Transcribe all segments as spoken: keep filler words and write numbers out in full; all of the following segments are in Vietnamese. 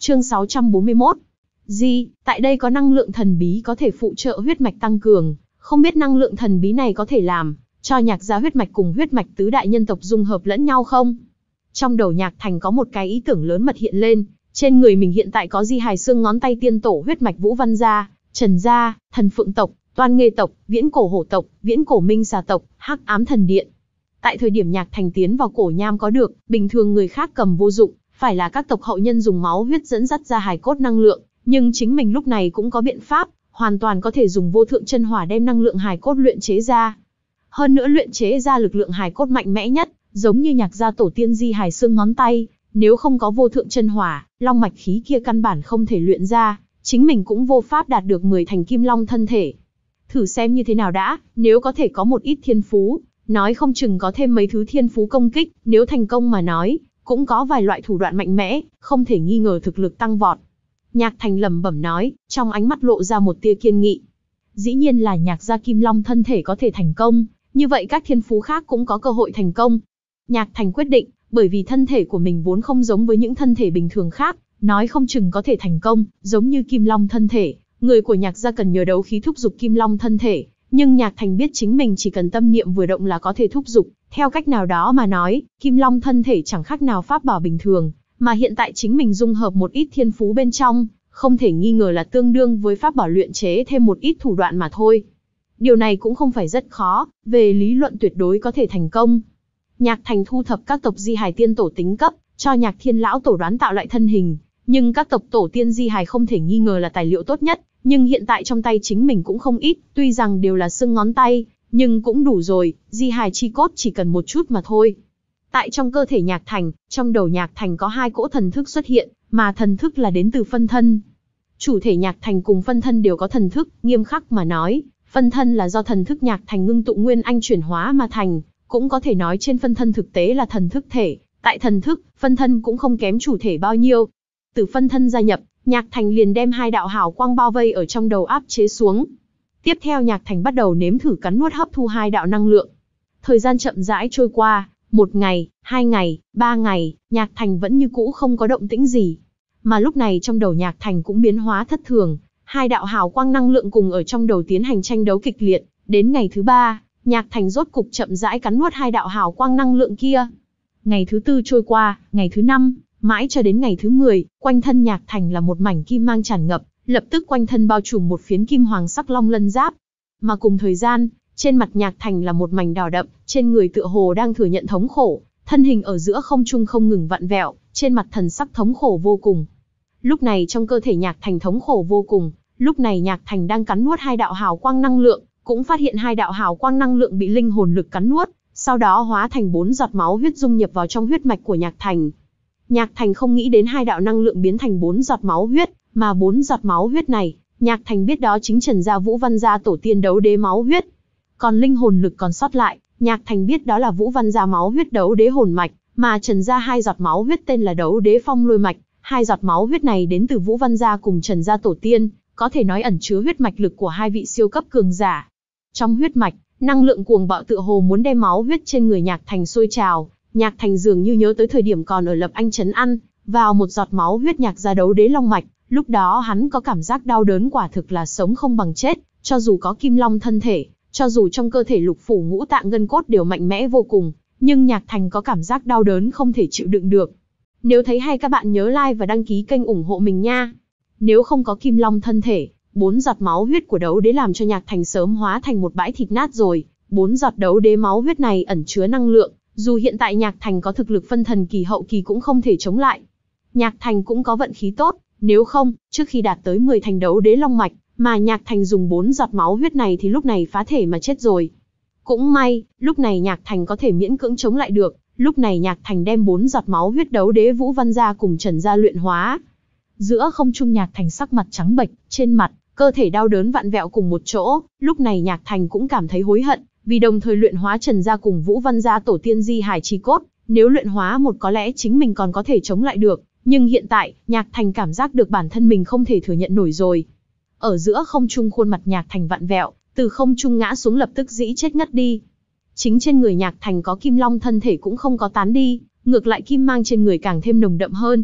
Chương sáu trăm bốn mươi mốt. Gì, tại đây có năng lượng thần bí có thể phụ trợ huyết mạch tăng cường, không biết năng lượng thần bí này có thể làm cho Nhạc gia huyết mạch cùng huyết mạch tứ đại nhân tộc dung hợp lẫn nhau không? Trong đầu Nhạc Thành có một cái ý tưởng lớn mật hiện lên, trên người mình hiện tại có di hài xương ngón tay tiên tổ huyết mạch Vũ Văn gia, Trần gia, Thần Phượng tộc, Toan Nghê tộc, Viễn Cổ Hổ tộc, Viễn Cổ Minh Xà tộc, Hắc Ám Thần Điện. Tại thời điểm Nhạc Thành tiến vào cổ nham có được, bình thường người khác cầm vô dụng, phải là các tộc hậu nhân dùng máu huyết dẫn dắt ra hài cốt năng lượng, nhưng chính mình lúc này cũng có biện pháp, hoàn toàn có thể dùng vô thượng chân hỏa đem năng lượng hài cốt luyện chế ra. Hơn nữa luyện chế ra lực lượng hài cốt mạnh mẽ nhất, giống như Nhạc gia tổ tiên di hài xương ngón tay, nếu không có vô thượng chân hỏa, long mạch khí kia căn bản không thể luyện ra, chính mình cũng vô pháp đạt được mười thành kim long thân thể. Thử xem như thế nào đã, nếu có thể có một ít thiên phú, nói không chừng có thêm mấy thứ thiên phú công kích, nếu thành công mà nói, cũng có vài loại thủ đoạn mạnh mẽ, không thể nghi ngờ thực lực tăng vọt. Nhạc Thành lẩm bẩm nói, trong ánh mắt lộ ra một tia kiên nghị. Dĩ nhiên là Nhạc gia kim long thân thể có thể thành công, như vậy các thiên phú khác cũng có cơ hội thành công. Nhạc Thành quyết định, bởi vì thân thể của mình vốn không giống với những thân thể bình thường khác, nói không chừng có thể thành công, giống như kim long thân thể, người của Nhạc gia cần nhờ đấu khí thúc giục kim long thân thể, nhưng Nhạc Thành biết chính mình chỉ cần tâm niệm vừa động là có thể thúc giục, theo cách nào đó mà nói, kim long thân thể chẳng khác nào pháp bảo bình thường, mà hiện tại chính mình dung hợp một ít thiên phú bên trong, không thể nghi ngờ là tương đương với pháp bảo luyện chế thêm một ít thủ đoạn mà thôi. Điều này cũng không phải rất khó, về lý luận tuyệt đối có thể thành công. Nhạc Thành thu thập các tộc di hài tiên tổ tính cấp, cho Nhạc Thiên lão tổ đoán tạo lại thân hình, nhưng các tộc tổ tiên di hài không thể nghi ngờ là tài liệu tốt nhất, nhưng hiện tại trong tay chính mình cũng không ít, tuy rằng đều là xương ngón tay, nhưng cũng đủ rồi, di hài chi cốt chỉ cần một chút mà thôi. Tại trong cơ thể Nhạc Thành, trong đầu Nhạc Thành có hai cỗ thần thức xuất hiện, mà thần thức là đến từ phân thân. Chủ thể Nhạc Thành cùng phân thân đều có thần thức, nghiêm khắc mà nói, phân thân là do thần thức Nhạc Thành ngưng tụ nguyên anh chuyển hóa mà thành, cũng có thể nói trên phân thân thực tế là thần thức thể, tại thần thức, phân thân cũng không kém chủ thể bao nhiêu. Từ phân thân gia nhập, Nhạc Thành liền đem hai đạo hào quang bao vây ở trong đầu áp chế xuống. Tiếp theo Nhạc Thành bắt đầu nếm thử cắn nuốt hấp thu hai đạo năng lượng. Thời gian chậm rãi trôi qua, một ngày, hai ngày, ba ngày, Nhạc Thành vẫn như cũ không có động tĩnh gì. Mà lúc này trong đầu Nhạc Thành cũng biến hóa thất thường, hai đạo hào quang năng lượng cùng ở trong đầu tiến hành tranh đấu kịch liệt. Đến ngày thứ ba, Nhạc Thành rốt cục chậm rãi cắn nuốt hai đạo hào quang năng lượng kia. Ngày thứ tư trôi qua, ngày thứ năm, mãi cho đến ngày thứ mười, quanh thân Nhạc Thành là một mảnh kim mang tràn ngập, lập tức quanh thân bao trùm một phiến kim hoàng sắc long lân giáp. Mà cùng thời gian, trên mặt Nhạc Thành là một mảnh đỏ đậm, trên người tựa hồ đang thừa nhận thống khổ, thân hình ở giữa không trung không ngừng vặn vẹo, trên mặt thần sắc thống khổ vô cùng. Lúc này trong cơ thể Nhạc Thành thống khổ vô cùng, lúc này Nhạc Thành đang cắn nuốt hai đạo hào quang năng lượng, cũng phát hiện hai đạo hào quang năng lượng bị linh hồn lực cắn nuốt, sau đó hóa thành bốn giọt máu huyết dung nhập vào trong huyết mạch của Nhạc Thành. Nhạc Thành không nghĩ đến hai đạo năng lượng biến thành bốn giọt máu huyết, mà bốn giọt máu huyết này, Nhạc Thành biết đó chính Trần gia Vũ Văn gia tổ tiên đấu đế máu huyết. Còn linh hồn lực còn sót lại, Nhạc Thành biết đó là Vũ Văn gia máu huyết đấu đế hồn mạch, mà Trần gia hai giọt máu huyết tên là đấu đế phong lôi mạch. Hai giọt máu huyết này đến từ Vũ Văn gia cùng Trần gia tổ tiên, có thể nói ẩn chứa huyết mạch lực của hai vị siêu cấp cường giả. Trong huyết mạch, năng lượng cuồng bạo tựa hồ muốn đem máu huyết trên người Nhạc Thành sôi trào. Nhạc Thành dường như nhớ tới thời điểm còn ở Lập Anh trấn ăn, vào một giọt máu huyết Nhạc gia đấu đế long mạch, lúc đó hắn có cảm giác đau đớn quả thực là sống không bằng chết, cho dù có kim long thân thể, cho dù trong cơ thể lục phủ ngũ tạng gân cốt đều mạnh mẽ vô cùng, nhưng Nhạc Thành có cảm giác đau đớn không thể chịu đựng được. Nếu thấy hay các bạn nhớ like và đăng ký kênh ủng hộ mình nha. Nếu không có kim long thân thể, bốn giọt máu huyết của đấu đế làm cho Nhạc Thành sớm hóa thành một bãi thịt nát rồi. Bốn giọt đấu đế máu huyết này ẩn chứa năng lượng, dù hiện tại Nhạc Thành có thực lực phân thần kỳ hậu kỳ cũng không thể chống lại. Nhạc Thành cũng có vận khí tốt, nếu không, trước khi đạt tới mười thành đấu đế long mạch, mà Nhạc Thành dùng bốn giọt máu huyết này thì lúc này phá thể mà chết rồi. Cũng may, lúc này Nhạc Thành có thể miễn cưỡng chống lại được, lúc này Nhạc Thành đem bốn giọt máu huyết đấu đế Vũ Văn gia cùng Trần gia luyện hóa. Giữa không trung Nhạc Thành sắc mặt trắng bệch, trên mặt, cơ thể đau đớn vặn vẹo cùng một chỗ, lúc này Nhạc Thành cũng cảm thấy hối hận, vì đồng thời luyện hóa Trần gia cùng Vũ Văn gia tổ tiên di hài chi cốt, nếu luyện hóa một có lẽ chính mình còn có thể chống lại được, nhưng hiện tại, Nhạc Thành cảm giác được bản thân mình không thể thừa nhận nổi rồi. Ở giữa không trung khuôn mặt Nhạc Thành vặn vẹo, từ không trung ngã xuống lập tức dĩ chết ngất đi. Chính trên người Nhạc Thành có kim long thân thể cũng không có tán đi, ngược lại kim mang trên người càng thêm nồng đậm hơn.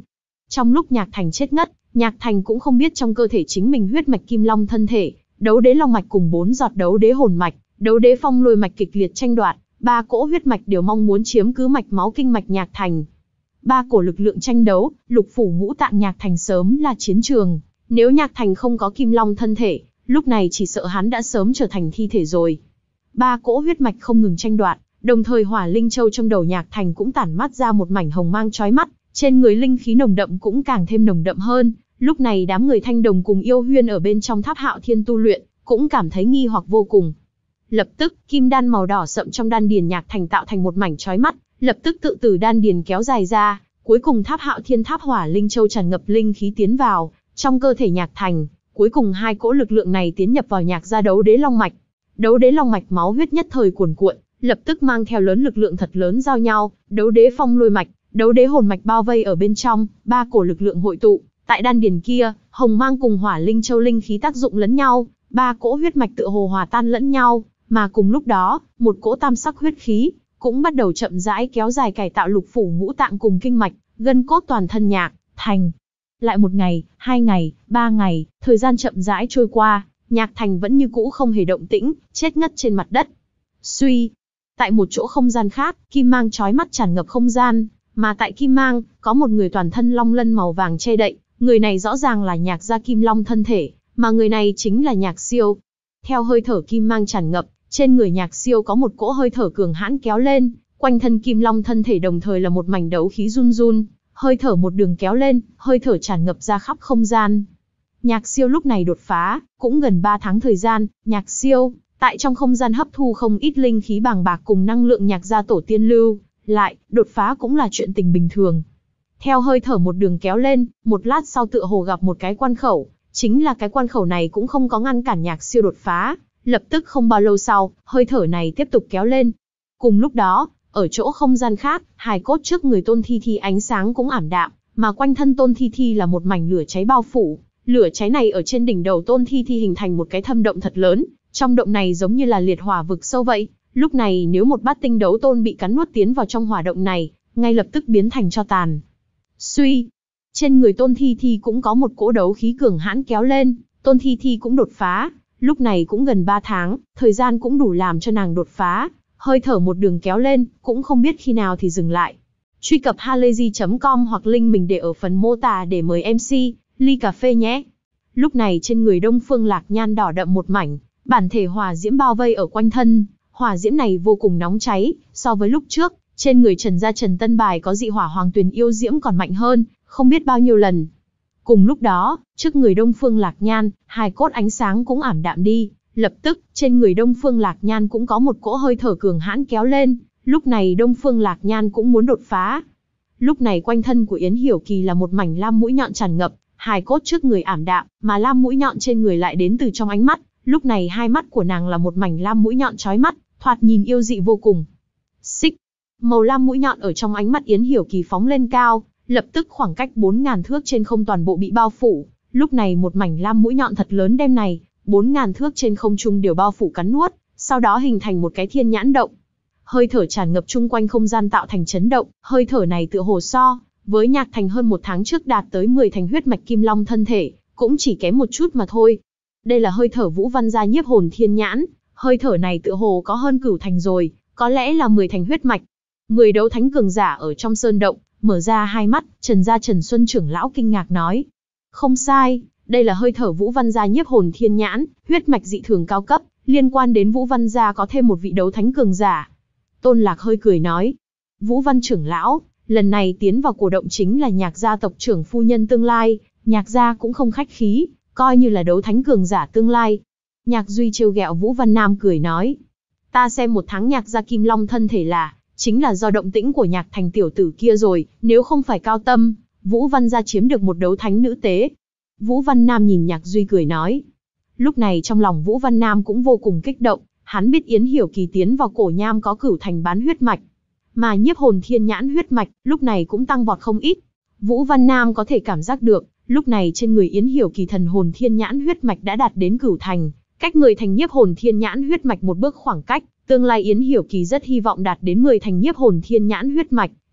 Trong lúc Nhạc Thành chết ngất, Nhạc Thành cũng không biết trong cơ thể chính mình huyết mạch kim long thân thể, đấu đế long mạch cùng bốn giọt đấu đế hồn mạch, đấu đế phong lôi mạch kịch liệt tranh đoạt, ba cỗ huyết mạch đều mong muốn chiếm cứ mạch máu kinh mạch Nhạc Thành. Ba cổ lực lượng tranh đấu, lục phủ ngũ tạng Nhạc Thành sớm là chiến trường. Nếu Nhạc Thành không có kim long thân thể, lúc này chỉ sợ hắn đã sớm trở thành thi thể rồi. Ba cỗ huyết mạch không ngừng tranh đoạt, đồng thời hỏa linh châu trong đầu Nhạc Thành cũng tản mát ra một mảnh hồng mang chói mắt, trên người linh khí nồng đậm cũng càng thêm nồng đậm hơn. Lúc này đám người Thanh Đồng cùng Yêu Huyên ở bên trong Tháp Hạo Thiên tu luyện, cũng cảm thấy nghi hoặc vô cùng. Lập tức, kim đan màu đỏ sậm trong đan điền Nhạc Thành tạo thành một mảnh chói mắt, lập tức tự từ đan điền kéo dài ra, cuối cùng Tháp Hạo Thiên Tháp Hỏa Linh Châu tràn ngập linh khí tiến vào trong cơ thể Nhạc Thành, cuối cùng hai cỗ lực lượng này tiến nhập vào Nhạc gia đấu đế long mạch. Đấu đế long mạch máu huyết nhất thời cuồn cuộn, lập tức mang theo lớn lực lượng thật lớn giao nhau, đấu đế phong lôi mạch, đấu đế hồn mạch bao vây ở bên trong, ba cổ lực lượng hội tụ, tại đan điền kia, hồng mang cùng hỏa linh châu linh khí tác dụng lẫn nhau, ba cỗ huyết mạch tựa hồ hòa tan lẫn nhau, mà cùng lúc đó, một cỗ tam sắc huyết khí cũng bắt đầu chậm rãi kéo dài cải tạo lục phủ ngũ tạng cùng kinh mạch, gân cốt toàn thân Nhạc Thành. Lại một ngày, hai ngày, ba ngày, thời gian chậm rãi trôi qua, Nhạc Thành vẫn như cũ không hề động tĩnh, chết ngất trên mặt đất. Suy, tại một chỗ không gian khác, kim mang chói mắt tràn ngập không gian, mà tại kim mang, có một người toàn thân long lân màu vàng che đậy, người này rõ ràng là Nhạc gia kim long thân thể, mà người này chính là Nhạc Siêu. Theo hơi thở kim mang tràn ngập, trên người Nhạc Siêu có một cỗ hơi thở cường hãn kéo lên, quanh thân kim long thân thể đồng thời là một mảnh đấu khí run run, hơi thở một đường kéo lên, hơi thở tràn ngập ra khắp không gian. Nhạc Siêu lúc này đột phá, cũng gần ba tháng thời gian, Nhạc Siêu tại trong không gian hấp thu không ít linh khí bàng bạc cùng năng lượng Nhạc gia tổ tiên lưu lại, đột phá cũng là chuyện tình bình thường. Theo hơi thở một đường kéo lên, một lát sau tựa hồ gặp một cái quan khẩu, chính là cái quan khẩu này cũng không có ngăn cản Nhạc Siêu đột phá, lập tức không bao lâu sau, hơi thở này tiếp tục kéo lên. Cùng lúc đó, ở chỗ không gian khác, hài cốt trước người Tôn Thi Thi ánh sáng cũng ảm đạm, mà quanh thân Tôn Thi Thi là một mảnh lửa cháy bao phủ, lửa cháy này ở trên đỉnh đầu Tôn Thi Thi hình thành một cái thâm động thật lớn, trong động này giống như là liệt hỏa vực sâu vậy. Lúc này nếu một bát tinh đấu tôn bị cắn nuốt tiến vào trong hỏa động này, ngay lập tức biến thành tro tàn. Suy, trên người Tôn Thi Thi cũng có một cỗ đấu khí cường hãn kéo lên, Tôn Thi Thi cũng đột phá, lúc này cũng gần ba tháng, thời gian cũng đủ làm cho nàng đột phá, hơi thở một đường kéo lên, cũng không biết khi nào thì dừng lại. Truy cập halayzi chấm com hoặc link mình để ở phần mô tả để mời em xê, ly cà phê nhé. Lúc này trên người Đông Phương Lạc Nhan đỏ đậm một mảnh, bản thể hỏa diễm bao vây ở quanh thân, hỏa diễm này vô cùng nóng cháy, so với lúc trước, trên người Trần gia Trần Tân Bài có dị hỏa hoàng tuyền yêu diễm còn mạnh hơn, không biết bao nhiêu lần. Cùng lúc đó, trước người Đông Phương Lạc Nhan, hài cốt ánh sáng cũng ảm đạm đi, lập tức, trên người Đông Phương Lạc Nhan cũng có một cỗ hơi thở cường hãn kéo lên, lúc này Đông Phương Lạc Nhan cũng muốn đột phá. Lúc này quanh thân của Yến Hiểu Kỳ là một mảnh lam mũi nhọn tràn ngập, hài cốt trước người ảm đạm, mà lam mũi nhọn trên người lại đến từ trong ánh mắt, lúc này hai mắt của nàng là một mảnh lam mũi nhọn chói mắt, thoạt nhìn yêu dị vô cùng. Xích, màu lam mũi nhọn ở trong ánh mắt Yến Hiểu Kỳ phóng lên cao, lập tức khoảng cách bốn ngàn thước trên không toàn bộ bị bao phủ, lúc này một mảnh lam mũi nhọn thật lớn đem này, bốn ngàn thước trên không trung đều bao phủ cắn nuốt, sau đó hình thành một cái thiên nhãn động. Hơi thở tràn ngập chung quanh không gian tạo thành chấn động, hơi thở này tựa hồ so với Nhạc Thành hơn một tháng trước đạt tới mười thành huyết mạch kim long thân thể, cũng chỉ kém một chút mà thôi. Đây là hơi thở Vũ Văn gia nhiếp hồn thiên nhãn, hơi thở này tựa hồ có hơn cửu thành rồi, có lẽ là mười thành huyết mạch. Mười đấu thánh cường giả ở trong sơn động, mở ra hai mắt, Trần gia Trần Xuân trưởng lão kinh ngạc nói. Không sai, đây là hơi thở Vũ Văn gia nhiếp hồn thiên nhãn, huyết mạch dị thường cao cấp, liên quan đến Vũ Văn gia có thêm một vị đấu thánh cường giả. Tôn Lạc hơi cười nói. Vũ Văn trưởng lão, lần này tiến vào cổ động chính là Nhạc gia tộc trưởng phu nhân tương lai, Nhạc gia cũng không khách khí, coi như là đấu thánh cường giả tương lai. Nhạc Duy trêu ghẹo Vũ Văn Nam cười nói. Ta xem một tháng Nhạc gia kim long thân thể là, chính là do động tĩnh của Nhạc Thành tiểu tử kia rồi, nếu không phải cao tâm, Vũ Văn gia chiếm được một đấu thánh nữ tế. Vũ Văn Nam nhìn Nhạc Duy cười nói. Lúc này trong lòng Vũ Văn Nam cũng vô cùng kích động, hắn biết Yến Hiểu Kỳ tiến vào cổ nham có cửu thành bán huyết mạch, mà nhiếp hồn thiên nhãn huyết mạch lúc này cũng tăng vọt không ít. Vũ Văn Nam có thể cảm giác được, lúc này trên người Yến Hiểu Kỳ thần hồn thiên nhãn huyết mạch đã đạt đến cửu thành, cách mười thành nhiếp hồn thiên nhãn huyết mạch một bước khoảng cách, tương lai Yến Hiểu Kỳ rất hy vọng đạt đến mười thành nhiếp hồn thiên nhãn huyết mạch,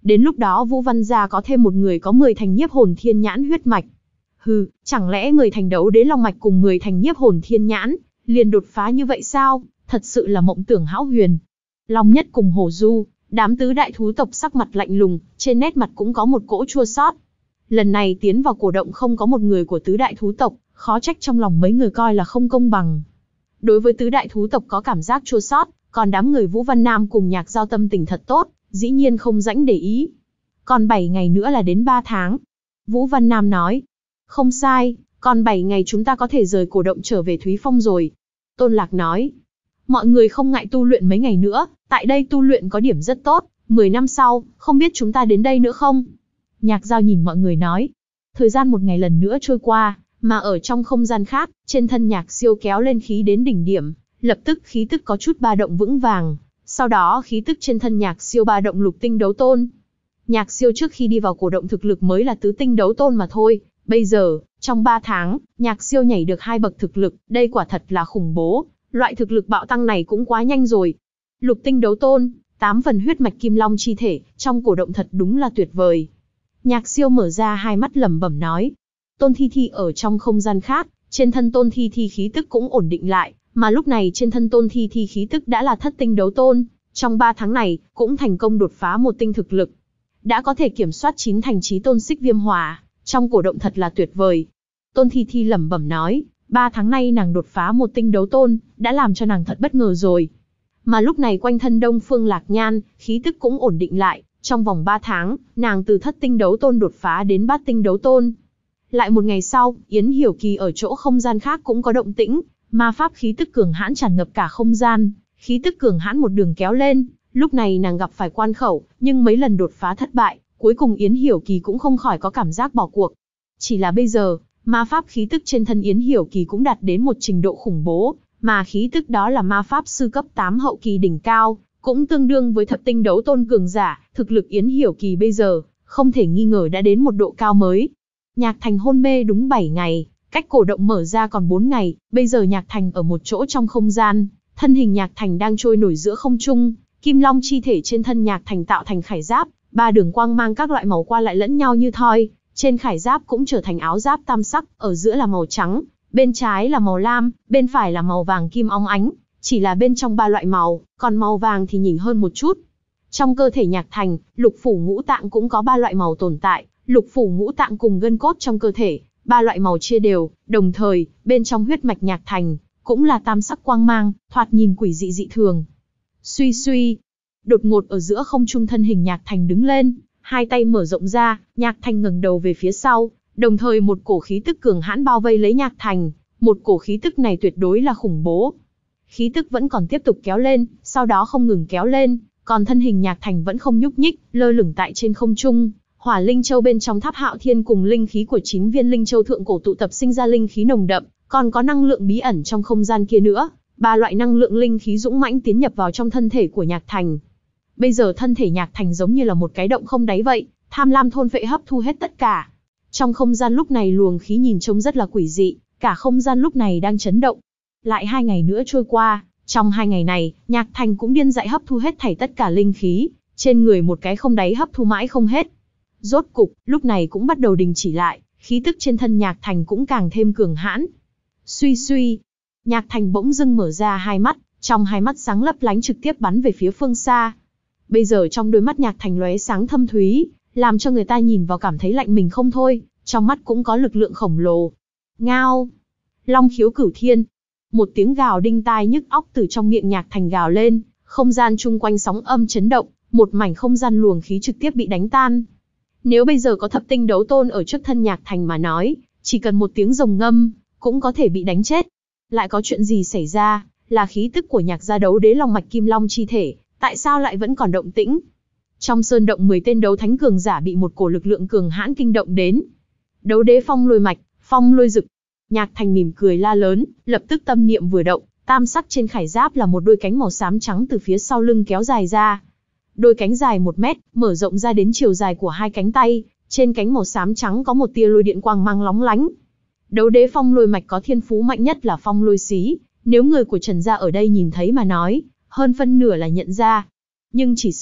Đến lúc đó Vũ Văn gia có thêm một người có mười thành nhiếp hồn thiên nhãn huyết mạch. Hừ, chẳng lẽ mười thành đấu đế long mạch cùng mười thành nhiếp hồn thiên nhãn, liền đột phá như vậy sao? Thật sự là mộng tưởng hão huyền. Long Nhất cùng Hổ Du, đám tứ đại thú tộc sắc mặt lạnh lùng, trên nét mặt cũng có một cỗ chua xót. Lần này tiến vào cổ động không có một người của tứ đại thú tộc, khó trách trong lòng mấy người coi là không công bằng. Đối với tứ đại thú tộc có cảm giác chua xót, còn đám người Vũ Văn Nam cùng Nhạc Giao tâm tình thật tốt, dĩ nhiên không rãnh để ý. Còn bảy ngày nữa là đến ba tháng. Vũ Văn Nam nói. Không sai, còn bảy ngày chúng ta có thể rời cổ động trở về Thúy Phong rồi. Tôn Lạc nói. Mọi người không ngại tu luyện mấy ngày nữa, tại đây tu luyện có điểm rất tốt, mười năm sau, không biết chúng ta đến đây nữa không? Nhạc Giao nhìn mọi người nói. Thời gian một ngày lần nữa trôi qua, mà ở trong không gian khác, trên thân Nhạc Siêu kéo lên khí đến đỉnh điểm, lập tức khí tức có chút ba động vững vàng, sau đó khí tức trên thân Nhạc Siêu ba động lục tinh đấu tôn. Nhạc Siêu trước khi đi vào cổ động thực lực mới là tứ tinh đấu tôn mà thôi, bây giờ, trong ba tháng, Nhạc Siêu nhảy được hai bậc thực lực, đây quả thật là khủng bố, loại thực lực bạo tăng này cũng quá nhanh rồi. Lục tinh đấu tôn, tám phần huyết mạch kim long chi thể, trong cổ động thật đúng là tuyệt vời. Nhạc Siêu mở ra hai mắt lẩm bẩm nói. Tôn Thi Thi ở trong không gian khác, trên thân Tôn Thi Thi khí tức cũng ổn định lại, mà lúc này trên thân Tôn Thi Thi khí tức đã là thất tinh đấu tôn, trong ba tháng này, cũng thành công đột phá một tinh thực lực. Đã có thể kiểm soát chín thành chí tôn xích viêm hỏa, trong cổ động thật là tuyệt vời. Tôn Thi Thi lẩm bẩm nói, ba tháng nay nàng đột phá một tinh đấu tôn, đã làm cho nàng thật bất ngờ rồi. Mà lúc này quanh thân Đông Phương Lạc Nhan, khí tức cũng ổn định lại, trong vòng ba tháng, nàng từ thất tinh đấu tôn đột phá đến bát tinh đấu tôn. Lại một ngày sau, Yến Hiểu Kỳ ở chỗ không gian khác cũng có động tĩnh, ma pháp khí tức cường hãn tràn ngập cả không gian, khí tức cường hãn một đường kéo lên, lúc này nàng gặp phải quan khẩu, nhưng mấy lần đột phá thất bại, cuối cùng Yến Hiểu Kỳ cũng không khỏi có cảm giác bỏ cuộc. Chỉ là bây giờ, ma pháp khí tức trên thân Yến Hiểu Kỳ cũng đạt đến một trình độ khủng bố, mà khí tức đó là ma pháp sư cấp tám hậu kỳ đỉnh cao, cũng tương đương với thập tinh đấu tôn cường giả, thực lực Yến Hiểu Kỳ bây giờ, không thể nghi ngờ đã đến một độ cao mới. Nhạc Thành hôn mê đúng bảy ngày, cách cổ động mở ra còn bốn ngày, bây giờ Nhạc Thành ở một chỗ trong không gian, thân hình Nhạc Thành đang trôi nổi giữa không trung, kim long chi thể trên thân Nhạc Thành tạo thành khải giáp, ba đường quang mang các loại màu qua lại lẫn nhau như thoi, trên khải giáp cũng trở thành áo giáp tam sắc, ở giữa là màu trắng, bên trái là màu lam, bên phải là màu vàng kim óng ánh, chỉ là bên trong ba loại màu, còn màu vàng thì nhỉnh hơn một chút. Trong cơ thể Nhạc Thành, lục phủ ngũ tạng cũng có ba loại màu tồn tại, lục phủ ngũ tạng cùng gân cốt trong cơ thể, ba loại màu chia đều, đồng thời, bên trong huyết mạch Nhạc Thành, cũng là tam sắc quang mang, thoạt nhìn quỷ dị dị thường. Suy suy, đột ngột ở giữa không trung thân hình Nhạc Thành đứng lên, hai tay mở rộng ra, Nhạc Thành ngẩng đầu về phía sau, đồng thời một cổ khí tức cường hãn bao vây lấy Nhạc Thành, một cổ khí tức này tuyệt đối là khủng bố. Khí tức vẫn còn tiếp tục kéo lên, sau đó không ngừng kéo lên, còn thân hình Nhạc Thành vẫn không nhúc nhích, lơ lửng tại trên không trung. Hỏa linh châu bên trong tháp Hạo Thiên cùng linh khí của chín viên linh châu thượng cổ tụ tập sinh ra linh khí nồng đậm, còn có năng lượng bí ẩn trong không gian kia nữa, ba loại năng lượng linh khí dũng mãnh tiến nhập vào trong thân thể của Nhạc Thành. Bây giờ thân thể Nhạc Thành giống như là một cái động không đáy vậy, tham lam thôn phệ hấp thu hết tất cả. Trong không gian lúc này luồng khí nhìn trông rất là quỷ dị, cả không gian lúc này đang chấn động. Lại hai ngày nữa trôi qua, trong hai ngày này, Nhạc Thành cũng điên dại hấp thu hết thảy tất cả linh khí, trên người một cái không đáy hấp thu mãi không hết. Rốt cục, lúc này cũng bắt đầu đình chỉ lại, khí tức trên thân Nhạc Thành cũng càng thêm cường hãn. Suy suy, Nhạc Thành bỗng dưng mở ra hai mắt, trong hai mắt sáng lấp lánh trực tiếp bắn về phía phương xa. Bây giờ trong đôi mắt Nhạc Thành lóe sáng thâm thúy, làm cho người ta nhìn vào cảm thấy lạnh mình không thôi, trong mắt cũng có lực lượng khổng lồ. Ngao, long khiếu cửu thiên, một tiếng gào đinh tai nhức óc từ trong miệng Nhạc Thành gào lên, không gian chung quanh sóng âm chấn động, một mảnh không gian luồng khí trực tiếp bị đánh tan. Nếu bây giờ có thập tinh đấu tôn ở trước thân Nhạc Thành mà nói, chỉ cần một tiếng rồng ngâm, cũng có thể bị đánh chết. Lại có chuyện gì xảy ra, là khí tức của Nhạc gia đấu đế long mạch kim long chi thể, tại sao lại vẫn còn động tĩnh? Trong sơn động mười tên đấu thánh cường giả bị một cổ lực lượng cường hãn kinh động đến. Đấu đế phong lôi mạch, phong lôi dực. Nhạc Thành mỉm cười la lớn, lập tức tâm niệm vừa động, tam sắc trên khải giáp là một đôi cánh màu xám trắng từ phía sau lưng kéo dài ra. Đôi cánh dài một mét, mở rộng ra đến chiều dài của hai cánh tay, trên cánh màu xám trắng có một tia lôi điện quang mang lóng lánh. Đấu đế phong lôi mạch có thiên phú mạnh nhất là phong lôi xí, nếu người của Trần gia ở đây nhìn thấy mà nói, hơn phân nửa là nhận ra. Nhưng chỉ sợ,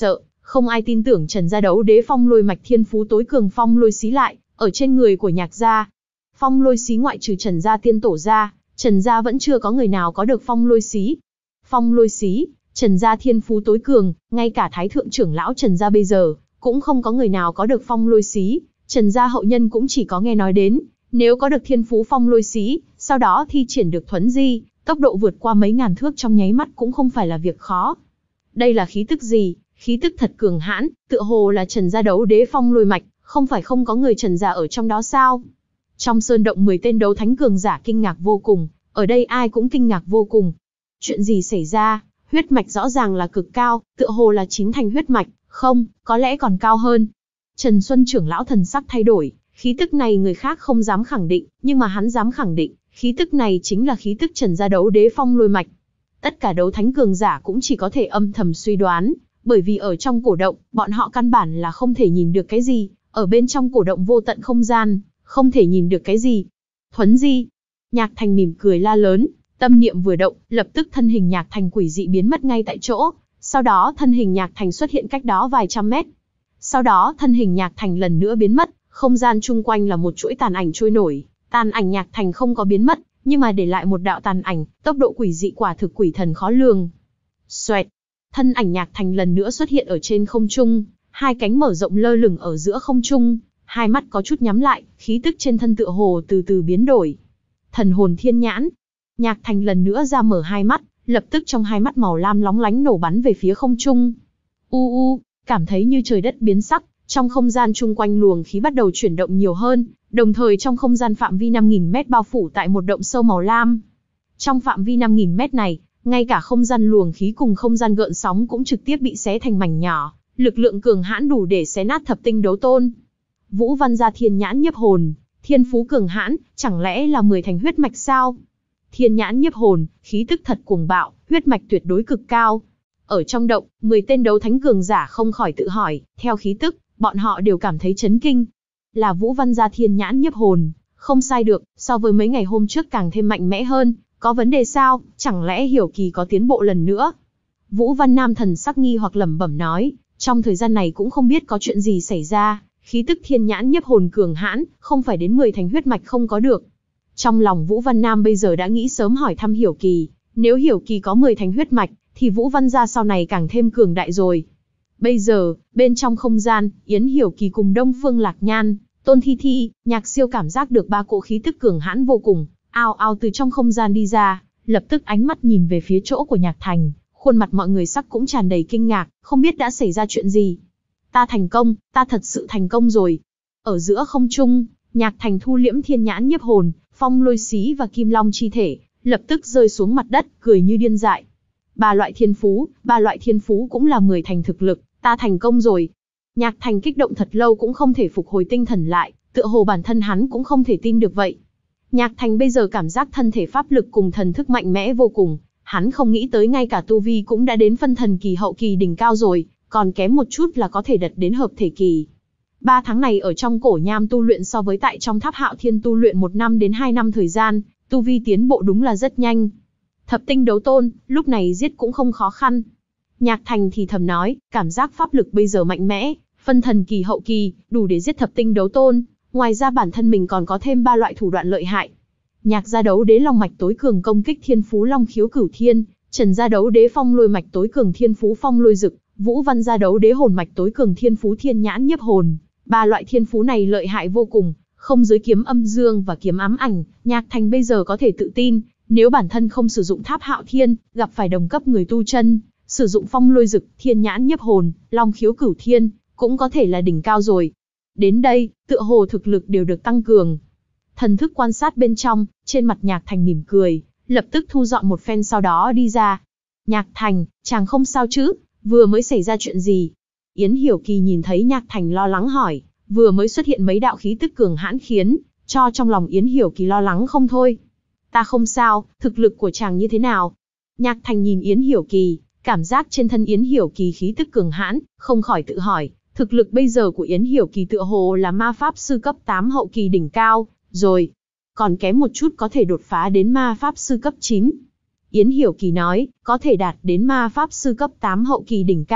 Không ai tin tưởng Trần gia đấu đế phong lôi mạch thiên phú tối cường phong lôi xí lại ở trên người của Nhạc gia. Phong lôi xí ngoại trừ Trần gia tiên tổ ra, Trần gia vẫn chưa có người nào có được phong lôi xí. Phong lôi xí, Trần gia thiên phú tối cường, ngay cả thái thượng trưởng lão Trần gia bây giờ cũng không có người nào có được phong lôi xí. Trần gia hậu nhân cũng chỉ có nghe nói đến, nếu có được thiên phú phong lôi xí, sau đó thi triển được thuấn di, tốc độ vượt qua mấy ngàn thước trong nháy mắt cũng không phải là việc khó. Đây là khí tức gì? Khí tức thật cường hãn, tựa hồ là Trần gia đấu đế phong lôi mạch, không phải không có người Trần gia ở trong đó sao? Trong sơn động mười tên đấu thánh cường giả kinh ngạc vô cùng, ở đây ai cũng kinh ngạc vô cùng. Chuyện gì xảy ra? Huyết mạch rõ ràng là cực cao, tựa hồ là chín thành huyết mạch, không, có lẽ còn cao hơn. Trần Xuân trưởng lão thần sắc thay đổi, khí tức này người khác không dám khẳng định, nhưng mà hắn dám khẳng định, khí tức này chính là khí tức Trần gia đấu đế phong lôi mạch. Tất cả đấu thánh cường giả cũng chỉ có thể âm thầm suy đoán, bởi vì ở trong cổ động, bọn họ căn bản là không thể nhìn được cái gì, ở bên trong cổ động vô tận không gian, không thể nhìn được cái gì. Thuấn di, Nhạc Thành mỉm cười la lớn, tâm niệm vừa động, lập tức thân hình Nhạc Thành quỷ dị biến mất ngay tại chỗ, sau đó thân hình Nhạc Thành xuất hiện cách đó vài trăm mét. Sau đó thân hình Nhạc Thành lần nữa biến mất, không gian chung quanh là một chuỗi tàn ảnh trôi nổi, tàn ảnh Nhạc Thành không có biến mất, nhưng mà để lại một đạo tàn ảnh, tốc độ quỷ dị quả thực quỷ thần khó lường. Xoẹt, thân ảnh Nhạc Thành lần nữa xuất hiện ở trên không trung, hai cánh mở rộng lơ lửng ở giữa không trung, hai mắt có chút nhắm lại, khí tức trên thân tựa hồ từ từ biến đổi. Thần hồn thiên nhãn, Nhạc Thành lần nữa ra mở hai mắt, lập tức trong hai mắt màu lam lóng lánh nổ bắn về phía không trung. U u, cảm thấy như trời đất biến sắc, trong không gian chung quanh luồng khí bắt đầu chuyển động nhiều hơn, đồng thời trong không gian phạm vi năm nghìn mét bao phủ tại một động sâu màu lam. Trong phạm vi năm nghìn mét này, ngay cả không gian luồng khí cùng không gian gợn sóng cũng trực tiếp bị xé thành mảnh nhỏ, lực lượng cường hãn đủ để xé nát thập tinh đấu tôn. Vũ Văn gia thiên nhãn nhiếp hồn, thiên phú cường hãn, chẳng lẽ là mười thành huyết mạch sao? Thiên nhãn nhiếp hồn, khí tức thật cuồng bạo, huyết mạch tuyệt đối cực cao. Ở trong động, mười tên đấu thánh cường giả không khỏi tự hỏi, theo khí tức, bọn họ đều cảm thấy chấn kinh. Là Vũ Văn gia thiên nhãn nhiếp hồn, không sai được, so với mấy ngày hôm trước càng thêm mạnh mẽ hơn, có vấn đề sao, chẳng lẽ Hiểu Kỳ có tiến bộ lần nữa? Vũ Văn Nam thần sắc nghi hoặc lẩm bẩm nói, trong thời gian này cũng không biết có chuyện gì xảy ra, khí tức thiên nhãn nhiếp hồn cường hãn, không phải đến mười thành huyết mạch không có được. Trong lòng Vũ Văn Nam bây giờ đã nghĩ sớm hỏi thăm Hiểu Kỳ, nếu Hiểu Kỳ có mười thành huyết mạch, thì Vũ Văn gia sau này càng thêm cường đại rồi. Bây giờ, bên trong không gian, Yến Hiểu Kỳ cùng Đông Phương Lạc Nhan, Tôn Thi Thi, Nhạc Siêu cảm giác được ba cỗ khí tức cường hãn vô cùng, ao ao từ trong không gian đi ra, lập tức ánh mắt nhìn về phía chỗ của Nhạc Thành, khuôn mặt mọi người sắc cũng tràn đầy kinh ngạc, không biết đã xảy ra chuyện gì. Ta thành công, ta thật sự thành công rồi. Ở giữa không trung, Nhạc Thành thu liễm thiên nhãn nhiếp hồn, phong lôi xí và kim long chi thể, lập tức rơi xuống mặt đất, cười như điên dại. Ba loại thiên phú, ba loại thiên phú cũng là mười thành thực lực, ta thành công rồi. Nhạc Thành kích động thật lâu cũng không thể phục hồi tinh thần lại, tựa hồ bản thân hắn cũng không thể tin được vậy. Nhạc Thành bây giờ cảm giác thân thể pháp lực cùng thần thức mạnh mẽ vô cùng, hắn không nghĩ tới ngay cả tu vi cũng đã đến phân thần kỳ hậu kỳ đỉnh cao rồi, còn kém một chút là có thể đặt đến hợp thể kỳ. Ba tháng này ở trong cổ nham tu luyện so với tại trong tháp Hạo Thiên tu luyện một năm đến hai năm thời gian, tu vi tiến bộ đúng là rất nhanh. Thập tinh đấu tôn, lúc này giết cũng không khó khăn. Nhạc Thành thì thầm nói, cảm giác pháp lực bây giờ mạnh mẽ, phân thần kỳ hậu kỳ, đủ để giết thập tinh đấu tôn. Ngoài ra bản thân mình còn có thêm ba loại thủ đoạn lợi hại. Nhạc gia đấu đế long mạch tối cường công kích thiên phú long khiếu cửu thiên, Trần gia đấu đế phong lôi mạch tối cường thiên phú phong lôi dực, Vũ Văn gia đấu đế hồn mạch tối cường thiên phú thiên nhãn nhiếp hồn. Ba loại thiên phú này lợi hại vô cùng, không dưới kiếm âm dương và kiếm ám ảnh, Nhạc Thành bây giờ có thể tự tin, nếu bản thân không sử dụng tháp Hạo Thiên, gặp phải đồng cấp người tu chân, sử dụng phong lôi dực, thiên nhãn nhiếp hồn, long khiếu cửu thiên, cũng có thể là đỉnh cao rồi. Đến đây, tựa hồ thực lực đều được tăng cường. Thần thức quan sát bên trong, trên mặt Nhạc Thành mỉm cười, lập tức thu dọn một phen sau đó đi ra. Nhạc Thành, chàng không sao chứ, vừa mới xảy ra chuyện gì? Yến Hiểu Kỳ nhìn thấy Nhạc Thành lo lắng hỏi, vừa mới xuất hiện mấy đạo khí tức cường hãn khiến cho trong lòng Yến Hiểu Kỳ lo lắng không thôi. Ta không sao, thực lực của chàng như thế nào? Nhạc Thành nhìn Yến Hiểu Kỳ, cảm giác trên thân Yến Hiểu Kỳ khí tức cường hãn, không khỏi tự hỏi, thực lực bây giờ của Yến Hiểu Kỳ tựa hồ là ma pháp sư cấp tám hậu kỳ đỉnh cao, rồi. Còn kém một chút có thể đột phá đến ma pháp sư cấp chín. Yến Hiểu Kỳ nói, có thể đạt đến ma pháp sư cấp tám hậu kỳ đỉnh cao,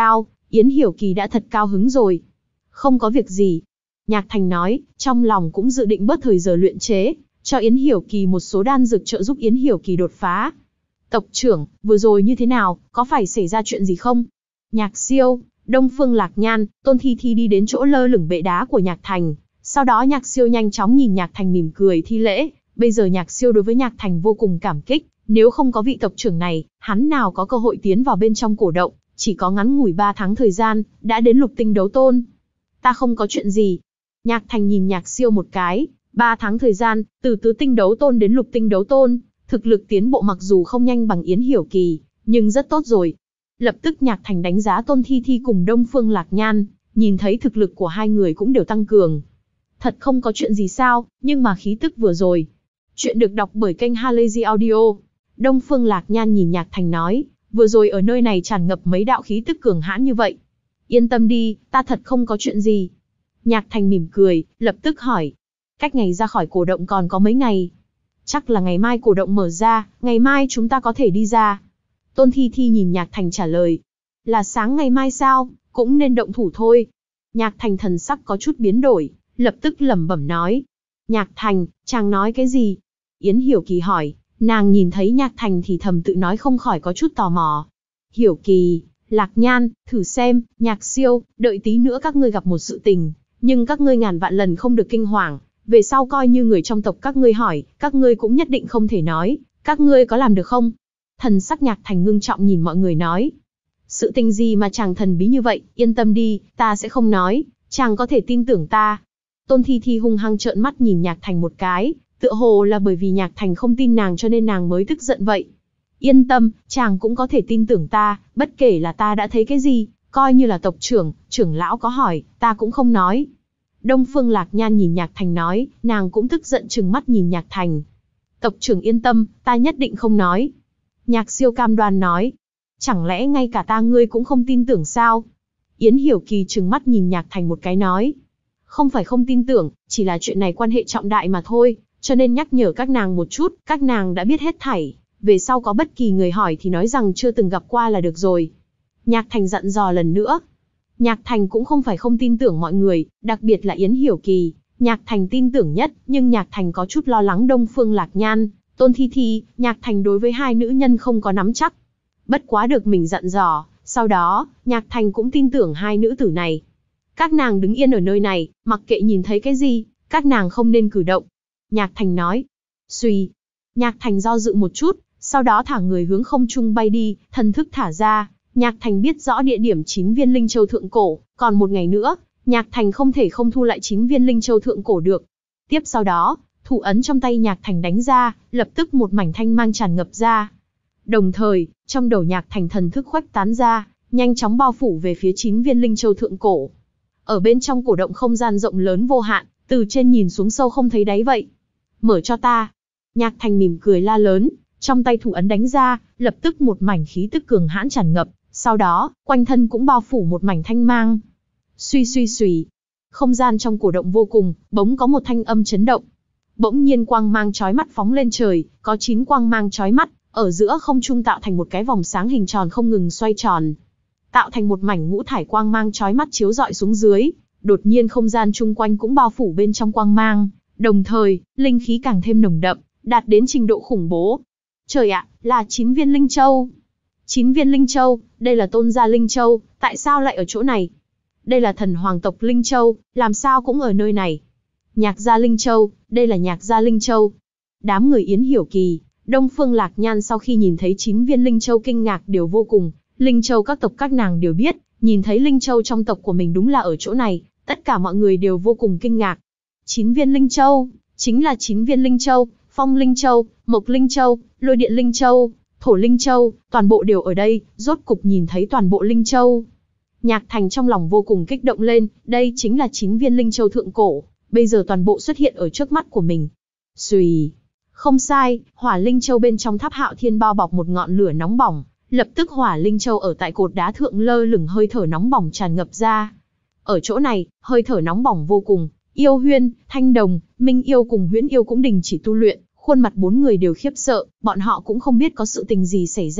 Yến Hiểu Kỳ đã thật cao hứng rồi. Không có việc gì. Nhạc Thành nói, trong lòng cũng dự định bớt thời giờ luyện chế, cho Yến Hiểu Kỳ một số đan dược trợ giúp Yến Hiểu Kỳ đột phá. Tộc trưởng, vừa rồi như thế nào, có phải xảy ra chuyện gì không? Nhạc Siêu, Đông Phương Lạc Nhan, Tôn Thi Thi đi đến chỗ lơ lửng bệ đá của Nhạc Thành. Sau đó Nhạc Siêu nhanh chóng nhìn Nhạc Thành mỉm cười thi lễ. Bây giờ Nhạc Siêu đối với Nhạc Thành vô cùng cảm kích. Nếu không có vị tộc trưởng này, hắn nào có cơ hội tiến vào bên trong cổ động. Chỉ có ngắn ngủi ba tháng thời gian, đã đến lục tinh đấu tôn. Ta không có chuyện gì. Nhạc Thành nhìn Nhạc Siêu một cái. Ba tháng thời gian, từ tứ tinh đấu tôn đến lục tinh đấu tôn. Thực lực tiến bộ mặc dù không nhanh bằng Yến Hiểu Kỳ, nhưng rất tốt rồi. Lập tức Nhạc Thành đánh giá Tôn Thi Thi cùng Đông Phương Lạc Nhan, nhìn thấy thực lực của hai người cũng đều tăng cường. Thật không có chuyện gì sao, nhưng mà khí tức vừa rồi. Chuyện được đọc bởi kênh Halazy Audio. Đông Phương Lạc Nhan nhìn Nhạc Thành nói, vừa rồi ở nơi này tràn ngập mấy đạo khí tức cường hãn như vậy. Yên tâm đi, ta thật không có chuyện gì. Nhạc Thành mỉm cười, lập tức hỏi. Cách ngày ra khỏi cổ động còn có mấy ngày? Chắc là ngày mai cổ động mở ra, ngày mai chúng ta có thể đi ra. Tôn Thi Thi nhìn Nhạc Thành trả lời. Là sáng ngày mai sao, cũng nên động thủ thôi. Nhạc Thành thần sắc có chút biến đổi, lập tức lẩm bẩm nói. Nhạc Thành, chàng nói cái gì? Yến Hiểu Kỳ hỏi, nàng nhìn thấy Nhạc Thành thì thầm tự nói không khỏi có chút tò mò. Hiểu Kỳ, Lạc Nhan, thử xem, Nhạc Siêu, đợi tí nữa các ngươi gặp một sự tình, nhưng các ngươi ngàn vạn lần không được kinh hoàng. Về sau coi như người trong tộc các ngươi hỏi, các ngươi cũng nhất định không thể nói, các ngươi có làm được không? Thần sắc Nhạc Thành ngưng trọng nhìn mọi người nói. Sự tình gì mà chàng thần bí như vậy, yên tâm đi, ta sẽ không nói, chàng có thể tin tưởng ta. Tôn Thi Thi hung hăng trợn mắt nhìn Nhạc Thành một cái, tựa hồ là bởi vì Nhạc Thành không tin nàng cho nên nàng mới tức giận vậy. Yên tâm, chàng cũng có thể tin tưởng ta, bất kể là ta đã thấy cái gì, coi như là tộc trưởng, trưởng lão có hỏi, ta cũng không nói. Đông Phương Lạc Nhan nhìn Nhạc Thành nói, nàng cũng tức giận trừng mắt nhìn Nhạc Thành. Tộc trưởng yên tâm, ta nhất định không nói. Nhạc Siêu cam đoan nói. Chẳng lẽ ngay cả ta ngươi cũng không tin tưởng sao? Yến Hiểu Kỳ trừng mắt nhìn Nhạc Thành một cái nói. Không phải không tin tưởng, chỉ là chuyện này quan hệ trọng đại mà thôi, cho nên nhắc nhở các nàng một chút, các nàng đã biết hết thảy. Về sau có bất kỳ người hỏi thì nói rằng chưa từng gặp qua là được rồi. Nhạc Thành dặn dò lần nữa. Nhạc Thành cũng không phải không tin tưởng mọi người, đặc biệt là Yến Hiểu Kỳ. Nhạc Thành tin tưởng nhất, nhưng Nhạc Thành có chút lo lắng Đông Phương Lạc Nhan, Tôn Thi Thi. Nhạc Thành đối với hai nữ nhân không có nắm chắc. Bất quá được mình dặn dò, sau đó, Nhạc Thành cũng tin tưởng hai nữ tử này. Các nàng đứng yên ở nơi này, mặc kệ nhìn thấy cái gì, các nàng không nên cử động. Nhạc Thành nói. Xuy. Nhạc Thành do dự một chút, sau đó thả người hướng không trung bay đi, thần thức thả ra. Nhạc Thành biết rõ địa điểm chín viên linh châu thượng cổ, còn một ngày nữa, Nhạc Thành không thể không thu lại chín viên linh châu thượng cổ được. Tiếp sau đó, thủ ấn trong tay Nhạc Thành đánh ra, lập tức một mảnh thanh mang tràn ngập ra. Đồng thời, trong đầu Nhạc Thành thần thức khuếch tán ra, nhanh chóng bao phủ về phía chín viên linh châu thượng cổ. Ở bên trong cổ động không gian rộng lớn vô hạn, từ trên nhìn xuống sâu không thấy đáy vậy. Mở cho ta. Nhạc Thành mỉm cười la lớn, trong tay thủ ấn đánh ra, lập tức một mảnh khí tức cường hãn tràn ngập. Sau đó, quanh thân cũng bao phủ một mảnh thanh mang. Suy suy suy. Không gian trong cổ động vô cùng, bỗng có một thanh âm chấn động. Bỗng nhiên quang mang chói mắt phóng lên trời, có chín quang mang chói mắt, ở giữa không trung tạo thành một cái vòng sáng hình tròn không ngừng xoay tròn. Tạo thành một mảnh ngũ thải quang mang chói mắt chiếu rọi xuống dưới. Đột nhiên không gian chung quanh cũng bao phủ bên trong quang mang. Đồng thời, linh khí càng thêm nồng đậm, đạt đến trình độ khủng bố. Trời ạ, là chín viên linh châu. Chín viên linh châu, đây là tôn gia linh châu, tại sao lại ở chỗ này? Đây là thần hoàng tộc linh châu, làm sao cũng ở nơi này? Nhạc gia linh châu, đây là nhạc gia linh châu. Đám người Yến Hiểu Kỳ, Đông Phương Lạc Nhan sau khi nhìn thấy chín viên linh châu kinh ngạc đều vô cùng. Linh châu các tộc các nàng đều biết, nhìn thấy linh châu trong tộc của mình đúng là ở chỗ này, tất cả mọi người đều vô cùng kinh ngạc. Chín viên linh châu, chính là chín viên linh châu, phong linh châu, mộc linh châu, lôi điện linh châu, thổ linh châu, toàn bộ đều ở đây, rốt cục nhìn thấy toàn bộ linh châu. Nhạc Thành trong lòng vô cùng kích động lên, đây chính là chín viên linh châu thượng cổ, bây giờ toàn bộ xuất hiện ở trước mắt của mình. Xùy. Không sai, hỏa linh châu bên trong tháp Hạo Thiên bao bọc một ngọn lửa nóng bỏng, lập tức hỏa linh châu ở tại cột đá thượng lơ lửng hơi thở nóng bỏng tràn ngập ra. Ở chỗ này, hơi thở nóng bỏng vô cùng, Yêu Huyên, Thanh Đồng, Minh Yêu cùng Huyễn Yêu cũng đình chỉ tu luyện, khuôn mặt bốn người đều khiếp sợ, bọn họ cũng không biết có sự tình gì xảy ra,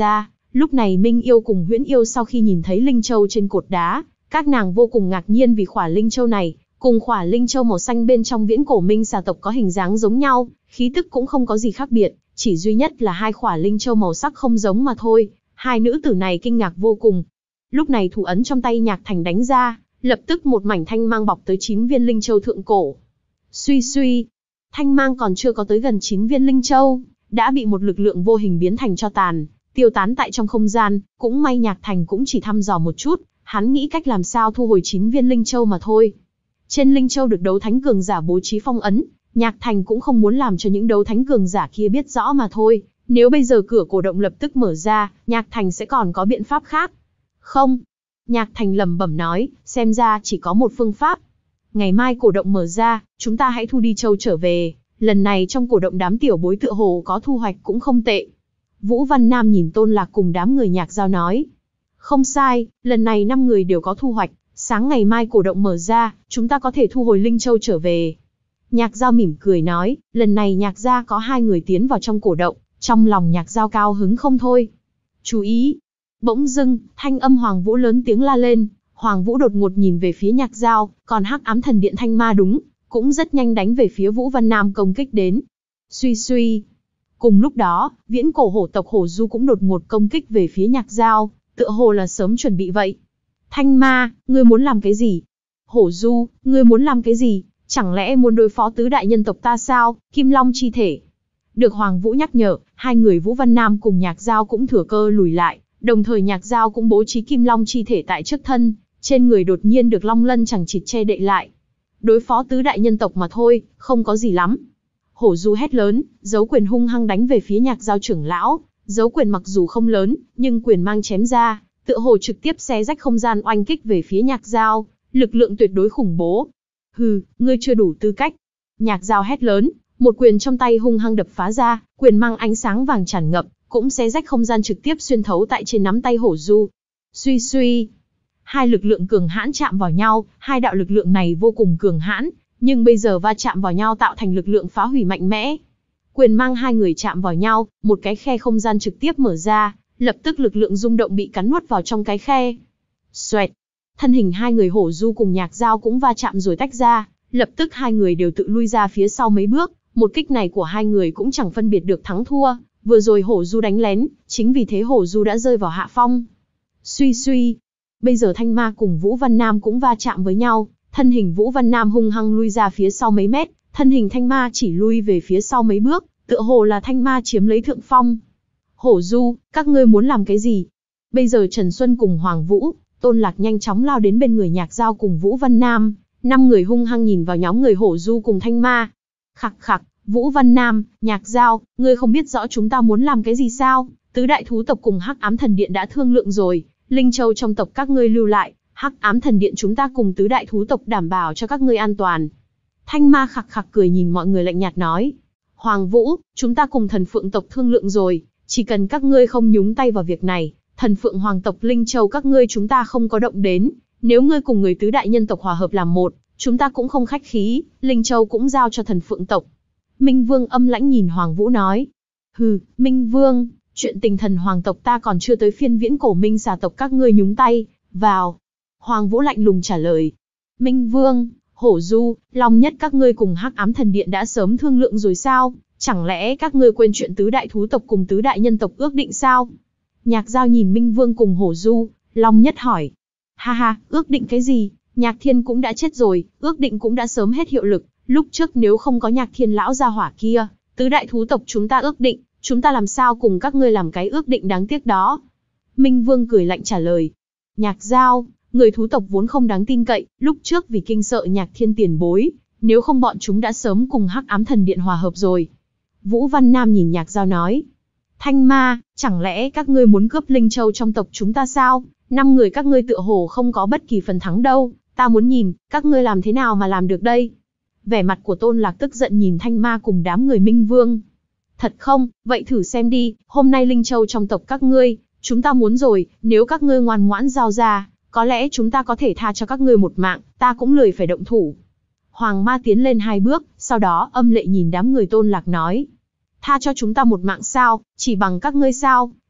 Lúc này Minh Yêu cùng Huyễn Yêu sau khi nhìn thấy linh châu trên cột đá, các nàng vô cùng ngạc nhiên vì khỏa linh châu này, cùng khỏa linh châu màu xanh bên trong viễn cổ minh xà tộc có hình dáng giống nhau, khí tức cũng không có gì khác biệt, chỉ duy nhất là hai khỏa linh châu màu sắc không giống mà thôi. Hai nữ tử này kinh ngạc vô cùng. Lúc này thủ ấn trong tay Nhạc Thành đánh ra, lập tức một mảnh thanh mang bọc tới chín viên linh châu thượng cổ. Suy suy, thanh mang còn chưa có tới gần chín viên linh châu, đã bị một lực lượng vô hình biến thành tro tàn, tiêu tán tại trong không gian. Cũng may Nhạc Thành cũng chỉ thăm dò một chút, hắn nghĩ cách làm sao thu hồi chín viên linh châu mà thôi. Trên linh châu được đấu thánh cường giả bố trí phong ấn, Nhạc Thành cũng không muốn làm cho những đấu thánh cường giả kia biết rõ mà thôi. Nếu bây giờ cửa cổ động lập tức mở ra, Nhạc Thành sẽ còn có biện pháp khác. Không, Nhạc Thành lẩm bẩm nói, xem ra chỉ có một phương pháp. Ngày mai cổ động mở ra, chúng ta hãy thu đi châu trở về. Lần này trong cổ động đám tiểu bối tựa hồ có thu hoạch cũng không tệ. Vũ Văn Nam nhìn Tôn Lạc cùng đám người Nhạc Giao nói. Không sai, lần này năm người đều có thu hoạch. Sáng ngày mai cổ động mở ra, chúng ta có thể thu hồi linh châu trở về. Nhạc Giao mỉm cười nói, lần này Nhạc gia có hai người tiến vào trong cổ động. Trong lòng Nhạc Giao cao hứng không thôi. Chú ý! Bỗng dưng, thanh âm Hoàng Vũ lớn tiếng la lên. Hoàng Vũ đột ngột nhìn về phía Nhạc Giao, còn Hắc Ám Thần Điện Thanh Ma đúng, cũng rất nhanh đánh về phía Vũ Văn Nam công kích đến. Suy suy! Cùng lúc đó, viễn cổ hổ tộc Hổ Du cũng đột ngột công kích về phía Nhạc Giao, tựa hồ là sớm chuẩn bị vậy. Thanh Ma, ngươi muốn làm cái gì? Hổ Du, ngươi muốn làm cái gì? Chẳng lẽ muốn đối phó tứ đại nhân tộc ta sao? Kim Long chi thể. Được Hoàng Vũ nhắc nhở, hai người Vũ Văn Nam cùng Nhạc Giao cũng thừa cơ lùi lại, đồng thời Nhạc Giao cũng bố trí Kim Long chi thể tại trước thân, trên người đột nhiên được long lân chẳng chịt che đậy lại. Đối phó tứ đại nhân tộc mà thôi, không có gì lắm. Hổ Du hét lớn, giấu quyền hung hăng đánh về phía Nhạc Giao trưởng lão, giấu quyền mặc dù không lớn, nhưng quyền mang chém ra, tựa hồ trực tiếp xé rách không gian oanh kích về phía Nhạc Giao, lực lượng tuyệt đối khủng bố. Hừ, ngươi chưa đủ tư cách. Nhạc Giao hét lớn, một quyền trong tay hung hăng đập phá ra, quyền mang ánh sáng vàng tràn ngập, cũng xé rách không gian trực tiếp xuyên thấu tại trên nắm tay Hổ Du. Suy suy, hai lực lượng cường hãn chạm vào nhau, hai đạo lực lượng này vô cùng cường hãn, nhưng bây giờ va chạm vào nhau tạo thành lực lượng phá hủy mạnh mẽ. Quyền mang hai người chạm vào nhau, một cái khe không gian trực tiếp mở ra, lập tức lực lượng rung động bị cắn nuốt vào trong cái khe. Xoẹt, thân hình hai người Hổ Du cùng Nhạc Giao cũng va chạm rồi tách ra, lập tức hai người đều tự lui ra phía sau mấy bước, một kích này của hai người cũng chẳng phân biệt được thắng thua, vừa rồi Hổ Du đánh lén, chính vì thế Hổ Du đã rơi vào hạ phong. Suy suy, bây giờ Thanh Ma cùng Vũ Văn Nam cũng va chạm với nhau, thân hình Vũ Văn Nam hung hăng lui ra phía sau mấy mét, thân hình Thanh Ma chỉ lui về phía sau mấy bước, tựa hồ là Thanh Ma chiếm lấy thượng phong. Hổ Du, các ngươi muốn làm cái gì? Bây giờ Trần Xuân cùng Hoàng Vũ, Tôn Lạc nhanh chóng lao đến bên người Nhạc Giao cùng Vũ Văn Nam, năm người hung hăng nhìn vào nhóm người Hổ Du cùng Thanh Ma. Khặc khặc, Vũ Văn Nam, Nhạc Giao, ngươi không biết rõ chúng ta muốn làm cái gì sao? Tứ đại thú tộc cùng Hắc Ám Thần Điện đã thương lượng rồi, linh châu trong tộc các ngươi lưu lại, Hắc Ám Thần Điện chúng ta cùng tứ đại thú tộc đảm bảo cho các ngươi an toàn. Thanh Ma khặc khặc cười nhìn mọi người lạnh nhạt nói, Hoàng Vũ, chúng ta cùng Thần Phượng tộc thương lượng rồi, chỉ cần các ngươi không nhúng tay vào việc này, Thần Phượng Hoàng tộc linh châu các ngươi chúng ta không có động đến, nếu ngươi cùng người tứ đại nhân tộc hòa hợp làm một, chúng ta cũng không khách khí, linh châu cũng giao cho Thần Phượng tộc. Minh Vương âm lãnh nhìn Hoàng Vũ nói, hừ, Minh Vương, chuyện tình thần hoàng tộc ta còn chưa tới phiên viễn cổ minh xà tộc các ngươi nhúng tay vào. Hoàng Vũ lạnh lùng trả lời, Minh Vương, Hổ Du, Long Nhất các ngươi cùng Hắc Ám Thần Điện đã sớm thương lượng rồi sao? Chẳng lẽ các ngươi quên chuyện tứ đại thú tộc cùng tứ đại nhân tộc ước định sao? Nhạc Giao nhìn Minh Vương cùng Hổ Du, Long Nhất hỏi, ha ha, ước định cái gì? Nhạc Thiên cũng đã chết rồi, ước định cũng đã sớm hết hiệu lực. Lúc trước nếu không có Nhạc Thiên lão gia hỏa kia, tứ đại thú tộc chúng ta ước định, chúng ta làm sao cùng các ngươi làm cái ước định đáng tiếc đó? Minh Vương cười lạnh trả lời, Nhạc Giao, người thú tộc vốn không đáng tin cậy, lúc trước vì kinh sợ Nhạc Thiên tiền bối, nếu không bọn chúng đã sớm cùng Hắc Ám Thần Điện hòa hợp rồi. Vũ Văn Nam nhìn Nhạc Giao nói, Thanh Ma, chẳng lẽ các ngươi muốn cướp linh châu trong tộc chúng ta sao? Năm người các ngươi tựa hồ không có bất kỳ phần thắng đâu, ta muốn nhìn, các ngươi làm thế nào mà làm được đây? Vẻ mặt của Tôn Lạc tức giận nhìn Thanh Ma cùng đám người Minh Vương. Thật không, vậy thử xem đi, hôm nay linh châu trong tộc các ngươi, chúng ta muốn rồi, nếu các ngươi ngoan ngoãn giao ra, có lẽ chúng ta có thể tha cho các ngươi một mạng, ta cũng lười phải động thủ. Hoàng Ma tiến lên hai bước, sau đó âm lệ nhìn đám người Tôn Lạc nói, tha cho chúng ta một mạng sao, chỉ bằng các ngươi sao,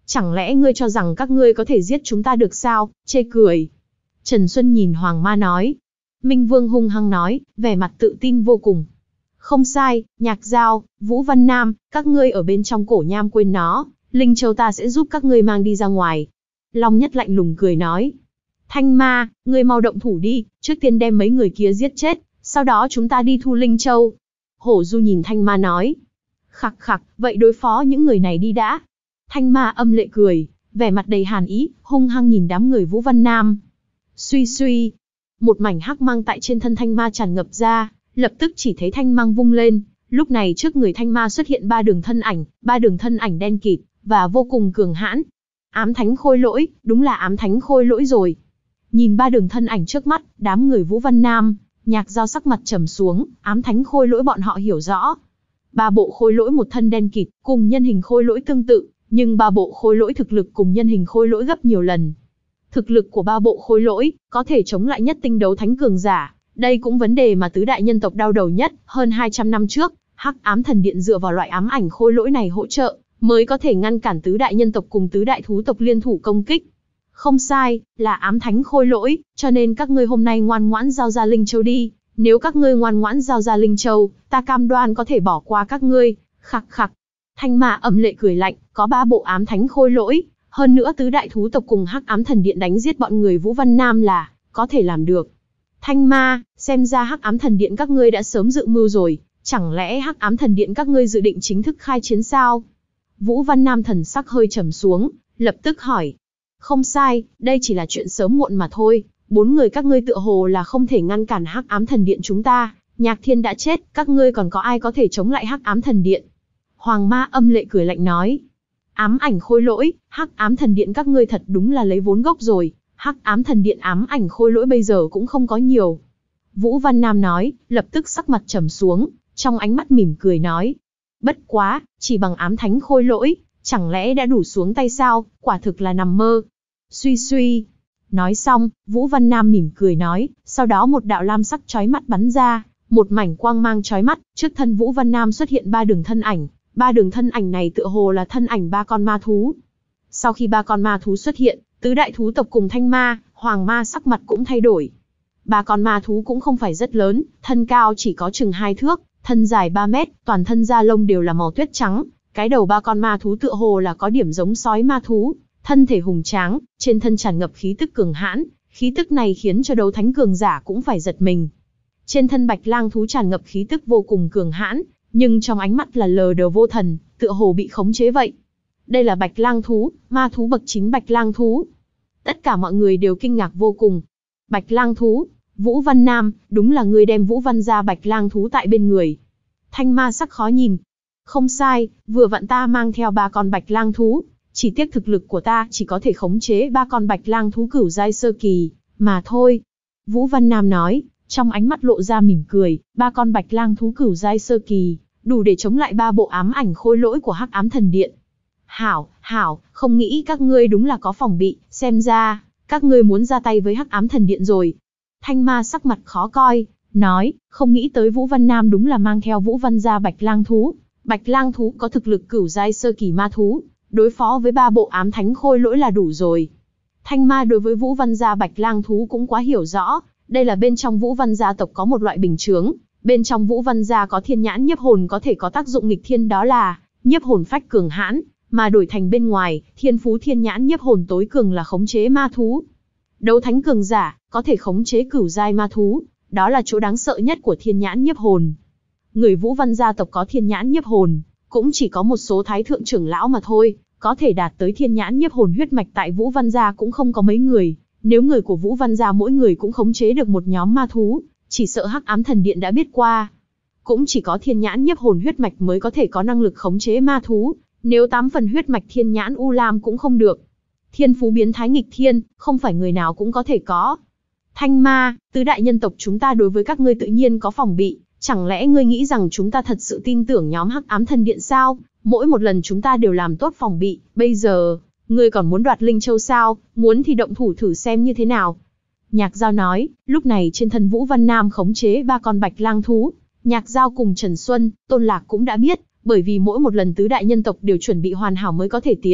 Chẳng lẽ ngươi cho rằng các ngươi có thể giết chúng ta được sao? Chê cười. Trần Xuân nhìn Hoàng Ma nói. Minh Vương hung hăng nói, vẻ mặt tự tin vô cùng. Không sai, Nhạc Giao, Vũ Văn Nam, các ngươi ở bên trong cổ nham quên nó, Linh Châu ta sẽ giúp các ngươi mang đi ra ngoài. Long Nhất lạnh lùng cười nói. Thanh Ma, ngươi mau động thủ đi, trước tiên đem mấy người kia giết chết, sau đó chúng ta đi thu Linh Châu. Hổ Du nhìn Thanh Ma nói. Khặc khặc, vậy đối phó những người này đi đã. Thanh Ma âm lệ cười, vẻ mặt đầy hàn ý, hung hăng nhìn đám người Vũ Văn Nam. Suy suy, một mảnh hắc mang tại trên thân Thanh Ma tràn ngập ra, lập tức chỉ thấy thanh mang vung lên, lúc này trước người Thanh Ma xuất hiện ba đường thân ảnh, ba đường thân ảnh đen kịt và vô cùng cường hãn. Ám Thánh Khôi Lỗi, đúng là Ám Thánh Khôi Lỗi rồi. Nhìn ba đường thân ảnh trước mắt, đám người Vũ Văn Nam, Nhạc Giao sắc mặt trầm xuống, Ám Thánh Khôi Lỗi bọn họ hiểu rõ. Ba bộ khôi lỗi một thân đen kịt, cùng nhân hình khôi lỗi tương tự, nhưng ba bộ khôi lỗi thực lực cùng nhân hình khôi lỗi gấp nhiều lần. Thực lực của ba bộ khôi lỗi có thể chống lại nhất tinh đấu thánh cường giả, đây cũng vấn đề mà tứ đại nhân tộc đau đầu nhất. Hơn hai trăm năm trước, Hắc Ám Thần Điện dựa vào loại ám ảnh khôi lỗi này hỗ trợ, mới có thể ngăn cản tứ đại nhân tộc cùng tứ đại thú tộc liên thủ công kích. Không sai, là Ám Thánh Khôi Lỗi, cho nên các ngươi hôm nay ngoan ngoãn giao ra Linh Châu đi. Nếu các ngươi ngoan ngoãn giao ra Linh Châu, ta cam đoan có thể bỏ qua các ngươi. Khặc khặc. Thanh Ma ầm lệ cười lạnh, có ba bộ Ám Thánh Khôi Lỗi, hơn nữa tứ đại thú tộc cùng Hắc Ám Thần Điện đánh giết bọn người Vũ Văn Nam là có thể làm được. Thanh Ma, xem ra Hắc Ám Thần Điện các ngươi đã sớm dự mưu rồi, chẳng lẽ Hắc Ám Thần Điện các ngươi dự định chính thức khai chiến sao? Vũ Văn Nam thần sắc hơi trầm xuống, lập tức hỏi. Không sai, đây chỉ là chuyện sớm muộn mà thôi, bốn người các ngươi tựa hồ là không thể ngăn cản Hắc Ám Thần Điện chúng ta, Nhạc Thiên đã chết, các ngươi còn có ai có thể chống lại Hắc Ám Thần Điện? Hoàng Ma âm lệ cười lạnh nói. Ám ảnh khôi lỗi, Hắc Ám Thần Điện các ngươi thật đúng là lấy vốn gốc rồi, Hắc Ám Thần Điện ám ảnh khôi lỗi bây giờ cũng không có nhiều. Vũ Văn Nam nói, lập tức sắc mặt trầm xuống, trong ánh mắt mỉm cười nói. Bất quá, chỉ bằng Ám Thánh Khôi Lỗi, chẳng lẽ đã đủ xuống tay sao, quả thực là nằm mơ. Suy suy. Nói xong, Vũ Văn Nam mỉm cười nói, sau đó một đạo lam sắc chói mắt bắn ra, một mảnh quang mang chói mắt, trước thân Vũ Văn Nam xuất hiện ba đường thân ảnh, ba đường thân ảnh này tựa hồ là thân ảnh ba con ma thú. Sau khi ba con ma thú xuất hiện, tứ đại thú tộc cùng Thanh Ma, Hoàng Ma sắc mặt cũng thay đổi. Ba con ma thú cũng không phải rất lớn, thân cao chỉ có chừng hai thước, thân dài ba mét, toàn thân da lông đều là màu tuyết trắng, cái đầu ba con ma thú tựa hồ là có điểm giống sói ma thú, thân thể hùng tráng, trên thân tràn ngập khí tức cường hãn, khí tức này khiến cho đấu thánh cường giả cũng phải giật mình. Trên thân Bạch Lang thú tràn ngập khí tức vô cùng cường hãn, nhưng trong ánh mắt là lờ đờ vô thần, tựa hồ bị khống chế vậy. Đây là Bạch Lang thú, ma thú bậc chín Bạch Lang thú. Tất cả mọi người đều kinh ngạc vô cùng. Bạch Lang thú, Vũ Văn Nam, đúng là ngươi đem Vũ Văn gia Bạch Lang thú tại bên người. Thanh Ma sắc khó nhìn. Không sai, vừa vặn ta mang theo ba con Bạch Lang thú, chỉ tiếc thực lực của ta chỉ có thể khống chế ba con Bạch Lang thú cửu giai sơ kỳ, mà thôi. Vũ Văn Nam nói, trong ánh mắt lộ ra mỉm cười, ba con Bạch Lang thú cửu giai sơ kỳ, đủ để chống lại ba bộ ám ảnh khôi lỗi của Hắc Ám Thần Điện. Hảo, hảo, không nghĩ các ngươi đúng là có phòng bị, xem ra, các ngươi muốn ra tay với Hắc Ám Thần Điện rồi. Thanh Ma sắc mặt khó coi, nói, không nghĩ tới Vũ Văn Nam đúng là mang theo Vũ Văn gia Bạch Lang thú. Bạch Lang thú có thực lực cửu giai sơ kỳ ma thú, đối phó với ba bộ ám thánh khôi lỗi là đủ rồi. Thanh Ma đối với Vũ Văn gia Bạch Lang thú cũng quá hiểu rõ, đây là bên trong Vũ Văn gia tộc có một loại bình chướng, bên trong Vũ Văn gia có thiên nhãn nhiếp hồn có thể có tác dụng nghịch thiên, đó là nhiếp hồn phách cường hãn, mà đổi thành bên ngoài, thiên phú thiên nhãn nhiếp hồn tối cường là khống chế ma thú. Đấu thánh cường giả có thể khống chế cửu giai ma thú, đó là chỗ đáng sợ nhất của thiên nhãn nhiếp hồn. Người Vũ Văn gia tộc có thiên nhãn nhiếp hồn, cũng chỉ có một số thái thượng trưởng lão mà thôi, có thể đạt tới thiên nhãn nhiếp hồn huyết mạch tại Vũ Văn gia cũng không có mấy người. Nếu người của Vũ Văn gia mỗi người cũng khống chế được một nhóm ma thú, chỉ sợ Hắc Ám Thần Điện đã biết qua. Cũng chỉ có thiên nhãn nhiếp hồn huyết mạch mới có thể có năng lực khống chế ma thú, nếu tám phần huyết mạch thiên nhãn U Lam cũng không được. Thiên phú biến thái nghịch thiên, không phải người nào cũng có thể có. Thanh Ma, tứ đại nhân tộc chúng ta đối với các ngươi tự nhiên có phòng bị, chẳng lẽ ngươi nghĩ rằng chúng ta thật sự tin tưởng nhóm Hắc Ám Thần Điện sao? Mỗi một lần chúng ta đều làm tốt phòng bị, bây giờ, ngươi còn muốn đoạt Linh Châu sao? Muốn thì động thủ thử xem như thế nào. Nhạc Giao nói, lúc này trên thân Vũ Văn Nam khống chế ba con Bạch Lang thú. Nhạc Giao cùng Trần Xuân, Tôn Lạc cũng đã biết, bởi vì mỗi một lần tứ đại nhân tộc đều chuẩn bị hoàn hảo mới có thể tiến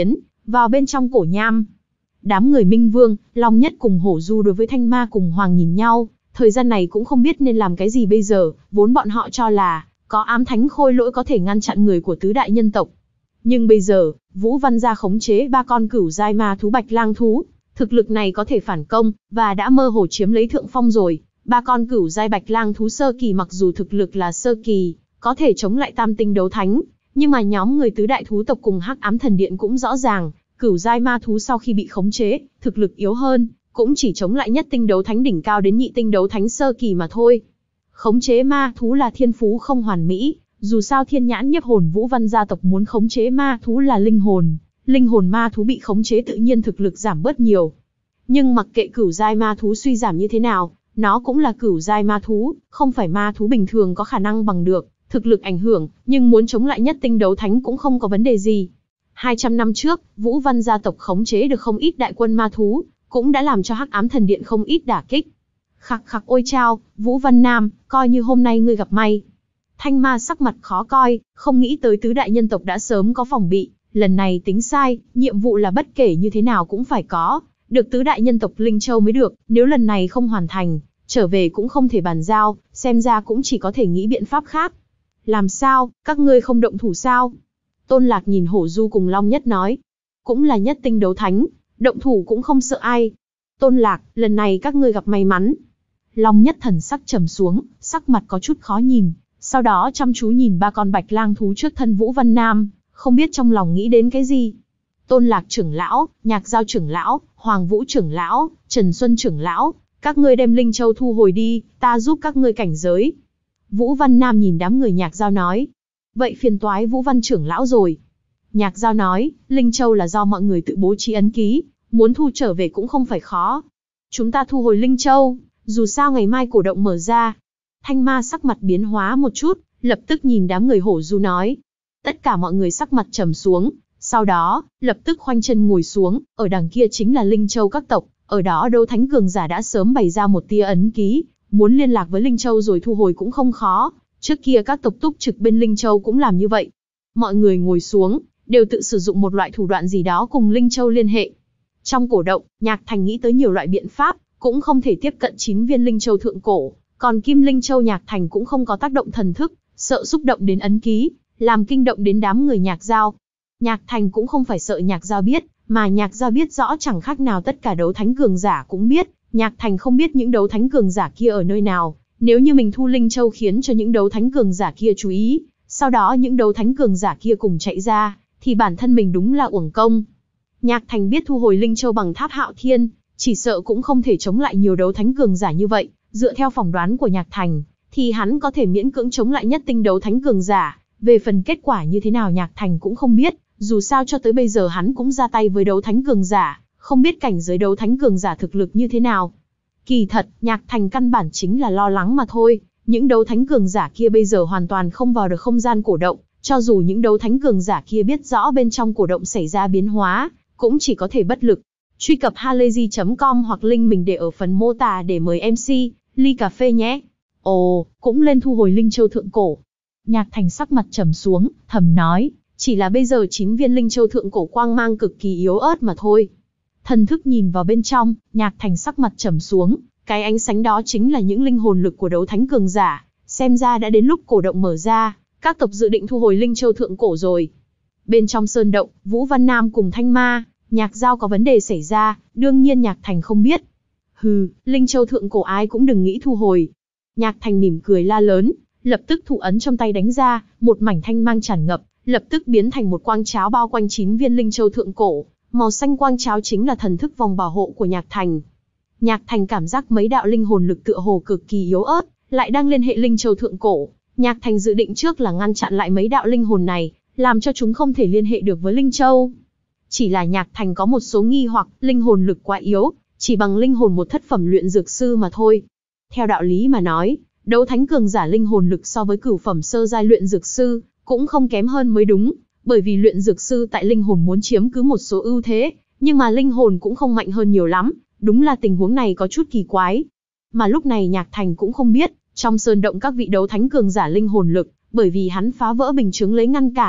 vào bên trong cổ nham. Đám người Minh Vương, Long Nhất cùng Hổ Du đối với Thanh Ma cùng Hoàng nhìn nhau, thời gian này cũng không biết nên làm cái gì bây giờ, vốn bọn họ cho là, có ám thánh khôi lỗi có thể ngăn chặn người của tứ đại nhân tộc. Nhưng bây giờ, Vũ Văn gia khống chế ba con cửu giai ma thú bạch lang thú, thực lực này có thể phản công, và đã mơ hồ chiếm lấy thượng phong rồi. Ba con cửu giai bạch lang thú sơ kỳ mặc dù thực lực là sơ kỳ, có thể chống lại tam tinh đấu thánh, nhưng mà nhóm người tứ đại thú tộc cùng Hắc Ám Thần Điện cũng rõ ràng, cửu giai ma thú sau khi bị khống chế, thực lực yếu hơn, cũng chỉ chống lại nhất tinh đấu thánh đỉnh cao đến nhị tinh đấu thánh sơ kỳ mà thôi. Khống chế ma thú là thiên phú không hoàn mỹ, dù sao thiên nhãn nhiếp hồn Vũ Văn gia tộc muốn khống chế ma thú là linh hồn, linh hồn ma thú bị khống chế tự nhiên thực lực giảm bớt nhiều. Nhưng mặc kệ cửu giai ma thú suy giảm như thế nào, nó cũng là cửu giai ma thú, không phải ma thú bình thường có khả năng bằng được, thực lực ảnh hưởng, nhưng muốn chống lại nhất tinh đấu thánh cũng không có vấn đề gì. hai trăm năm trước, Vũ Văn gia tộc khống chế được không ít đại quân ma thú, cũng đã làm cho Hắc Ám Thần Điện không ít đả kích. Khặc khặc ôi chao, Vũ Văn Nam, coi như hôm nay ngươi gặp may. Thanh Ma sắc mặt khó coi, không nghĩ tới tứ đại nhân tộc đã sớm có phòng bị, lần này tính sai, nhiệm vụ là bất kể như thế nào cũng phải có, được tứ đại nhân tộc Linh Châu mới được, nếu lần này không hoàn thành, trở về cũng không thể bàn giao, xem ra cũng chỉ có thể nghĩ biện pháp khác. Làm sao, các ngươi không động thủ sao? Tôn Lạc nhìn Hổ Du cùng Long Nhất nói, cũng là nhất tinh đấu thánh, động thủ cũng không sợ ai. Tôn Lạc, lần này các ngươi gặp may mắn. Long Nhất thần sắc trầm xuống, sắc mặt có chút khó nhìn, sau đó chăm chú nhìn ba con bạch lang thú trước thân Vũ Văn Nam, không biết trong lòng nghĩ đến cái gì. Tôn Lạc trưởng lão, Nhạc Giao trưởng lão, Hoàng Vũ trưởng lão, Trần Xuân trưởng lão, các ngươi đem Linh Châu thu hồi đi, ta giúp các ngươi cảnh giới. Vũ Văn Nam nhìn đám người Nhạc Giao nói, vậy phiền toái Vũ Văn trưởng lão rồi. Nhạc Giao nói, Linh Châu là do mọi người tự bố trí ấn ký, muốn thu trở về cũng không phải khó. Chúng ta thu hồi Linh Châu, dù sao ngày mai cổ động mở ra. Thanh Ma sắc mặt biến hóa một chút, lập tức nhìn đám người Hổ Du nói. Tất cả mọi người sắc mặt trầm xuống, sau đó, lập tức khoanh chân ngồi xuống, ở đằng kia chính là Linh Châu các tộc, ở đó đấu thánh cường giả đã sớm bày ra một tia ấn ký, muốn liên lạc với Linh Châu rồi thu hồi cũng không khó, trước kia các tộc túc trực bên Linh Châu cũng làm như vậy. Mọi người ngồi xuống, đều tự sử dụng một loại thủ đoạn gì đó cùng Linh Châu liên hệ. Trong cổ động, Nhạc Thành nghĩ tới nhiều loại biện pháp, cũng không thể tiếp cận chín viên Linh Châu thượng cổ, còn Kim Linh Châu Nhạc Thành cũng không có tác động thần thức, sợ xúc động đến ấn ký, làm kinh động đến đám người Nhạc Giao. Nhạc Thành cũng không phải sợ Nhạc Giao biết, mà Nhạc Giao biết rõ chẳng khác nào tất cả đấu thánh cường giả cũng biết, Nhạc Thành không biết những đấu thánh cường giả kia ở nơi nào, nếu như mình thu Linh Châu khiến cho những đấu thánh cường giả kia chú ý, sau đó những đấu thánh cường giả kia cùng chạy ra, thì bản thân mình đúng là uổng công. Nhạc Thành biết thu hồi Linh Châu bằng Tháp Hạo Thiên, chỉ sợ cũng không thể chống lại nhiều đấu thánh cường giả như vậy, dựa theo phỏng đoán của Nhạc Thành, thì hắn có thể miễn cưỡng chống lại nhất tinh đấu thánh cường giả, về phần kết quả như thế nào Nhạc Thành cũng không biết, dù sao cho tới bây giờ hắn cũng ra tay với đấu thánh cường giả, không biết cảnh giới đấu thánh cường giả thực lực như thế nào. Kỳ thật, Nhạc Thành căn bản chính là lo lắng mà thôi, những đấu thánh cường giả kia bây giờ hoàn toàn không vào được không gian cổ động, cho dù những đấu thánh cường giả kia biết rõ bên trong cổ động xảy ra biến hóa, cũng chỉ có thể bất lực. Truy cập halayzi chấm com hoặc link mình để ở phần mô tả để mời em xê, ly cà phê nhé. Ồ, cũng lên thu hồi Linh Châu thượng cổ. Nhạc Thành sắc mặt trầm xuống, thầm nói, chỉ là bây giờ chín viên Linh Châu thượng cổ quang mang cực kỳ yếu ớt mà thôi. Thần thức nhìn vào bên trong, Nhạc Thành sắc mặt trầm xuống, cái ánh sáng đó chính là những linh hồn lực của đấu thánh cường giả, xem ra đã đến lúc cổ động mở ra, các tộc dự định thu hồi Linh Châu thượng cổ rồi. Bên trong sơn động, Vũ Văn Nam cùng Thanh Ma, Nhạc Giao có vấn đề xảy ra, đương nhiên Nhạc Thành không biết. Hừ, Linh Châu thượng cổ ai cũng đừng nghĩ thu hồi. Nhạc Thành mỉm cười la lớn, lập tức thủ ấn trong tay đánh ra, một mảnh thanh mang tràn ngập, lập tức biến thành một quang cháo bao quanh chín viên Linh Châu thượng cổ, màu xanh quang cháo chính là thần thức vòng bảo hộ của Nhạc Thành. Nhạc Thành cảm giác mấy đạo linh hồn lực tựa hồ cực kỳ yếu ớt, lại đang liên hệ Linh Châu thượng cổ. Nhạc Thành dự định trước là ngăn chặn lại mấy đạo linh hồn này, làm cho chúng không thể liên hệ được với Linh Châu. Chỉ là Nhạc Thành có một số nghi hoặc, linh hồn lực quá yếu, chỉ bằng linh hồn một thất phẩm luyện dược sư mà thôi. Theo đạo lý mà nói, đấu thánh cường giả linh hồn lực so với cửu phẩm sơ giai luyện dược sư cũng không kém hơn mới đúng, bởi vì luyện dược sư tại linh hồn muốn chiếm cứ một số ưu thế, nhưng mà linh hồn cũng không mạnh hơn nhiều lắm, đúng là tình huống này có chút kỳ quái. Mà lúc này Nhạc Thành cũng không biết, trong sơn động các vị đấu thánh cường giả linh hồn lực, bởi vì hắn phá vỡ bình chướng lấy ngăn cản,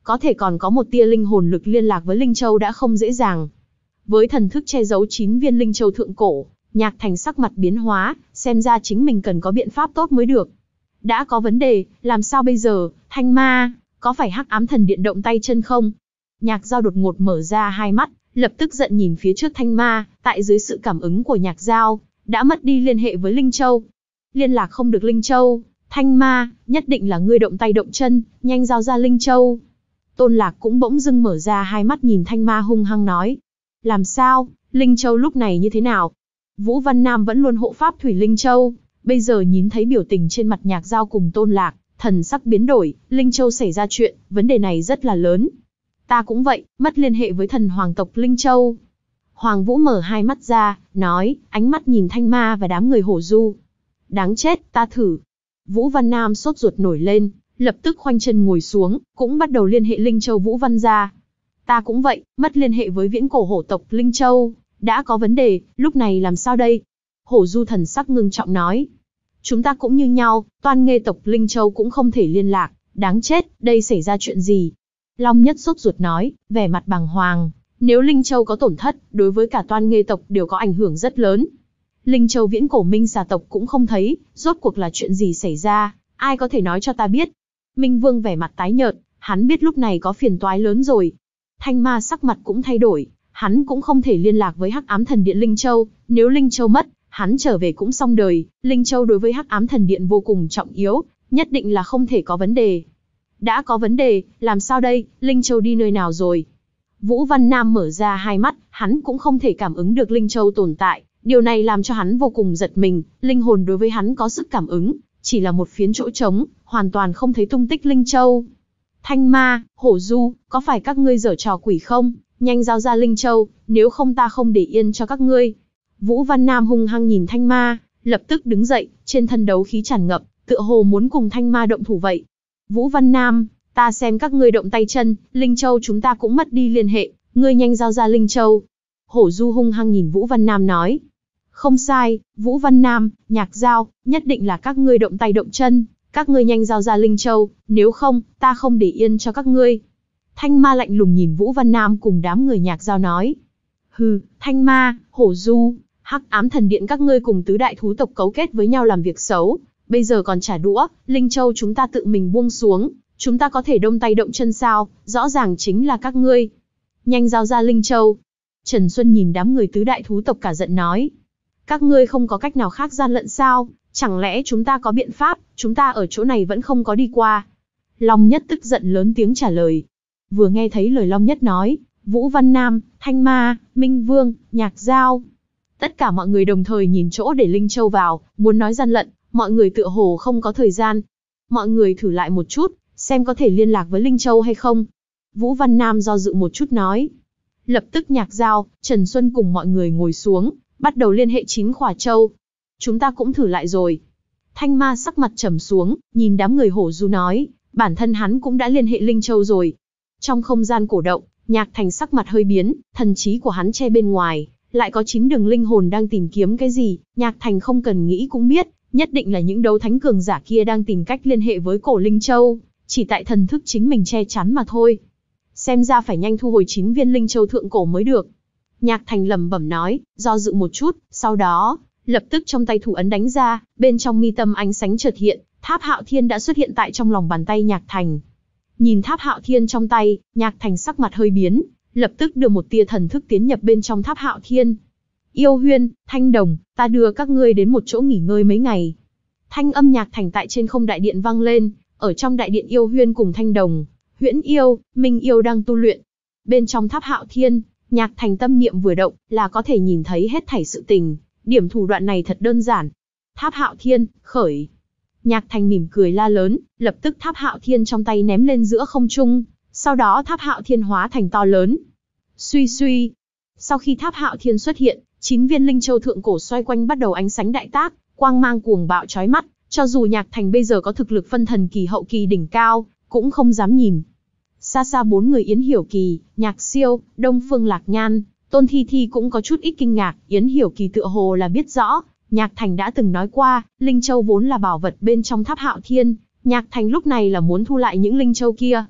có thể còn có một tia linh hồn lực liên lạc với Linh Châu đã không dễ dàng. Với thần thức che giấu chín viên Linh Châu thượng cổ, Nhạc Thành sắc mặt biến hóa, xem ra chính mình cần có biện pháp tốt mới được. Đã có vấn đề, làm sao bây giờ, Thanh Ma, có phải Hắc Ám Thần Điện động tay chân không? Nhạc Giao đột ngột mở ra hai mắt, lập tức giận nhìn phía trước Thanh Ma, tại dưới sự cảm ứng của Nhạc Giao, đã mất đi liên hệ với Linh Châu. Liên lạc không được Linh Châu, Thanh Ma, nhất định là ngươi động tay động chân, nhanh giao ra Linh Châu. Tôn Lạc cũng bỗng dưng mở ra hai mắt nhìn Thanh Ma hung hăng nói. Làm sao, Linh Châu lúc này như thế nào? Vũ Văn Nam vẫn luôn hộ pháp Thủy Linh Châu, bây giờ nhìn thấy biểu tình trên mặt Nhạc Giao cùng Tôn Lạc, thần sắc biến đổi, Linh Châu xảy ra chuyện, vấn đề này rất là lớn. Ta cũng vậy, mất liên hệ với thần hoàng tộc Linh Châu. Hoàng Vũ mở hai mắt ra, nói, ánh mắt nhìn Thanh Ma và đám người Hổ Du. Đáng chết, ta thử. Vũ Văn Nam sốt ruột nổi lên, lập tức khoanh chân ngồi xuống, cũng bắt đầu liên hệ Linh Châu Vũ Văn gia. Ta cũng vậy, mất liên hệ với viễn cổ hổ tộc Linh Châu, đã có vấn đề, lúc này làm sao đây? Hổ Du thần sắc ngưng trọng nói. Chúng ta cũng như nhau, Toan Nghê tộc Linh Châu cũng không thể liên lạc, đáng chết, đây xảy ra chuyện gì? Long Nhất sốt ruột nói, vẻ mặt bàng hoàng, nếu Linh Châu có tổn thất, đối với cả Toan Nghê tộc đều có ảnh hưởng rất lớn. Linh Châu viễn cổ Minh xà tộc cũng không thấy, rốt cuộc là chuyện gì xảy ra, ai có thể nói cho ta biết? Minh Vương vẻ mặt tái nhợt, hắn biết lúc này có phiền toái lớn rồi. Thanh Ma sắc mặt cũng thay đổi, hắn cũng không thể liên lạc với Hắc Ám Thần Điện Linh Châu, nếu Linh Châu mất, hắn trở về cũng xong đời, Linh Châu đối với Hắc Ám Thần Điện vô cùng trọng yếu, nhất định là không thể có vấn đề. Đã có vấn đề, làm sao đây, Linh Châu đi nơi nào rồi? Vũ Văn Nam mở ra hai mắt, hắn cũng không thể cảm ứng được Linh Châu tồn tại, điều này làm cho hắn vô cùng giật mình, linh hồn đối với hắn có sức cảm ứng, chỉ là một phiến chỗ trống, hoàn toàn không thấy tung tích Linh Châu. Thanh Ma, Hổ Du, có phải các ngươi giở trò quỷ không? Nhanh giao ra Linh Châu, nếu không ta không để yên cho các ngươi. Vũ Văn Nam hung hăng nhìn Thanh Ma, lập tức đứng dậy, trên thân đấu khí tràn ngập, tựa hồ muốn cùng Thanh Ma động thủ vậy. Vũ Văn Nam, ta xem các ngươi động tay chân, Linh Châu chúng ta cũng mất đi liên hệ, ngươi nhanh giao ra Linh Châu. Hổ Du hung hăng nhìn Vũ Văn Nam nói. Không sai, Vũ Văn Nam, Nhạc Giao, nhất định là các ngươi động tay động chân, các ngươi nhanh giao ra Linh Châu, nếu không, ta không để yên cho các ngươi. Thanh Ma lạnh lùng nhìn Vũ Văn Nam cùng đám người Nhạc Giao nói. Hừ, Thanh Ma, Hổ Du, Hắc Ám Thần Điện các ngươi cùng tứ đại thú tộc cấu kết với nhau làm việc xấu, bây giờ còn trả đũa, Linh Châu chúng ta tự mình buông xuống, chúng ta có thể động tay động chân sao, rõ ràng chính là các ngươi. Nhanh giao ra Linh Châu. Trần Xuân nhìn đám người tứ đại thú tộc cả giận nói. Các ngươi không có cách nào khác gian lận sao, chẳng lẽ chúng ta có biện pháp, chúng ta ở chỗ này vẫn không có đi qua. Long Nhất tức giận lớn tiếng trả lời. Vừa nghe thấy lời Long Nhất nói, Vũ Văn Nam, Thanh Ma, Minh Vương, Nhạc Giao. Tất cả mọi người đồng thời nhìn chỗ để Linh Châu vào, muốn nói gian lận, mọi người tựa hồ không có thời gian. Mọi người thử lại một chút, xem có thể liên lạc với Linh Châu hay không. Vũ Văn Nam do dự một chút nói. Lập tức Nhạc Giao, Trần Xuân cùng mọi người ngồi xuống, bắt đầu liên hệ chín khỏa châu. Chúng ta cũng thử lại rồi. Thanh Ma sắc mặt trầm xuống, nhìn đám người Hổ Du nói, bản thân hắn cũng đã liên hệ Linh Châu rồi. Trong không gian cổ động, Nhạc Thành sắc mặt hơi biến, thần trí của hắn che bên ngoài, lại có chín đường linh hồn đang tìm kiếm cái gì, Nhạc Thành không cần nghĩ cũng biết, nhất định là những đấu thánh cường giả kia đang tìm cách liên hệ với cổ Linh Châu, chỉ tại thần thức chính mình che chắn mà thôi. Xem ra phải nhanh thu hồi chín viên Linh Châu thượng cổ mới được. Nhạc Thành lẩm bẩm nói, do dự một chút, sau đó, lập tức trong tay thủ ấn đánh ra, bên trong mi tâm ánh sáng chợt hiện, Tháp Hạo Thiên đã xuất hiện tại trong lòng bàn tay Nhạc Thành. Nhìn Tháp Hạo Thiên trong tay, Nhạc Thành sắc mặt hơi biến, lập tức đưa một tia thần thức tiến nhập bên trong Tháp Hạo Thiên. Yêu Huyên, Thanh Đồng, ta đưa các ngươi đến một chỗ nghỉ ngơi mấy ngày. Thanh âm Nhạc Thành tại trên không đại điện vang lên, ở trong đại điện Yêu Huyên cùng Thanh Đồng, Huyễn Yêu, Minh Yêu đang tu luyện. Bên trong Tháp Hạo Thiên, Nhạc Thành tâm niệm vừa động là có thể nhìn thấy hết thảy sự tình, điểm thủ đoạn này thật đơn giản. Tháp Hạo Thiên, khởi. Nhạc Thành mỉm cười la lớn, lập tức Tháp Hạo Thiên trong tay ném lên giữa không trung, sau đó Tháp Hạo Thiên hóa thành to lớn. Suy suy. Sau khi Tháp Hạo Thiên xuất hiện, chín viên Linh Châu thượng cổ xoay quanh bắt đầu ánh sáng đại tác, quang mang cuồng bạo chói mắt, cho dù Nhạc Thành bây giờ có thực lực phân thần kỳ hậu kỳ đỉnh cao, cũng không dám nhìn. Xa xa bốn người Yến Hiểu Kỳ, Nhạc Siêu, Đông Phương Lạc Nhan, Tôn Thi Thi cũng có chút ít kinh ngạc, Yến Hiểu Kỳ tựa hồ là biết rõ, Nhạc Thành đã từng nói qua, Linh Châu vốn là bảo vật bên trong Tháp Hạo Thiên, Nhạc Thành lúc này là muốn thu lại những Linh Châu kia.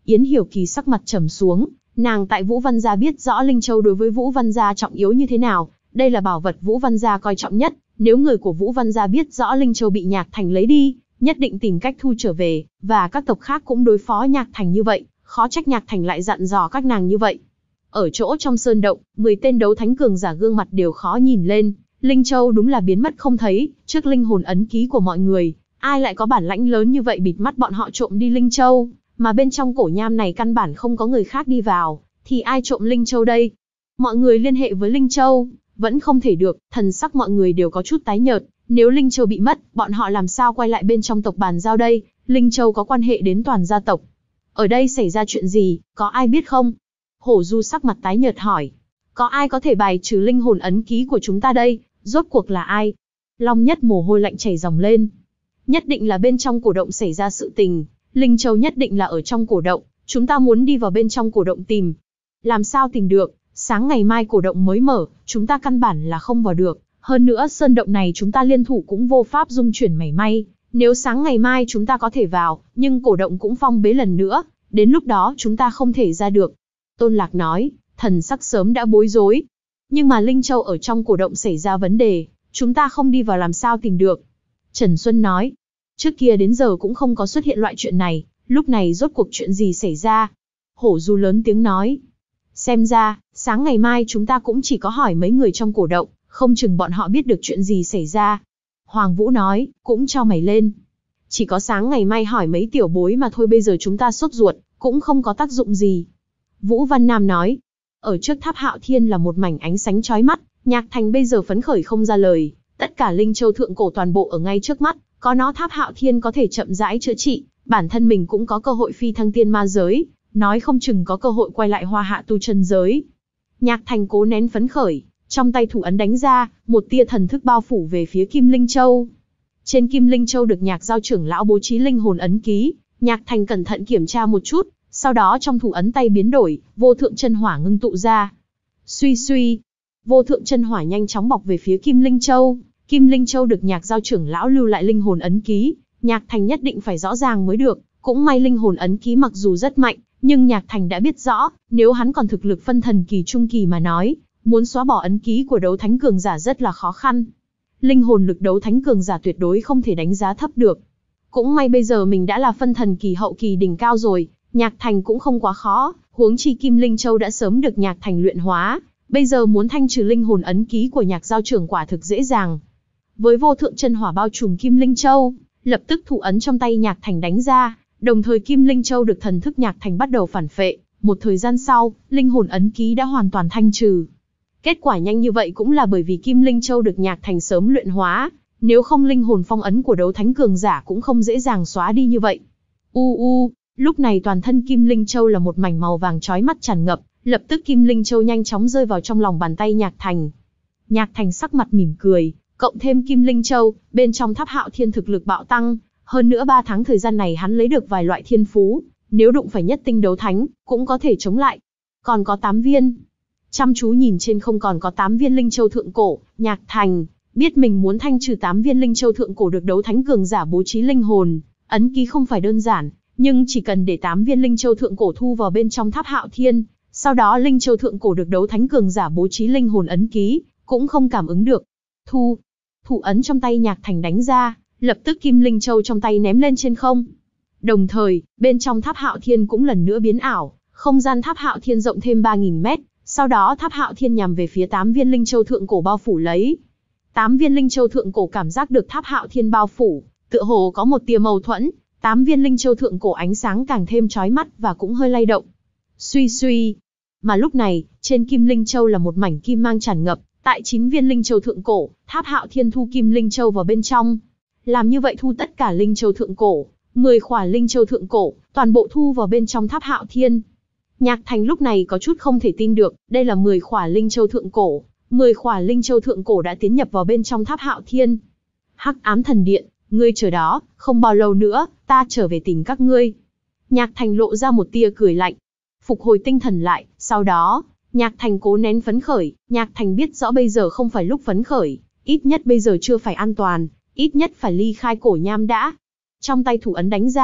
Yến Hiểu Kỳ sắc mặt trầm xuống, nàng tại Vũ Văn Gia biết rõ Linh Châu đối với Vũ Văn Gia trọng yếu như thế nào, đây là bảo vật Vũ Văn Gia coi trọng nhất, nếu người của Vũ Văn Gia biết rõ Linh Châu bị Nhạc Thành lấy đi, nhất định tìm cách thu trở về, và các tộc khác cũng đối phó Nhạc Thành như vậy, khó trách Nhạc Thành lại dặn dò các nàng như vậy. Ở chỗ trong sơn động, mười tên đấu thánh cường giả gương mặt đều khó nhìn lên, Linh Châu đúng là biến mất không thấy, trước linh hồn ấn ký của mọi người, ai lại có bản lãnh lớn như vậy bịt mắt bọn họ trộm đi Linh Châu, mà bên trong cổ nham này căn bản không có người khác đi vào, thì ai trộm Linh Châu đây? Mọi người liên hệ với Linh Châu, vẫn không thể được, thần sắc mọi người đều có chút tái nhợt, nếu Linh Châu bị mất, bọn họ làm sao quay lại bên trong tộc bàn giao đây? Linh Châu có quan hệ đến toàn gia tộc. Ở đây xảy ra chuyện gì, có ai biết không? Hổ Du sắc mặt tái nhợt hỏi. Có ai có thể bài trừ linh hồn ấn ký của chúng ta đây? Rốt cuộc là ai? Long Nhất mồ hôi lạnh chảy ròng lên. Nhất định là bên trong cổ động xảy ra sự tình. Linh Châu nhất định là ở trong cổ động. Chúng ta muốn đi vào bên trong cổ động tìm. Làm sao tìm được? Sáng ngày mai cổ động mới mở, chúng ta căn bản là không vào được. Hơn nữa sơn động này chúng ta liên thủ cũng vô pháp dung chuyển mảy may. Nếu sáng ngày mai chúng ta có thể vào, nhưng cổ động cũng phong bế lần nữa. Đến lúc đó chúng ta không thể ra được. Tôn Lạc nói, thần sắc sớm đã bối rối. Nhưng mà Linh Châu ở trong cổ động xảy ra vấn đề, chúng ta không đi vào làm sao tìm được. Trần Xuân nói, trước kia đến giờ cũng không có xuất hiện loại chuyện này, lúc này rốt cuộc chuyện gì xảy ra? Hổ Du lớn tiếng nói, xem ra, sáng ngày mai chúng ta cũng chỉ có hỏi mấy người trong cổ động, không chừng bọn họ biết được chuyện gì xảy ra. Hoàng Vũ nói, cũng cho mày lên. Chỉ có sáng ngày mai hỏi mấy tiểu bối mà thôi, bây giờ chúng ta sốt ruột, cũng không có tác dụng gì. Vũ Văn Nam nói, ở trước tháp Hạo Thiên là một mảnh ánh sáng chói mắt, Nhạc Thành bây giờ phấn khởi không ra lời, tất cả Linh Châu thượng cổ toàn bộ ở ngay trước mắt, có nó tháp Hạo Thiên có thể chậm rãi chữa trị, bản thân mình cũng có cơ hội phi thăng tiên ma giới, nói không chừng có cơ hội quay lại Hoa Hạ tu chân giới. Nhạc Thành cố nén phấn khởi, trong tay thủ ấn đánh ra, một tia thần thức bao phủ về phía Kim Linh Châu. Trên Kim Linh Châu được Nhạc Giao trưởng lão bố trí linh hồn ấn ký, Nhạc Thành cẩn thận kiểm tra một chút, sau đó trong thủ ấn tay biến đổi, vô thượng chân hỏa ngưng tụ ra. Suy suy, vô thượng chân hỏa nhanh chóng bọc về phía Kim Linh Châu. Kim Linh Châu được Nhạc Giao trưởng lão lưu lại linh hồn ấn ký, Nhạc Thành nhất định phải rõ ràng mới được. Cũng may linh hồn ấn ký mặc dù rất mạnh, nhưng Nhạc Thành đã biết rõ, nếu hắn còn thực lực phân thần kỳ trung kỳ mà nói, muốn xóa bỏ ấn ký của đấu thánh cường giả rất là khó khăn. Linh hồn lực đấu thánh cường giả tuyệt đối không thể đánh giá thấp được. Cũng may bây giờ mình đã là phân thần kỳ hậu kỳ đỉnh cao rồi, Nhạc Thành cũng không quá khó, huống chi Kim Linh Châu đã sớm được Nhạc Thành luyện hóa, bây giờ muốn thanh trừ linh hồn ấn ký của Nhạc Giao trưởng quả thực dễ dàng. Với vô thượng chân hỏa bao trùm Kim Linh Châu, lập tức thủ ấn trong tay Nhạc Thành đánh ra, đồng thời Kim Linh Châu được thần thức Nhạc Thành bắt đầu phản phệ, một thời gian sau, linh hồn ấn ký đã hoàn toàn thanh trừ. Kết quả nhanh như vậy cũng là bởi vì Kim Linh Châu được Nhạc Thành sớm luyện hóa, nếu không linh hồn phong ấn của đấu thánh cường giả cũng không dễ dàng xóa đi như vậy. U u, lúc này toàn thân Kim Linh Châu là một mảnh màu vàng chói mắt tràn ngập, lập tức Kim Linh Châu nhanh chóng rơi vào trong lòng bàn tay Nhạc Thành. Nhạc Thành sắc mặt mỉm cười, cộng thêm Kim Linh Châu, bên trong tháp Hạo Thiên thực lực bạo tăng, hơn nữa ba tháng thời gian này hắn lấy được vài loại thiên phú, nếu đụng phải nhất tinh đấu thánh, cũng có thể chống lại. Còn có tám viên. Chăm chú nhìn trên không còn có tám viên Linh Châu thượng cổ, Nhạc Thành biết mình muốn thanh trừ tám viên Linh Châu thượng cổ được đấu thánh cường giả bố trí linh hồn ấn ký không phải đơn giản, nhưng chỉ cần để tám viên Linh Châu thượng cổ thu vào bên trong tháp Hạo Thiên, sau đó Linh Châu thượng cổ được đấu thánh cường giả bố trí linh hồn ấn ký, cũng không cảm ứng được. Thu, thủ ấn trong tay Nhạc Thành đánh ra, lập tức Kim Linh Châu trong tay ném lên trên không. Đồng thời, bên trong tháp Hạo Thiên cũng lần nữa biến ảo, không gian tháp Hạo Thiên rộng thêm ba nghìn mét, sau đó tháp Hạo Thiên nhằm về phía tám viên Linh Châu thượng cổ bao phủ lấy. tám viên Linh Châu thượng cổ cảm giác được tháp Hạo Thiên bao phủ, tựa hồ có một tia mâu thuẫn, tám viên Linh Châu thượng cổ ánh sáng càng thêm chói mắt và cũng hơi lay động. Suy suy, mà lúc này, trên Kim Linh Châu là một mảnh kim mang tràn ngập, tại chín viên Linh Châu thượng cổ, tháp Hạo Thiên thu Kim Linh Châu vào bên trong. Làm như vậy thu tất cả Linh Châu thượng cổ, mười khỏa Linh Châu thượng cổ, toàn bộ thu vào bên trong tháp Hạo Thiên. Nhạc Thành lúc này có chút không thể tin được, đây là mười khỏa Linh Châu thượng cổ, mười khỏa Linh Châu thượng cổ đã tiến nhập vào bên trong tháp Hạo Thiên. Hắc Ám Thần Điện, ngươi chờ đó, không bao lâu nữa, ta trở về tìm các ngươi. Nhạc Thành lộ ra một tia cười lạnh, phục hồi tinh thần lại, sau đó, Nhạc Thành cố nén phấn khởi, Nhạc Thành biết rõ bây giờ không phải lúc phấn khởi, ít nhất bây giờ chưa phải an toàn, ít nhất phải ly khai cổ nham đã. Trong tay thủ ấn đánh ra,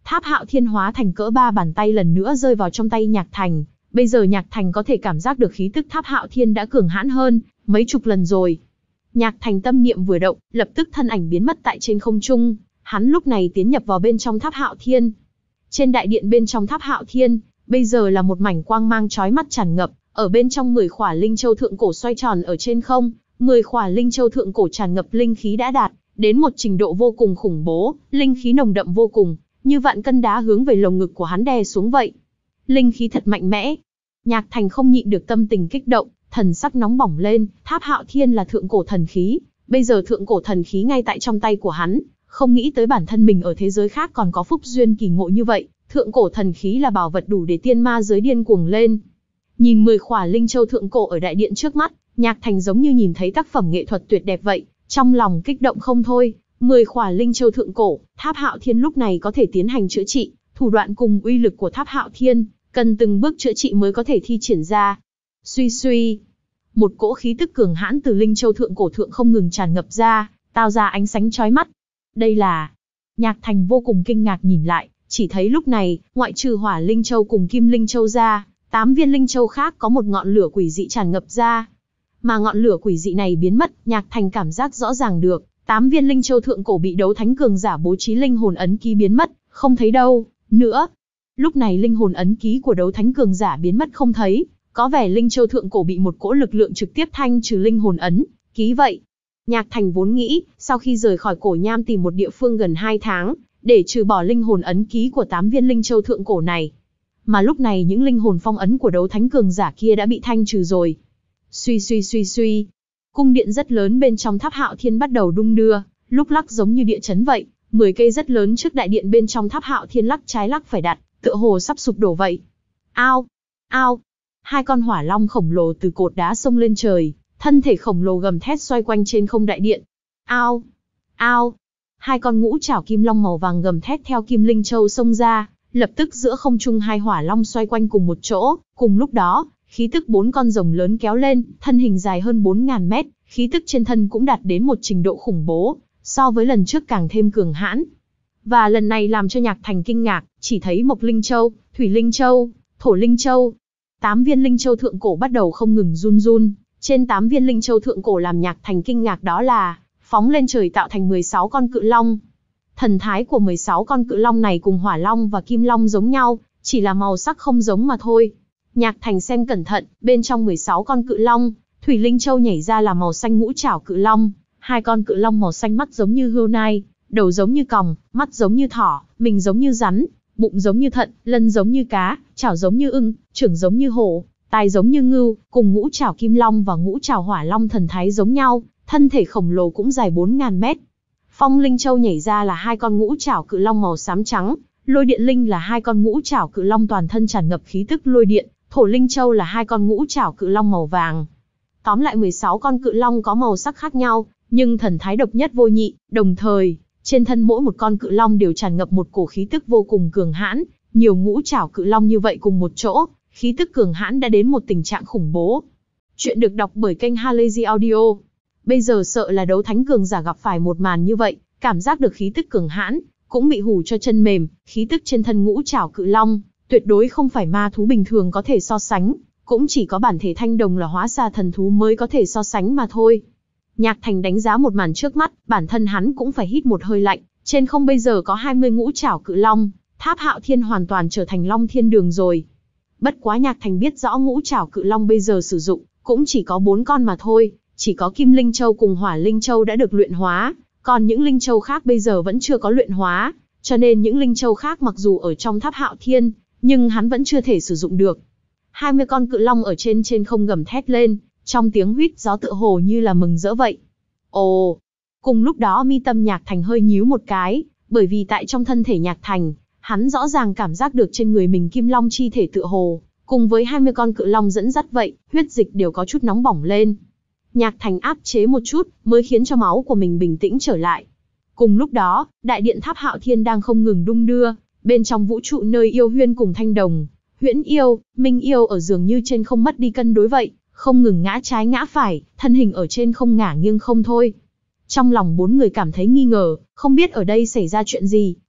Tháp Hạo Thiên hóa thành cỡ ba bàn tay lần nữa rơi vào trong tay Nhạc Thành. Bây giờ Nhạc Thành có thể cảm giác được khí tức Tháp Hạo Thiên đã cường hãn hơn mấy chục lần rồi. Nhạc Thành tâm niệm vừa động, lập tức thân ảnh biến mất tại trên không trung. Hắn lúc này tiến nhập vào bên trong Tháp Hạo Thiên. Trên đại điện bên trong Tháp Hạo Thiên, bây giờ là một mảnh quang mang chói mắt tràn ngập, ở bên trong mười khỏa linh châu thượng cổ xoay tròn ở trên không, mười khỏa linh châu thượng cổ tràn ngập linh khí đã đạt đến một trình độ vô cùng khủng bố, linh khí nồng đậm vô cùng, như vạn cân đá hướng về lồng ngực của hắn đè xuống vậy. Linh khí thật mạnh mẽ. Nhạc Thành không nhịn được tâm tình kích động, thần sắc nóng bỏng lên. Tháp Hạo Thiên là thượng cổ thần khí, bây giờ thượng cổ thần khí ngay tại trong tay của hắn, không nghĩ tới bản thân mình ở thế giới khác còn có phúc duyên kỳ ngộ như vậy. Thượng cổ thần khí là bảo vật đủ để tiên ma giới điên cuồng lên. Nhìn mười khỏa linh châu thượng cổ ở đại điện trước mắt, Nhạc Thành giống như nhìn thấy tác phẩm nghệ thuật tuyệt đẹp vậy, trong lòng kích động không thôi. Mười khỏa linh châu thượng cổ, Tháp Hạo Thiên lúc này có thể tiến hành chữa trị, thủ đoạn cùng uy lực của Tháp Hạo Thiên, cần từng bước chữa trị mới có thể thi triển ra. Suy suy, một cỗ khí tức cường hãn từ linh châu thượng cổ thượng không ngừng tràn ngập ra, tạo ra ánh sáng chói mắt. Đây là... Nhạc Thành vô cùng kinh ngạc nhìn lại, chỉ thấy lúc này, ngoại trừ hỏa linh châu cùng kim linh châu ra, tám viên linh châu khác có một ngọn lửa quỷ dị tràn ngập ra. Mà ngọn lửa quỷ dị này biến mất, Nhạc Thành cảm giác rõ ràng được, tám viên linh châu thượng cổ bị đấu thánh cường giả bố trí linh hồn ấn ký biến mất, không thấy đâu nữa. Lúc này linh hồn ấn ký của đấu thánh cường giả biến mất không thấy, có vẻ linh châu thượng cổ bị một cỗ lực lượng trực tiếp thanh trừ linh hồn ấn ký vậy. Nhạc Thành vốn nghĩ, sau khi rời khỏi cổ nham tìm một địa phương gần hai tháng, để trừ bỏ linh hồn ấn ký của tám viên linh châu thượng cổ này. Mà lúc này những linh hồn phong ấn của đấu thánh cường giả kia đã bị thanh trừ rồi. Suy suy suy suy, cung điện rất lớn bên trong Tháp Hạo Thiên bắt đầu đung đưa, lúc lắc giống như địa chấn vậy. Mười cây rất lớn trước đại điện bên trong Tháp Hạo Thiên lắc trái lắc phải đặt, tựa hồ sắp sụp đổ vậy. Ao, ao, hai con hỏa long khổng lồ từ cột đá xông lên trời, thân thể khổng lồ gầm thét xoay quanh trên không đại điện. Ao, ao, hai con ngũ trảo kim long màu vàng gầm thét theo kim linh châu xông ra, lập tức giữa không trung hai hỏa long xoay quanh cùng một chỗ. Cùng lúc đó, khí tức bốn con rồng lớn kéo lên, thân hình dài hơn bốn nghìn mét, khí tức trên thân cũng đạt đến một trình độ khủng bố, so với lần trước càng thêm cường hãn. Và lần này làm cho Nhạc Thành kinh ngạc, chỉ thấy Mộc Linh Châu, Thủy Linh Châu, Thổ Linh Châu. Tám viên linh châu thượng cổ bắt đầu không ngừng run run, trên tám viên linh châu thượng cổ làm Nhạc Thành kinh ngạc đó là phóng lên trời tạo thành mười sáu con cự long. Thần thái của mười sáu con cự long này cùng hỏa long và kim long giống nhau, chỉ là màu sắc không giống mà thôi. Nhạc Thành xem cẩn thận, bên trong mười sáu con cự long, Thủy Linh Châu nhảy ra là màu xanh ngũ trảo cự long, hai con cự long màu xanh mắt giống như hươu nai, đầu giống như còng, mắt giống như thỏ, mình giống như rắn, bụng giống như thận, lân giống như cá, chảo giống như ưng, trưởng giống như hổ, tai giống như ngưu, cùng ngũ trảo kim long và ngũ trảo hỏa long thần thái giống nhau, thân thể khổng lồ cũng dài bốn nghìn mét. Phong Linh Châu nhảy ra là hai con ngũ trảo cự long màu xám trắng, Lôi Điện Linh là hai con ngũ trảo cự long toàn thân tràn ngập khí tức lôi điện, Thổ Linh Châu là hai con ngũ trảo cự long màu vàng. Tóm lại mười sáu con cự long có màu sắc khác nhau, nhưng thần thái độc nhất vô nhị, đồng thời, trên thân mỗi một con cự long đều tràn ngập một cổ khí tức vô cùng cường hãn, nhiều ngũ trảo cự long như vậy cùng một chỗ, khí tức cường hãn đã đến một tình trạng khủng bố. Chuyện được đọc bởi kênh Halazy Audio. Bây giờ sợ là đấu thánh cường giả gặp phải một màn như vậy, cảm giác được khí tức cường hãn, cũng bị hù cho chân mềm, khí tức trên thân ngũ trảo cự long, tuyệt đối không phải ma thú bình thường có thể so sánh, cũng chỉ có bản thể thanh đồng là hóa xa thần thú mới có thể so sánh mà thôi. Nhạc Thành đánh giá một màn trước mắt, bản thân hắn cũng phải hít một hơi lạnh, trên không bây giờ có hai mươi ngũ trảo cự long, Tháp Hạo Thiên hoàn toàn trở thành Long Thiên Đường rồi. Bất quá Nhạc Thành biết rõ ngũ trảo cự long bây giờ sử dụng, cũng chỉ có bốn con mà thôi, chỉ có Kim Linh Châu cùng Hỏa Linh Châu đã được luyện hóa, còn những Linh Châu khác bây giờ vẫn chưa có luyện hóa, cho nên những Linh Châu khác mặc dù ở trong Tháp Hạo Thiên, nhưng hắn vẫn chưa thể sử dụng được. hai mươi con cự long ở trên trên không gầm thét lên, trong tiếng huýt gió tựa hồ như là mừng rỡ vậy. Ồ! Cùng lúc đó mi tâm Nhạc Thành hơi nhíu một cái, bởi vì tại trong thân thể Nhạc Thành, hắn rõ ràng cảm giác được trên người mình kim long chi thể tựa hồ, cùng với hai mươi con cự long dẫn dắt vậy, huyết dịch đều có chút nóng bỏng lên. Nhạc Thành áp chế một chút, mới khiến cho máu của mình bình tĩnh trở lại. Cùng lúc đó, đại điện Tháp Hạo Thiên đang không ngừng đung đưa, bên trong vũ trụ nơi Yêu Huyên cùng Thanh Đồng, Huyễn Yêu, Minh Yêu ở dường như trên không mất đi cân đối vậy, không ngừng ngã trái ngã phải, thân hình ở trên không ngả nghiêng không thôi. Trong lòng bốn người cảm thấy nghi ngờ, không biết ở đây xảy ra chuyện gì,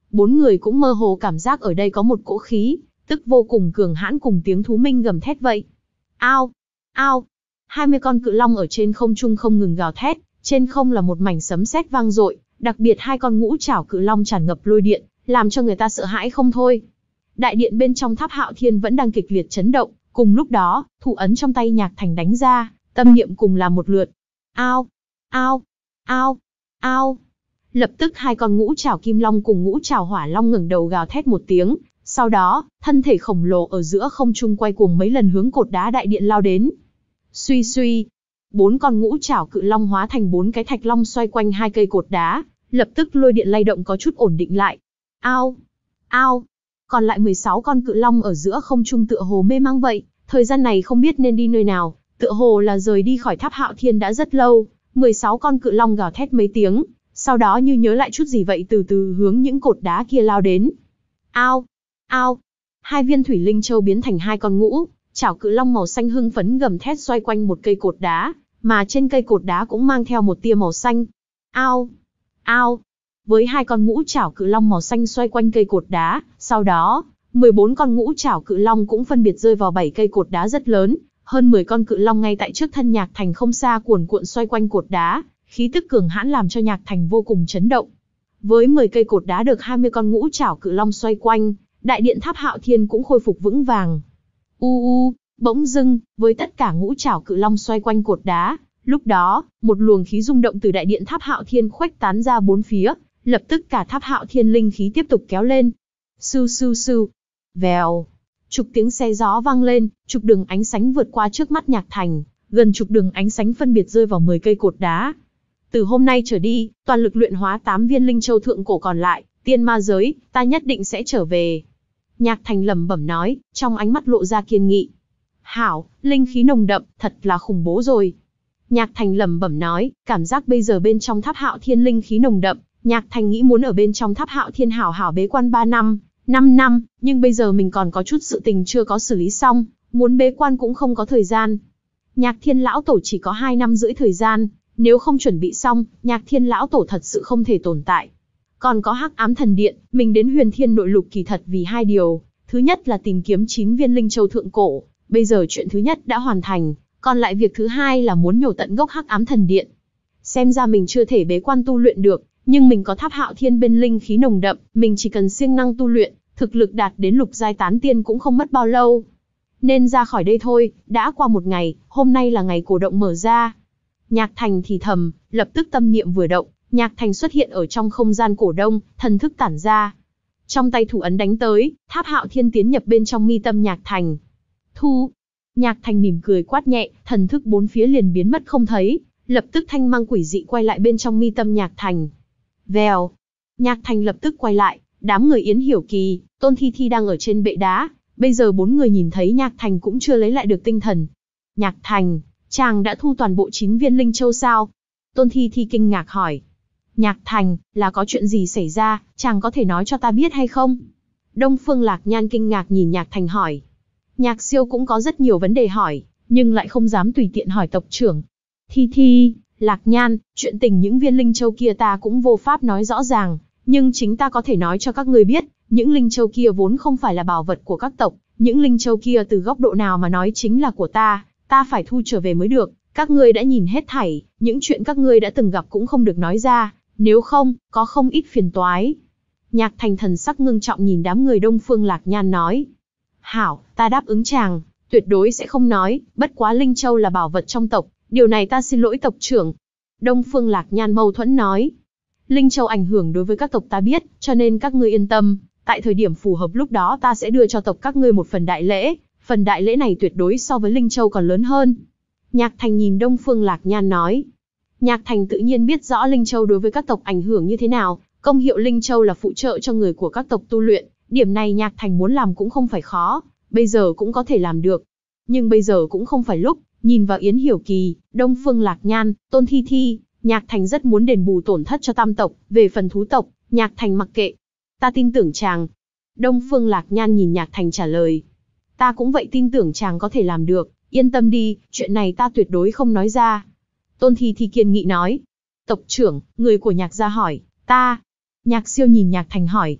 Bốn người cũng mơ hồ cảm giác ở đây có một cỗ khí, tức vô cùng cường hãn cùng tiếng thú minh gầm thét vậy. Ao! Ao! hai mươi con cự long ở trên không trung không ngừng gào thét, trên không là một mảnh sấm sét vang dội, đặc biệt hai con ngũ trảo cự long tràn ngập lôi điện, làm cho người ta sợ hãi không thôi. Đại điện bên trong Tháp Hạo Thiên vẫn đang kịch liệt chấn động, cùng lúc đó, thủ ấn trong tay Nhạc Thành đánh ra, tâm niệm cùng làm một lượt. Ao! Ao! Ao! Ao! Lập tức hai con ngũ trảo kim long cùng ngũ trảo hỏa long ngẩng đầu gào thét một tiếng, sau đó, thân thể khổng lồ ở giữa không trung quay cuồng mấy lần hướng cột đá đại điện lao đến. Suy suy, bốn con ngũ trảo cự long hóa thành bốn cái thạch long xoay quanh hai cây cột đá, lập tức lôi điện lay động có chút ổn định lại. Ao! Ao! Còn lại mười sáu con cự long ở giữa không trung tựa hồ mê mang vậy, thời gian này không biết nên đi nơi nào, tựa hồ là rời đi khỏi Tháp Hạo Thiên đã rất lâu. mười sáu con cự long gào thét mấy tiếng, sau đó như nhớ lại chút gì vậy từ từ hướng những cột đá kia lao đến. Ao! Ao! Hai viên thủy linh châu biến thành hai con ngũ trảo cự long màu xanh hưng phấn gầm thét xoay quanh một cây cột đá, mà trên cây cột đá cũng mang theo một tia màu xanh. Ao! Ao! Với hai con ngũ trảo cự long màu xanh xoay quanh cây cột đá, sau đó, mười bốn con ngũ trảo cự long cũng phân biệt rơi vào bảy cây cột đá rất lớn, hơn mười con cự long ngay tại trước thân Nhạc Thành không xa cuồn cuộn xoay quanh cột đá, khí tức cường hãn làm cho Nhạc Thành vô cùng chấn động. Với mười cây cột đá được hai mươi con ngũ trảo cự long xoay quanh, đại điện Tháp Hạo Thiên cũng khôi phục vững vàng. U u, bỗng dưng, với tất cả ngũ trảo cự long xoay quanh cột đá, lúc đó, một luồng khí rung động từ đại điện Tháp Hạo Thiên khuếch tán ra bốn phía, lập tức cả Tháp Hạo Thiên linh khí tiếp tục kéo lên. Sưu sưu sưu, vèo, chục tiếng xe gió vang lên, chục đường ánh sáng vượt qua trước mắt Nhạc Thành, gần chục đường ánh sáng phân biệt rơi vào mười cây cột đá. Từ hôm nay trở đi, toàn lực luyện hóa tám viên linh châu thượng cổ còn lại, tiên ma giới, ta nhất định sẽ trở về. Nhạc Thành lẩm bẩm nói, trong ánh mắt lộ ra kiên nghị. Hảo, linh khí nồng đậm, thật là khủng bố rồi. Nhạc Thành lẩm bẩm nói, cảm giác bây giờ bên trong Tháp Hạo Thiên linh khí nồng đậm, Nhạc Thành nghĩ muốn ở bên trong Tháp Hạo Thiên hảo hảo bế quan ba năm, năm năm, nhưng bây giờ mình còn có chút sự tình chưa có xử lý xong, muốn bế quan cũng không có thời gian. Nhạc Thiên lão tổ chỉ có hai năm rưỡi thời gian, nếu không chuẩn bị xong, Nhạc Thiên lão tổ thật sự không thể tồn tại. Còn có Hắc Ám Thần Điện, mình đến Huyền Thiên Nội Lục kỳ thật vì hai điều, thứ nhất là tìm kiếm chín viên linh châu thượng cổ, bây giờ chuyện thứ nhất đã hoàn thành, còn lại việc thứ hai là muốn nhổ tận gốc Hắc Ám Thần Điện. Xem ra mình chưa thể bế quan tu luyện được, nhưng mình có Tháp Hạo Thiên bên linh khí nồng đậm, mình chỉ cần siêng năng tu luyện, thực lực đạt đến lục giai tán tiên cũng không mất bao lâu. Nên ra khỏi đây thôi, đã qua một ngày, hôm nay là ngày cổ động mở ra. Nhạc Thành thì thầm, lập tức tâm niệm vừa động, Nhạc Thành xuất hiện ở trong không gian cổ đông, thần thức tản ra. Trong tay thủ ấn đánh tới, Tháp Hạo Thiên tiến nhập bên trong mi tâm Nhạc Thành. Thu! Nhạc Thành mỉm cười quát nhẹ, thần thức bốn phía liền biến mất không thấy, lập tức thanh mang quỷ dị quay lại bên trong mi tâm Nhạc Thành. Vèo! Nhạc Thành lập tức quay lại, đám người Yến Hiểu Kỳ, Tôn Thi Thi đang ở trên bệ đá, bây giờ bốn người nhìn thấy Nhạc Thành cũng chưa lấy lại được tinh thần. Nhạc Thành, chàng đã thu toàn bộ chín viên linh châu sao? Tôn Thi Thi kinh ngạc hỏi. Nhạc Thành, là có chuyện gì xảy ra, chàng có thể nói cho ta biết hay không? Đông Phương Lạc Nhan kinh ngạc nhìn Nhạc Thành hỏi. Nhạc Siêu cũng có rất nhiều vấn đề hỏi, nhưng lại không dám tùy tiện hỏi tộc trưởng. Thi Thi, Lạc Nhan, chuyện tình những viên linh châu kia ta cũng vô pháp nói rõ ràng, nhưng chính ta có thể nói cho các ngươi biết, những linh châu kia vốn không phải là bảo vật của các tộc, những linh châu kia từ góc độ nào mà nói chính là của ta, ta phải thu trở về mới được, các ngươi đã nhìn hết thảy, những chuyện các ngươi đã từng gặp cũng không được nói ra, nếu không, có không ít phiền toái. Nhạc Thành thần sắc ngưng trọng nhìn đám người Đông Phương Lạc Nhan nói. Hảo, ta đáp ứng chàng, tuyệt đối sẽ không nói, bất quá linh châu là bảo vật trong tộc, điều này ta xin lỗi tộc trưởng. Đông Phương Lạc Nhan mâu thuẫn nói. Linh châu ảnh hưởng đối với các tộc ta biết, cho nên các ngươi yên tâm, tại thời điểm phù hợp lúc đó ta sẽ đưa cho tộc các ngươi một phần đại lễ, phần đại lễ này tuyệt đối so với linh châu còn lớn hơn. Nhạc Thành nhìn Đông Phương Lạc Nhan nói. Nhạc Thành tự nhiên biết rõ linh châu đối với các tộc ảnh hưởng như thế nào, công hiệu linh châu là phụ trợ cho người của các tộc tu luyện, điểm này Nhạc Thành muốn làm cũng không phải khó, bây giờ cũng có thể làm được. Nhưng bây giờ cũng không phải lúc, nhìn vào Yến Hiểu Kỳ, Đông Phương Lạc Nhan, Tôn Thi Thi, Nhạc Thành rất muốn đền bù tổn thất cho tam tộc, về phần thú tộc, Nhạc Thành mặc kệ. Ta tin tưởng chàng. Đông Phương Lạc Nhan nhìn Nhạc Thành trả lời. Ta cũng vậy tin tưởng chàng có thể làm được, yên tâm đi, chuyện này ta tuyệt đối không nói ra. Tôn Thi Thi kiên nghị nói. Tộc trưởng, người của Nhạc gia hỏi, ta. Nhạc Siêu nhìn Nhạc Thành hỏi.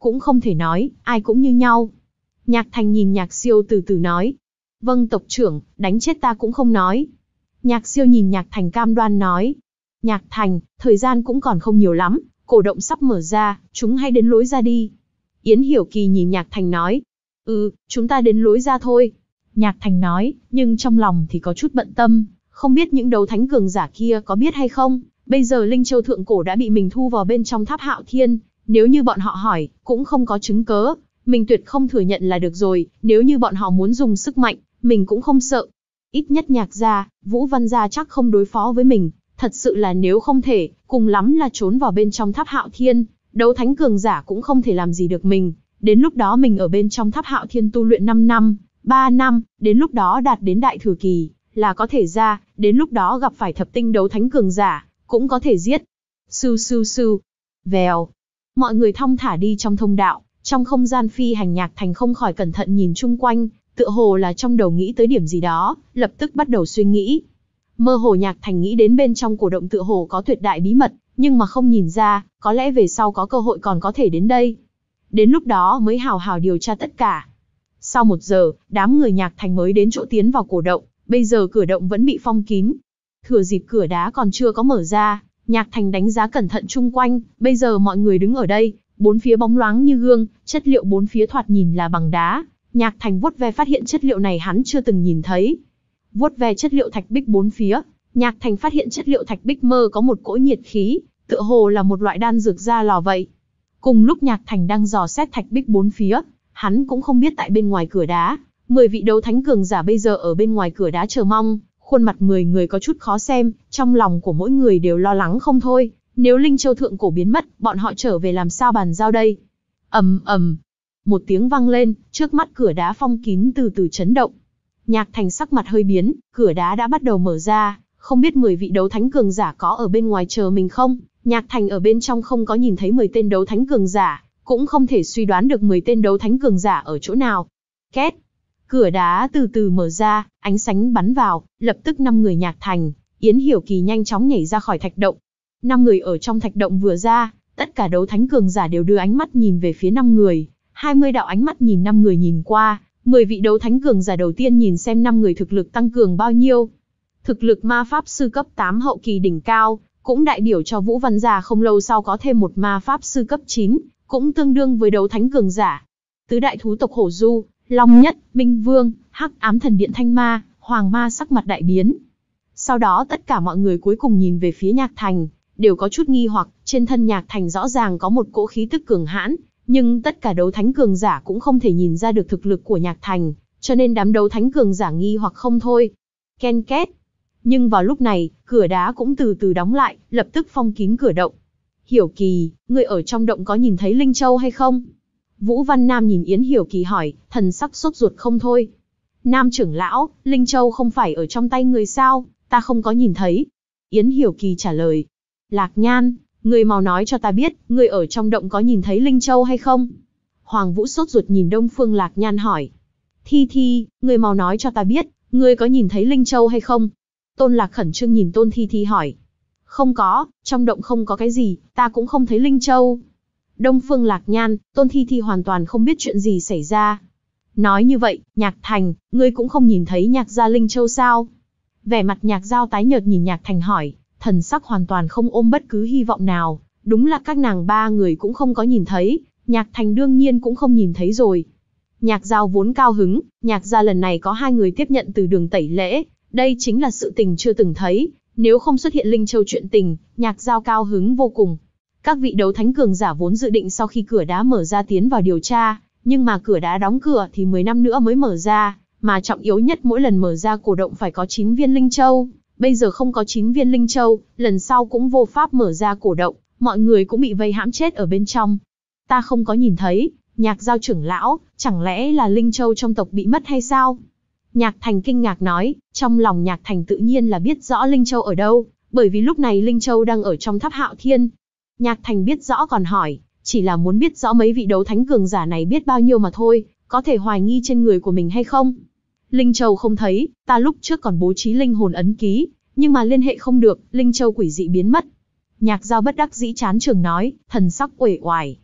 cũng không thể nói, ai cũng như nhau. Nhạc Thành nhìn Nhạc Siêu từ từ nói. Vâng tộc trưởng, đánh chết ta cũng không nói. Nhạc Siêu nhìn Nhạc Thành cam đoan nói. Nhạc Thành, thời gian cũng còn không nhiều lắm, cổ động sắp mở ra, chúng hãy đến lối ra đi. Yến Hiểu Kỳ nhìn Nhạc Thành nói. Ừ, chúng ta đến lối ra thôi. Nhạc Thành nói, nhưng trong lòng thì có chút bận tâm, không biết những đấu thánh cường giả kia có biết hay không. Bây giờ Linh Châu Thượng Cổ đã bị mình thu vào bên trong Tháp Hạo Thiên, nếu như bọn họ hỏi, cũng không có chứng cớ, mình tuyệt không thừa nhận là được rồi, nếu như bọn họ muốn dùng sức mạnh, mình cũng không sợ. Ít nhất Nhạc gia, Vũ Văn gia chắc không đối phó với mình, thật sự là nếu không thể, cùng lắm là trốn vào bên trong Tháp Hạo Thiên, đấu thánh cường giả cũng không thể làm gì được mình, đến lúc đó mình ở bên trong Tháp Hạo Thiên tu luyện năm năm, ba năm, đến lúc đó đạt đến đại thừa kỳ, là có thể ra, đến lúc đó gặp phải thập tinh đấu thánh cường giả, cũng có thể giết. Sưu sưu sưu, vèo, mọi người thong thả đi trong thông đạo, trong không gian phi hành. Nhạc Thành không khỏi cẩn thận nhìn chung quanh, tựa hồ là trong đầu nghĩ tới điểm gì đó, lập tức bắt đầu suy nghĩ. Mơ hồ Nhạc Thành nghĩ đến bên trong cổ động tựa hồ có tuyệt đại bí mật, nhưng mà không nhìn ra, có lẽ về sau có cơ hội còn có thể đến đây. Đến lúc đó mới hào hào điều tra tất cả. Sau một giờ, đám người Nhạc Thành mới đến chỗ tiến vào cổ động, bây giờ cửa động vẫn bị phong kín. Thừa dịp cửa đá còn chưa có mở ra, Nhạc Thành đánh giá cẩn thận chung quanh, bây giờ mọi người đứng ở đây, bốn phía bóng loáng như gương, chất liệu bốn phía thoạt nhìn là bằng đá. Nhạc Thành vuốt ve phát hiện chất liệu này hắn chưa từng nhìn thấy. Vuốt ve chất liệu thạch bích bốn phía, Nhạc Thành phát hiện chất liệu thạch bích mơ có một cỗ nhiệt khí, tựa hồ là một loại đan dược ra lò vậy. Cùng lúc Nhạc Thành đang dò xét thạch bích bốn phía, hắn cũng không biết tại bên ngoài cửa đá, mười vị đấu thánh cường giả bây giờ ở bên ngoài cửa đá chờ mong, khuôn mặt mười người có chút khó xem, trong lòng của mỗi người đều lo lắng không thôi, nếu Linh Châu Thượng Cổ biến mất, bọn họ trở về làm sao bàn giao đây? Ầm ầm, một tiếng vang lên, trước mắt cửa đá phong kín từ từ chấn động. Nhạc Thành sắc mặt hơi biến, cửa đá đã bắt đầu mở ra, không biết mười vị đấu thánh cường giả có ở bên ngoài chờ mình không? Nhạc Thành ở bên trong không có nhìn thấy mười tên đấu thánh cường giả, cũng không thể suy đoán được mười tên đấu thánh cường giả ở chỗ nào. Két, cửa đá từ từ mở ra, ánh sáng bắn vào, lập tức năm người Nhạc Thành, Yến Hiểu Kỳ nhanh chóng nhảy ra khỏi thạch động. Năm người ở trong thạch động vừa ra, tất cả đấu thánh cường giả đều đưa ánh mắt nhìn về phía năm người, hai mươi đạo ánh mắt nhìn năm người nhìn qua, mười vị đấu thánh cường giả đầu tiên nhìn xem năm người thực lực tăng cường bao nhiêu. Thực lực ma pháp sư cấp tám hậu kỳ đỉnh cao, cũng đại biểu cho Vũ Văn gia không lâu sau có thêm một ma pháp sư cấp chín, cũng tương đương với đấu thánh cường giả. Tứ đại thú tộc Hổ Du, Long Nhất, Minh Vương, Hắc Ám Thần Điện Thanh Ma, Hoàng Ma sắc mặt đại biến. Sau đó tất cả mọi người cuối cùng nhìn về phía Nhạc Thành, đều có chút nghi hoặc, trên thân Nhạc Thành rõ ràng có một cỗ khí tức cường hãn, nhưng tất cả đấu thánh cường giả cũng không thể nhìn ra được thực lực của Nhạc Thành, cho nên đám đấu thánh cường giả nghi hoặc không thôi. Ken két. Nhưng vào lúc này, cửa đá cũng từ từ đóng lại, lập tức phong kín cửa động. Hiểu Kỳ, người ở trong động có nhìn thấy Linh Châu hay không? Vũ Văn Nam nhìn Yến Hiểu Kỳ hỏi, thần sắc sốt ruột không thôi. Nam trưởng lão, Linh Châu không phải ở trong tay người sao, ta không có nhìn thấy. Yến Hiểu Kỳ trả lời. Lạc Nhan, người mau nói cho ta biết, người ở trong động có nhìn thấy Linh Châu hay không? Hoàng Vũ sốt ruột nhìn Đông Phương Lạc Nhan hỏi. Thi Thi, người mau nói cho ta biết, người có nhìn thấy Linh Châu hay không? Tôn Lạc khẩn trương nhìn Tôn Thi Thi hỏi. Không có, trong động không có cái gì, ta cũng không thấy Linh Châu. Đông Phương Lạc Nhan, Tôn Thi Thi hoàn toàn không biết chuyện gì xảy ra. Nói như vậy, Nhạc Thành, ngươi cũng không nhìn thấy Nhạc gia Linh Châu sao? Vẻ mặt Nhạc Giao tái nhợt nhìn Nhạc Thành hỏi, thần sắc hoàn toàn không ôm bất cứ hy vọng nào. Đúng là các nàng ba người cũng không có nhìn thấy, Nhạc Thành đương nhiên cũng không nhìn thấy rồi. Nhạc Giao vốn cao hứng, Nhạc gia lần này có hai người tiếp nhận từ đường tẩy lễ, đây chính là sự tình chưa từng thấy. Nếu không xuất hiện Linh Châu chuyện tình, Nhạc Giao cao hứng vô cùng. Các vị đấu thánh cường giả vốn dự định sau khi cửa đá mở ra tiến vào điều tra, nhưng mà cửa đá đóng cửa thì mười năm nữa mới mở ra, mà trọng yếu nhất mỗi lần mở ra cổ động phải có chín viên Linh Châu. Bây giờ không có chín viên Linh Châu, lần sau cũng vô pháp mở ra cổ động, mọi người cũng bị vây hãm chết ở bên trong. Ta không có nhìn thấy, Nhạc Giao trưởng lão, chẳng lẽ là Linh Châu trong tộc bị mất hay sao? Nhạc Thành kinh ngạc nói, trong lòng Nhạc Thành tự nhiên là biết rõ Linh Châu ở đâu, bởi vì lúc này Linh Châu đang ở trong Tháp Hạo Thiên. Nhạc Thành biết rõ còn hỏi, chỉ là muốn biết rõ mấy vị đấu thánh cường giả này biết bao nhiêu mà thôi, có thể hoài nghi trên người của mình hay không. Linh Châu không thấy, ta lúc trước còn bố trí linh hồn ấn ký, nhưng mà liên hệ không được, Linh Châu quỷ dị biến mất. Nhạc Giao bất đắc dĩ chán trường nói, thần sắc uể oải.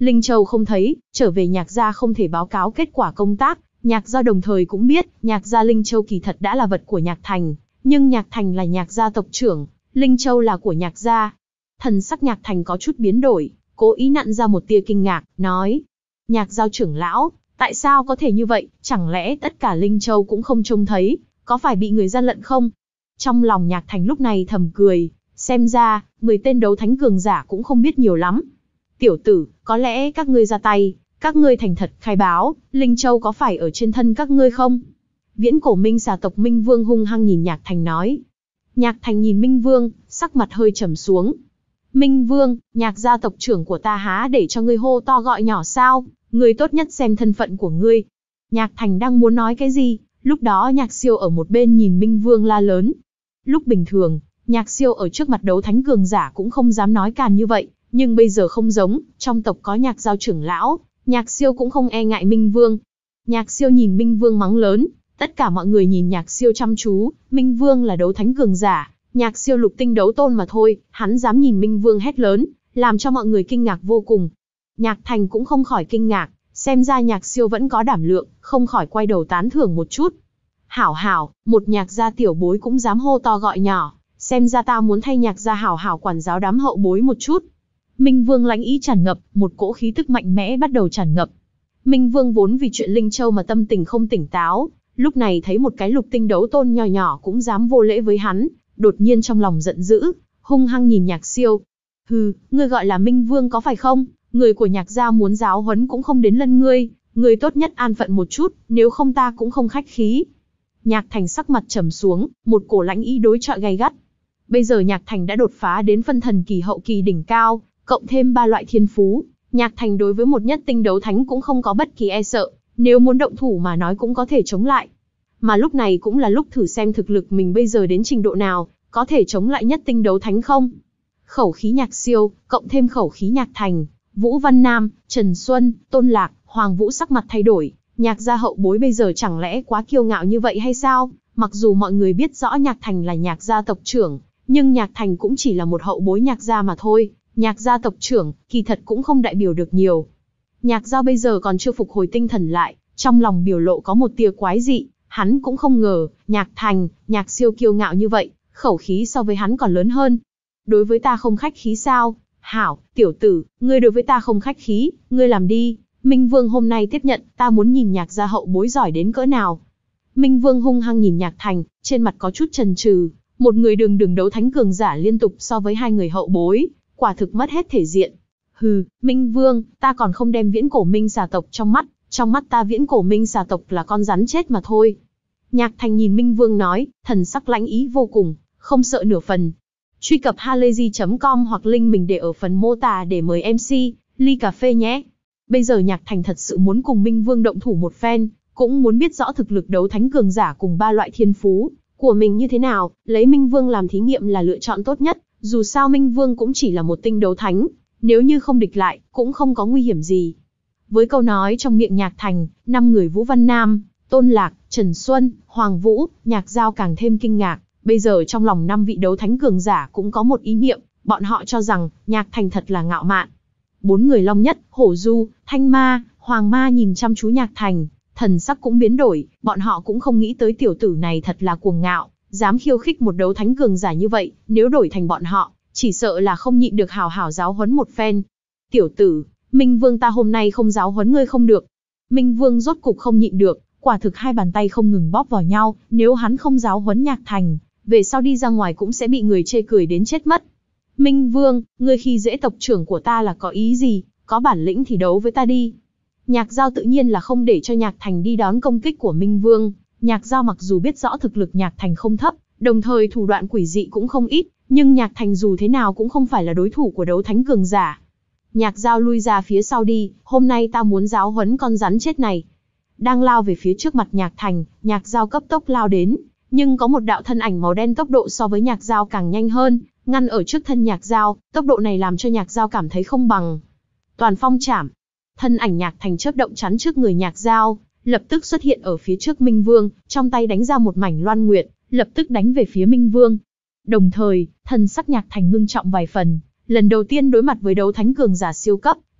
Linh Châu không thấy, trở về Nhạc gia không thể báo cáo kết quả công tác. Nhạc gia đồng thời cũng biết, Nhạc gia Linh Châu kỳ thật đã là vật của Nhạc Thành, nhưng Nhạc Thành là Nhạc gia tộc trưởng, Linh Châu là của Nhạc gia. Thần sắc Nhạc Thành có chút biến đổi, cố ý nặn ra một tia kinh ngạc, nói: Nhạc gia trưởng lão, tại sao có thể như vậy, chẳng lẽ tất cả Linh Châu cũng không trông thấy, có phải bị người gian lận không? Trong lòng Nhạc Thành lúc này thầm cười, xem ra, mười tên đấu thánh cường giả cũng không biết nhiều lắm. Tiểu tử, có lẽ các ngươi ra tay, các ngươi thành thật khai báo, Linh Châu có phải ở trên thân các ngươi không? Viễn cổ Minh xà tộc Minh Vương hung hăng nhìn Nhạc Thành nói. Nhạc Thành nhìn Minh Vương, sắc mặt hơi trầm xuống. Minh Vương, Nhạc gia tộc trưởng của ta há để cho ngươi hô to gọi nhỏ sao? Ngươi tốt nhất xem thân phận của ngươi. Nhạc Thành đang muốn nói cái gì, lúc đó Nhạc Siêu ở một bên nhìn Minh Vương la lớn. Lúc bình thường, Nhạc Siêu ở trước mặt đấu thánh cường giả cũng không dám nói càn như vậy, nhưng bây giờ không giống, trong tộc có Nhạc gia trưởng lão, Nhạc Siêu cũng không e ngại Minh Vương. Nhạc Siêu nhìn Minh Vương mắng lớn, tất cả mọi người nhìn Nhạc Siêu chăm chú, Minh Vương là đấu thánh cường giả, Nhạc Siêu lục tinh đấu tôn mà thôi, hắn dám nhìn Minh Vương hét lớn, làm cho mọi người kinh ngạc vô cùng. Nhạc Thành cũng không khỏi kinh ngạc, xem ra Nhạc Siêu vẫn có đảm lượng, không khỏi quay đầu tán thưởng một chút. Hảo hảo, một Nhạc gia tiểu bối cũng dám hô to gọi nhỏ, xem ra ta muốn thay Nhạc gia hảo hảo quản giáo đám hậu bối một chút. Minh Vương lãnh ý tràn ngập, một cỗ khí tức mạnh mẽ bắt đầu tràn ngập. Minh Vương vốn vì chuyện Linh Châu mà tâm tình không tỉnh táo, lúc này thấy một cái lục tinh đấu tôn nhỏ nhỏ cũng dám vô lễ với hắn, đột nhiên trong lòng giận dữ, hung hăng nhìn Nhạc Siêu. Hừ, ngươi gọi là Minh Vương có phải không? Người của Nhạc gia muốn giáo huấn cũng không đến lân ngươi, ngươi tốt nhất an phận một chút, nếu không ta cũng không khách khí. Nhạc Thành sắc mặt trầm xuống, một cổ lãnh ý đối chọi gay gắt. Bây giờ Nhạc Thành đã đột phá đến phân thần kỳ hậu kỳ đỉnh cao, cộng thêm ba loại thiên phú, Nhạc Thành đối với một nhất tinh đấu thánh cũng không có bất kỳ e sợ, nếu muốn động thủ mà nói cũng có thể chống lại. Mà lúc này cũng là lúc thử xem thực lực mình bây giờ đến trình độ nào, có thể chống lại nhất tinh đấu thánh không? Khẩu khí Nhạc Siêu, cộng thêm khẩu khí Nhạc Thành, Vũ Văn Nam, Trần Xuân, Tôn Lạc, Hoàng Vũ sắc mặt thay đổi, Nhạc gia hậu bối bây giờ chẳng lẽ quá kiêu ngạo như vậy hay sao? Mặc dù mọi người biết rõ Nhạc Thành là Nhạc gia tộc trưởng, nhưng Nhạc Thành cũng chỉ là một hậu bối Nhạc gia mà thôi. Nhạc gia tộc trưởng, kỳ thật cũng không đại biểu được nhiều. Nhạc gia bây giờ còn chưa phục hồi tinh thần lại, trong lòng biểu lộ có một tia quái dị, hắn cũng không ngờ, Nhạc Thành, Nhạc Siêu kiêu ngạo như vậy, khẩu khí so với hắn còn lớn hơn. Đối với ta không khách khí sao? Hảo, tiểu tử, ngươi đối với ta không khách khí, ngươi làm đi, Minh Vương hôm nay tiếp nhận, ta muốn nhìn Nhạc gia hậu bối giỏi đến cỡ nào. Minh Vương hung hăng nhìn Nhạc Thành, trên mặt có chút chần chừ, một người đường đường đấu thánh cường giả liên tục so với hai người hậu bối, quả thực mất hết thể diện. Hừ, Minh Vương, ta còn không đem viễn cổ Minh xà tộc trong mắt, trong mắt ta viễn cổ Minh xà tộc là con rắn chết mà thôi. Nhạc Thành nhìn Minh Vương nói, thần sắc lãnh ý vô cùng, không sợ nửa phần. Truy cập halayzi chấm com hoặc link mình để ở phần mô tả để mời em xê, ly cà phê nhé. Bây giờ Nhạc Thành thật sự muốn cùng Minh Vương động thủ một phen, cũng muốn biết rõ thực lực đấu thánh cường giả cùng ba loại thiên phú của mình như thế nào, lấy Minh Vương làm thí nghiệm là lựa chọn tốt nhất. Dù sao Minh Vương cũng chỉ là một tinh đấu thánh, nếu như không địch lại, cũng không có nguy hiểm gì. Với câu nói trong miệng Nhạc Thành, năm người Vũ Văn Nam, Tôn Lạc, Trần Xuân, Hoàng Vũ, Nhạc Giao càng thêm kinh ngạc. Bây giờ trong lòng năm vị đấu thánh cường giả cũng có một ý niệm, bọn họ cho rằng Nhạc Thành thật là ngạo mạn. Bốn người Long Nhất, Hổ Du, Thanh Ma, Hoàng Ma nhìn chăm chú Nhạc Thành, thần sắc cũng biến đổi, bọn họ cũng không nghĩ tới tiểu tử này thật là cuồng ngạo. Dám khiêu khích một đấu thánh cường giả như vậy, nếu đổi thành bọn họ, chỉ sợ là không nhịn được hào hào giáo huấn một phen. Tiểu tử, Minh Vương ta hôm nay không giáo huấn ngươi không được. Minh Vương rốt cục không nhịn được, quả thực hai bàn tay không ngừng bóp vào nhau, nếu hắn không giáo huấn Nhạc Thành, về sau đi ra ngoài cũng sẽ bị người chê cười đến chết mất. Minh Vương, ngươi khi dễ tộc trưởng của ta là có ý gì, có bản lĩnh thì đấu với ta đi. Nhạc Giao tự nhiên là không để cho Nhạc Thành đi đón công kích của Minh Vương. Nhạc Giao mặc dù biết rõ thực lực Nhạc Thành không thấp, đồng thời thủ đoạn quỷ dị cũng không ít, nhưng Nhạc Thành dù thế nào cũng không phải là đối thủ của đấu thánh cường giả. Nhạc Giao lui ra phía sau đi, hôm nay ta muốn giáo huấn con rắn chết này. Đang lao về phía trước mặt Nhạc Thành, Nhạc Giao cấp tốc lao đến, nhưng có một đạo thân ảnh màu đen tốc độ so với Nhạc Giao càng nhanh hơn, ngăn ở trước thân Nhạc Giao, tốc độ này làm cho Nhạc Giao cảm thấy không bằng. Toàn phong chảm, thân ảnh Nhạc Thành chớp động chắn trước người Nhạc Giao, lập tức xuất hiện ở phía trước Minh Vương, trong tay đánh ra một mảnh loan nguyệt, lập tức đánh về phía Minh Vương. Đồng thời, thần sắc Nhạc Thành ngưng trọng vài phần, lần đầu tiên đối mặt với đấu thánh cường giả siêu cấp,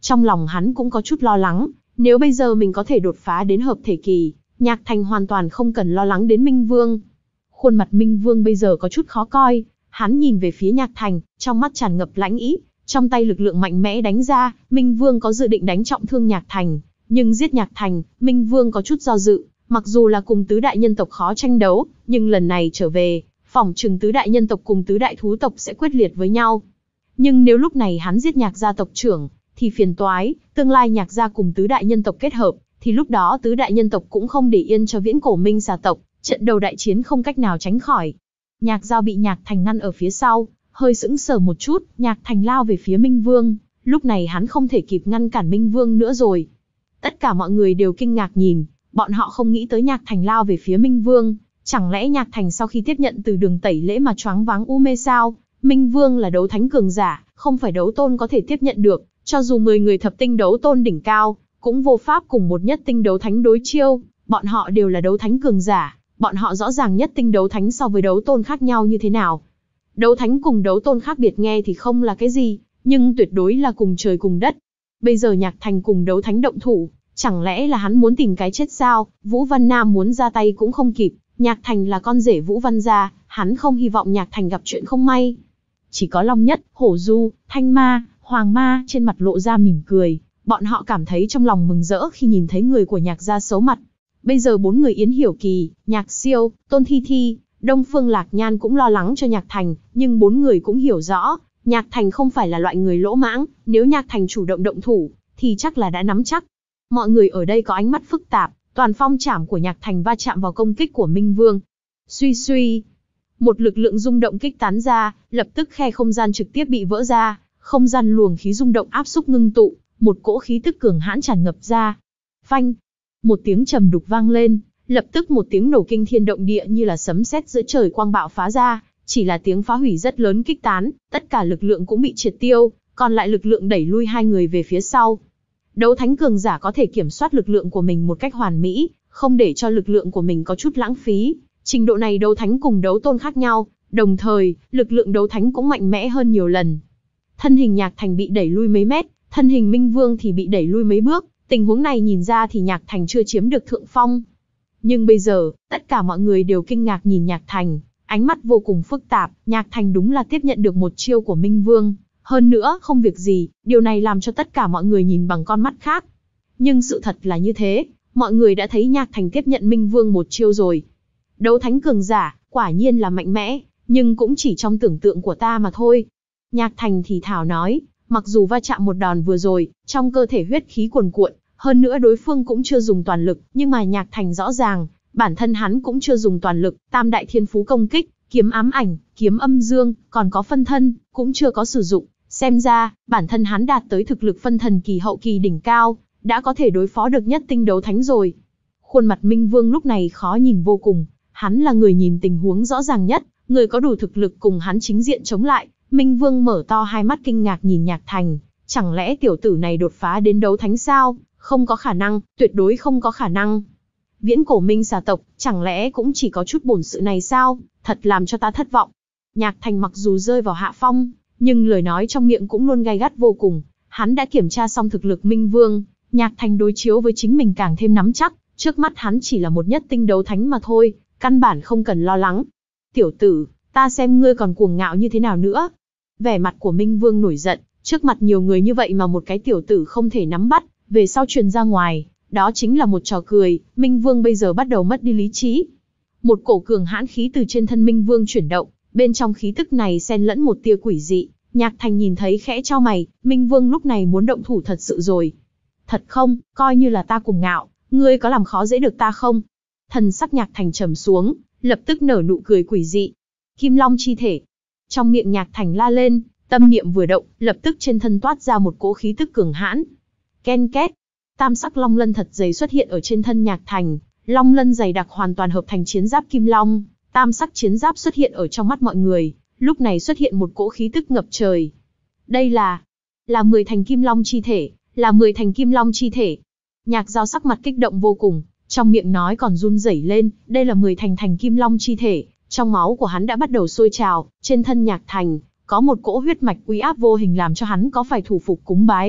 Trong lòng hắn cũng có chút lo lắng, nếu bây giờ mình có thể đột phá đến hợp thể kỳ, Nhạc Thành hoàn toàn không cần lo lắng đến Minh Vương. Khuôn mặt Minh Vương bây giờ có chút khó coi, hắn nhìn về phía Nhạc Thành, trong mắt tràn ngập lãnh ý, trong tay lực lượng mạnh mẽ đánh ra, Minh Vương có dự định đánh trọng thương Nhạc Thành, nhưng giết Nhạc Thành, Minh Vương có chút do dự, mặc dù là cùng tứ đại nhân tộc khó tranh đấu, nhưng lần này trở về, phỏng chừng tứ đại nhân tộc cùng tứ đại thú tộc sẽ quyết liệt với nhau. Nhưng nếu lúc này hắn giết Nhạc gia tộc trưởng, thì phiền toái, tương lai Nhạc gia cùng tứ đại nhân tộc kết hợp, thì lúc đó tứ đại nhân tộc cũng không để yên cho viễn cổ Minh xà tộc, trận đầu đại chiến không cách nào tránh khỏi. Nhạc Giao bị Nhạc Thành ngăn ở phía sau, hơi sững sờ một chút, Nhạc Thành lao về phía Minh Vương, lúc này hắn không thể kịp ngăn cản Minh Vương nữa rồi. Tất cả mọi người đều kinh ngạc nhìn, bọn họ không nghĩ tới Nhạc Thành lao về phía Minh Vương, chẳng lẽ Nhạc Thành sau khi tiếp nhận từ đường tẩy lễ mà choáng váng u mê sao? Minh Vương là đấu thánh cường giả, không phải đấu tôn có thể tiếp nhận được, cho dù mười người thập tinh đấu tôn đỉnh cao, cũng vô pháp cùng một nhất tinh đấu thánh đối chiêu, bọn họ đều là đấu thánh cường giả, bọn họ rõ ràng nhất tinh đấu thánh so với đấu tôn khác nhau như thế nào. Đấu thánh cùng đấu tôn khác biệt nghe thì không là cái gì, nhưng tuyệt đối là cùng trời cùng đất. Bây giờ Nhạc Thành cùng đấu thánh động thủ, chẳng lẽ là hắn muốn tìm cái chết sao? Vũ Văn Nam muốn ra tay cũng không kịp, Nhạc Thành là con rể Vũ Văn gia, hắn không hy vọng Nhạc Thành gặp chuyện không may. Chỉ có Long Nhất, Hổ Du, Thanh Ma, Hoàng Ma trên mặt lộ ra mỉm cười, bọn họ cảm thấy trong lòng mừng rỡ khi nhìn thấy người của Nhạc gia xấu mặt. Bây giờ bốn người Yến Hiểu Kỳ, Nhạc Siêu, Tôn Thi Thi, Đông Phương Lạc Nhan cũng lo lắng cho Nhạc Thành, nhưng bốn người cũng hiểu rõ, Nhạc Thành không phải là loại người lỗ mãng, nếu Nhạc Thành chủ động động thủ, thì chắc là đã nắm chắc. Mọi người ở đây có ánh mắt phức tạp, toàn phong trảm của Nhạc Thành va chạm vào công kích của Minh Vương. Suy suy, một lực lượng rung động kích tán ra, lập tức khe không gian trực tiếp bị vỡ ra, không gian luồng khí rung động áp xúc ngưng tụ, một cỗ khí tức cường hãn tràn ngập ra. Phanh, một tiếng trầm đục vang lên, lập tức một tiếng nổ kinh thiên động địa như là sấm sét giữa trời quang bạo phá ra, chỉ là tiếng phá hủy rất lớn kích tán, tất cả lực lượng cũng bị triệt tiêu, còn lại lực lượng đẩy lui hai người về phía sau. Đấu thánh cường giả có thể kiểm soát lực lượng của mình một cách hoàn mỹ, không để cho lực lượng của mình có chút lãng phí. Trình độ này đấu thánh cùng đấu tôn khác nhau, đồng thời, lực lượng đấu thánh cũng mạnh mẽ hơn nhiều lần. Thân hình Nhạc Thành bị đẩy lui mấy mét, thân hình Minh Vương thì bị đẩy lui mấy bước, tình huống này nhìn ra thì Nhạc Thành chưa chiếm được thượng phong. Nhưng bây giờ, tất cả mọi người đều kinh ngạc nhìn Nhạc Thành, ánh mắt vô cùng phức tạp, Nhạc Thành đúng là tiếp nhận được một chiêu của Minh Vương. Hơn nữa, không việc gì, điều này làm cho tất cả mọi người nhìn bằng con mắt khác. Nhưng sự thật là như thế, mọi người đã thấy Nhạc Thành tiếp nhận Minh Vương một chiêu rồi. Đấu thánh cường giả, quả nhiên là mạnh mẽ, nhưng cũng chỉ trong tưởng tượng của ta mà thôi. Nhạc Thành thì thảo nói, mặc dù va chạm một đòn vừa rồi, trong cơ thể huyết khí cuồn cuộn, hơn nữa đối phương cũng chưa dùng toàn lực, nhưng mà Nhạc Thành rõ ràng, bản thân hắn cũng chưa dùng toàn lực, tam đại thiên phú công kích, kiếm ám ảnh, kiếm âm dương, còn có phân thân, cũng chưa có sử dụng. Xem ra, bản thân hắn đạt tới thực lực phân thần kỳ hậu kỳ đỉnh cao, đã có thể đối phó được nhất tinh đấu thánh rồi. Khuôn mặt Minh Vương lúc này khó nhìn vô cùng, hắn là người nhìn tình huống rõ ràng nhất, người có đủ thực lực cùng hắn chính diện chống lại. Minh Vương mở to hai mắt kinh ngạc nhìn Nhạc Thành, chẳng lẽ tiểu tử này đột phá đến đấu thánh sao? Không có khả năng, tuyệt đối không có khả năng. Viễn cổ Minh xà tộc, chẳng lẽ cũng chỉ có chút bổn sự này sao? Thật làm cho ta thất vọng. Nhạc Thành mặc dù rơi vào hạ phong, nhưng lời nói trong miệng cũng luôn gay gắt vô cùng. Hắn đã kiểm tra xong thực lực Minh Vương, Nhạc Thành đối chiếu với chính mình càng thêm nắm chắc, trước mắt hắn chỉ là một nhất tinh đấu thánh mà thôi, căn bản không cần lo lắng. Tiểu tử, ta xem ngươi còn cuồng ngạo như thế nào nữa. Vẻ mặt của Minh Vương nổi giận, trước mặt nhiều người như vậy mà một cái tiểu tử không thể nắm bắt, về sau truyền ra ngoài, đó chính là một trò cười. Minh Vương bây giờ bắt đầu mất đi lý trí. Một cổ cường hãn khí từ trên thân Minh Vương chuyển động, bên trong khí tức này xen lẫn một tia quỷ dị. Nhạc Thành nhìn thấy khẽ chau mày, Minh Vương lúc này muốn động thủ thật sự rồi. Thật không, coi như là ta cuồng ngạo, ngươi có làm khó dễ được ta không? Thần sắc Nhạc Thành trầm xuống, lập tức nở nụ cười quỷ dị. Kim Long chi thể. Trong miệng Nhạc Thành la lên, tâm niệm vừa động, lập tức trên thân toát ra một cỗ khí tức cường hãn. Ken két, tam sắc long lân thật dày xuất hiện ở trên thân Nhạc Thành, long lân dày đặc hoàn toàn hợp thành chiến giáp kim long, tam sắc chiến giáp xuất hiện ở trong mắt mọi người, lúc này xuất hiện một cỗ khí tức ngập trời. Đây là, là mười thành kim long chi thể, là mười thành kim long chi thể. Nhạc Giao sắc mặt kích động vô cùng, trong miệng nói còn run rẩy lên, đây là mười thành thành kim long chi thể, trong máu của hắn đã bắt đầu sôi trào, trên thân Nhạc Thành có một cỗ huyết mạch uy áp vô hình làm cho hắn có phải thủ phục cúng bái.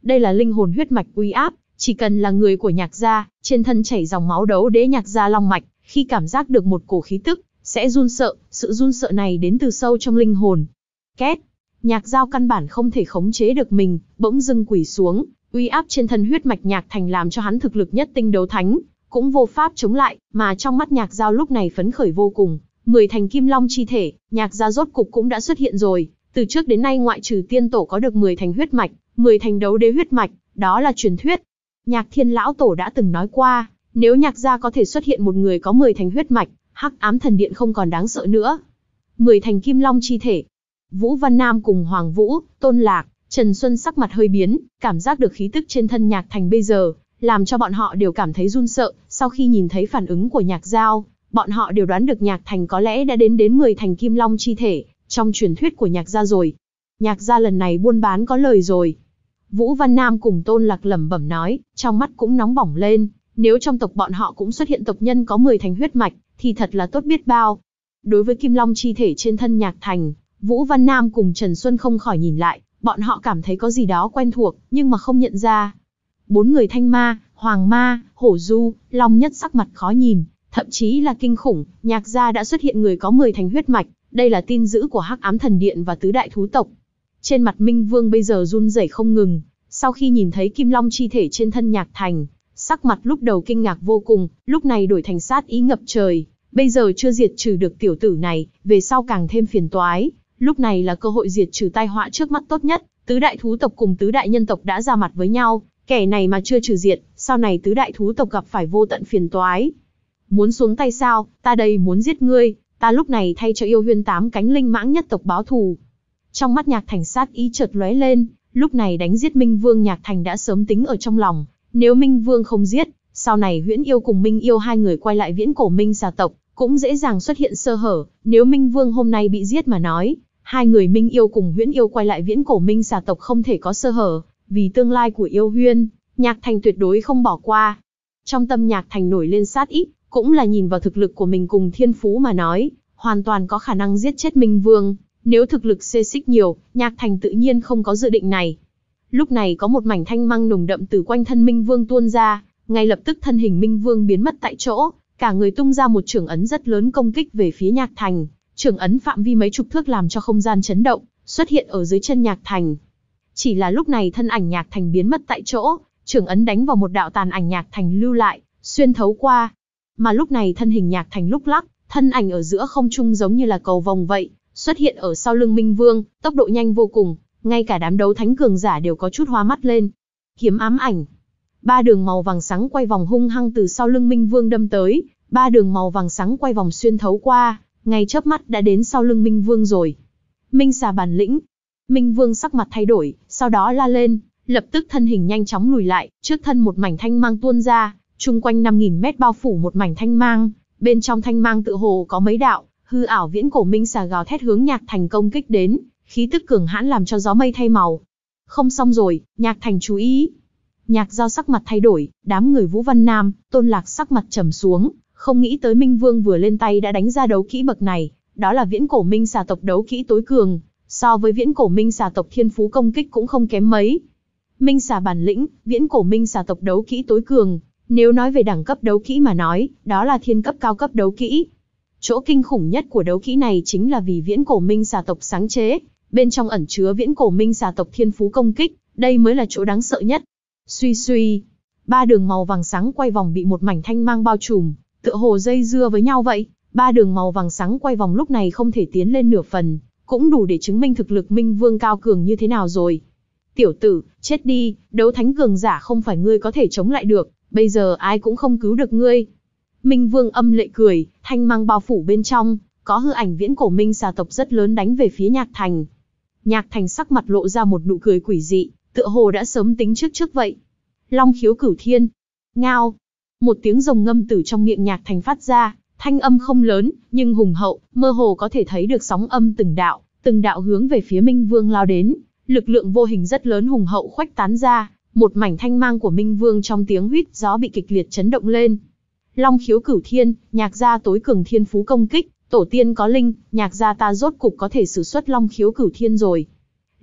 Đây là linh hồn huyết mạch uy áp, chỉ cần là người của Nhạc gia, trên thân chảy dòng máu đấu đế Nhạc gia long mạch, khi cảm giác được một cổ khí tức, sẽ run sợ, sự run sợ này đến từ sâu trong linh hồn. Két, Nhạc Giao căn bản không thể khống chế được mình, bỗng dưng quỳ xuống, uy áp trên thân huyết mạch Nhạc Thành làm cho hắn thực lực nhất tinh đấu thánh, cũng vô pháp chống lại, mà trong mắt Nhạc Giao lúc này phấn khởi vô cùng, mười thành kim long chi thể, Nhạc gia rốt cục cũng đã xuất hiện rồi, từ trước đến nay ngoại trừ tiên tổ có được mười thành huyết mạch, mười thành đấu đế huyết mạch, đó là truyền thuyết. Nhạc Thiên lão tổ đã từng nói qua, nếu Nhạc gia có thể xuất hiện một người có mười thành huyết mạch, Hắc Ám Thần Điện không còn đáng sợ nữa. mười thành kim long chi thể. Vũ Văn Nam cùng Hoàng Vũ, Tôn Lạc, Trần Xuân sắc mặt hơi biến, cảm giác được khí tức trên thân Nhạc Thành bây giờ, làm cho bọn họ đều cảm thấy run sợ, sau khi nhìn thấy phản ứng của Nhạc Giao, bọn họ đều đoán được Nhạc Thành có lẽ đã đến đến mười thành kim long chi thể, trong truyền thuyết của Nhạc gia rồi. Nhạc gia lần này buôn bán có lời rồi. Vũ Văn Nam cùng Tôn Lạc lẩm bẩm nói, trong mắt cũng nóng bỏng lên, nếu trong tộc bọn họ cũng xuất hiện tộc nhân có mười thành huyết mạch, thì thật là tốt biết bao. Đối với kim long chi thể trên thân Nhạc Thành, Vũ Văn Nam cùng Trần Xuân không khỏi nhìn lại, bọn họ cảm thấy có gì đó quen thuộc, nhưng mà không nhận ra. Bốn người Thanh Ma, Hoàng Ma, Hổ Du, Long Nhất sắc mặt khó nhìn, thậm chí là kinh khủng, Nhạc gia đã xuất hiện người có mười thành huyết mạch, đây là tin dữ của Hắc Ám Thần Điện và tứ đại thú tộc. Trên mặt Minh Vương bây giờ run rẩy không ngừng, sau khi nhìn thấy kim long chi thể trên thân Nhạc Thành, sắc mặt lúc đầu kinh ngạc vô cùng, lúc này đổi thành sát ý ngập trời, bây giờ chưa diệt trừ được tiểu tử này, về sau càng thêm phiền toái, lúc này là cơ hội diệt trừ tai họa trước mắt tốt nhất, tứ đại thú tộc cùng tứ đại nhân tộc đã ra mặt với nhau, kẻ này mà chưa trừ diệt, sau này tứ đại thú tộc gặp phải vô tận phiền toái. Muốn xuống tay sao, ta đây muốn giết ngươi, ta lúc này thay cho yêu huyên tám cánh linh mãng nhất tộc báo thù. Trong mắt Nhạc Thành sát ý chợt lóe lên, lúc này đánh giết Minh Vương Nhạc Thành đã sớm tính ở trong lòng, nếu Minh Vương không giết, sau này Huyễn Yêu cùng Minh Yêu hai người quay lại viễn cổ Minh xà tộc, cũng dễ dàng xuất hiện sơ hở, nếu Minh Vương hôm nay bị giết mà nói, hai người Minh Yêu cùng Huyễn Yêu quay lại viễn cổ Minh xà tộc không thể có sơ hở, vì tương lai của Yêu Huyên, Nhạc Thành tuyệt đối không bỏ qua. Trong tâm Nhạc Thành nổi lên sát ý, cũng là nhìn vào thực lực của mình cùng thiên phú mà nói, hoàn toàn có khả năng giết chết Minh Vương. Nếu thực lực xê xích nhiều, Nhạc Thành tự nhiên không có dự định này. Lúc này có một mảnh thanh mang nồng đậm từ quanh thân Minh Vương tuôn ra, ngay lập tức thân hình Minh Vương biến mất tại chỗ, cả người tung ra một chưởng ấn rất lớn công kích về phía Nhạc Thành. Chưởng ấn phạm vi mấy chục thước làm cho không gian chấn động, xuất hiện ở dưới chân Nhạc Thành. Chỉ là lúc này thân ảnh Nhạc Thành biến mất tại chỗ, chưởng ấn đánh vào một đạo tàn ảnh Nhạc Thành lưu lại, xuyên thấu qua. Mà lúc này thân hình Nhạc Thành lúc lắc, thân ảnh ở giữa không trung giống như là cầu vồng vậy, xuất hiện ở sau lưng Minh Vương, tốc độ nhanh vô cùng, ngay cả đám đấu thánh cường giả đều có chút hoa mắt lên. Kiếm ám ảnh. Ba đường màu vàng sáng quay vòng hung hăng từ sau lưng Minh Vương đâm tới, ba đường màu vàng sáng quay vòng xuyên thấu qua, ngay chớp mắt đã đến sau lưng Minh Vương rồi. Minh xà bản lĩnh. Minh Vương sắc mặt thay đổi, sau đó la lên, lập tức thân hình nhanh chóng lùi lại, trước thân một mảnh thanh mang tuôn ra, chung quanh năm nghìn mét bao phủ một mảnh thanh mang, bên trong thanh mang tự hồ có mấy đạo hư ảo viễn cổ minh xà gào thét hướng Nhạc Thành công kích đến, khí tức cường hãn làm cho gió mây thay màu. Không xong rồi, Nhạc Thành chú ý. Nhạc Giao sắc mặt thay đổi, đám người Vũ Văn Nam, Tôn Lạc sắc mặt trầm xuống, không nghĩ tới Minh Vương vừa lên tay đã đánh ra đấu kỹ bậc này, đó là viễn cổ minh xà tộc đấu kỹ tối cường, so với viễn cổ minh xà tộc thiên phú công kích cũng không kém mấy. Minh xà bản lĩnh, viễn cổ minh xà tộc đấu kỹ tối cường, nếu nói về đẳng cấp đấu kỹ mà nói, đó là thiên cấp cao cấp đấu kỹ. Chỗ kinh khủng nhất của đấu kỹ này chính là vì viễn cổ minh xà tộc sáng chế, bên trong ẩn chứa viễn cổ minh xà tộc thiên phú công kích, đây mới là chỗ đáng sợ nhất. Suy suy, ba đường màu vàng sáng quay vòng bị một mảnh thanh mang bao trùm, tựa hồ dây dưa với nhau vậy, ba đường màu vàng sáng quay vòng lúc này không thể tiến lên nửa phần, cũng đủ để chứng minh thực lực Minh Vương cao cường như thế nào rồi. Tiểu tử, chết đi, đấu thánh cường giả không phải ngươi có thể chống lại được, bây giờ ai cũng không cứu được ngươi. Minh Vương âm lệ cười, thanh mang bao phủ bên trong, có hư ảnh viễn cổ minh xà tộc rất lớn đánh về phía Nhạc Thành. Nhạc Thành sắc mặt lộ ra một nụ cười quỷ dị, tựa hồ đã sớm tính trước trước vậy. Long khiếu cửu thiên. Ngao. Một tiếng rồng ngâm từ trong miệng Nhạc Thành phát ra, thanh âm không lớn, nhưng hùng hậu, mơ hồ có thể thấy được sóng âm từng đạo, từng đạo hướng về phía Minh Vương lao đến, lực lượng vô hình rất lớn hùng hậu khuếch tán ra, một mảnh thanh mang của Minh Vương trong tiếng huýt gió bị kịch liệt chấn động lên. Long khiếu cửu thiên, Nhạc gia tối cường thiên phú công kích, tổ tiên có linh, Nhạc gia ta rốt cục có thể sử xuất Long khiếu cửu thiên rồi.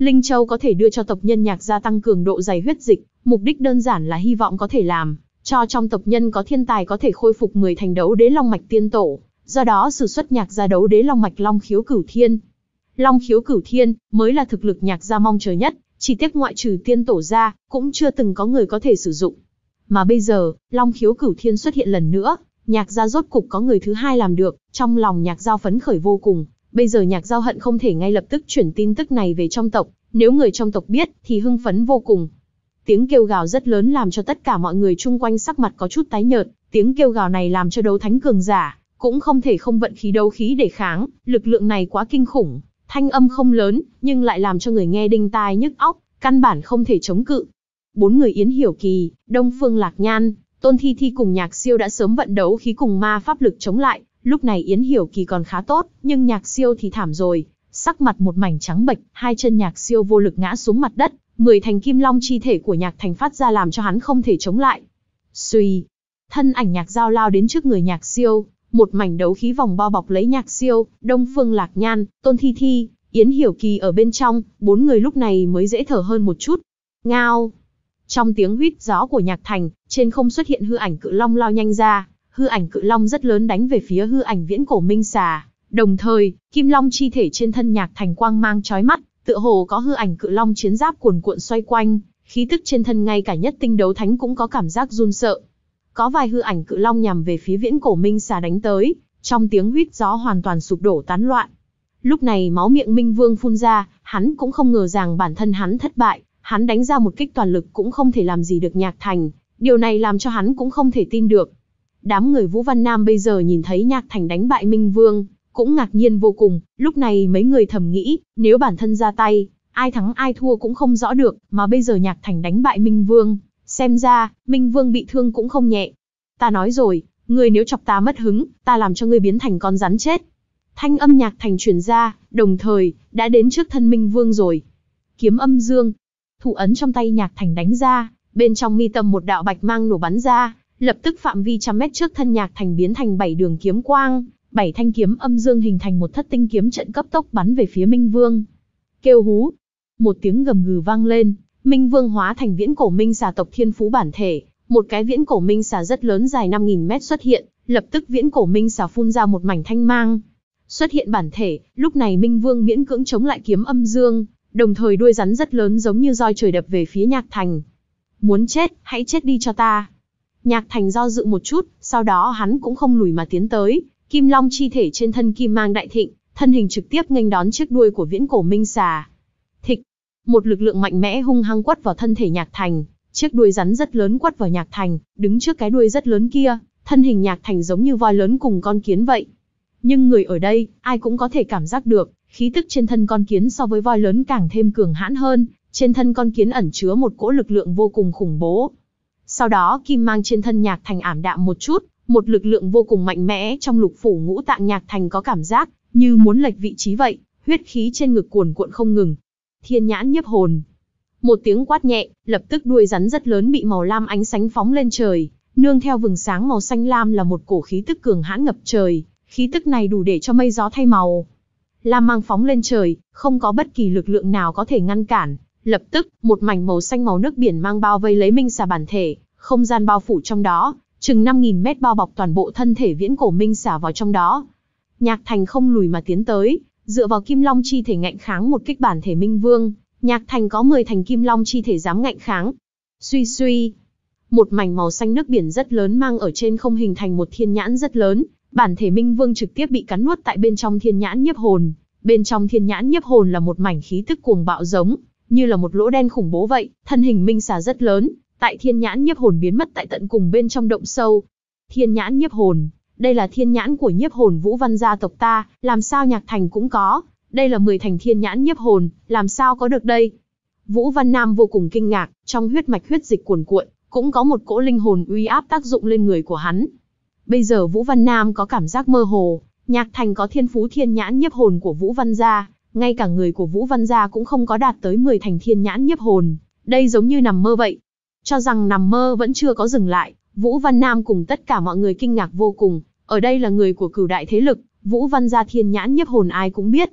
Linh Châu có thể đưa cho tộc nhân Nhạc gia tăng cường độ dày huyết dịch, mục đích đơn giản là hy vọng có thể làm cho trong tộc nhân có thiên tài có thể khôi phục mười thành đấu đế long mạch tiên tổ, do đó sử xuất Nhạc gia đấu đế long mạch Long Khiếu Cửu Thiên. Long Khiếu Cửu Thiên mới là thực lực Nhạc gia mong chờ nhất, chỉ tiếc ngoại trừ tiên tổ ra, cũng chưa từng có người có thể sử dụng. Mà bây giờ, Long Khiếu Cửu Thiên xuất hiện lần nữa, Nhạc gia rốt cục có người thứ hai làm được, trong lòng Nhạc Giao phấn khởi vô cùng. Bây giờ Nhạc Giao hận không thể ngay lập tức chuyển tin tức này về trong tộc, nếu người trong tộc biết thì hưng phấn vô cùng. Tiếng kêu gào rất lớn làm cho tất cả mọi người chung quanh sắc mặt có chút tái nhợt, tiếng kêu gào này làm cho đấu thánh cường giả cũng không thể không vận khí đấu khí để kháng, lực lượng này quá kinh khủng, thanh âm không lớn, nhưng lại làm cho người nghe đinh tai nhức óc, căn bản không thể chống cự. Bốn người Yến Hiểu Kỳ, Đông Phương Lạc Nhan, Tôn Thi Thi cùng Nhạc Siêu đã sớm vận đấu khí cùng ma pháp lực chống lại, lúc này Yến Hiểu Kỳ còn khá tốt, nhưng Nhạc Siêu thì thảm rồi, sắc mặt một mảnh trắng bệch, hai chân Nhạc Siêu vô lực ngã xuống mặt đất, mười thành kim long chi thể của Nhạc Thành phát ra làm cho hắn không thể chống lại. Xuy, thân ảnh Nhạc Giao lao đến trước người Nhạc Siêu, một mảnh đấu khí vòng bao bọc lấy Nhạc Siêu, Đông Phương Lạc Nhan, Tôn Thi Thi, Yến Hiểu Kỳ ở bên trong, bốn người lúc này mới dễ thở hơn một chút. Ngao. Trong tiếng huýt gió của Nhạc Thành, trên không xuất hiện hư ảnh cự long lao nhanh ra, hư ảnh cự long rất lớn đánh về phía hư ảnh viễn cổ minh xà, đồng thời, kim long chi thể trên thân Nhạc Thành quang mang chói mắt, tựa hồ có hư ảnh cự long chiến giáp cuồn cuộn xoay quanh, khí tức trên thân ngay cả nhất tinh đấu thánh cũng có cảm giác run sợ. Có vài hư ảnh cự long nhằm về phía viễn cổ minh xà đánh tới, trong tiếng huýt gió hoàn toàn sụp đổ tán loạn. Lúc này máu miệng Minh Vương phun ra, hắn cũng không ngờ rằng bản thân hắn thất bại, hắn đánh ra một kích toàn lực cũng không thể làm gì được Nhạc Thành, điều này làm cho hắn cũng không thể tin được. Đám người Vũ Văn Nam bây giờ nhìn thấy Nhạc Thành đánh bại Minh Vương, cũng ngạc nhiên vô cùng, lúc này mấy người thầm nghĩ, nếu bản thân ra tay, ai thắng ai thua cũng không rõ được, mà bây giờ Nhạc Thành đánh bại Minh Vương, xem ra, Minh Vương bị thương cũng không nhẹ. Ta nói rồi, ngươi nếu chọc ta mất hứng, ta làm cho ngươi biến thành con rắn chết. Thanh âm Nhạc Thành truyền ra, đồng thời, đã đến trước thân Minh Vương rồi. Kiếm âm dương, thủ ấn trong tay Nhạc Thành đánh ra, bên trong mi tâm một đạo bạch mang nổ bắn ra, lập tức phạm vi trăm mét trước thân Nhạc Thành biến thành bảy đường kiếm quang, bảy thanh kiếm âm dương hình thành một thất tinh kiếm trận cấp tốc bắn về phía Minh Vương. Kêu hú, một tiếng gầm gừ vang lên, Minh Vương hóa thành viễn cổ minh xà tộc thiên phú bản thể, một cái viễn cổ minh xà rất lớn dài năm nghìn mét xuất hiện, lập tức viễn cổ minh xà phun ra một mảnh thanh mang. Xuất hiện bản thể, lúc này Minh Vương miễn cưỡng chống lại kiếm âm dương, đồng thời đuôi rắn rất lớn giống như roi trời đập về phía Nhạc Thành. Muốn chết, hãy chết đi cho ta. Nhạc Thành do dự một chút, sau đó hắn cũng không lùi mà tiến tới, kim long chi thể trên thân kim mang đại thịnh, thân hình trực tiếp nghênh đón chiếc đuôi của viễn cổ minh xà. Thịch, một lực lượng mạnh mẽ hung hăng quất vào thân thể Nhạc Thành, chiếc đuôi rắn rất lớn quất vào Nhạc Thành, đứng trước cái đuôi rất lớn kia, thân hình Nhạc Thành giống như voi lớn cùng con kiến vậy. Nhưng người ở đây, ai cũng có thể cảm giác được, khí tức trên thân con kiến so với voi lớn càng thêm cường hãn hơn, trên thân con kiến ẩn chứa một cỗ lực lượng vô cùng khủng bố. Sau đó kim mang trên thân Nhạc Thành ảm đạm một chút, một lực lượng vô cùng mạnh mẽ trong lục phủ ngũ tạng Nhạc Thành có cảm giác như muốn lệch vị trí vậy, huyết khí trên ngực cuồn cuộn không ngừng. Thiên nhãn nhiếp hồn. Một tiếng quát nhẹ, lập tức đuôi rắn rất lớn bị màu lam ánh sáng phóng lên trời, nương theo vầng sáng màu xanh lam là một cổ khí tức cường hãn ngập trời, khí tức này đủ để cho mây gió thay màu. Lam mang phóng lên trời, không có bất kỳ lực lượng nào có thể ngăn cản, lập tức, một mảnh màu xanh màu nước biển mang bao vây lấy minh xà bản thể, không gian bao phủ trong đó, chừng năm nghìn mét bao bọc toàn bộ thân thể viễn cổ minh xà vào trong đó. Nhạc Thành không lùi mà tiến tới, dựa vào kim long chi thể ngạnh kháng một kích bản thể Minh Vương, Nhạc Thành có mười thành kim long chi thể dám ngạnh kháng. Suy suy, một mảnh màu xanh nước biển rất lớn mang ở trên không hình thành một thiên nhãn rất lớn, bản thể Minh Vương trực tiếp bị cắn nuốt tại bên trong thiên nhãn nhiếp hồn. Bên trong thiên nhãn nhiếp hồn là một mảnh khí tức cuồng bạo giống như là một lỗ đen khủng bố vậy, thân hình minh xà rất lớn, tại thiên nhãn nhiếp hồn biến mất tại tận cùng bên trong động sâu. Thiên nhãn nhiếp hồn, đây là thiên nhãn của nhiếp hồn Vũ Văn gia tộc ta, làm sao Nhạc Thành cũng có, đây là mười thành thiên nhãn nhiếp hồn, làm sao có được đây? Vũ Văn Nam vô cùng kinh ngạc, trong huyết mạch huyết dịch cuồn cuộn, cũng có một cỗ linh hồn uy áp tác dụng lên người của hắn. Bây giờ Vũ Văn Nam có cảm giác mơ hồ, Nhạc Thành có thiên phú thiên nhãn nhiếp hồn của Vũ Văn gia, ngay cả người của Vũ Văn gia cũng không có đạt tới mười thành thiên nhãn nhiếp hồn, đây giống như nằm mơ vậy. Cho rằng nằm mơ vẫn chưa có dừng lại, Vũ Văn Nam cùng tất cả mọi người kinh ngạc vô cùng, ở đây là người của cửu đại thế lực, Vũ Văn gia thiên nhãn nhiếp hồn ai cũng biết.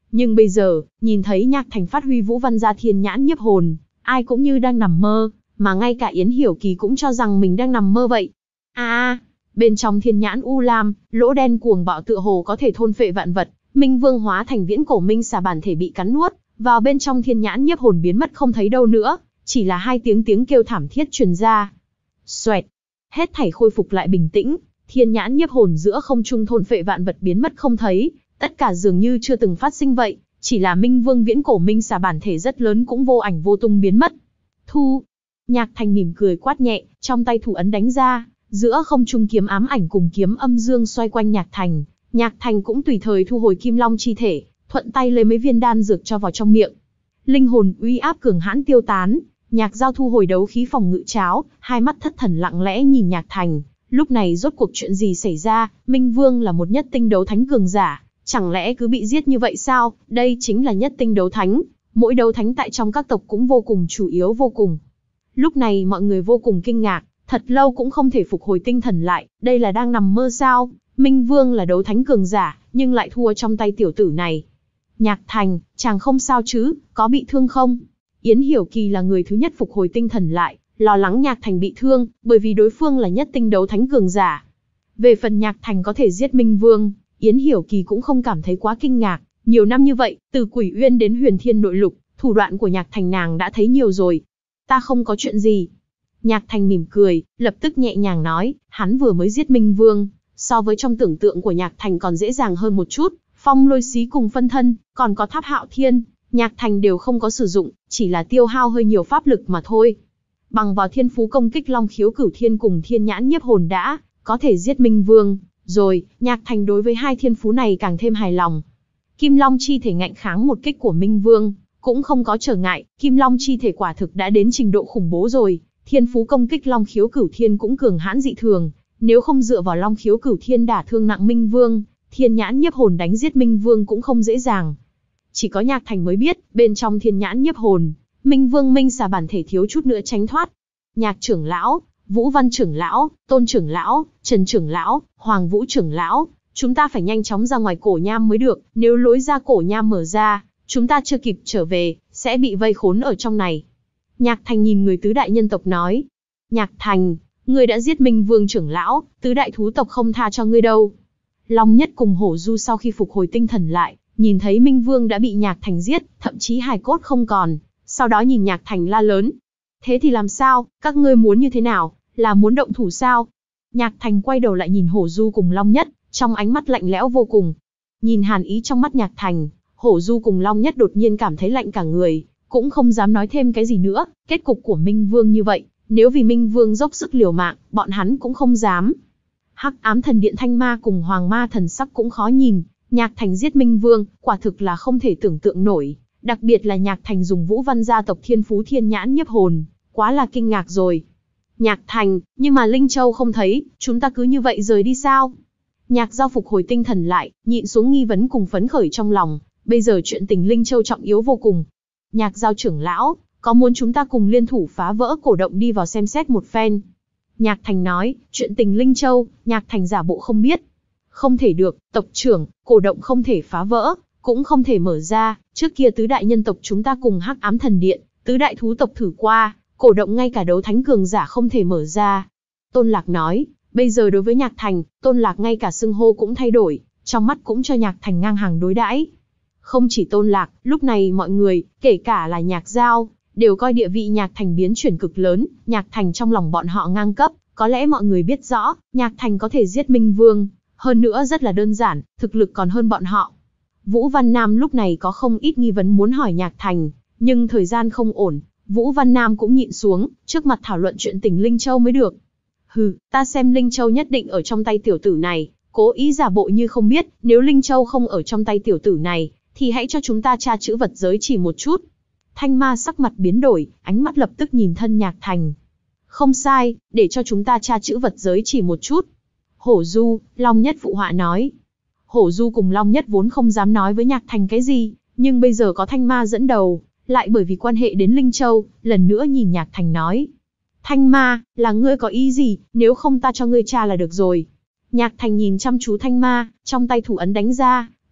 Nhưng bây giờ, nhìn thấy Nhạc Thành phát huy Vũ Văn gia thiên nhãn nhiếp hồn, ai cũng như đang nằm mơ, mà ngay cả Yến Hiểu Kỳ cũng cho rằng mình đang nằm mơ vậy. À, bên trong thiên nhãn u lam, lỗ đen cuồng bạo tựa hồ có thể thôn phệ vạn vật, Minh Vương hóa thành viễn cổ minh xà bản thể bị cắn nuốt, vào bên trong thiên nhãn nhiếp hồn biến mất không thấy đâu nữa, chỉ là hai tiếng tiếng kêu thảm thiết truyền ra. Xoẹt, hết thảy khôi phục lại bình tĩnh, thiên nhãn nhiếp hồn giữa không trung thôn phệ vạn vật biến mất không thấy, tất cả dường như chưa từng phát sinh vậy, chỉ là Minh Vương viễn cổ minh xà bản thể rất lớn cũng vô ảnh vô tung biến mất. Thu, Nhạc Thành mỉm cười quát nhẹ, trong tay thủ ấn đánh ra, giữa không trung kiếm ám ảnh cùng kiếm âm dương xoay quanh Nhạc Thành, Nhạc Thành cũng tùy thời thu hồi Kim Long chi thể, thuận tay lấy mấy viên đan dược cho vào trong miệng. Linh hồn uy áp cường hãn tiêu tán, Nhạc Giao thu hồi đấu khí phòng ngự cháo, hai mắt thất thần lặng lẽ nhìn Nhạc Thành. Lúc này rốt cuộc chuyện gì xảy ra? Minh Vương là một nhất tinh đấu thánh cường giả, chẳng lẽ cứ bị giết như vậy sao? Đây chính là nhất tinh đấu thánh, mỗi đấu thánh tại trong các tộc cũng vô cùng chủ yếu vô cùng. Lúc này mọi người vô cùng kinh ngạc, thật lâu cũng không thể phục hồi tinh thần lại, đây là đang nằm mơ sao? Minh Vương là đấu thánh cường giả, nhưng lại thua trong tay tiểu tử này. Nhạc Thành, chàng không sao chứ, có bị thương không? Yến Hiểu Kỳ là người thứ nhất phục hồi tinh thần lại, lo lắng Nhạc Thành bị thương, bởi vì đối phương là nhất tinh đấu thánh cường giả. Về phần Nhạc Thành có thể giết Minh Vương, Yến Hiểu Kỳ cũng không cảm thấy quá kinh ngạc. Nhiều năm như vậy, từ Quỷ Uyên đến Huyền Thiên Nội Lục, thủ đoạn của Nhạc Thành nàng đã thấy nhiều rồi. Ta không có chuyện gì. Nhạc Thành mỉm cười, lập tức nhẹ nhàng nói, hắn vừa mới giết Minh Vương, so với trong tưởng tượng của Nhạc Thành còn dễ dàng hơn một chút. Phong Lôi Xí cùng phân thân, còn có Tháp Hạo Thiên, Nhạc Thành đều không có sử dụng, chỉ là tiêu hao hơi nhiều pháp lực mà thôi. Bằng vào thiên phú công kích Long Khiếu Cửu Thiên cùng Thiên Nhãn Nhiếp Hồn đã có thể giết Minh Vương, rồi, Nhạc Thành đối với hai thiên phú này càng thêm hài lòng. Kim Long chi thể ngạnh kháng một kích của Minh Vương, cũng không có trở ngại, Kim Long chi thể quả thực đã đến trình độ khủng bố rồi, thiên phú công kích Long Khiếu Cửu Thiên cũng cường hãn dị thường, nếu không dựa vào Long Khiếu Cửu Thiên đả thương nặng Minh Vương, Thiên Nhãn Nhiếp Hồn đánh giết Minh Vương cũng không dễ dàng. Chỉ có Nhạc Thành mới biết, bên trong Thiên Nhãn Nhiếp Hồn, Minh Vương minh xà bản thể thiếu chút nữa tránh thoát. Nhạc trưởng lão, Vũ Văn trưởng lão, Tôn trưởng lão, Trần trưởng lão, Hoàng Vũ trưởng lão, chúng ta phải nhanh chóng ra ngoài cổ nham mới được, nếu lối ra cổ nham mở ra, chúng ta chưa kịp trở về, sẽ bị vây khốn ở trong này. Nhạc Thành nhìn người tứ đại nhân tộc nói. Nhạc Thành, ngươi đã giết Minh Vương trưởng lão, tứ đại thú tộc không tha cho ngươi đâu. Long Nhất cùng Hổ Du sau khi phục hồi tinh thần lại, nhìn thấy Minh Vương đã bị Nhạc Thành giết, thậm chí hài cốt không còn, sau đó nhìn Nhạc Thành la lớn. Thế thì làm sao, các ngươi muốn như thế nào, là muốn động thủ sao? Nhạc Thành quay đầu lại nhìn Hổ Du cùng Long Nhất, trong ánh mắt lạnh lẽo vô cùng. Nhìn hàn ý trong mắt Nhạc Thành, Hổ Du cùng Long Nhất đột nhiên cảm thấy lạnh cả người, cũng không dám nói thêm cái gì nữa, kết cục của Minh Vương như vậy, nếu vì Minh Vương dốc sức liều mạng, bọn hắn cũng không dám. Hắc Ám Thần Điện Thanh Ma cùng Hoàng Ma thần sắc cũng khó nhìn, Nhạc Thành giết Minh Vương, quả thực là không thể tưởng tượng nổi, đặc biệt là Nhạc Thành dùng Vũ Văn gia tộc thiên phú Thiên Nhãn Nhiếp Hồn, quá là kinh ngạc rồi. Nhạc Thành, nhưng mà Linh Châu không thấy, chúng ta cứ như vậy rời đi sao? Nhạc Giao phục hồi tinh thần lại, nhịn xuống nghi vấn cùng phấn khởi trong lòng, bây giờ chuyện tình Linh Châu trọng yếu vô cùng. Nhạc Giao trưởng lão, có muốn chúng ta cùng liên thủ phá vỡ cổ động đi vào xem xét một phen? Nhạc Thành nói, chuyện tình Linh Châu, Nhạc Thành giả bộ không biết. Không thể được, tộc trưởng, cổ động không thể phá vỡ, cũng không thể mở ra, trước kia tứ đại nhân tộc chúng ta cùng Hắc Ám Thần Điện, tứ đại thú tộc thử qua, cổ động ngay cả đấu thánh cường giả không thể mở ra. Tôn Lạc nói, bây giờ đối với Nhạc Thành, Tôn Lạc ngay cả xưng hô cũng thay đổi, trong mắt cũng cho Nhạc Thành ngang hàng đối đãi. Không chỉ Tôn Lạc, lúc này mọi người, kể cả là Nhạc Giao, đều coi địa vị Nhạc Thành biến chuyển cực lớn, Nhạc Thành trong lòng bọn họ ngang cấp, có lẽ mọi người biết rõ, Nhạc Thành có thể giết Minh Vương, hơn nữa rất là đơn giản, thực lực còn hơn bọn họ. Vũ Văn Nam lúc này có không ít nghi vấn muốn hỏi Nhạc Thành, nhưng thời gian không ổn, Vũ Văn Nam cũng nhịn xuống, trước mặt thảo luận chuyện tình Linh Châu mới được. Hừ, ta xem Linh Châu nhất định ở trong tay tiểu tử này, cố ý giả bộ như không biết, nếu Linh Châu không ở trong tay tiểu tử này, thì hãy cho chúng ta tra chữ vật giới chỉ một chút. Thanh Ma sắc mặt biến đổi, ánh mắt lập tức nhìn thân Nhạc Thành. Không sai, để cho chúng ta tra chữ vật giới chỉ một chút. Hổ Du, Long Nhất phụ họa nói. Hổ Du cùng Long Nhất vốn không dám nói với Nhạc Thành cái gì, nhưng bây giờ có Thanh Ma dẫn đầu, lại bởi vì quan hệ đến Linh Châu, lần nữa nhìn Nhạc Thành nói. Thanh Ma, là ngươi có ý gì, nếu không ta cho ngươi tra là được rồi. Nhạc Thành nhìn chăm chú Thanh Ma, trong tay thủ ấn đánh ra,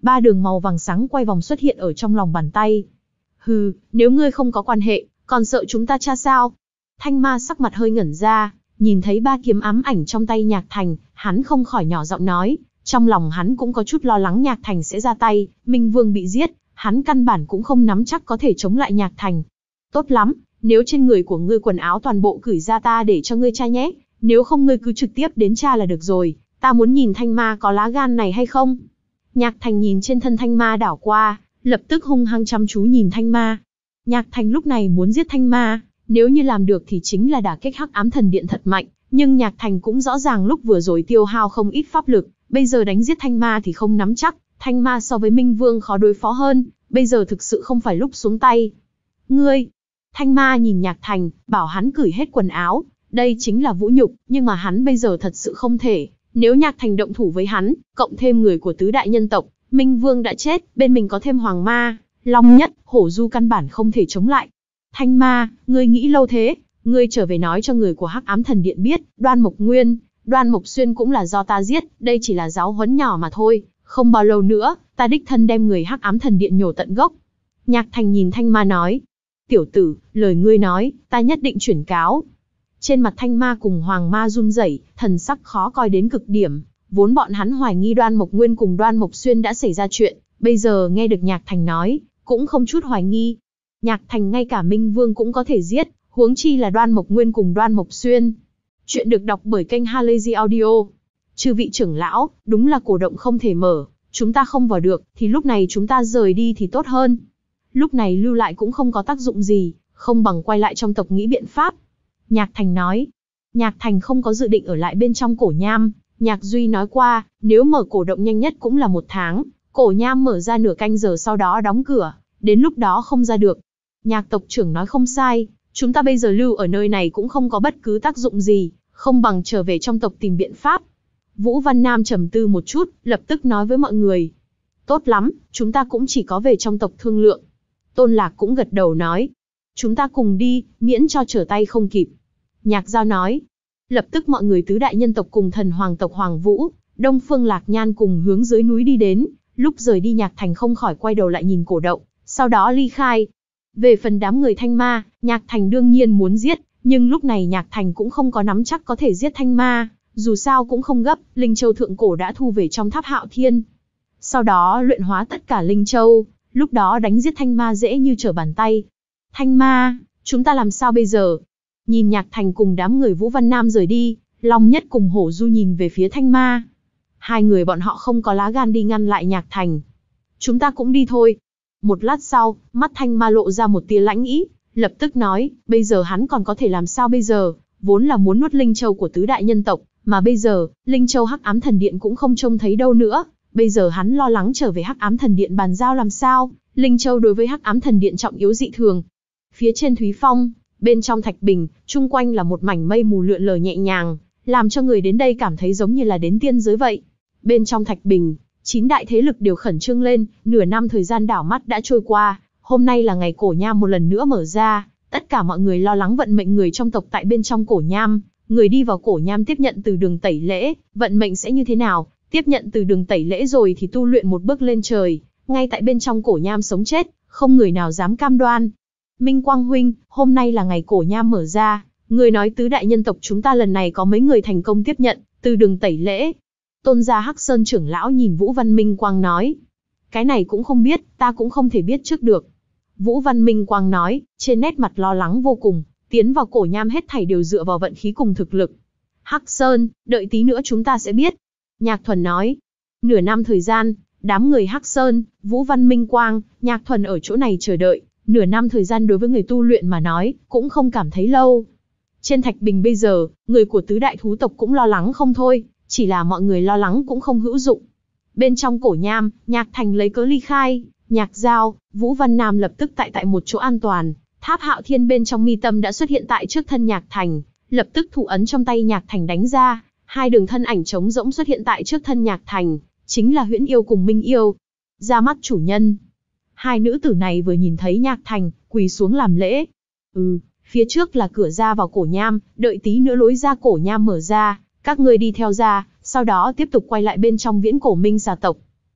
ba đường màu vàng sáng quay vòng xuất hiện ở trong lòng bàn tay. Hừ, nếu ngươi không có quan hệ, còn sợ chúng ta tra sao? Thanh ma sắc mặt hơi ngẩn ra, nhìn thấy ba kiếm ám ảnh trong tay Nhạc Thành, hắn không khỏi nhỏ giọng nói, trong lòng hắn cũng có chút lo lắng Nhạc Thành sẽ ra tay, Minh Vương bị giết, hắn căn bản cũng không nắm chắc có thể chống lại Nhạc Thành. Tốt lắm, nếu trên người của ngươi quần áo toàn bộ cởi ra ta để cho ngươi tra nhé, nếu không ngươi cứ trực tiếp đến tra là được rồi, ta muốn nhìn thanh ma có lá gan này hay không. Nhạc Thành nhìn trên thân thanh ma đảo qua, lập tức hung hăng chăm chú nhìn thanh ma. Nhạc Thành lúc này muốn giết thanh ma, nếu như làm được thì chính là đả kích Hắc Ám Thần Điện thật mạnh, nhưng Nhạc Thành cũng rõ ràng lúc vừa rồi tiêu hao không ít pháp lực, bây giờ đánh giết thanh ma thì không nắm chắc, thanh ma so với Minh Vương khó đối phó hơn, bây giờ thực sự không phải lúc xuống tay. Ngươi! Thanh ma nhìn Nhạc Thành, bảo hắn cởi hết quần áo, đây chính là vũ nhục, nhưng mà hắn bây giờ thật sự không thể, nếu Nhạc Thành động thủ với hắn, cộng thêm người của tứ đại nhân tộc, Minh Vương đã chết, bên mình có thêm Hoàng Ma, Long Nhất, Hổ Du căn bản không thể chống lại. Thanh ma, ngươi nghĩ lâu thế, ngươi trở về nói cho người của Hắc Ám Thần Điện biết, Đoan Mộc Nguyên, Đoan Mộc Xuyên cũng là do ta giết, đây chỉ là giáo huấn nhỏ mà thôi, không bao lâu nữa, ta đích thân đem người Hắc Ám Thần Điện nhổ tận gốc. Nhạc Thành nhìn Thanh ma nói, tiểu tử, lời ngươi nói, ta nhất định chuyển cáo. Trên mặt Thanh ma cùng Hoàng ma run rẩy, thần sắc khó coi đến cực điểm, vốn bọn hắn hoài nghi Đoan Mộc Nguyên cùng Đoan Mộc Xuyên đã xảy ra chuyện, bây giờ nghe được Nhạc Thành nói, cũng không chút hoài nghi. Nhạc Thành ngay cả Minh Vương cũng có thể giết, huống chi là Đoan Mộc Nguyên cùng Đoan Mộc Xuyên. Chuyện được đọc bởi kênh Halazy Audio. Chư vị trưởng lão, đúng là cổ động không thể mở, chúng ta không vào được, thì lúc này chúng ta rời đi thì tốt hơn. Lúc này lưu lại cũng không có tác dụng gì, không bằng quay lại trong tộc nghĩ biện pháp. Nhạc Thành nói. Nhạc Thành không có dự định ở lại bên trong cổ nham, Nhạc Duy nói qua, nếu mở cổ động nhanh nhất cũng là một tháng, cổ nham mở ra nửa canh giờ sau đó đóng cửa, đến lúc đó không ra được. Nhạc tộc trưởng nói không sai, chúng ta bây giờ lưu ở nơi này cũng không có bất cứ tác dụng gì, không bằng trở về trong tộc tìm biện pháp. Vũ Văn Nam trầm tư một chút, lập tức nói với mọi người. Tốt lắm, chúng ta cũng chỉ có về trong tộc thương lượng. Tôn Lạc cũng gật đầu nói. Chúng ta cùng đi, miễn cho trở tay không kịp. Nhạc Giao nói. Lập tức mọi người tứ đại nhân tộc cùng thần hoàng tộc Hoàng Vũ, Đông Phương Lạc Nhan cùng hướng dưới núi đi đến. Lúc rời đi Nhạc Thành không khỏi quay đầu lại nhìn cổ động, sau đó ly khai. Về phần đám người Thanh Ma, Nhạc Thành đương nhiên muốn giết, nhưng lúc này Nhạc Thành cũng không có nắm chắc có thể giết Thanh Ma, dù sao cũng không gấp, Linh Châu Thượng Cổ đã thu về trong tháp Hạo Thiên. Sau đó luyện hóa tất cả Linh Châu, lúc đó đánh giết Thanh Ma dễ như trở bàn tay. Thanh Ma, chúng ta làm sao bây giờ? Nhìn Nhạc Thành cùng đám người Vũ Văn Nam rời đi, Long Nhất cùng Hổ Du nhìn về phía Thanh Ma. Hai người bọn họ không có lá gan đi ngăn lại Nhạc Thành. Chúng ta cũng đi thôi. Một lát sau, mắt Thanh Ma lộ ra một tia lãnh ý, lập tức nói, bây giờ hắn còn có thể làm sao bây giờ, vốn là muốn nuốt Linh Châu của tứ đại nhân tộc, mà bây giờ, Linh Châu Hắc Ám Thần Điện cũng không trông thấy đâu nữa, bây giờ hắn lo lắng trở về Hắc Ám Thần Điện bàn giao làm sao, Linh Châu đối với Hắc Ám Thần Điện trọng yếu dị thường. Phía trên Thúy Phong, bên trong Thạch Bình, chung quanh là một mảnh mây mù lượn lờ nhẹ nhàng, làm cho người đến đây cảm thấy giống như là đến tiên giới vậy. Bên trong Thạch Bình, chín đại thế lực đều khẩn trương lên, nửa năm thời gian đảo mắt đã trôi qua, hôm nay là ngày cổ nham một lần nữa mở ra, tất cả mọi người lo lắng vận mệnh người trong tộc tại bên trong cổ nham, người đi vào cổ nham tiếp nhận từ đường tẩy lễ, vận mệnh sẽ như thế nào, tiếp nhận từ đường tẩy lễ rồi thì tu luyện một bước lên trời, ngay tại bên trong cổ nham sống chết, không người nào dám cam đoan. Minh Quang huynh, hôm nay là ngày cổ nham mở ra, người nói tứ đại nhân tộc chúng ta lần này có mấy người thành công tiếp nhận từ đường tẩy lễ. Tôn gia Hắc Sơn trưởng lão nhìn Vũ Văn Minh Quang nói. Cái này cũng không biết, ta cũng không thể biết trước được. Vũ Văn Minh Quang nói, trên nét mặt lo lắng vô cùng, tiến vào cổ nham hết thảy đều dựa vào vận khí cùng thực lực. Hắc Sơn, đợi tí nữa chúng ta sẽ biết. Nhạc Thuần nói. Nửa năm thời gian, đám người Hắc Sơn, Vũ Văn Minh Quang, Nhạc Thuần ở chỗ này chờ đợi, nửa năm thời gian đối với người tu luyện mà nói, cũng không cảm thấy lâu. Trên Thạch Bình bây giờ, người của tứ đại thú tộc cũng lo lắng không thôi, chỉ là mọi người lo lắng cũng không hữu dụng. Bên trong cổ nham, Nhạc Thành lấy cớ ly khai, Nhạc Giao, Vũ Văn Nam lập tức tại tại một chỗ an toàn, tháp Hạo Thiên bên trong mi tâm đã xuất hiện tại trước thân Nhạc Thành, lập tức thủ ấn trong tay Nhạc Thành đánh ra, hai đường thân ảnh trống rỗng xuất hiện tại trước thân Nhạc Thành, chính là Huyễn Yêu cùng Minh Yêu. Ra mắt chủ nhân. Hai nữ tử này vừa nhìn thấy Nhạc Thành, quỳ xuống làm lễ. Ừ, phía trước là cửa ra vào cổ nham, đợi tí nữa lối ra cổ nham mở ra, các ngươi đi theo ra, sau đó tiếp tục quay lại bên trong viễn cổ minh xà tộc.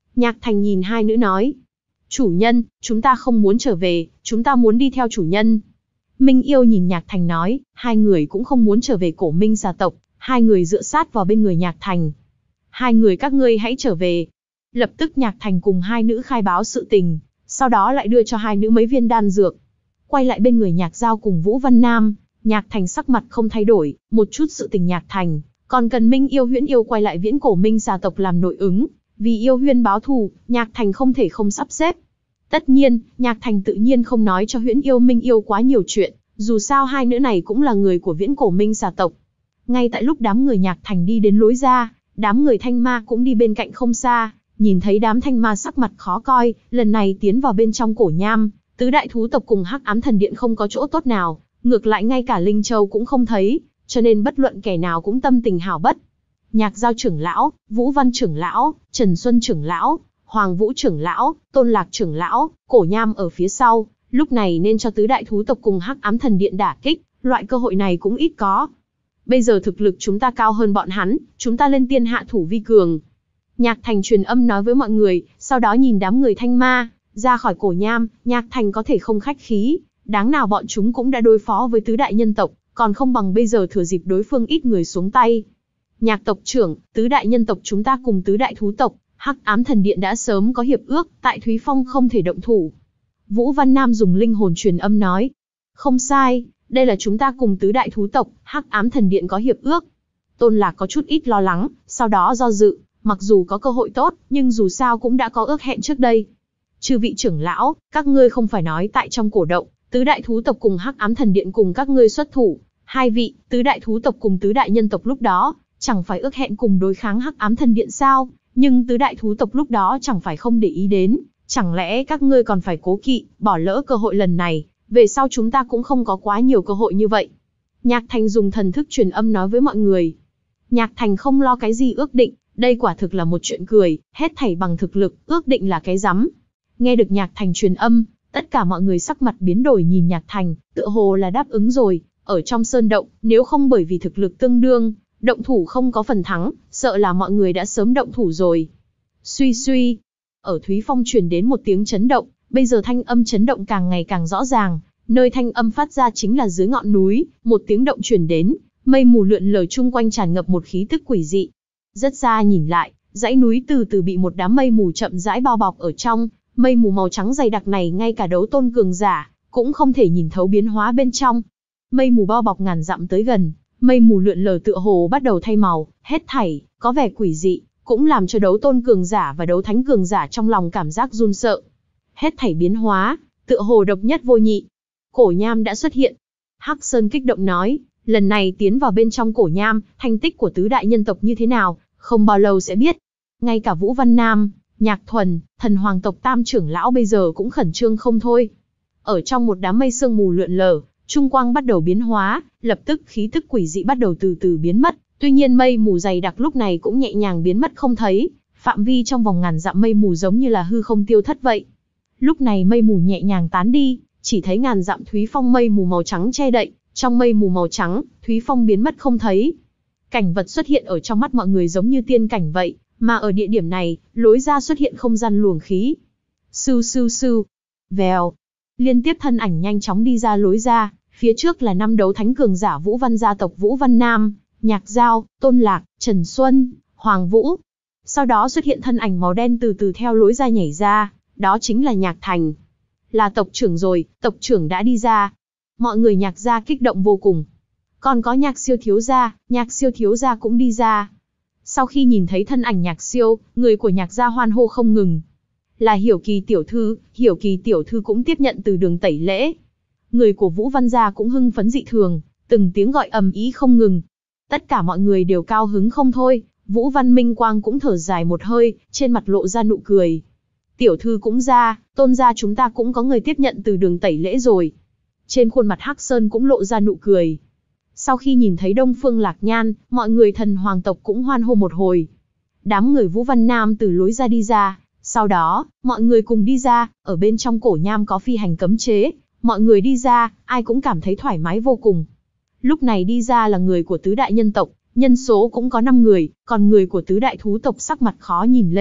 Nhạc Thành nhìn hai nữ nói. Chủ nhân, chúng ta không muốn trở về, chúng ta muốn đi theo chủ nhân. Minh Yêu nhìn Nhạc Thành nói, hai người cũng không muốn trở về Cổ Minh gia tộc, hai người dựa sát vào bên người Nhạc Thành. Hai người các ngươi hãy trở về. Lập tức Nhạc Thành cùng hai nữ khai báo sự tình, sau đó lại đưa cho hai nữ mấy viên đan dược. Quay lại bên người Nhạc Giao cùng Vũ Văn Nam, Nhạc Thành sắc mặt không thay đổi, một chút sự tình Nhạc Thành, còn cần Minh Yêu Huyễn Yêu quay lại Viễn Cổ Minh gia tộc làm nội ứng, vì Yêu Huyên báo thù, Nhạc Thành không thể không sắp xếp. Tất nhiên, Nhạc Thành tự nhiên không nói cho Huyễn Yêu Minh Yêu quá nhiều chuyện, dù sao hai nữ này cũng là người của Viễn Cổ Minh gia tộc. Ngay tại lúc đám người Nhạc Thành đi đến lối ra, đám người Thanh Ma cũng đi bên cạnh không xa, nhìn thấy đám Thanh Ma sắc mặt khó coi, lần này tiến vào bên trong Cổ Nham, tứ đại thú tộc cùng Hắc Ám Thần Điện không có chỗ tốt nào, ngược lại ngay cả Linh Châu cũng không thấy, cho nên bất luận kẻ nào cũng tâm tình hảo bất. Nhạc Giao trưởng lão, Vũ Văn trưởng lão, Trần Xuân trưởng lão, Hoàng Vũ trưởng lão, Tôn Lạc trưởng lão, Cổ Nham ở phía sau, lúc này nên cho tứ đại thú tộc cùng Hắc Ám Thần Điện đả kích, loại cơ hội này cũng ít có. Bây giờ thực lực chúng ta cao hơn bọn hắn, chúng ta lên tiên hạ thủ vi cường. Nhạc Thành truyền âm nói với mọi người, sau đó nhìn đám người Thanh Ma, ra khỏi Cổ Nham, Nhạc Thành có thể không khách khí, đáng nào bọn chúng cũng đã đối phó với tứ đại nhân tộc, còn không bằng bây giờ thừa dịp đối phương ít người xuống tay. Nhạc tộc trưởng, tứ đại nhân tộc chúng ta cùng tứ đại thú tộc, Hắc Ám Thần Điện đã sớm có hiệp ước, tại Thúy Phong không thể động thủ. Vũ Văn Nam dùng linh hồn truyền âm nói. Không sai, đây là chúng ta cùng tứ đại thú tộc, Hắc Ám Thần Điện có hiệp ước. Tôn Lạc có chút ít lo lắng, sau đó do dự, mặc dù có cơ hội tốt, nhưng dù sao cũng đã có ước hẹn trước đây. Chư vị trưởng lão, các ngươi không phải nói tại trong cổ động, tứ đại thú tộc cùng Hắc Ám Thần Điện cùng các ngươi xuất thủ. Hai vị, tứ đại thú tộc cùng tứ đại nhân tộc lúc đó, chẳng phải ước hẹn cùng đối kháng Hắc Ám Thần Điện sao? Nhưng tứ đại thú tộc lúc đó chẳng phải không để ý đến, chẳng lẽ các ngươi còn phải cố kỵ, bỏ lỡ cơ hội lần này, về sau chúng ta cũng không có quá nhiều cơ hội như vậy. Nhạc Thành dùng thần thức truyền âm nói với mọi người. Nhạc Thành không lo cái gì ước định, đây quả thực là một chuyện cười, hết thảy bằng thực lực, ước định là cái rắm. Nghe được Nhạc Thành truyền âm, tất cả mọi người sắc mặt biến đổi nhìn Nhạc Thành, tựa hồ là đáp ứng rồi, ở trong sơn động, nếu không bởi vì thực lực tương đương, động thủ không có phần thắng, sợ là mọi người đã sớm động thủ rồi. Suy suy, ở Thúy Phong truyền đến một tiếng chấn động, bây giờ thanh âm chấn động càng ngày càng rõ ràng, nơi thanh âm phát ra chính là dưới ngọn núi, một tiếng động truyền đến, mây mù lượn lờ chung quanh tràn ngập một khí tức quỷ dị. Rất xa nhìn lại, dãy núi từ từ bị một đám mây mù chậm rãi bao bọc ở trong, mây mù màu trắng dày đặc này ngay cả đấu tôn cường giả cũng không thể nhìn thấu biến hóa bên trong. Mây mù bao bọc ngàn dặm tới gần, mây mù lượn lờ tựa hồ bắt đầu thay màu, hết thảy có vẻ quỷ dị, cũng làm cho đấu tôn cường giả và đấu thánh cường giả trong lòng cảm giác run sợ. Hết thảy biến hóa, tựa hồ độc nhất vô nhị. Cổ Nham đã xuất hiện. Hắc Sơn kích động nói, lần này tiến vào bên trong Cổ Nham, thành tích của tứ đại nhân tộc như thế nào, không bao lâu sẽ biết. Ngay cả Vũ Văn Nam, Nhạc Thuần, Thần Hoàng tộc tam trưởng lão bây giờ cũng khẩn trương không thôi. Ở trong một đám mây sương mù lượn lờ, trung quang bắt đầu biến hóa, lập tức khí tức quỷ dị bắt đầu từ từ biến mất. Tuy nhiên mây mù dày đặc lúc này cũng nhẹ nhàng biến mất không thấy, phạm vi trong vòng ngàn dặm mây mù giống như là hư không tiêu thất vậy. Lúc này mây mù nhẹ nhàng tán đi, chỉ thấy ngàn dặm Thúy Phong mây mù màu trắng che đậy, trong mây mù màu trắng, Thúy Phong biến mất không thấy. Cảnh vật xuất hiện ở trong mắt mọi người giống như tiên cảnh vậy, mà ở địa điểm này, lối ra xuất hiện không gian luồng khí. Sưu sưu sưu, vèo, liên tiếp thân ảnh nhanh chóng đi ra lối ra, phía trước là năm đấu thánh cường giả Vũ Văn gia tộc Vũ Văn Nam, Nhạc Giao, Tôn Lạc, Trần Xuân, Hoàng Vũ. Sau đó xuất hiện thân ảnh màu đen từ từ theo lối ra nhảy ra, đó chính là Nhạc Thành. Là tộc trưởng rồi, tộc trưởng đã đi ra. Mọi người Nhạc gia kích động vô cùng. Còn có Nhạc siêu thiếu gia, Nhạc siêu thiếu gia cũng đi ra. Sau khi nhìn thấy thân ảnh Nhạc siêu, người của Nhạc gia hoan hô không ngừng. Là Hiểu Kỳ tiểu thư, Hiểu Kỳ tiểu thư cũng tiếp nhận từ đường tẩy lễ. Người của Vũ Văn gia cũng hưng phấn dị thường, từng tiếng gọi ầm ĩ không ngừng. Tất cả mọi người đều cao hứng không thôi, Vũ Văn Minh Quang cũng thở dài một hơi, trên mặt lộ ra nụ cười. Tiểu thư cũng ra, Tôn gia chúng ta cũng có người tiếp nhận từ đường tẩy lễ rồi. Trên khuôn mặt Hắc Sơn cũng lộ ra nụ cười. Sau khi nhìn thấy Đông Phương Lạc Nhan, mọi người Thần Hoàng tộc cũng hoan hô một hồi. Đám người Vũ Văn Nam từ lối ra đi ra, sau đó, mọi người cùng đi ra, ở bên trong Cổ Nham có phi hành cấm chế, mọi người đi ra, ai cũng cảm thấy thoải mái vô cùng. Lúc này đi ra là người của tứ đại nhân tộc, nhân số cũng có năm người, còn người của tứ đại thú tộc sắc mặt khó nhìn lên,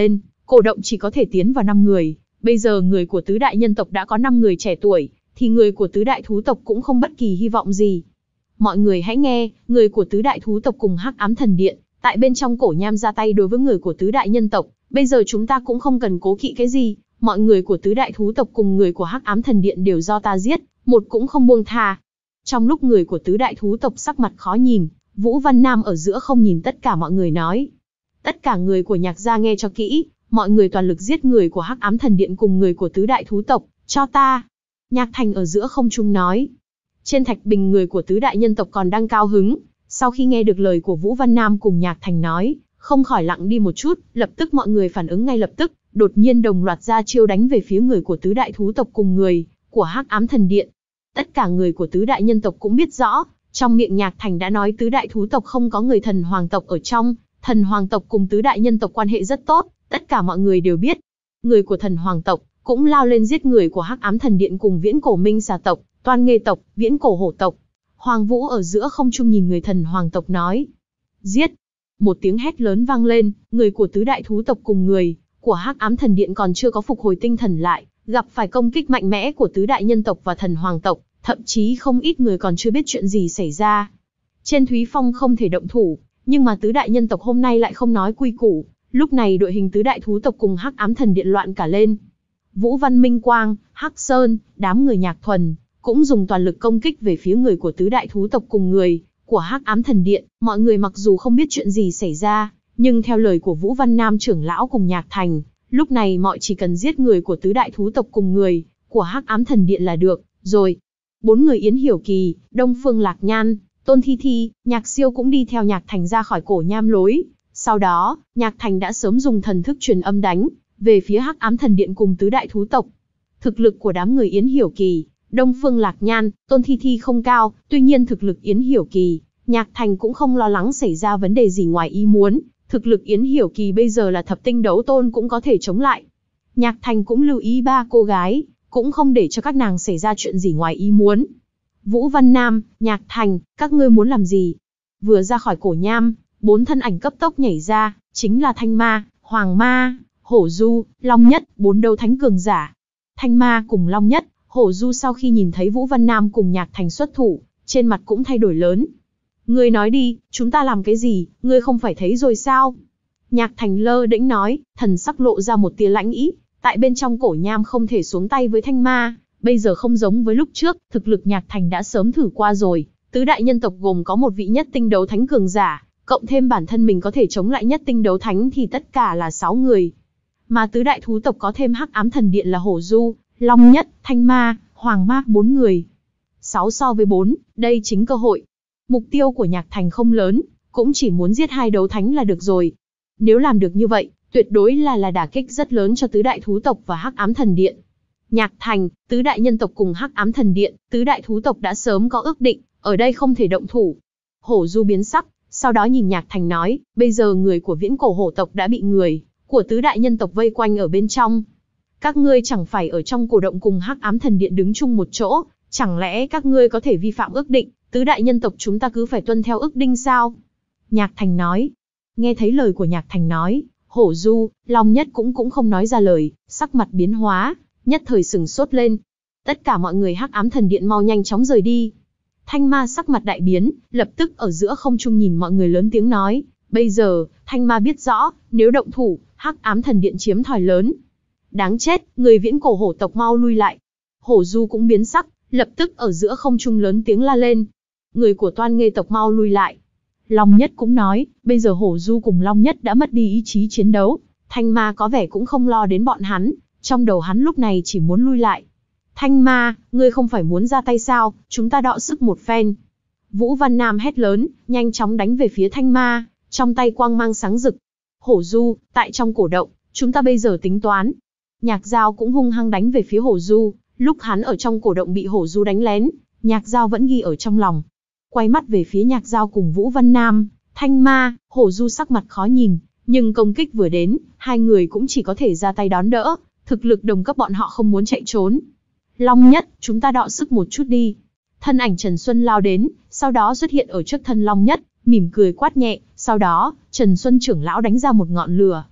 cổ động chỉ có thể tiến vào năm người, bây giờ người của tứ đại nhân tộc đã có năm người trẻ tuổi, thì người của tứ đại thú tộc cũng không bất kỳ hy vọng gì. Mọi người hãy nghe, người của tứ đại thú tộc cùng Hắc Ám Thần Điện, tại bên trong cổ nham ra tay đối với người của tứ đại nhân tộc, bây giờ chúng ta cũng không cần cố kỵ cái gì, mọi người của tứ đại thú tộc cùng người của Hắc Ám Thần Điện đều do ta giết, một cũng không buông tha. Trong lúc người của tứ đại thú tộc sắc mặt khó nhìn, Vũ Văn Nam ở giữa không nhìn tất cả mọi người nói. Tất cả người của Nhạc gia nghe cho kỹ, mọi người toàn lực giết người của Hắc Ám Thần Điện cùng người của tứ đại thú tộc, cho ta. Nhạc Thành ở giữa không trung nói. Trên thạch bình người của tứ đại nhân tộc còn đang cao hứng, sau khi nghe được lời của Vũ Văn Nam cùng Nhạc Thành nói, không khỏi lặng đi một chút, lập tức mọi người phản ứng ngay lập tức, đột nhiên đồng loạt ra chiêu đánh về phía người của tứ đại thú tộc cùng người của Hắc Ám Thần Điện. Tất cả người của tứ đại nhân tộc cũng biết rõ, trong miệng Nhạc Thành đã nói tứ đại thú tộc không có người thần hoàng tộc ở trong, thần hoàng tộc cùng tứ đại nhân tộc quan hệ rất tốt, tất cả mọi người đều biết. Người của thần hoàng tộc cũng lao lên giết người của Hắc Ám Thần Điện cùng Viễn Cổ Minh Xà tộc, Toan Nghê tộc, Viễn Cổ Hổ tộc. Hoàng Vũ ở giữa không trung nhìn người thần hoàng tộc nói: "Giết!" Một tiếng hét lớn vang lên, người của tứ đại thú tộc cùng người của Hắc Ám Thần Điện còn chưa có phục hồi tinh thần lại, gặp phải công kích mạnh mẽ của tứ đại nhân tộc và thần hoàng tộc, thậm chí không ít người còn chưa biết chuyện gì xảy ra. Trên Thúy Phong không thể động thủ, nhưng mà tứ đại nhân tộc hôm nay lại không nói quy củ, lúc này đội hình tứ đại thú tộc cùng Hắc Ám Thần Điện loạn cả lên. Vũ Văn Minh Quang, Hắc Sơn, đám người Nhạc Thuần cũng dùng toàn lực công kích về phía người của tứ đại thú tộc cùng người của Hắc Ám Thần Điện. Mọi người mặc dù không biết chuyện gì xảy ra, nhưng theo lời của Vũ Văn Nam trưởng lão cùng Nhạc Thành, lúc này mọi chỉ cần giết người của tứ đại thú tộc cùng người của Hắc Ám Thần Điện là được rồi. Bốn người Yến Hiểu Kỳ, Đông Phương Lạc Nhan, Tôn Thi Thi, Nhạc Siêu cũng đi theo Nhạc Thành ra khỏi cổ nham lối. Sau đó, Nhạc Thành đã sớm dùng thần thức truyền âm đánh về phía Hắc Ám Thần Điện cùng tứ đại thú tộc. Thực lực của đám người Yến Hiểu Kỳ, Đông Phương Lạc Nhan, Tôn Thi Thi không cao, tuy nhiên thực lực Yến Hiểu Kỳ, Nhạc Thành cũng không lo lắng xảy ra vấn đề gì ngoài ý muốn. Thực lực Yến Hiểu Kỳ bây giờ là thập tinh đấu tôn cũng có thể chống lại. Nhạc Thành cũng lưu ý ba cô gái, cũng không để cho các nàng xảy ra chuyện gì ngoài ý muốn. Vũ Văn Nam, Nhạc Thành, các ngươi muốn làm gì? Vừa ra khỏi cổ nham, bốn thân ảnh cấp tốc nhảy ra, chính là Thanh Ma, Hoàng Ma, Hổ Du, Long Nhất, bốn đấu thánh cường giả. Thanh Ma cùng Long Nhất, Hổ Du sau khi nhìn thấy Vũ Văn Nam cùng Nhạc Thành xuất thủ, trên mặt cũng thay đổi lớn. Ngươi nói đi, chúng ta làm cái gì, ngươi không phải thấy rồi sao? Nhạc Thành lơ đễnh nói, thần sắc lộ ra một tia lãnh ý, tại bên trong cổ nham không thể xuống tay với Thanh Ma, bây giờ không giống với lúc trước, thực lực Nhạc Thành đã sớm thử qua rồi, tứ đại nhân tộc gồm có một vị nhất tinh đấu thánh cường giả, cộng thêm bản thân mình có thể chống lại nhất tinh đấu thánh thì tất cả là sáu người. Mà tứ đại thú tộc có thêm Hắc Ám Thần Điện là Hổ Du, Long Nhất, Thanh Ma, Hoàng Ma bốn người. Sáu so với bốn, đây chính cơ hội. Mục tiêu của Nhạc Thành không lớn, cũng chỉ muốn giết hai đấu thánh là được rồi. Nếu làm được như vậy, tuyệt đối là là đả kích rất lớn cho tứ đại thú tộc và Hắc Ám Thần Điện. Nhạc Thành, tứ đại nhân tộc cùng Hắc Ám Thần Điện, tứ đại thú tộc đã sớm có ước định, ở đây không thể động thủ. Hổ Du biến sắc, sau đó nhìn Nhạc Thành nói, bây giờ người của Viễn Cổ Hổ tộc đã bị người của tứ đại nhân tộc vây quanh ở bên trong. Các ngươi chẳng phải ở trong cổ động cùng Hắc Ám Thần Điện đứng chung một chỗ, chẳng lẽ các ngươi có thể vi phạm ước định, tứ đại nhân tộc chúng ta cứ phải tuân theo ước định sao? Nhạc Thành nói. Nghe thấy lời của Nhạc Thành nói, Hổ Du, Long Nhất cũng cũng không nói ra lời, sắc mặt biến hóa, nhất thời sừng sốt lên. Tất cả mọi người Hắc Ám Thần Điện mau nhanh chóng rời đi. Thanh Ma sắc mặt đại biến, lập tức ở giữa không trung nhìn mọi người lớn tiếng nói, bây giờ, Thanh Ma biết rõ, nếu động thủ, Hắc Ám Thần Điện chiếm thòi lớn. Đáng chết, người Viễn Cổ Hổ tộc mau lui lại. Hổ Du cũng biến sắc, lập tức ở giữa không trung lớn tiếng la lên. Người của Toan Nghê tộc mau lui lại. Long Nhất cũng nói, bây giờ Hổ Du cùng Long Nhất đã mất đi ý chí chiến đấu. Thanh Ma có vẻ cũng không lo đến bọn hắn, trong đầu hắn lúc này chỉ muốn lui lại. Thanh Ma, ngươi không phải muốn ra tay sao, chúng ta đọ sức một phen. Vũ Văn Nam hét lớn, nhanh chóng đánh về phía Thanh Ma, trong tay quang mang sáng rực. Hổ Du, tại trong cổ động, chúng ta bây giờ tính toán. Nhạc Giao cũng hung hăng đánh về phía Hổ Du, lúc hắn ở trong cổ động bị Hổ Du đánh lén, Nhạc Giao vẫn ghi ở trong lòng. Quay mắt về phía Nhạc Giao cùng Vũ Văn Nam, Thanh Ma, Hổ Du sắc mặt khó nhìn, nhưng công kích vừa đến, hai người cũng chỉ có thể ra tay đón đỡ, thực lực đồng cấp bọn họ không muốn chạy trốn. Long Nhất, chúng ta đọ sức một chút đi. Thân ảnh Trần Xuân lao đến, sau đó xuất hiện ở trước thân Long Nhất, mỉm cười quát nhẹ, sau đó, Trần Xuân trưởng lão đánh ra một ngọn lửa.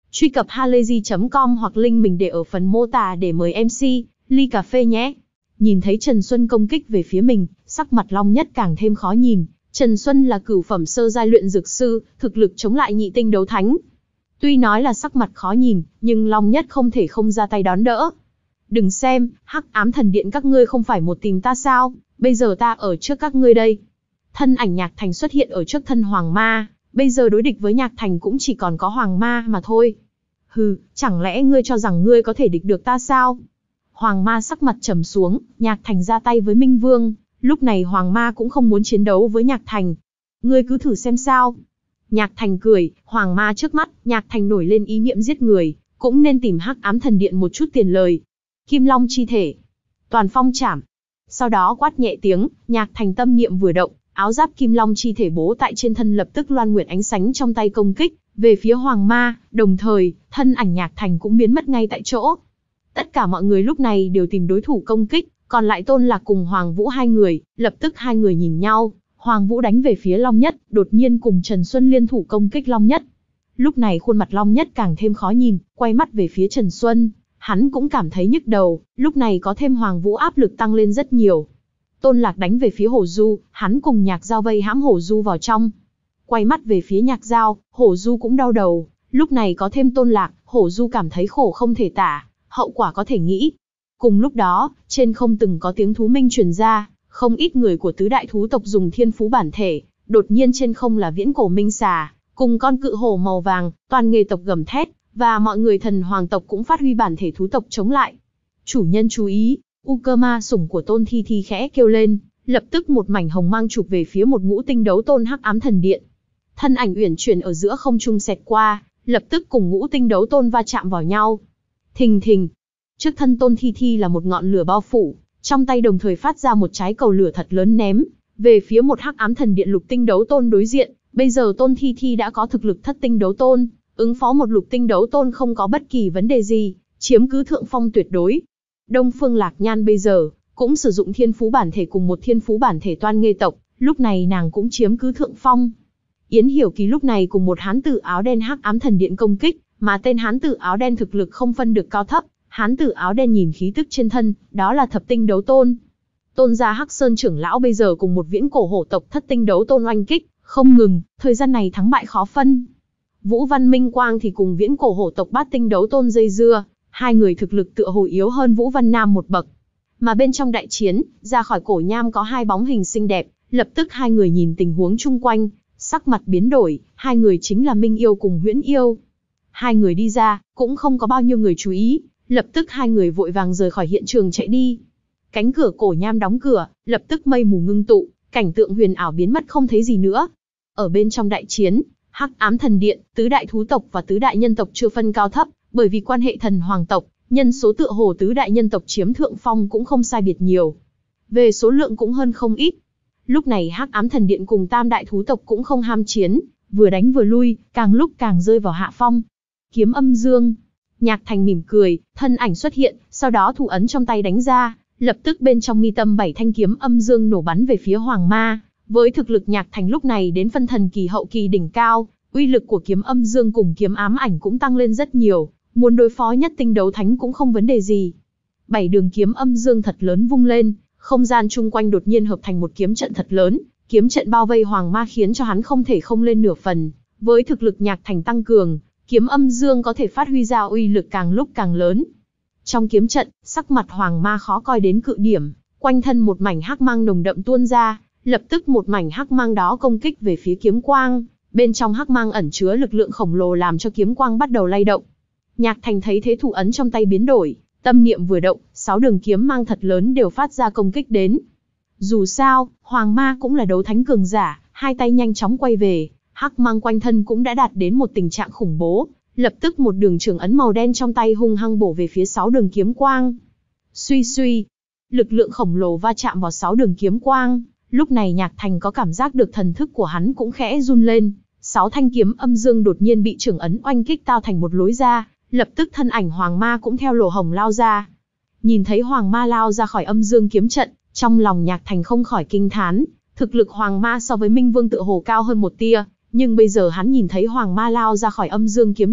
Truy cập halayzi chấm com hoặc link mình để ở phần mô tả để mời em xê, ly cà phê nhé. Nhìn thấy Trần Xuân công kích về phía mình, sắc mặt Long Nhất càng thêm khó nhìn. Trần Xuân là cửu phẩm sơ giai luyện dược sư, thực lực chống lại nhị tinh đấu thánh. Tuy nói là sắc mặt khó nhìn, nhưng Long Nhất không thể không ra tay đón đỡ. Đừng xem, Hắc Ám Thần Điện các ngươi không phải một tìm ta sao, bây giờ ta ở trước các ngươi đây. Thân ảnh Nhạc Thành xuất hiện ở trước thân Hoàng Ma, bây giờ đối địch với Nhạc Thành cũng chỉ còn có Hoàng Ma mà thôi. Hừ, chẳng lẽ ngươi cho rằng ngươi có thể địch được ta sao? Hoàng Ma sắc mặt trầm xuống, Nhạc Thành ra tay với Minh Vương, lúc này Hoàng Ma cũng không muốn chiến đấu với Nhạc Thành. Ngươi cứ thử xem sao. Nhạc Thành cười, Hoàng Ma trước mắt, Nhạc Thành nổi lên ý niệm giết người, cũng nên tìm Hắc Ám Thần Điện một chút tiền lời. Kim Long chi thể, toàn phong chảm. Sau đó quát nhẹ tiếng, Nhạc Thành tâm niệm vừa động, áo giáp Kim Long chi thể bố tại trên thân lập tức loan nguyệt ánh sánh trong tay công kích về phía Hoàng Ma, đồng thời, thân ảnh Nhạc Thành cũng biến mất ngay tại chỗ. Tất cả mọi người lúc này đều tìm đối thủ công kích, còn lại Tôn Lạc cùng Hoàng Vũ hai người, lập tức hai người nhìn nhau, Hoàng Vũ đánh về phía Long Nhất, đột nhiên cùng Trần Xuân liên thủ công kích Long Nhất. Lúc này khuôn mặt Long Nhất càng thêm khó nhìn, quay mắt về phía Trần Xuân, hắn cũng cảm thấy nhức đầu, lúc này có thêm Hoàng Vũ áp lực tăng lên rất nhiều. Tôn Lạc đánh về phía Hổ Du, hắn cùng Nhạc Giao vây hãm Hổ Du vào trong. Quay mắt về phía Nhạc Giao, Hổ Du cũng đau đầu, lúc này có thêm Tôn Lạc, Hổ Du cảm thấy khổ không thể tả, hậu quả có thể nghĩ. Cùng lúc đó, trên không từng có tiếng thú minh truyền ra, không ít người của tứ đại thú tộc dùng thiên phú bản thể, đột nhiên trên không là viễn cổ minh xà, cùng con cự hổ màu vàng, toàn nghề tộc gầm thét, và mọi người thần hoàng tộc cũng phát huy bản thể thú tộc chống lại. Chủ nhân chú ý, U Cơ Ma sủng của Tôn Thi Thi khẽ kêu lên, lập tức một mảnh hồng mang chụp về phía một ngũ tinh đấu tôn Hắc Ám Thần Điện. Thân ảnh uyển chuyển ở giữa không trung xẹt qua, lập tức cùng ngũ tinh đấu tôn va chạm vào nhau. Thình thình, trước thân Tôn Thi Thi là một ngọn lửa bao phủ, trong tay đồng thời phát ra một trái cầu lửa thật lớn ném về phía một Hắc Ám Thần Điện lục tinh đấu tôn đối diện. Bây giờ Tôn Thi Thi đã có thực lực thất tinh đấu tôn, ứng phó một lục tinh đấu tôn không có bất kỳ vấn đề gì, chiếm cứ thượng phong tuyệt đối. Đông Phương Lạc Nhan bây giờ cũng sử dụng thiên phú bản thể cùng một thiên phú bản thể toan nghê tộc, lúc này nàng cũng chiếm cứ thượng phong. Yến Hiểu Kỳ lúc này cùng một hán tử áo đen Hắc Ám Thần Điện công kích, mà tên hán tử áo đen thực lực không phân được cao thấp, hán tử áo đen nhìn khí tức trên thân, đó là thập tinh đấu tôn. Tôn gia Hắc Sơn trưởng lão bây giờ cùng một viễn cổ hổ tộc thất tinh đấu tôn oanh kích, không ngừng, thời gian này thắng bại khó phân. Vũ Văn Minh Quang thì cùng viễn cổ hổ tộc bát tinh đấu tôn dây dưa, hai người thực lực tựa hồ yếu hơn Vũ Văn Nam một bậc. Mà bên trong đại chiến, ra khỏi cổ nham có hai bóng hình xinh đẹp, lập tức hai người nhìn tình huống chung quanh, sắc mặt biến đổi, hai người chính là Minh Yêu cùng Huyễn Yêu. Hai người đi ra, cũng không có bao nhiêu người chú ý, lập tức hai người vội vàng rời khỏi hiện trường chạy đi. Cánh cửa cổ nham đóng cửa, lập tức mây mù ngưng tụ, cảnh tượng huyền ảo biến mất không thấy gì nữa. Ở bên trong đại chiến, Hắc Ám Thần Điện, tứ đại thú tộc và tứ đại nhân tộc chưa phân cao thấp, bởi vì quan hệ thần hoàng tộc, nhân số tựa hồ tứ đại nhân tộc chiếm thượng phong cũng không sai biệt nhiều. Về số lượng cũng hơn không ít. Lúc này Hắc Ám Thần Điện cùng tam đại thú tộc cũng không ham chiến, vừa đánh vừa lui, càng lúc càng rơi vào hạ phong. Kiếm Âm Dương. Nhạc Thành mỉm cười, thân ảnh xuất hiện, sau đó thủ ấn trong tay đánh ra, lập tức bên trong mi tâm bảy thanh kiếm âm dương nổ bắn về phía Hoàng Ma. Với thực lực Nhạc Thành lúc này đến phân thần kỳ hậu kỳ đỉnh cao, uy lực của kiếm âm dương cùng kiếm ám ảnh cũng tăng lên rất nhiều, muốn đối phó nhất tinh đấu thánh cũng không vấn đề gì. Bảy đường kiếm âm dương thật lớn vung lên, không gian chung quanh đột nhiên hợp thành một kiếm trận thật lớn, kiếm trận bao vây Hoàng Ma khiến cho hắn không thể không lên nửa phần. Với thực lực Nhạc Thành tăng cường, kiếm âm dương có thể phát huy ra uy lực càng lúc càng lớn. Trong kiếm trận, sắc mặt Hoàng Ma khó coi đến cự điểm, quanh thân một mảnh hắc mang nồng đậm tuôn ra, lập tức một mảnh hắc mang đó công kích về phía kiếm quang, bên trong hắc mang ẩn chứa lực lượng khổng lồ làm cho kiếm quang bắt đầu lay động. Nhạc Thành thấy thế thủ ấn trong tay biến đổi, tâm niệm vừa động, sáu đường kiếm mang thật lớn đều phát ra công kích đến. Dù sao, Hoàng Ma cũng là đấu thánh cường giả, hai tay nhanh chóng quay về, hắc mang quanh thân cũng đã đạt đến một tình trạng khủng bố, lập tức một đường trường ấn màu đen trong tay hung hăng bổ về phía sáu đường kiếm quang. Suy suy, lực lượng khổng lồ va chạm vào sáu đường kiếm quang, lúc này Nhạc Thành có cảm giác được thần thức của hắn cũng khẽ run lên, sáu thanh kiếm âm dương đột nhiên bị trường ấn oanh kích tao thành một lối ra, lập tức thân ảnh Hoàng Ma cũng theo lỗ hổng lao ra. Nhìn thấy Hoàng Ma lao ra khỏi âm dương kiếm trận, trong lòng Nhạc Thành không khỏi kinh thán, thực lực Hoàng Ma so với Minh Vương tựa hồ cao hơn một tia, nhưng bây giờ hắn nhìn thấy Hoàng Ma lao ra khỏi âm dương kiếm trận,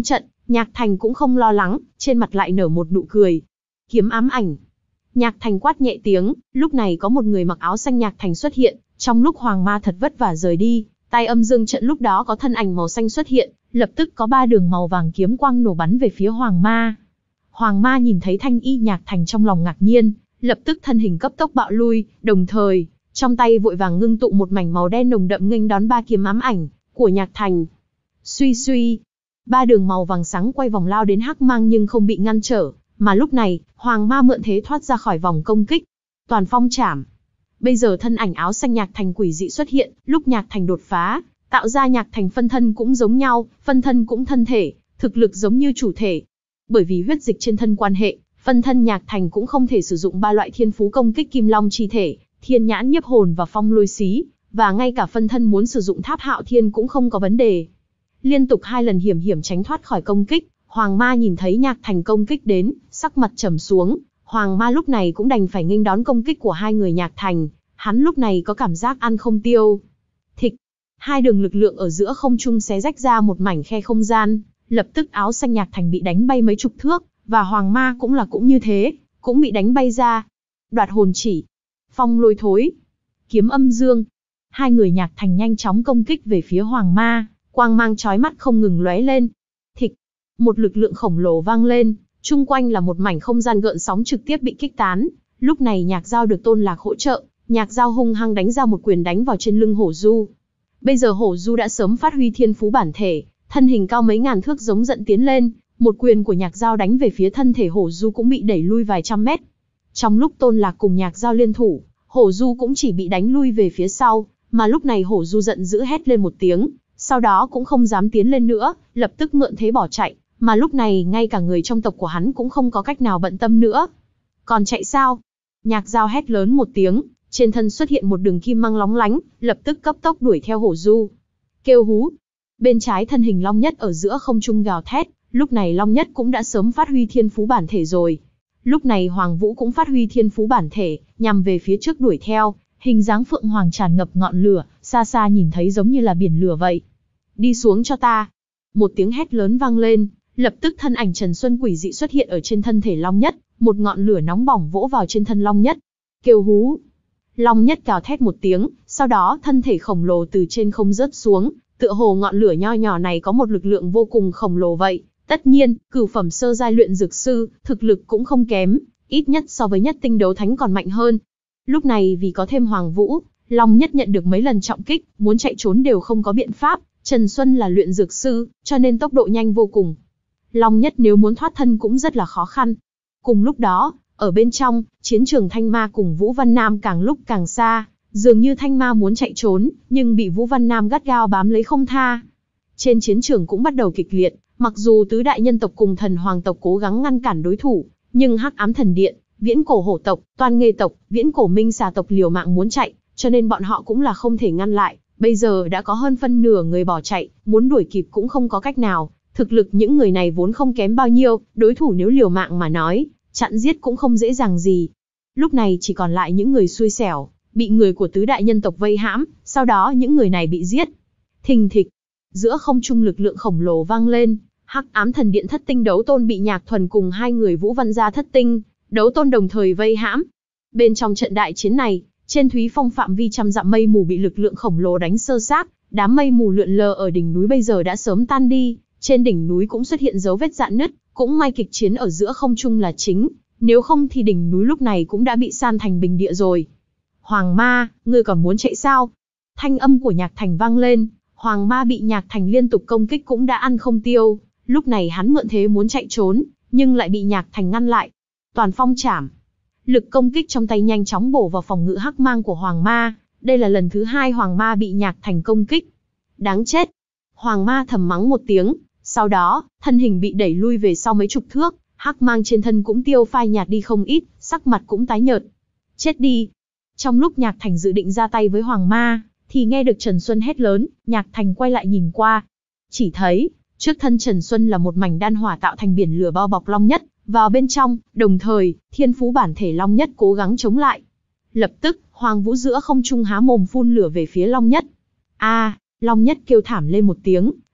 Nhạc Thành cũng không lo lắng, trên mặt lại nở một nụ cười. Kiếm ám ảnh. Nhạc Thành quát nhẹ tiếng, lúc này có một người mặc áo xanh Nhạc Thành xuất hiện, trong lúc Hoàng Ma thật vất vả rời đi, tay âm dương trận lúc đó có thân ảnh màu xanh xuất hiện, lập tức có ba đường màu vàng kiếm quang nổ bắn về phía Hoàng Ma. Hoàng Ma nhìn thấy thanh y Nhạc Thành trong lòng ngạc nhiên, lập tức thân hình cấp tốc bạo lui, đồng thời, trong tay vội vàng ngưng tụ một mảnh màu đen nồng đậm nghênh đón ba kiếm ám ảnh của Nhạc Thành. Suy suy, ba đường màu vàng sáng quay vòng lao đến Hắc Mang nhưng không bị ngăn trở, mà lúc này, Hoàng Ma mượn thế thoát ra khỏi vòng công kích. Toàn phong chảm. Bây giờ thân ảnh áo xanh Nhạc Thành quỷ dị xuất hiện, lúc Nhạc Thành đột phá, tạo ra Nhạc Thành phân thân cũng giống nhau, phân thân cũng thân thể, thực lực giống như chủ thể. Bởi vì huyết dịch trên thân quan hệ, phân thân Nhạc Thành cũng không thể sử dụng ba loại thiên phú công kích Kim Long chi thể, Thiên Nhãn Nhiếp Hồn và Phong Lôi Xí, và ngay cả phân thân muốn sử dụng Tháp Hạo Thiên cũng không có vấn đề. Liên tục hai lần hiểm hiểm tránh thoát khỏi công kích, Hoàng Ma nhìn thấy Nhạc Thành công kích đến, sắc mặt trầm xuống, Hoàng Ma lúc này cũng đành phải nghênh đón công kích của hai người Nhạc Thành, hắn lúc này có cảm giác ăn không tiêu. Thịch, hai đường lực lượng ở giữa không trung xé rách ra một mảnh khe không gian, lập tức áo xanh Nhạc Thành bị đánh bay mấy chục thước, và Hoàng Ma cũng là cũng như thế, cũng bị đánh bay ra. Đoạt hồn chỉ, phong lôi thối, kiếm âm dương. Hai người Nhạc Thành nhanh chóng công kích về phía Hoàng Ma, quang mang chói mắt không ngừng lóe lên. Thịch, một lực lượng khổng lồ vang lên, chung quanh là một mảnh không gian gợn sóng trực tiếp bị kích tán. Lúc này Nhạc Giao được Tôn Lạc hỗ trợ, Nhạc Giao hung hăng đánh ra một quyền đánh vào trên lưng Hổ Du. Bây giờ Hổ Du đã sớm phát huy thiên phú bản thể, thân hình cao mấy ngàn thước giống giận tiến lên, một quyền của Nhạc Giao đánh về phía thân thể Hổ Du cũng bị đẩy lui vài trăm mét. Trong lúc Tôn Lạc cùng Nhạc Giao liên thủ, Hổ Du cũng chỉ bị đánh lui về phía sau, mà lúc này Hổ Du giận dữ hét lên một tiếng, sau đó cũng không dám tiến lên nữa, lập tức mượn thế bỏ chạy, mà lúc này ngay cả người trong tộc của hắn cũng không có cách nào bận tâm nữa. Còn chạy sao? Nhạc Giao hét lớn một tiếng, trên thân xuất hiện một đường kim mang lóng lánh, lập tức cấp tốc đuổi theo Hổ Du. Kêu hú. Bên trái thân hình Long Nhất ở giữa không trung gào thét, lúc này Long Nhất cũng đã sớm phát huy thiên phú bản thể rồi. Lúc này Hoàng Vũ cũng phát huy thiên phú bản thể, nhằm về phía trước đuổi theo, hình dáng phượng hoàng tràn ngập ngọn lửa, xa xa nhìn thấy giống như là biển lửa vậy. Đi xuống cho ta. Một tiếng hét lớn vang lên, lập tức thân ảnh Trần Xuân quỷ dị xuất hiện ở trên thân thể Long Nhất, một ngọn lửa nóng bỏng vỗ vào trên thân Long Nhất. Kêu hú. Long Nhất gào thét một tiếng, sau đó thân thể khổng lồ từ trên không rớt xuống, tựa hồ ngọn lửa nho nhỏ này có một lực lượng vô cùng khổng lồ vậy. Tất nhiên, cửu phẩm sơ giai luyện dược sư, thực lực cũng không kém, ít nhất so với nhất tinh đấu thánh còn mạnh hơn. Lúc này vì có thêm Hoàng Vũ, Long Nhất nhận được mấy lần trọng kích, muốn chạy trốn đều không có biện pháp. Trần Xuân là luyện dược sư, cho nên tốc độ nhanh vô cùng. Long Nhất nếu muốn thoát thân cũng rất là khó khăn. Cùng lúc đó, ở bên trong, chiến trường Thanh Ma cùng Vũ Văn Nam càng lúc càng xa, dường như Thanh Ma muốn chạy trốn, nhưng bị Vũ Văn Nam gắt gao bám lấy không tha. Trên chiến trường cũng bắt đầu kịch liệt, mặc dù tứ đại nhân tộc cùng thần hoàng tộc cố gắng ngăn cản đối thủ, nhưng Hắc Ám Thần Điện, Viễn Cổ Hổ tộc, Toan Nghê tộc, Viễn Cổ Minh Xà tộc liều mạng muốn chạy, cho nên bọn họ cũng là không thể ngăn lại. Bây giờ đã có hơn phân nửa người bỏ chạy, muốn đuổi kịp cũng không có cách nào. Thực lực những người này vốn không kém bao nhiêu, đối thủ nếu liều mạng mà nói, chặn giết cũng không dễ dàng gì. Lúc này chỉ còn lại những người xui xẻo, bị người của tứ đại nhân tộc vây hãm, sau đó những người này bị giết. Thình thịch, giữa không trung lực lượng khổng lồ vang lên, Hắc Ám Thần Điện thất tinh đấu tôn bị Nhạc Thuần cùng hai người Vũ Văn gia thất tinh đấu tôn đồng thời vây hãm. Bên trong trận đại chiến này, trên Thúy Phong phạm vi trăm dặm mây mù bị lực lượng khổng lồ đánh sơ xác, đám mây mù lượn lờ ở đỉnh núi bây giờ đã sớm tan đi, trên đỉnh núi cũng xuất hiện dấu vết rạn nứt, cũng may kịch chiến ở giữa không trung là chính, nếu không thì đỉnh núi lúc này cũng đã bị san thành bình địa rồi. Hoàng Ma, ngươi còn muốn chạy sao? Thanh âm của Nhạc Thành vang lên, Hoàng Ma bị Nhạc Thành liên tục công kích cũng đã ăn không tiêu, lúc này hắn mượn thế muốn chạy trốn, nhưng lại bị Nhạc Thành ngăn lại. Toàn phong chảm. Lực công kích trong tay nhanh chóng bổ vào phòng ngự hắc mang của Hoàng Ma, đây là lần thứ hai Hoàng Ma bị Nhạc Thành công kích. Đáng chết. Hoàng Ma thầm mắng một tiếng, sau đó, thân hình bị đẩy lui về sau mấy chục thước, hắc mang trên thân cũng tiêu phai nhạt đi không ít, sắc mặt cũng tái nhợt. Chết đi. Trong lúc Nhạc Thành dự định ra tay với Hoàng Ma, thì nghe được Trần Xuân hét lớn, Nhạc Thành quay lại nhìn qua. Chỉ thấy, trước thân Trần Xuân là một mảnh đan hỏa tạo thành biển lửa bao bọc Long Nhất, vào bên trong, đồng thời, thiên phú bản thể Long Nhất cố gắng chống lại. Lập tức, Hoàng Vũ giữa không trung há mồm phun lửa về phía Long Nhất. A, Long Nhất kêu thảm lên một tiếng,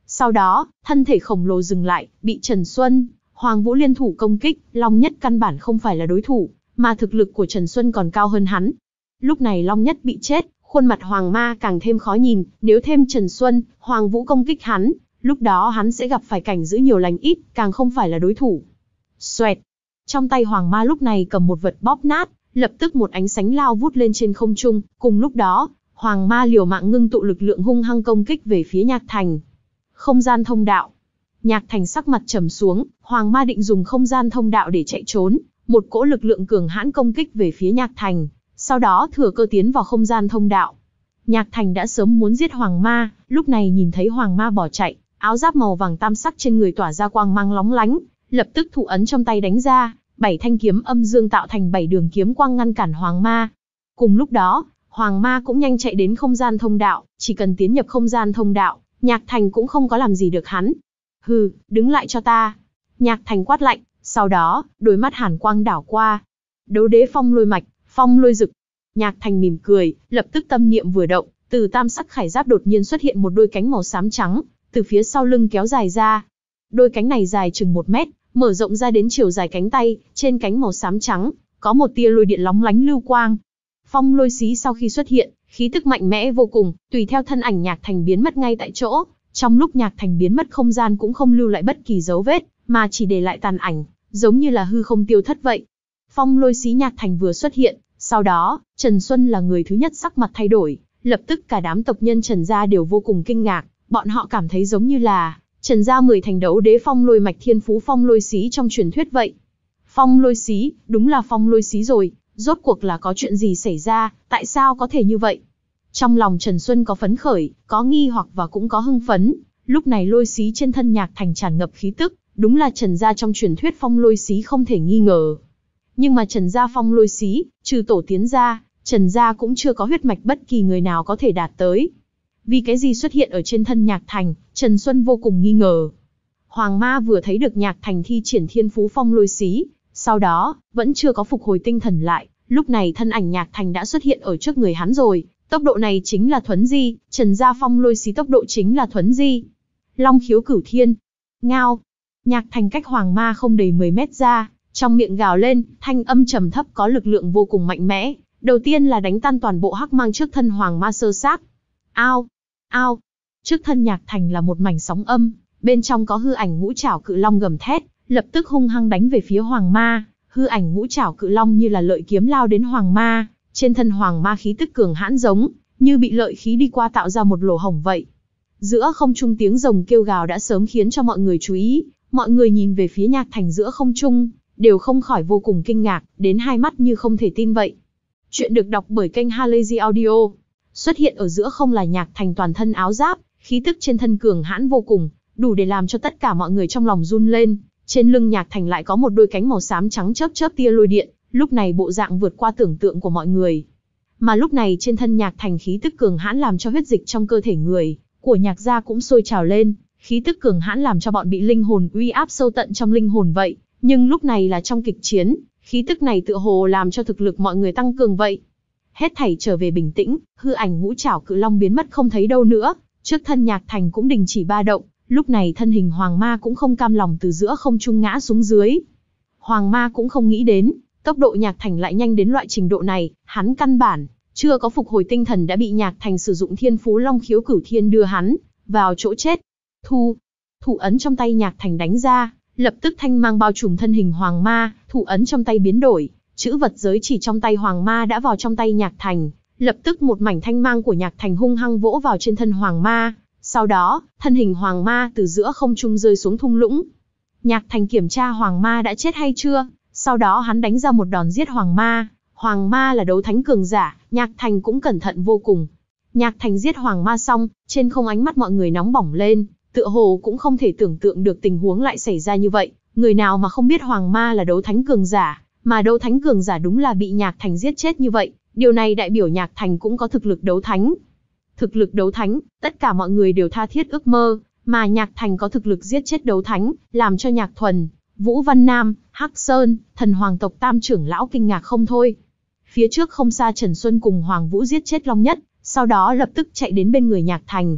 Sau đó, thân thể khổng lồ dừng lại, bị Trần Xuân, Hoàng Vũ liên thủ công kích, Long Nhất căn bản không phải là đối thủ, mà thực lực của Trần Xuân còn cao hơn hắn. Lúc này Long Nhất bị chết, khuôn mặt Hoàng Ma càng thêm khó nhìn, nếu thêm Trần Xuân, Hoàng Vũ công kích hắn, lúc đó hắn sẽ gặp phải cảnh giữ nhiều lành ít, càng không phải là đối thủ. Xoẹt. Trong tay Hoàng Ma lúc này cầm một vật bóp nát, lập tức một ánh sánh lao vút lên trên không trung, cùng lúc đó, Hoàng Ma liều mạng ngưng tụ lực lượng hung hăng công kích về phía Nhạc Thành. Không gian thông đạo. Nhạc Thành sắc mặt trầm xuống, Hoàng Ma định dùng không gian thông đạo để chạy trốn, một cỗ lực lượng cường hãn công kích về phía Nhạc Thành, sau đó thừa cơ tiến vào không gian thông đạo. Nhạc Thành đã sớm muốn giết Hoàng Ma, lúc này nhìn thấy Hoàng Ma bỏ chạy, áo giáp màu vàng tam sắc trên người tỏa ra quang mang lóng lánh, lập tức thủ ấn trong tay đánh ra, bảy thanh kiếm âm dương tạo thành bảy đường kiếm quang ngăn cản Hoàng Ma. Cùng lúc đó, Hoàng Ma cũng nhanh chạy đến không gian thông đạo, chỉ cần tiến nhập không gian thông đạo, Nhạc Thành cũng không có làm gì được hắn. Hừ, đứng lại cho ta. Nhạc Thành quát lạnh, sau đó, đôi mắt hàn quang đảo qua. Đấu đế phong lôi mạch, phong lôi dực. Nhạc Thành mỉm cười, lập tức tâm niệm vừa động, từ tam sắc khải giáp đột nhiên xuất hiện một đôi cánh màu xám trắng, từ phía sau lưng kéo dài ra. Đôi cánh này dài chừng một mét, mở rộng ra đến chiều dài cánh tay, trên cánh màu xám trắng, có một tia lôi điện lóng lánh lưu quang. Phong lôi xí sau khi xuất hiện, khí tức mạnh mẽ vô cùng, tùy theo thân ảnh Nhạc Thành biến mất ngay tại chỗ. Trong lúc Nhạc Thành biến mất không gian cũng không lưu lại bất kỳ dấu vết, mà chỉ để lại tàn ảnh, giống như là hư không tiêu thất vậy. Phong lôi xí Nhạc Thành vừa xuất hiện, sau đó, Trần Xuân là người thứ nhất sắc mặt thay đổi, lập tức cả đám tộc nhân Trần gia đều vô cùng kinh ngạc, bọn họ cảm thấy giống như là Trần gia mười thành đấu đế phong lôi mạch thiên phú phong lôi xí trong truyền thuyết vậy. Phong lôi xí, đúng là phong lôi xí rồi, rốt cuộc là có chuyện gì xảy ra, tại sao có thể như vậy? Trong lòng Trần Xuân có phấn khởi, có nghi hoặc và cũng có hưng phấn, lúc này lôi xí trên thân Nhạc Thành tràn ngập khí tức, đúng là Trần gia trong truyền thuyết phong lôi xí không thể nghi ngờ. Nhưng mà Trần gia phong lôi xí, trừ tổ tiến gia, Trần gia cũng chưa có huyết mạch bất kỳ người nào có thể đạt tới. Vì cái gì xuất hiện ở trên thân Nhạc Thành, Trần Xuân vô cùng nghi ngờ. Hoàng Ma vừa thấy được Nhạc Thành thi triển thiên phú phong lôi xí, sau đó, vẫn chưa có phục hồi tinh thần lại, lúc này thân ảnh Nhạc Thành đã xuất hiện ở trước người hắn rồi, tốc độ này chính là thuấn di, Trần gia phong lôi xí tốc độ chính là thuấn di. Long khiếu cửu thiên. Ngao. Nhạc Thành cách Hoàng Ma không đầy mười mét ra, trong miệng gào lên, thanh âm trầm thấp có lực lượng vô cùng mạnh mẽ, đầu tiên là đánh tan toàn bộ hắc mang trước thân Hoàng Ma sơ xác. Ao, ao. Trước thân Nhạc Thành là một mảnh sóng âm, bên trong có hư ảnh ngũ trảo cự long gầm thét, lập tức hung hăng đánh về phía Hoàng Ma, hư ảnh ngũ trảo cự long như là lợi kiếm lao đến Hoàng Ma, trên thân Hoàng Ma khí tức cường hãn giống như bị lợi khí đi qua tạo ra một lỗ hổng vậy. Giữa không trung tiếng rồng kêu gào đã sớm khiến cho mọi người chú ý, mọi người nhìn về phía Nhạc Thành giữa không trung, đều không khỏi vô cùng kinh ngạc, đến hai mắt như không thể tin vậy. Chuyện được đọc bởi kênh Halazy Audio. Xuất hiện ở giữa không là Nhạc Thành toàn thân áo giáp, khí tức trên thân cường hãn vô cùng, đủ để làm cho tất cả mọi người trong lòng run lên. Trên lưng Nhạc Thành lại có một đôi cánh màu xám trắng chớp chớp tia lôi điện, lúc này bộ dạng vượt qua tưởng tượng của mọi người. Mà lúc này trên thân Nhạc Thành khí tức cường hãn làm cho huyết dịch trong cơ thể người của Nhạc gia cũng sôi trào lên, khí tức cường hãn làm cho bọn bị linh hồn uy áp sâu tận trong linh hồn vậy, nhưng lúc này là trong kịch chiến, khí tức này tựa hồ làm cho thực lực mọi người tăng cường vậy. Hết thảy trở về bình tĩnh, hư ảnh ngũ trảo cự long biến mất không thấy đâu nữa, trước thân Nhạc Thành cũng đình chỉ ba động, lúc này thân hình Hoàng Ma cũng không cam lòng từ giữa không trung ngã xuống dưới. Hoàng Ma cũng không nghĩ đến, tốc độ Nhạc Thành lại nhanh đến loại trình độ này, hắn căn bản chưa có phục hồi tinh thần đã bị Nhạc Thành sử dụng thiên phú Long khiếu cửu thiên đưa hắn vào chỗ chết. Thu, thủ ấn trong tay Nhạc Thành đánh ra, lập tức thanh mang bao trùm thân hình Hoàng Ma, thủ ấn trong tay biến đổi, chữ vật giới chỉ trong tay Hoàng Ma đã vào trong tay Nhạc Thành, lập tức một mảnh thanh mang của Nhạc Thành hung hăng vỗ vào trên thân Hoàng Ma, sau đó, thân hình Hoàng Ma từ giữa không trung rơi xuống thung lũng. Nhạc Thành kiểm tra Hoàng Ma đã chết hay chưa, sau đó hắn đánh ra một đòn giết Hoàng Ma. Hoàng Ma là đấu thánh cường giả, Nhạc Thành cũng cẩn thận vô cùng. Nhạc Thành giết Hoàng Ma xong, trên không ánh mắt mọi người nóng bỏng lên, tựa hồ cũng không thể tưởng tượng được tình huống lại xảy ra như vậy. Người nào mà không biết Hoàng Ma là đấu thánh cường giả, mà đấu thánh cường giả đúng là bị Nhạc Thành giết chết như vậy, điều này đại biểu Nhạc Thành cũng có thực lực đấu thánh. Thực lực đấu thánh, tất cả mọi người đều tha thiết ước mơ, mà Nhạc Thành có thực lực giết chết đấu thánh, làm cho Nhạc Thuần, Vũ Văn Nam, Hắc Sơn, thần hoàng tộc Tam trưởng lão kinh ngạc không thôi. Phía trước không xa Trần Xuân cùng Hoàng Vũ giết chết Long Nhất, sau đó lập tức chạy đến bên người Nhạc Thành, sau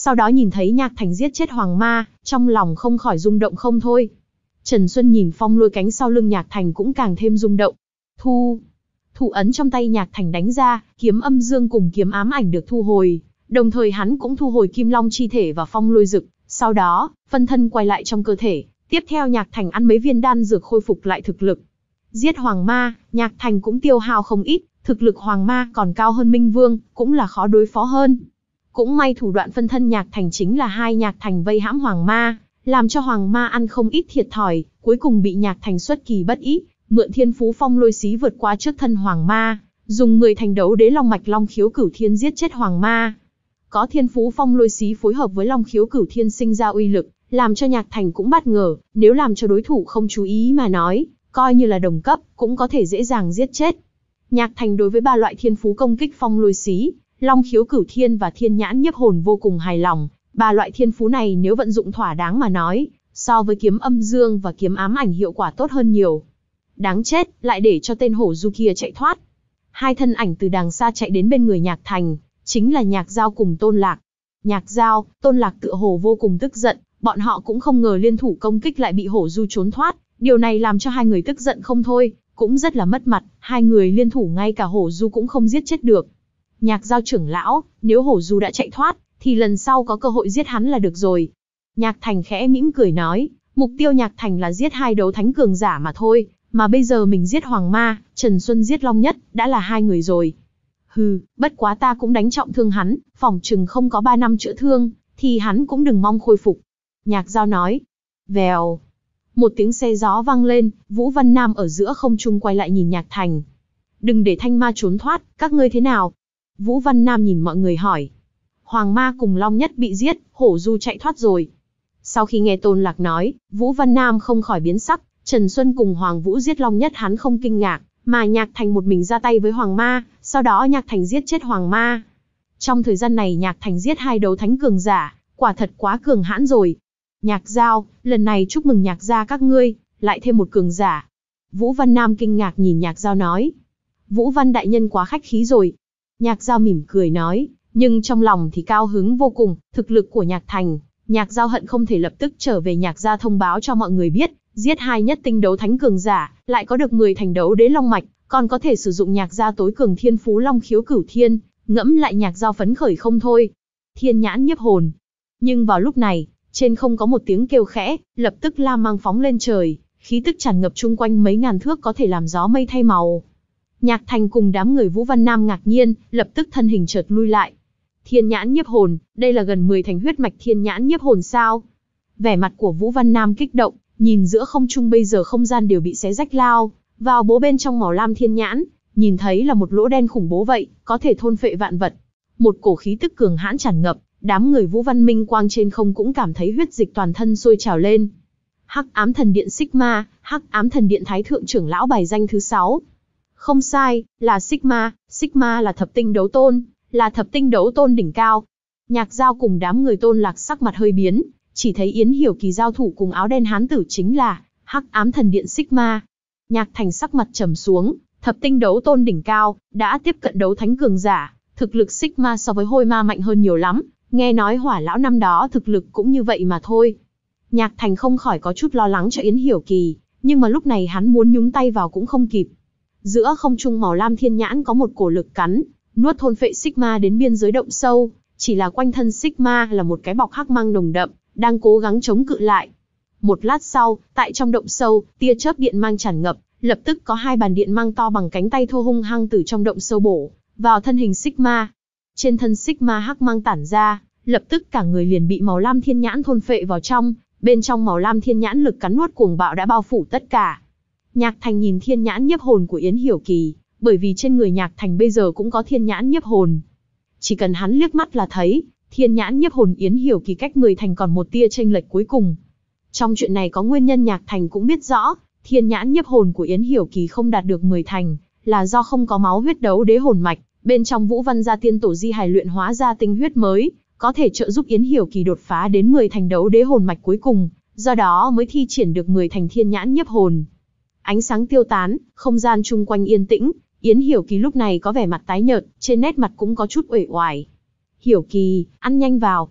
sau đó nhìn thấy Nhạc Thành giết chết Hoàng Ma, trong lòng không khỏi rung động không thôi. Trần Xuân nhìn phong lôi cánh sau lưng Nhạc Thành cũng càng thêm rung động. Thu, thủ ấn trong tay Nhạc Thành đánh ra, kiếm âm dương cùng kiếm ám ảnh được thu hồi, đồng thời hắn cũng thu hồi kim long chi thể và phong lôi dực, sau đó, phân thân quay lại trong cơ thể, tiếp theo Nhạc Thành ăn mấy viên đan dược khôi phục lại thực lực. Giết Hoàng Ma, Nhạc Thành cũng tiêu hao không ít, thực lực Hoàng Ma còn cao hơn Minh Vương, cũng là khó đối phó hơn. Cũng may thủ đoạn phân thân Nhạc Thành chính là hai Nhạc Thành vây hãm Hoàng Ma, làm cho Hoàng Ma ăn không ít thiệt thòi, cuối cùng bị Nhạc Thành xuất kỳ bất ý, mượn thiên phú phong lôi xí vượt qua trước thân Hoàng Ma, dùng mười thành đấu đế long mạch long khiếu cửu thiên giết chết Hoàng Ma. Có thiên phú phong lôi xí phối hợp với long khiếu cửu thiên sinh ra uy lực, làm cho Nhạc Thành cũng bất ngờ, nếu làm cho đối thủ không chú ý mà nói, coi như là đồng cấp, cũng có thể dễ dàng giết chết. Nhạc Thành đối với ba loại thiên phú công kích phong lôi xí, long khiếu cửu thiên và thiên nhãn nhiếp hồn vô cùng hài lòng. Ba loại thiên phú này nếu vận dụng thỏa đáng mà nói, so với kiếm âm dương và kiếm ám ảnh hiệu quả tốt hơn nhiều. Đáng chết, lại để cho tên hổ du kia chạy thoát. Hai thân ảnh từ đàng xa chạy đến bên người Nhạc Thành, chính là Nhạc Giao cùng Tôn Lạc. Nhạc Giao, Tôn Lạc tựa hồ vô cùng tức giận, bọn họ cũng không ngờ liên thủ công kích lại bị hổ du trốn thoát. Điều này làm cho hai người tức giận không thôi, cũng rất là mất mặt, hai người liên thủ ngay cả hổ du cũng không giết chết được. Nhạc Giao trưởng lão, nếu hổ du đã chạy thoát, thì lần sau có cơ hội giết hắn là được rồi. Nhạc Thành khẽ mỉm cười nói, mục tiêu Nhạc Thành là giết hai đấu thánh cường giả mà thôi, mà bây giờ mình giết Hoàng Ma, Trần Xuân giết Long Nhất, đã là hai người rồi. Hừ, bất quá ta cũng đánh trọng thương hắn, phỏng chừng không có ba năm chữa thương, thì hắn cũng đừng mong khôi phục. Nhạc Giao nói, vèo. Một tiếng xe gió vang lên, Vũ Văn Nam ở giữa không trung quay lại nhìn Nhạc Thành. Đừng để thanh ma trốn thoát, các ngươi thế nào? Vũ Văn Nam nhìn mọi người hỏi. Hoàng Ma cùng Long Nhất bị giết, hổ du chạy thoát rồi. Sau khi nghe Tôn Lạc nói, Vũ Văn Nam không khỏi biến sắc, Trần Xuân cùng Hoàng Vũ giết Long Nhất hắn không kinh ngạc, mà Nhạc Thành một mình ra tay với Hoàng Ma, sau đó Nhạc Thành giết chết Hoàng Ma. Trong thời gian này Nhạc Thành giết hai đấu thánh cường giả, quả thật quá cường hãn rồi. Nhạc Giao, lần này chúc mừng Nhạc gia các ngươi, lại thêm một cường giả. Vũ Văn Nam kinh ngạc nhìn Nhạc Giao nói. Vũ Văn đại nhân quá khách khí rồi. Nhạc Giao mỉm cười nói, nhưng trong lòng thì cao hứng vô cùng, thực lực của Nhạc Thành. Nhạc Giao hận không thể lập tức trở về Nhạc gia thông báo cho mọi người biết, giết hai nhất tinh đấu thánh cường giả, lại có được mười thành đấu đế long mạch, còn có thể sử dụng Nhạc gia tối cường thiên phú long khiếu cửu thiên, ngẫm lại Nhạc Giao phấn khởi không thôi. Thiên nhãn nhiếp hồn. Nhưng vào lúc này, trên không có một tiếng kêu khẽ, lập tức la mang phóng lên trời, khí tức tràn ngập chung quanh mấy ngàn thước có thể làm gió mây thay màu. Nhạc Thành cùng đám người Vũ Văn Nam ngạc nhiên, lập tức thân hình chợt lui lại. Thiên nhãn nhiếp hồn, đây là gần mười thành huyết mạch thiên nhãn nhiếp hồn sao? Vẻ mặt của Vũ Văn Nam kích động, nhìn giữa không trung bây giờ không gian đều bị xé rách lao vào bố bên trong màu lam thiên nhãn, nhìn thấy là một lỗ đen khủng bố vậy, có thể thôn phệ vạn vật. Một cổ khí tức cường hãn tràn ngập, đám người Vũ Văn Minh Quang trên không cũng cảm thấy huyết dịch toàn thân sôi trào lên. Hắc ám thần điện Sigma, Hắc ám thần điện Thái thượng trưởng lão bài danh thứ sáu. Không sai, là Sigma, Sigma là thập tinh đấu tôn, là thập tinh đấu tôn đỉnh cao. Nhạc Giao cùng đám người Tôn Lạc sắc mặt hơi biến, chỉ thấy Yến Hiểu Kỳ giao thủ cùng áo đen hán tử chính là Hắc ám thần điện Sigma. Nhạc Thành sắc mặt trầm xuống, thập tinh đấu tôn đỉnh cao, đã tiếp cận đấu thánh cường giả, thực lực Sigma so với Hôi Ma mạnh hơn nhiều lắm, nghe nói Hỏa lão năm đó thực lực cũng như vậy mà thôi. Nhạc Thành không khỏi có chút lo lắng cho Yến Hiểu Kỳ, nhưng mà lúc này hắn muốn nhúng tay vào cũng không kịp. Giữa không trung màu lam thiên nhãn có một cổ lực cắn, nuốt thôn phệ Sigma đến biên giới động sâu, chỉ là quanh thân Sigma là một cái bọc hắc mang nồng đậm, đang cố gắng chống cự lại. Một lát sau, tại trong động sâu, tia chớp điện mang tràn ngập, lập tức có hai bàn điện mang to bằng cánh tay thô hung hăng từ trong động sâu bổ vào thân hình Sigma. Trên thân Sigma hắc mang tản ra, lập tức cả người liền bị màu lam thiên nhãn thôn phệ vào trong, bên trong màu lam thiên nhãn lực cắn nuốt cuồng bạo đã bao phủ tất cả. Nhạc Thành nhìn thiên nhãn nhiếp hồn của Yến Hiểu Kỳ, bởi vì trên người Nhạc Thành bây giờ cũng có thiên nhãn nhiếp hồn. Chỉ cần hắn liếc mắt là thấy, thiên nhãn nhiếp hồn Yến Hiểu Kỳ cách mười thành còn một tia chênh lệch cuối cùng. Trong chuyện này có nguyên nhân Nhạc Thành cũng biết rõ, thiên nhãn nhiếp hồn của Yến Hiểu Kỳ không đạt được mười thành, là do không có máu huyết đấu đế hồn mạch, bên trong Vũ Văn gia tiên tổ di hài luyện hóa ra tinh huyết mới, có thể trợ giúp Yến Hiểu Kỳ đột phá đến mười thành đấu đế hồn mạch cuối cùng, do đó mới thi triển được mười thành thiên nhãn nhiếp hồn. Ánh sáng tiêu tán, không gian chung quanh yên tĩnh, Yến Hiểu Kỳ lúc này có vẻ mặt tái nhợt, trên nét mặt cũng có chút uể oải. Hiểu Kỳ, ăn nhanh vào.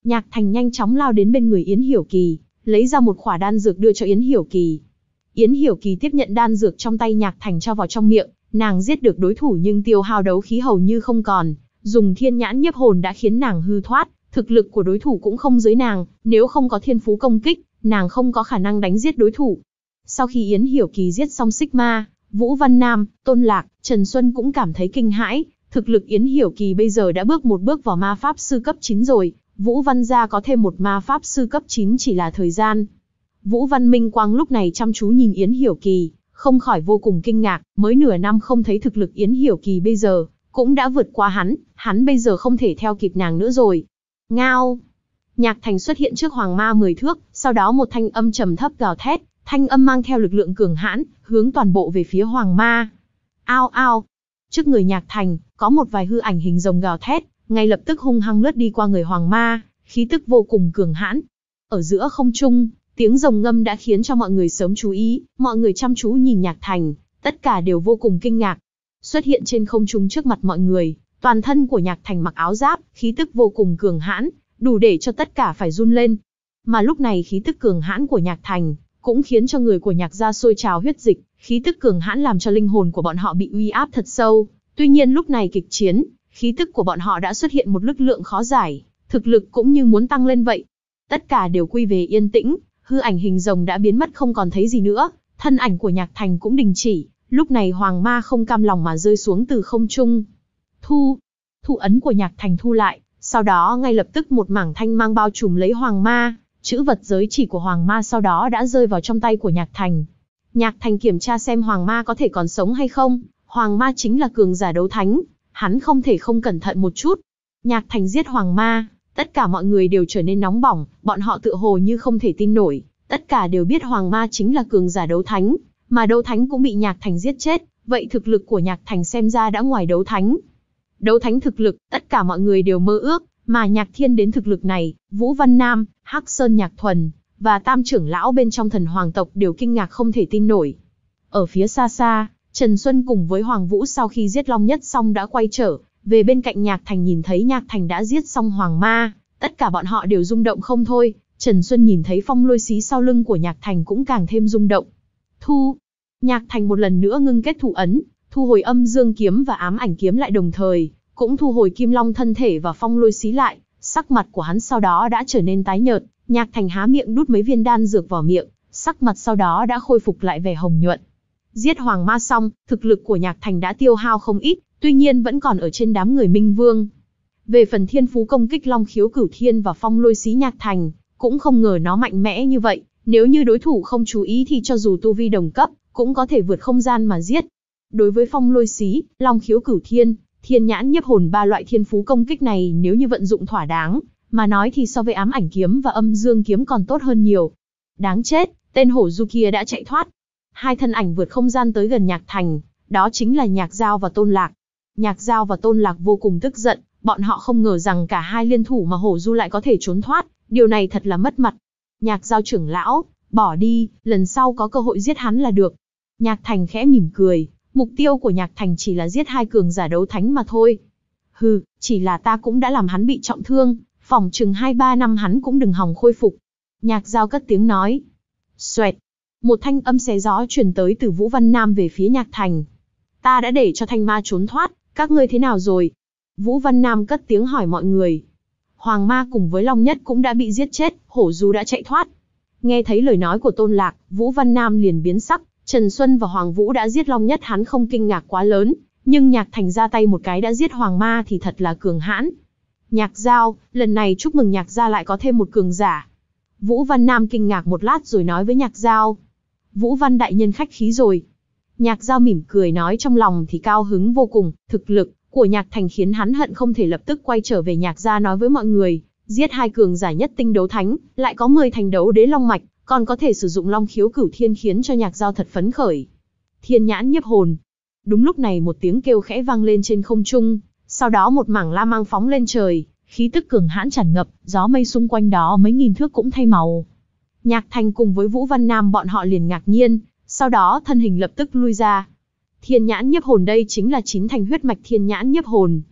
Nhạc Thành nhanh chóng lao đến bên người Yến Hiểu Kỳ, lấy ra một khỏa đan dược đưa cho Yến Hiểu Kỳ. Yến Hiểu Kỳ tiếp nhận đan dược trong tay Nhạc Thành cho vào trong miệng, nàng giết được đối thủ nhưng tiêu hao đấu khí hầu như không còn, dùng thiên nhãn nhiếp hồn đã khiến nàng hư thoát, thực lực của đối thủ cũng không dưới nàng, nếu không có thiên phú công kích, nàng không có khả năng đánh giết đối thủ. Sau khi Yến Hiểu Kỳ giết xong Sigma, Vũ Văn Nam, Tôn Lạc, Trần Xuân cũng cảm thấy kinh hãi, thực lực Yến Hiểu Kỳ bây giờ đã bước một bước vào ma pháp sư cấp chín rồi, Vũ Văn gia có thêm một ma pháp sư cấp chín chỉ là thời gian. Vũ Văn Minh Quang lúc này chăm chú nhìn Yến Hiểu Kỳ, không khỏi vô cùng kinh ngạc, mới nửa năm không thấy thực lực Yến Hiểu Kỳ bây giờ, cũng đã vượt qua hắn, hắn bây giờ không thể theo kịp nàng nữa rồi. Ngao! Nhạc Thành xuất hiện trước Hoàng Ma mười thước, sau đó một thanh âm trầm thấp gào thét, thanh âm mang theo lực lượng cường hãn, hướng toàn bộ về phía Hoàng Ma. Ao ao! Trước người Nhạc Thành, có một vài hư ảnh hình rồng gào thét, ngay lập tức hung hăng lướt đi qua người Hoàng Ma, khí tức vô cùng cường hãn. Ở giữa không trung, tiếng rồng ngâm đã khiến cho mọi người sớm chú ý, mọi người chăm chú nhìn Nhạc Thành, tất cả đều vô cùng kinh ngạc. Xuất hiện trên không trung trước mặt mọi người, toàn thân của Nhạc Thành mặc áo giáp, khí tức vô cùng cường hãn, đủ để cho tất cả phải run lên. Mà lúc này khí tức cường hãn của Nhạc Thành, cũng khiến cho người của Nhạc gia sôi trào huyết dịch, khí tức cường hãn làm cho linh hồn của bọn họ bị uy áp thật sâu. Tuy nhiên lúc này kịch chiến, khí tức của bọn họ đã xuất hiện một lực lượng khó giải, thực lực cũng như muốn tăng lên vậy. Tất cả đều quy về yên tĩnh, hư ảnh hình rồng đã biến mất không còn thấy gì nữa, thân ảnh của Nhạc Thành cũng đình chỉ. Lúc này Hoàng Ma không cam lòng mà rơi xuống từ không trung. Thu, thủ ấn của Nhạc Thành thu lại, sau đó ngay lập tức một mảng thanh mang bao trùm lấy Hoàng Ma, chữ vật giới chỉ của Hoàng Ma sau đó đã rơi vào trong tay của Nhạc Thành. Nhạc Thành kiểm tra xem Hoàng Ma có thể còn sống hay không, Hoàng Ma chính là cường giả đấu thánh, hắn không thể không cẩn thận một chút. Nhạc Thành giết Hoàng Ma, tất cả mọi người đều trở nên nóng bỏng, bọn họ tựa hồ như không thể tin nổi, tất cả đều biết Hoàng Ma chính là cường giả đấu thánh, mà đấu thánh cũng bị Nhạc Thành giết chết, vậy thực lực của Nhạc Thành xem ra đã ngoài đấu thánh. Đấu thánh thực lực, tất cả mọi người đều mơ ước, mà Nhạc Thiên đến thực lực này, Vũ Văn Nam, Hắc Sơn Nhạc Thuần, và Tam trưởng lão bên trong thần hoàng tộc đều kinh ngạc không thể tin nổi. Ở phía xa xa, Trần Xuân cùng với Hoàng Vũ sau khi giết Long Nhất xong đã quay trở về bên cạnh Nhạc Thành, nhìn thấy Nhạc Thành đã giết xong Hoàng Ma, tất cả bọn họ đều rung động không thôi. Trần Xuân nhìn thấy phong lôi xí sau lưng của Nhạc Thành cũng càng thêm rung động. Thu, Nhạc Thành một lần nữa ngưng kết thủ ấn, thu hồi âm dương kiếm và ám ảnh kiếm lại, đồng thời cũng thu hồi kim long thân thể và phong lôi xí lại. Sắc mặt của hắn sau đó đã trở nên tái nhợt. Nhạc Thành há miệng đút mấy viên đan dược vào miệng, sắc mặt sau đó đã khôi phục lại vẻ hồng nhuận. Giết Hoàng Ma xong, thực lực của Nhạc Thành đã tiêu hao không ít, tuy nhiên vẫn còn ở trên đám người Minh Vương. Về phần thiên phú công kích Long Khiếu Cửu Thiên và phong lôi xí, Nhạc Thành cũng không ngờ nó mạnh mẽ như vậy, nếu như đối thủ không chú ý thì cho dù tu vi đồng cấp, cũng có thể vượt không gian mà giết. Đối với phong lôi xí, Long Khiếu Cửu Thiên, thiên nhãn nhiếp hồn ba loại thiên phú công kích này nếu như vận dụng thỏa đáng, mà nói thì so với ám ảnh kiếm và âm dương kiếm còn tốt hơn nhiều. Đáng chết, tên hổ du kia đã chạy thoát. Hai thân ảnh vượt không gian tới gần Nhạc Thành, đó chính là Nhạc Giao và Tôn Lạc. Nhạc Giao và Tôn Lạc vô cùng tức giận, bọn họ không ngờ rằng cả hai liên thủ mà hổ du lại có thể trốn thoát, điều này thật là mất mặt. Nhạc Giao trưởng lão, bỏ đi, lần sau có cơ hội giết hắn là được. Nhạc Thành khẽ mỉm cười, mục tiêu của Nhạc Thành chỉ là giết hai cường giả đấu thánh mà thôi. Hừ, chỉ là ta cũng đã làm hắn bị trọng thương, phỏng chừng hai ba năm hắn cũng đừng hòng khôi phục. Nhạc Giao cất tiếng nói. Xoẹt, một thanh âm xé gió truyền tới từ Vũ Văn Nam về phía Nhạc Thành. Ta đã để cho thanh ma trốn thoát, các ngươi thế nào rồi? Vũ Văn Nam cất tiếng hỏi mọi người. Hoàng Ma cùng với Long Nhất cũng đã bị giết chết, hổ du đã chạy thoát. Nghe thấy lời nói của Tôn Lạc, Vũ Văn Nam liền biến sắc. Trần Xuân và Hoàng Vũ đã giết Long Nhất, hắn không kinh ngạc quá lớn, nhưng Nhạc Thành ra tay một cái đã giết Hoàng Ma thì thật là cường hãn. Nhạc Giao, lần này chúc mừng Nhạc gia lại có thêm một cường giả. Vũ Văn Nam kinh ngạc một lát rồi nói với Nhạc Giao. Vũ Văn đại nhân khách khí rồi. Nhạc Giao mỉm cười nói, trong lòng thì cao hứng vô cùng, thực lực của Nhạc Thành khiến hắn hận không thể lập tức quay trở về Nhạc gia nói với mọi người, giết hai cường giả nhất tinh đấu thánh, lại có mười thành đấu đế long mạch, còn có thể sử dụng Long Khiếu Cửu Thiên, khiến cho Nhạc Giao thật phấn khởi. Thiên nhãn nhiếp hồn. Đúng lúc này một tiếng kêu khẽ vang lên trên không trung, sau đó một mảng la mang phóng lên trời, khí tức cường hãn tràn ngập, gió mây xung quanh đó mấy nghìn thước cũng thay màu. Nhạc Thành cùng với Vũ Văn Nam bọn họ liền ngạc nhiên, sau đó thân hình lập tức lui ra. Thiên nhãn nhiếp hồn, đây chính là chín thành huyết mạch thiên nhãn nhiếp hồn.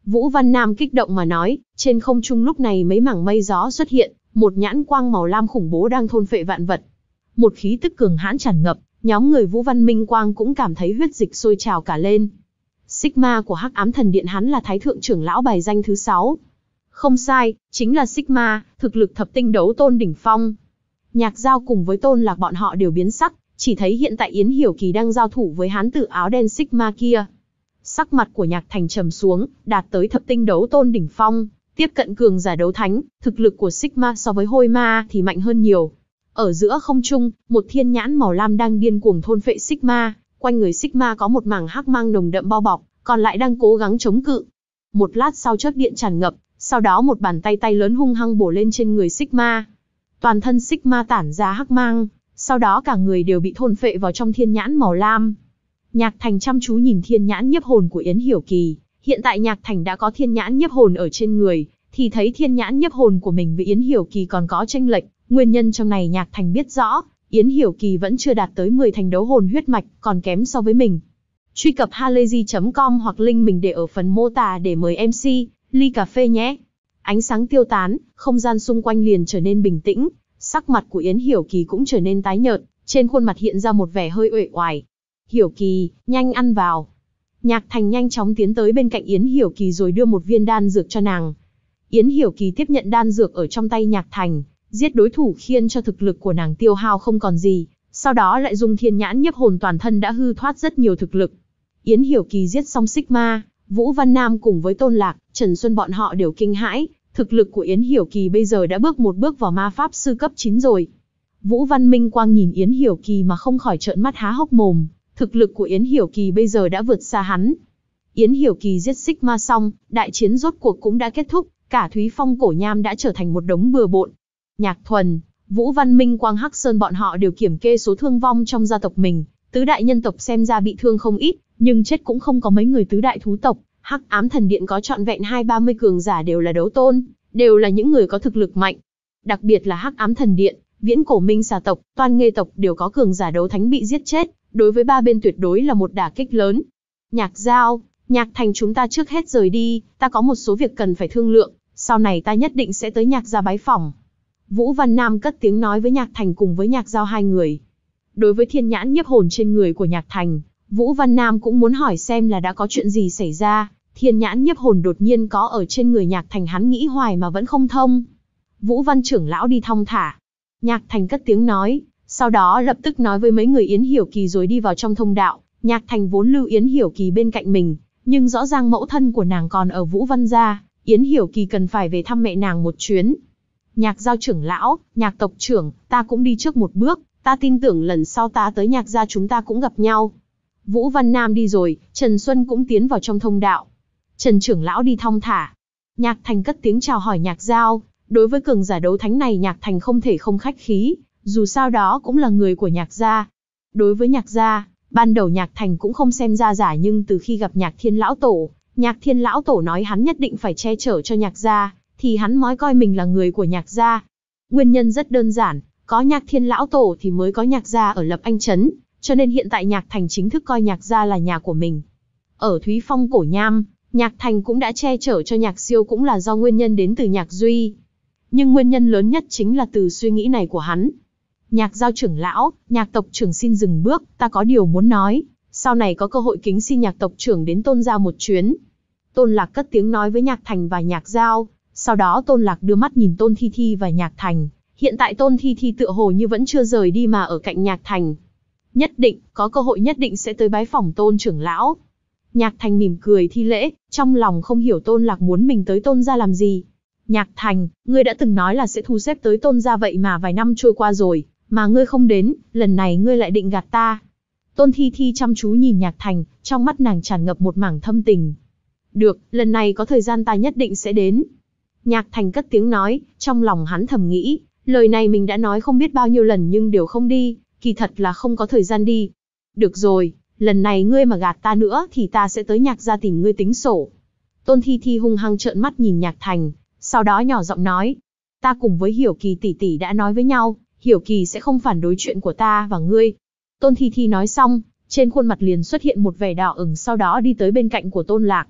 Vũ Văn Nam kích động mà nói, trên không trung lúc này mấy mảng mây gió xuất hiện, một nhãn quang màu lam khủng bố đang thôn phệ vạn vật. Một khí tức cường hãn tràn ngập, nhóm người Vũ Văn Minh Quang cũng cảm thấy huyết dịch sôi trào cả lên. Sigma của Hắc Ám Thần Điện hắn là Thái Thượng trưởng lão bài danh thứ sáu. Không sai, chính là Sigma, thực lực thập tinh đấu tôn đỉnh phong. Nhạc Giao cùng với Tôn Lạc bọn họ đều biến sắc, chỉ thấy hiện tại Yến Hiểu Kỳ đang giao thủ với hán tử áo đen Sigma kia. Sắc mặt của Nhạc Thành trầm xuống, đạt tới thập tinh đấu tôn đỉnh phong, tiếp cận cường giả đấu thánh, thực lực của Sigma so với Hôi Ma thì mạnh hơn nhiều. Ở giữa không trung, một thiên nhãn màu lam đang điên cuồng thôn phệ Sigma, quanh người Sigma có một mảng hắc mang nồng đậm bao bọc, còn lại đang cố gắng chống cự. Một lát sau chớp điện tràn ngập, sau đó một bàn tay tay lớn hung hăng bổ lên trên người Sigma. Toàn thân Sigma tản ra hắc mang, sau đó cả người đều bị thôn phệ vào trong thiên nhãn màu lam. Nhạc Thành chăm chú nhìn thiên nhãn nhiếp hồn của Yến Hiểu Kỳ, hiện tại Nhạc Thành đã có thiên nhãn nhiếp hồn ở trên người, thì thấy thiên nhãn nhiếp hồn của mình với Yến Hiểu Kỳ còn có chênh lệch, nguyên nhân trong này Nhạc Thành biết rõ, Yến Hiểu Kỳ vẫn chưa đạt tới mười thành đấu hồn huyết mạch, còn kém so với mình. Truy cập halayzi chấm com hoặc link mình để ở phần mô tả để mời em xê, ly cà phê nhé. Ánh sáng tiêu tán, không gian xung quanh liền trở nên bình tĩnh, sắc mặt của Yến Hiểu Kỳ cũng trở nên tái nhợt, trên khuôn mặt hiện ra một vẻ hơi uể oải. Hiểu Kỳ, nhanh ăn vào. Nhạc Thành nhanh chóng tiến tới bên cạnh Yến Hiểu Kỳ rồi đưa một viên đan dược cho nàng. Yến Hiểu Kỳ tiếp nhận đan dược ở trong tay Nhạc Thành, giết đối thủ khiến cho thực lực của nàng tiêu hao không còn gì, sau đó lại dùng thiên nhãn nhiếp hồn toàn thân đã hư thoát rất nhiều thực lực. Yến Hiểu Kỳ giết xong Sigma, Vũ Văn Nam cùng với Tôn Lạc, Trần Xuân bọn họ đều kinh hãi, thực lực của Yến Hiểu Kỳ bây giờ đã bước một bước vào ma pháp sư cấp chín rồi. Vũ Văn Minh Quang nhìn Yến Hiểu Kỳ mà không khỏi trợn mắt há hốc mồm, thực lực của Yến Hiểu Kỳ bây giờ đã vượt xa hắn. Yến Hiểu Kỳ giết Sigma xong, đại chiến rốt cuộc cũng đã kết thúc, cả Thúy Phong Cổ Nham đã trở thành một đống bừa bộn. Nhạc Thuần, Vũ Văn Minh Quang Hắc Sơn bọn họ đều kiểm kê số thương vong trong gia tộc mình, tứ đại nhân tộc xem ra bị thương không ít, nhưng chết cũng không có mấy người tứ đại thú tộc. Hắc Ám Thần Điện có trọn vẹn hai ba mươi cường giả đều là đấu tôn, đều là những người có thực lực mạnh. Đặc biệt là Hắc Ám Thần Điện, Viễn Cổ Minh Xà tộc, Toan Nghê tộc đều có cường giả đấu thánh bị giết chết, đối với ba bên tuyệt đối là một đả kích lớn. Nhạc Giao, Nhạc Thành chúng ta trước hết rời đi, ta có một số việc cần phải thương lượng, sau này ta nhất định sẽ tới Nhạc gia bái phỏng. Vũ Văn Nam cất tiếng nói với Nhạc Thành cùng với Nhạc Giao hai người. Đối với thiên nhãn nhiếp hồn trên người của Nhạc Thành, Vũ Văn Nam cũng muốn hỏi xem là đã có chuyện gì xảy ra. Thiên nhãn nhiếp hồn đột nhiên có ở trên người Nhạc Thành, hắn nghĩ hoài mà vẫn không thông. Vũ Văn trưởng lão đi thong thả. Nhạc Thành cất tiếng nói, sau đó lập tức nói với mấy người Yến Hiểu Kỳ rồi đi vào trong thông đạo. Nhạc Thành vốn lưu Yến Hiểu Kỳ bên cạnh mình, nhưng rõ ràng mẫu thân của nàng còn ở Vũ Văn gia, Yến Hiểu Kỳ cần phải về thăm mẹ nàng một chuyến. Nhạc Giao trưởng lão, Nhạc tộc trưởng, ta cũng đi trước một bước, ta tin tưởng lần sau ta tới Nhạc gia chúng ta cũng gặp nhau. Vũ Văn Nam đi rồi, Trần Xuân cũng tiến vào trong thông đạo. Trần trưởng lão đi thong thả. Nhạc Thành cất tiếng chào hỏi Nhạc Giao, đối với cường giả đấu thánh này Nhạc Thành không thể không khách khí, dù sao đó cũng là người của Nhạc gia. Đối với Nhạc gia, ban đầu Nhạc Thành cũng không xem ra giả, nhưng từ khi gặp Nhạc Thiên lão tổ, Nhạc Thiên lão tổ nói hắn nhất định phải che chở cho Nhạc gia, thì hắn mới coi mình là người của Nhạc gia. Nguyên nhân rất đơn giản, có Nhạc Thiên lão tổ thì mới có Nhạc gia ở Lập Anh trấn, cho nên hiện tại Nhạc Thành chính thức coi Nhạc gia là nhà của mình. Ở Thúy Phong Cổ Nham, Nhạc Thành cũng đã che chở cho Nhạc Siêu, cũng là do nguyên nhân đến từ Nhạc Duy. Nhưng nguyên nhân lớn nhất chính là từ suy nghĩ này của hắn. Nhạc Giao trưởng lão, Nhạc tộc trưởng xin dừng bước, ta có điều muốn nói, sau này có cơ hội kính xin Nhạc tộc trưởng đến Tôn gia một chuyến. Tôn Lạc cất tiếng nói với Nhạc Thành và Nhạc Giao, sau đó Tôn Lạc đưa mắt nhìn Tôn Thi Thi và Nhạc Thành, hiện tại Tôn Thi Thi tựa hồ như vẫn chưa rời đi mà ở cạnh Nhạc Thành. Nhất định, có cơ hội nhất định sẽ tới bái phỏng Tôn trưởng lão. Nhạc Thành mỉm cười thi lễ, trong lòng không hiểu Tôn Lạc muốn mình tới Tôn gia làm gì. Nhạc Thành, ngươi đã từng nói là sẽ thu xếp tới Tôn gia, vậy mà vài năm trôi qua rồi, mà ngươi không đến, lần này ngươi lại định gạt ta. Tôn Thi Thi chăm chú nhìn Nhạc Thành, trong mắt nàng tràn ngập một mảng thâm tình. Được, lần này có thời gian ta nhất định sẽ đến. Nhạc Thành cất tiếng nói, trong lòng hắn thầm nghĩ, lời này mình đã nói không biết bao nhiêu lần nhưng đều không đi, kỳ thật là không có thời gian đi. Được rồi, lần này ngươi mà gạt ta nữa thì ta sẽ tới Nhạc gia tìm ngươi tính sổ. Tôn Thi Thi hung hăng trợn mắt nhìn Nhạc Thành, sau đó nhỏ giọng nói, ta cùng với Hiểu Kỳ tỷ tỷ đã nói với nhau, Hiểu Kỳ sẽ không phản đối chuyện của ta và ngươi. Tôn Thi Thi nói xong, trên khuôn mặt liền xuất hiện một vẻ đỏ ửng, sau đó đi tới bên cạnh của Tôn Lạc.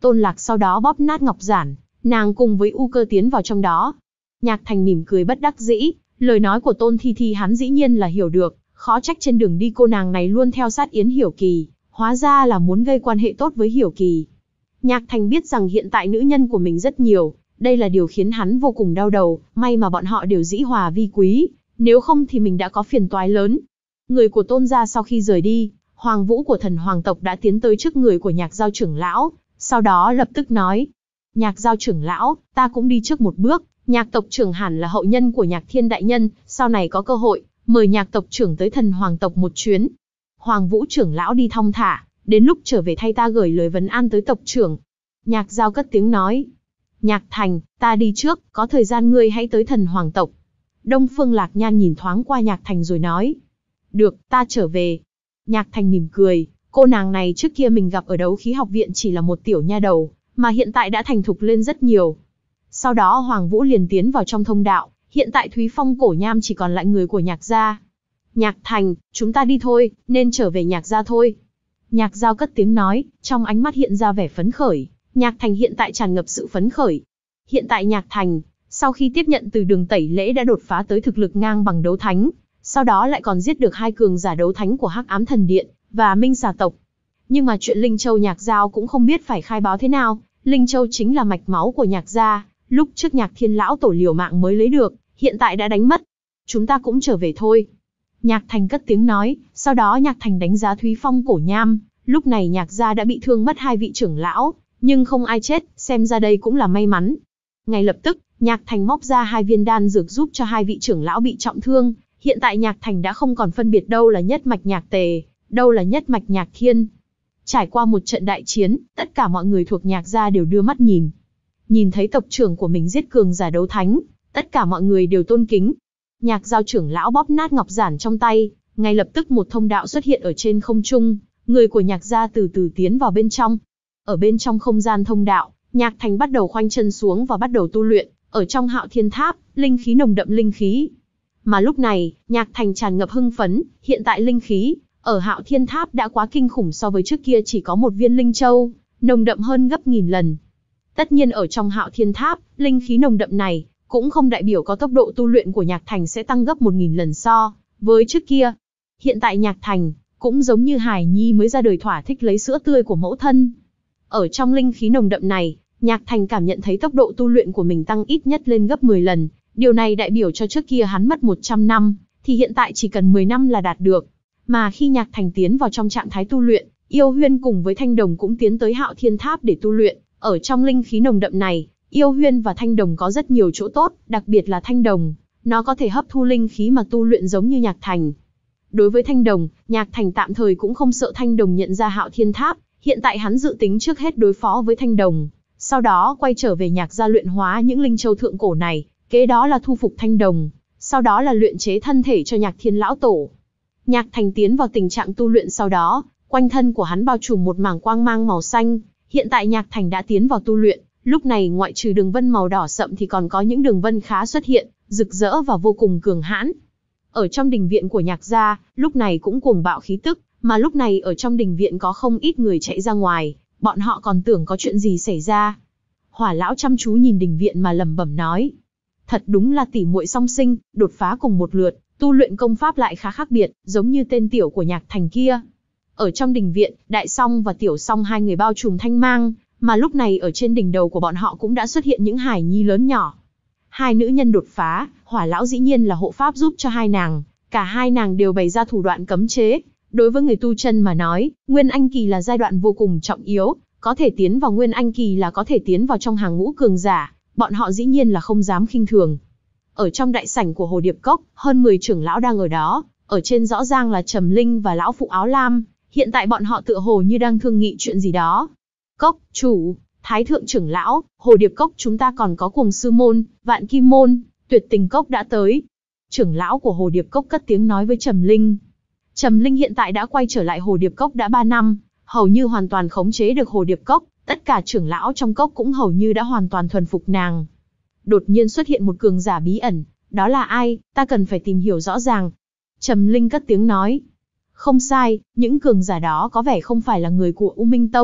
Tôn Lạc sau đó bóp nát ngọc giản, nàng cùng với U Cơ tiến vào trong đó. Nhạc Thành mỉm cười bất đắc dĩ, lời nói của Tôn Thi Thi hắn dĩ nhiên là hiểu được, khó trách trên đường đi cô nàng này luôn theo sát Yến Hiểu Kỳ, hóa ra là muốn gây quan hệ tốt với Hiểu Kỳ. Nhạc Thành biết rằng hiện tại nữ nhân của mình rất nhiều, đây là điều khiến hắn vô cùng đau đầu, may mà bọn họ đều dĩ hòa vi quý, nếu không thì mình đã có phiền toái lớn. Người của Tôn gia sau khi rời đi, Hoàng Vũ của Thần Hoàng tộc đã tiến tới trước người của Nhạc Giao trưởng lão, sau đó lập tức nói: Nhạc Giao trưởng lão, ta cũng đi trước một bước, Nhạc tộc trưởng hẳn là hậu nhân của Nhạc Thiên đại nhân, sau này có cơ hội, mời Nhạc tộc trưởng tới Thần Hoàng tộc một chuyến. Hoàng Vũ trưởng lão đi thong thả, đến lúc trở về thay ta gửi lời vấn an tới tộc trưởng. Nhạc Giao cất tiếng nói: Nhạc Thành, ta đi trước, có thời gian ngươi hãy tới Thần Hoàng tộc. Đông Phương Lạc Nhan nhìn thoáng qua Nhạc Thành rồi nói: Được, ta trở về. Nhạc Thành mỉm cười, cô nàng này trước kia mình gặp ở đấu khí học viện chỉ là một tiểu nha đầu, mà hiện tại đã thành thục lên rất nhiều. Sau đó Hoàng Vũ liền tiến vào trong thông đạo, hiện tại Thúy Phong cổ nham chỉ còn lại người của Nhạc gia. Nhạc Thành, chúng ta đi thôi, nên trở về Nhạc gia thôi. Nhạc Giao cất tiếng nói, trong ánh mắt hiện ra vẻ phấn khởi. Nhạc Thành hiện tại tràn ngập sự phấn khởi. Hiện tại Nhạc Thành, sau khi tiếp nhận từ Đường Tẩy Lễ đã đột phá tới thực lực ngang bằng đấu thánh, sau đó lại còn giết được hai cường giả đấu thánh của Hắc Ám Thần Điện và Minh Xà tộc. Nhưng mà chuyện Linh Châu Nhạc Giao cũng không biết phải khai báo thế nào. Linh Châu chính là mạch máu của Nhạc gia, lúc trước Nhạc Thiên lão tổ liều mạng mới lấy được, hiện tại đã đánh mất. Chúng ta cũng trở về thôi. Nhạc Thành cất tiếng nói, sau đó Nhạc Thành đánh giá Thúy Phong cổ nham, lúc này Nhạc gia đã bị thương mất hai vị trưởng lão, nhưng không ai chết, xem ra đây cũng là may mắn. Ngay lập tức, Nhạc Thành móc ra hai viên đan dược giúp cho hai vị trưởng lão bị trọng thương, hiện tại Nhạc Thành đã không còn phân biệt đâu là nhất mạch Nhạc Tề, đâu là nhất mạch Nhạc Thiên. Trải qua một trận đại chiến, tất cả mọi người thuộc Nhạc gia đều đưa mắt nhìn. Nhìn thấy tộc trưởng của mình giết cường giả đấu thánh, tất cả mọi người đều tôn kính. Nhạc Giao trưởng lão bóp nát ngọc giản trong tay, ngay lập tức một thông đạo xuất hiện ở trên không trung, người của Nhạc gia từ từ tiến vào bên trong. Ở bên trong không gian thông đạo, Nhạc Thành bắt đầu khoanh chân xuống và bắt đầu tu luyện, ở trong Hạo Thiên Tháp, linh khí nồng đậm linh khí. Mà lúc này, Nhạc Thành tràn ngập hưng phấn, hiện tại linh khí ở Hạo Thiên Tháp đã quá kinh khủng, so với trước kia chỉ có một viên linh châu, nồng đậm hơn gấp nghìn lần. Tất nhiên ở trong Hạo Thiên Tháp, linh khí nồng đậm này cũng không đại biểu có tốc độ tu luyện của Nhạc Thành sẽ tăng gấp một nghìn lần so với trước kia. Hiện tại Nhạc Thành cũng giống như hài nhi mới ra đời thỏa thích lấy sữa tươi của mẫu thân. Ở trong linh khí nồng đậm này, Nhạc Thành cảm nhận thấy tốc độ tu luyện của mình tăng ít nhất lên gấp mười lần, điều này đại biểu cho trước kia hắn mất một trăm năm, thì hiện tại chỉ cần mười năm là đạt được. Mà khi Nhạc Thành tiến vào trong trạng thái tu luyện, Yêu Huyên cùng với Thanh Đồng cũng tiến tới Hạo Thiên Tháp để tu luyện. Ở trong linh khí nồng đậm này, Yêu Huyên và Thanh Đồng có rất nhiều chỗ tốt, đặc biệt là Thanh Đồng, nó có thể hấp thu linh khí mà tu luyện giống như Nhạc Thành. Đối với Thanh Đồng, Nhạc Thành tạm thời cũng không sợ Thanh Đồng nhận ra Hạo Thiên Tháp, hiện tại hắn dự tính trước hết đối phó với Thanh Đồng, sau đó quay trở về Nhạc gia luyện hóa những linh châu thượng cổ này, kế đó là thu phục Thanh Đồng, sau đó là luyện chế thân thể cho Nhạc Thiên lão tổ. Nhạc Thành tiến vào tình trạng tu luyện sau đó, quanh thân của hắn bao trùm một mảng quang mang màu xanh, hiện tại Nhạc Thành đã tiến vào tu luyện, lúc này ngoại trừ đường vân màu đỏ sậm thì còn có những đường vân khá xuất hiện, rực rỡ và vô cùng cường hãn. Ở trong đình viện của Nhạc gia, lúc này cũng cuồng bạo khí tức, mà lúc này ở trong đình viện có không ít người chạy ra ngoài, bọn họ còn tưởng có chuyện gì xảy ra. Hỏa lão chăm chú nhìn đình viện mà lẩm bẩm nói, thật đúng là tỷ muội song sinh, đột phá cùng một lượt, tu luyện công pháp lại khá khác biệt, giống như tên tiểu của Nhạc Thành kia. Ở trong đình viện, Đại Song và Tiểu Song hai người bao trùm thanh mang, mà lúc này ở trên đỉnh đầu của bọn họ cũng đã xuất hiện những hải nhi lớn nhỏ. Hai nữ nhân đột phá, Hỏa lão dĩ nhiên là hộ pháp giúp cho hai nàng, cả hai nàng đều bày ra thủ đoạn cấm chế. Đối với người tu chân mà nói, Nguyên Anh kỳ là giai đoạn vô cùng trọng yếu, có thể tiến vào Nguyên Anh kỳ là có thể tiến vào trong hàng ngũ cường giả, bọn họ dĩ nhiên là không dám khinh thường. Ở trong đại sảnh của Hồ Điệp Cốc, hơn mười trưởng lão đang ở đó, ở trên rõ ràng là Trầm Linh và lão phụ áo lam, hiện tại bọn họ tựa hồ như đang thương nghị chuyện gì đó. Cốc chủ, Thái thượng trưởng lão, Hồ Điệp Cốc chúng ta còn có Cuồng Sư môn, Vạn Kim môn, Tuyệt Tình Cốc đã tới. Trưởng lão của Hồ Điệp Cốc cất tiếng nói với Trầm Linh. Trầm Linh hiện tại đã quay trở lại Hồ Điệp Cốc đã ba năm, hầu như hoàn toàn khống chế được Hồ Điệp Cốc, tất cả trưởng lão trong cốc cũng hầu như đã hoàn toàn thuần phục nàng. Đột nhiên xuất hiện một cường giả bí ẩn, đó là ai, ta cần phải tìm hiểu rõ ràng. Trầm Linh cất tiếng nói. Không sai, những cường giả đó có vẻ không phải là người của U Minh Tông,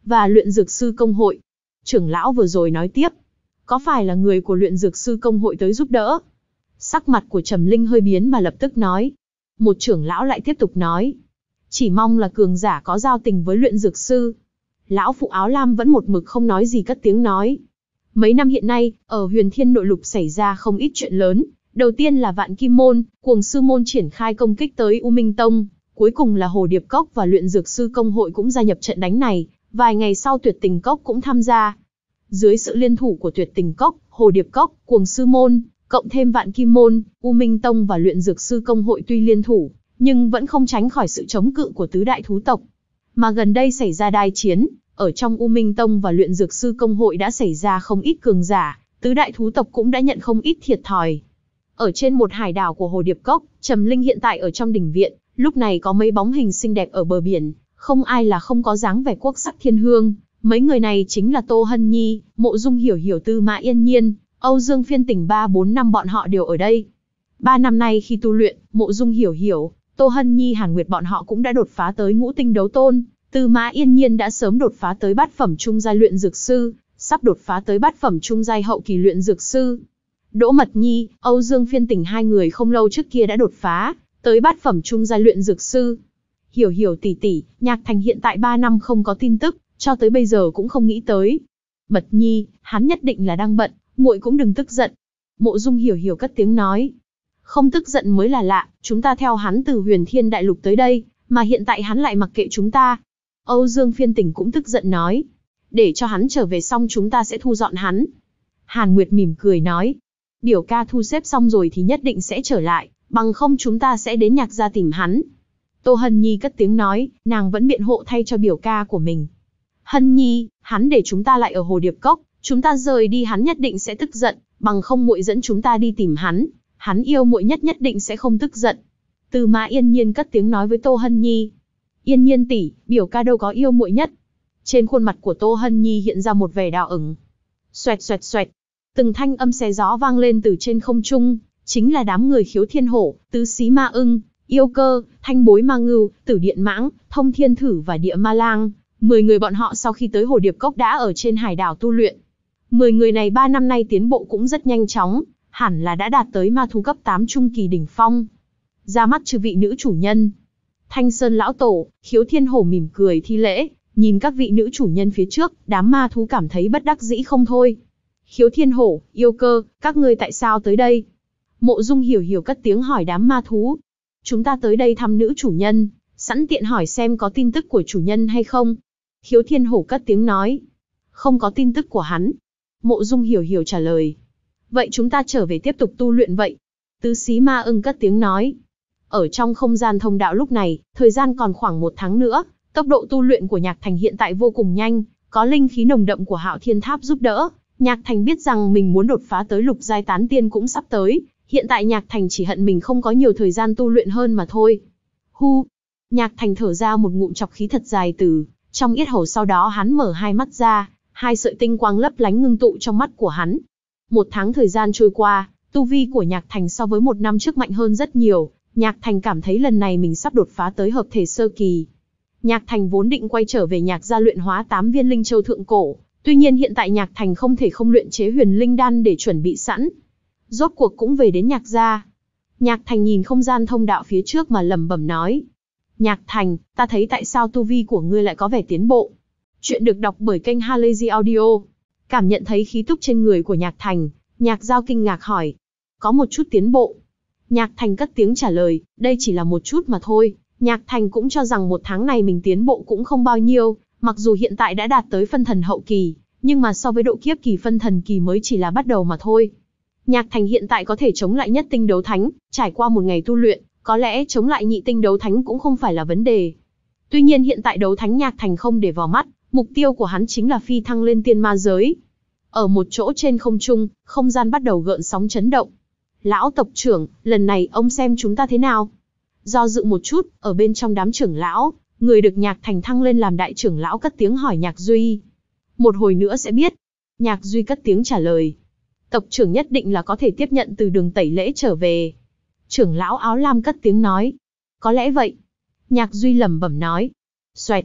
và luyện dược sư công hội. Trưởng lão vừa rồi nói tiếp, có phải là người của luyện dược sư công hội tới giúp đỡ? Sắc mặt của Trầm Linh hơi biến mà lập tức nói. Một trưởng lão lại tiếp tục nói, chỉ mong là cường giả có giao tình với luyện dược sư. Lão phụ áo lam vẫn một mực không nói gì cất tiếng nói. Mấy năm hiện nay, ở Huyền Thiên Nội Lục xảy ra không ít chuyện lớn. Đầu tiên là Vạn Kim Môn, Cuồng Sư Môn triển khai công kích tới U Minh Tông. Cuối cùng là Hồ Điệp Cốc và luyện dược sư công hội cũng gia nhập trận đánh này. Vài ngày sau Tuyệt Tình Cốc cũng tham gia. Dưới sự liên thủ của Tuyệt Tình Cốc, Hồ Điệp Cốc, Cuồng Sư Môn, cộng thêm Vạn Kim Môn, U Minh Tông và luyện dược sư công hội tuy liên thủ, nhưng vẫn không tránh khỏi sự chống cự của tứ đại thú tộc. Mà gần đây xảy ra đại chiến, ở trong U Minh Tông và luyện dược sư công hội đã xảy ra không ít cường giả, tứ đại thú tộc cũng đã nhận không ít thiệt thòi. Ở trên một hải đảo của Hồ Điệp Cốc, Trầm Linh hiện tại ở trong đình viện, lúc này có mấy bóng hình xinh đẹp ở bờ biển, không ai là không có dáng vẻ quốc sắc thiên hương. Mấy người này chính là Tô Hân Nhi, Mộ Dung Hiểu Hiểu, Tư Mã Yên Nhiên, Âu Dương Phiên Tỉnh, ba bốn năm bọn họ đều ở đây. Ba năm nay khi tu luyện, Mộ Dung Hiểu Hiểu, Tô Hân Nhi, Hàn Nguyệt bọn họ cũng đã đột phá tới ngũ tinh đấu tôn. Tư Mã Yên Nhiên đã sớm đột phá tới bát phẩm trung giai luyện dược sư, sắp đột phá tới bát phẩm trung giai hậu kỳ luyện dược sư. Đỗ Mật Nhi, Âu Dương Phiên Tỉnh hai người không lâu trước kia đã đột phá tới bát phẩm trung giai luyện dược sư. Hiểu Hiểu tỷ tỷ, Nhạc Thành hiện tại ba năm không có tin tức, cho tới bây giờ cũng không nghĩ tới. Mật Nhi, hắn nhất định là đang bận, muội cũng đừng tức giận. Mộ Dung Hiểu Hiểu cất tiếng nói. Không tức giận mới là lạ, chúng ta theo hắn từ Huyền Thiên Đại Lục tới đây, mà hiện tại hắn lại mặc kệ chúng ta. Âu Dương Phiên Tỉnh cũng tức giận nói. Để cho hắn trở về xong chúng ta sẽ thu dọn hắn. Hàn Nguyệt mỉm cười nói. Biểu ca thu xếp xong rồi thì nhất định sẽ trở lại, bằng không chúng ta sẽ đến Nhạc gia tìm hắn. Tô Hân Nhi cất tiếng nói, nàng vẫn biện hộ thay cho biểu ca của mình. Hân Nhi, hắn để chúng ta lại ở Hồ Điệp Cốc, chúng ta rời đi hắn nhất định sẽ tức giận, bằng không muội dẫn chúng ta đi tìm hắn, hắn yêu muội nhất nhất định sẽ không tức giận. Tư Mã Yên Nhiên cất tiếng nói với Tô Hân Nhi. Yên Nhiên tỷ, biểu ca đâu có yêu muội nhất. Trên khuôn mặt của Tô Hân Nhi hiện ra một vẻ đỏ ửng. Xoẹt xoẹt xoẹt, từng thanh âm xé gió vang lên từ trên không trung, chính là đám người Khiếu Thiên Hổ, Tứ Xí Ma Ưng, Yêu Cơ, Thanh Bối Ma Ngưu, Tử Điện Mãng, Thông Thiên Thử và Địa Ma Lang. Mười người bọn họ sau khi tới Hồ Điệp Cốc đã ở trên hải đảo tu luyện. Mười người này ba năm nay tiến bộ cũng rất nhanh chóng, hẳn là đã đạt tới ma thú cấp tám trung kỳ đỉnh phong. Ra mắt chư vị nữ chủ nhân. Thanh Sơn lão tổ, Khiếu Thiên Hổ mỉm cười thi lễ, nhìn các vị nữ chủ nhân phía trước, đám ma thú cảm thấy bất đắc dĩ không thôi. Khiếu Thiên Hổ, Yêu Cơ, các ngươi tại sao tới đây? Mộ Dung Hiểu Hiểu cất tiếng hỏi đám ma thú. Chúng ta tới đây thăm nữ chủ nhân, sẵn tiện hỏi xem có tin tức của chủ nhân hay không. Khiếu Thiên Hổ cất tiếng nói. Không có tin tức của hắn. Mộ Dung Hiểu Hiểu trả lời. Vậy chúng ta trở về tiếp tục tu luyện vậy. Tứ Xí Ma Ưng cất tiếng nói. Ở trong không gian thông đạo lúc này, thời gian còn khoảng một tháng nữa, tốc độ tu luyện của Nhạc Thành hiện tại vô cùng nhanh, có linh khí nồng đậm của Hạo Thiên Tháp giúp đỡ. Nhạc Thành biết rằng mình muốn đột phá tới lục giai tán tiên cũng sắp tới, hiện tại Nhạc Thành chỉ hận mình không có nhiều thời gian tu luyện hơn mà thôi. Hu, Nhạc Thành thở ra một ngụm trọc khí thật dài từ trong yết hầu, sau đó hắn mở hai mắt ra, hai sợi tinh quang lấp lánh ngưng tụ trong mắt của hắn. Một tháng thời gian trôi qua, tu vi của Nhạc Thành so với một năm trước mạnh hơn rất nhiều. Nhạc Thành cảm thấy lần này mình sắp đột phá tới hợp thể sơ kỳ. Nhạc Thành vốn định quay trở về Nhạc gia luyện hóa tám viên linh châu thượng cổ, tuy nhiên hiện tại Nhạc Thành không thể không luyện chế huyền linh đan để chuẩn bị sẵn. Rốt cuộc cũng về đến Nhạc gia. Nhạc Thành nhìn không gian thông đạo phía trước mà lẩm bẩm nói. Nhạc Thành, ta thấy tại sao tu vi của ngươi lại có vẻ tiến bộ. Chuyện được đọc bởi kênh Halazy Audio. Cảm nhận thấy khí tức trên người của Nhạc Thành, Nhạc Giao kinh ngạc hỏi. Có một chút tiến bộ. Nhạc Thành cất tiếng trả lời, đây chỉ là một chút mà thôi. Nhạc Thành cũng cho rằng một tháng này mình tiến bộ cũng không bao nhiêu, mặc dù hiện tại đã đạt tới phân thần hậu kỳ, nhưng mà so với độ kiếp kỳ phân thần kỳ mới chỉ là bắt đầu mà thôi. Nhạc Thành hiện tại có thể chống lại nhất tinh đấu thánh, trải qua một ngày tu luyện, có lẽ chống lại nhị tinh đấu thánh cũng không phải là vấn đề. Tuy nhiên hiện tại đấu thánh Nhạc Thành không để vào mắt, mục tiêu của hắn chính là phi thăng lên tiên ma giới. Ở một chỗ trên không trung, không gian bắt đầu gợn sóng chấn động. Lão tộc trưởng, lần này ông xem chúng ta thế nào? Do dự một chút, ở bên trong đám trưởng lão, người được Nhạc Thành thăng lên làm đại trưởng lão cất tiếng hỏi Nhạc Duy. Một hồi nữa sẽ biết. Nhạc Duy cất tiếng trả lời. Tộc trưởng nhất định là có thể tiếp nhận từ đường tẩy lễ trở về. Trưởng lão áo lam cất tiếng nói. Có lẽ vậy. Nhạc Duy lẩm bẩm nói. Xoẹt.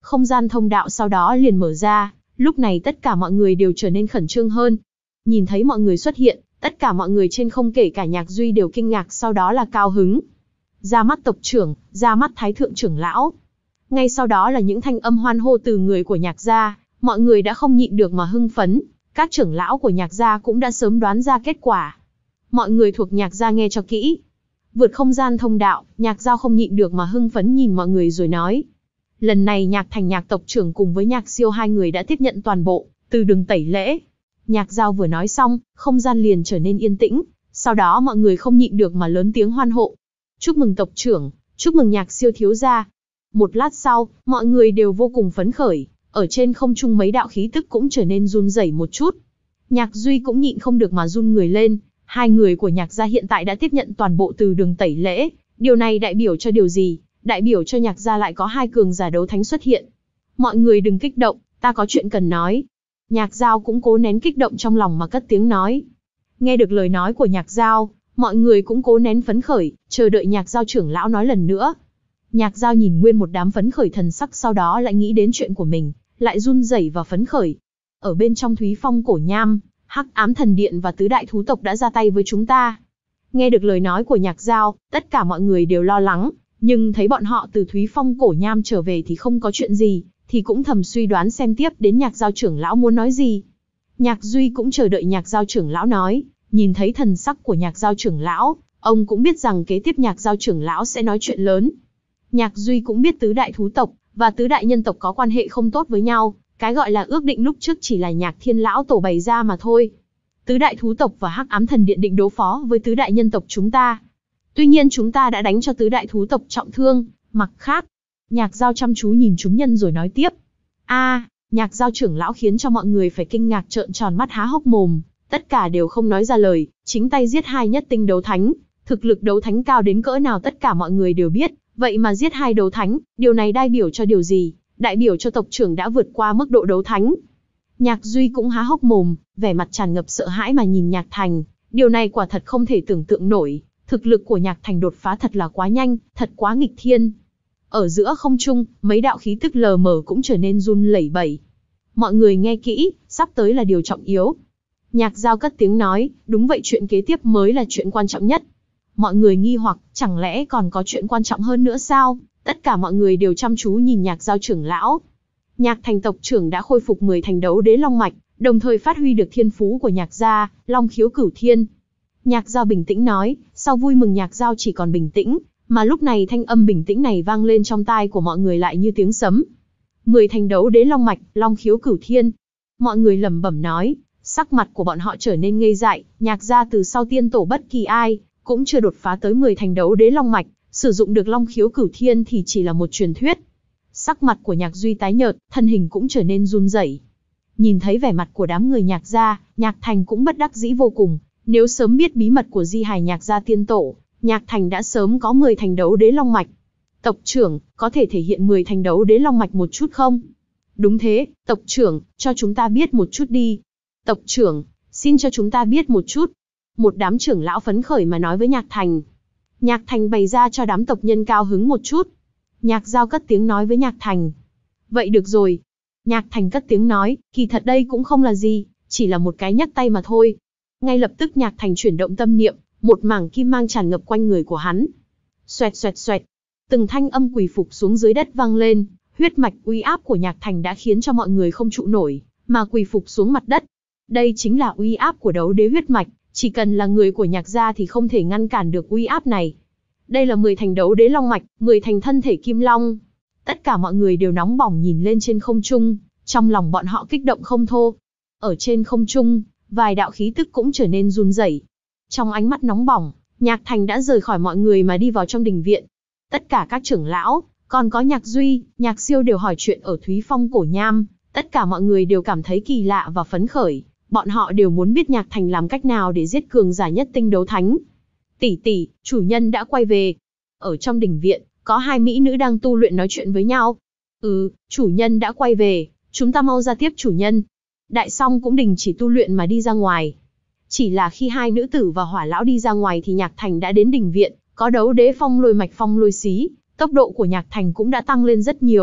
Không gian thông đạo sau đó liền mở ra, lúc này tất cả mọi người đều trở nên khẩn trương hơn. Nhìn thấy mọi người xuất hiện, tất cả mọi người trên không kể cả Nhạc Duy đều kinh ngạc sau đó là cao hứng. Ra mắt tộc trưởng, ra mắt thái thượng trưởng lão. Ngay sau đó là những thanh âm hoan hô từ người của Nhạc gia, mọi người đã không nhịn được mà hưng phấn, các trưởng lão của Nhạc gia cũng đã sớm đoán ra kết quả. Mọi người thuộc Nhạc gia nghe cho kỹ. Vượt không gian thông đạo, Nhạc Giao không nhịn được mà hưng phấn nhìn mọi người rồi nói. Lần này Nhạc Thành Nhạc tộc trưởng cùng với Nhạc Siêu hai người đã tiếp nhận toàn bộ, từ đường tẩy lễ. Nhạc Giao vừa nói xong, không gian liền trở nên yên tĩnh, sau đó mọi người không nhịn được mà lớn tiếng hoan hộ. Chúc mừng tộc trưởng, chúc mừng Nhạc Siêu thiếu gia. Một lát sau, mọi người đều vô cùng phấn khởi, ở trên không trung mấy đạo khí tức cũng trở nên run rẩy một chút. Nhạc Duy cũng nhịn không được mà run người lên, hai người của Nhạc gia hiện tại đã tiếp nhận toàn bộ từ đường tẩy lễ, điều này đại biểu cho điều gì? Đại biểu cho Nhạc gia lại có hai cường giả đấu thánh xuất hiện. Mọi người đừng kích động, ta có chuyện cần nói. Nhạc Giao cũng cố nén kích động trong lòng mà cất tiếng nói. Nghe được lời nói của Nhạc Giao, mọi người cũng cố nén phấn khởi, chờ đợi Nhạc Giao trưởng lão nói lần nữa. Nhạc Giao nhìn nguyên một đám phấn khởi thần sắc sau đó lại nghĩ đến chuyện của mình, lại run rẩy và phấn khởi. Ở bên trong Thúy Phong cổ nham, Hắc Ám Thần Điện và tứ đại thú tộc đã ra tay với chúng ta. Nghe được lời nói của Nhạc Giao, tất cả mọi người đều lo lắng, nhưng thấy bọn họ từ Thúy Phong cổ nham trở về thì không có chuyện gì, thì cũng thầm suy đoán xem tiếp đến Nhạc Giao trưởng lão muốn nói gì. Nhạc Duy cũng chờ đợi Nhạc Giao trưởng lão nói, nhìn thấy thần sắc của Nhạc Giao trưởng lão, ông cũng biết rằng kế tiếp Nhạc Giao trưởng lão sẽ nói chuyện lớn. Nhạc Duy cũng biết tứ đại thú tộc và tứ đại nhân tộc có quan hệ không tốt với nhau, cái gọi là ước định lúc trước chỉ là Nhạc Thiên lão tổ bày ra mà thôi. Tứ đại thú tộc và Hắc Ám Thần Điện định đối phó với tứ đại nhân tộc chúng ta. Tuy nhiên chúng ta đã đánh cho tứ đại thú tộc trọng thương, mặt khác. Nhạc Giao chăm chú nhìn chúng nhân rồi nói tiếp. A, Nhạc Giao trưởng lão khiến cho mọi người phải kinh ngạc trợn tròn mắt há hốc mồm, tất cả đều không nói ra lời, chính tay giết hai nhất tinh đấu thánh, thực lực đấu thánh cao đến cỡ nào tất cả mọi người đều biết, vậy mà giết hai đấu thánh, điều này đại biểu cho điều gì? Đại biểu cho tộc trưởng đã vượt qua mức độ đấu thánh. Nhạc Duy cũng há hốc mồm, vẻ mặt tràn ngập sợ hãi mà nhìn Nhạc Thành, điều này quả thật không thể tưởng tượng nổi, thực lực của Nhạc Thành đột phá thật là quá nhanh, thật quá nghịch thiên. Ở giữa không trung, mấy đạo khí tức lờ mờ cũng trở nên run lẩy bẩy. Mọi người nghe kỹ, sắp tới là điều trọng yếu. Nhạc Giao cất tiếng nói, đúng vậy, chuyện kế tiếp mới là chuyện quan trọng nhất. Mọi người nghi hoặc, chẳng lẽ còn có chuyện quan trọng hơn nữa sao? Tất cả mọi người đều chăm chú nhìn Nhạc Giao trưởng lão. Nhạc Thành tộc trưởng đã khôi phục mười thành đấu đế long mạch, đồng thời phát huy được thiên phú của Nhạc gia, long khiếu cửu thiên. Nhạc Giao bình tĩnh nói, sau vui mừng Nhạc Giao chỉ còn bình tĩnh, mà lúc này thanh âm bình tĩnh này vang lên trong tai của mọi người lại như tiếng sấm. Mười thành đấu đế long mạch, long khiếu cửu thiên. Mọi người lẩm bẩm nói, sắc mặt của bọn họ trở nên ngây dại, Nhạc gia từ sau tiên tổ bất kỳ ai cũng chưa đột phá tới mười thành đấu đế long mạch, sử dụng được long khiếu cửu thiên thì chỉ là một truyền thuyết. Sắc mặt của Nhạc Duy tái nhợt, thân hình cũng trở nên run rẩy. Nhìn thấy vẻ mặt của đám người Nhạc gia, Nhạc Thành cũng bất đắc dĩ vô cùng, nếu sớm biết bí mật của di hài Nhạc gia tiên tổ, Nhạc Thành đã sớm có mười thành đấu đế long mạch. Tộc trưởng, có thể thể hiện mười thành đấu đế long mạch một chút không? Đúng thế, tộc trưởng, cho chúng ta biết một chút đi. Tộc trưởng, xin cho chúng ta biết một chút. Một đám trưởng lão phấn khởi mà nói với Nhạc Thành. Nhạc Thành bày ra cho đám tộc nhân cao hứng một chút. Nhạc Giao cất tiếng nói với Nhạc Thành. Vậy được rồi. Nhạc Thành cất tiếng nói, kỳ thật đây cũng không là gì, chỉ là một cái nhấc tay mà thôi. Ngay lập tức Nhạc Thành chuyển động tâm niệm, một mảng kim mang tràn ngập quanh người của hắn. Xoẹt xoẹt xoẹt. Từng thanh âm quỳ phục xuống dưới đất vang lên, huyết mạch uy áp của Nhạc Thành đã khiến cho mọi người không trụ nổi, mà quỳ phục xuống mặt đất. Đây chính là uy áp của đấu đế huyết mạch, chỉ cần là người của Nhạc gia thì không thể ngăn cản được uy áp này. Đây là mười thành đấu đế long mạch, mười thành thân thể kim long. Tất cả mọi người đều nóng bỏng nhìn lên trên không trung, trong lòng bọn họ kích động không thô. Ở trên không trung, vài đạo khí tức cũng trở nên run rẩy. Trong ánh mắt nóng bỏng, Nhạc Thành đã rời khỏi mọi người mà đi vào trong đình viện. Tất cả các trưởng lão, còn có Nhạc Duy, Nhạc Siêu đều hỏi chuyện ở Thúy Phong cổ nham. Tất cả mọi người đều cảm thấy kỳ lạ và phấn khởi. Bọn họ đều muốn biết Nhạc Thành làm cách nào để giết cường giả nhất tinh đấu thánh. Tỷ tỷ, chủ nhân đã quay về. Ở trong đình viện, có hai mỹ nữ đang tu luyện nói chuyện với nhau. Ừ, chủ nhân đã quay về, chúng ta mau ra tiếp chủ nhân. Đại Song cũng đình chỉ tu luyện mà đi ra ngoài. Chỉ là khi hai nữ tử và hỏa lão đi ra ngoài thì Nhạc Thành đã đến đình viện, có đấu đế phong lôi mạch phong lôi xí, tốc độ của Nhạc Thành cũng đã tăng lên rất nhiều.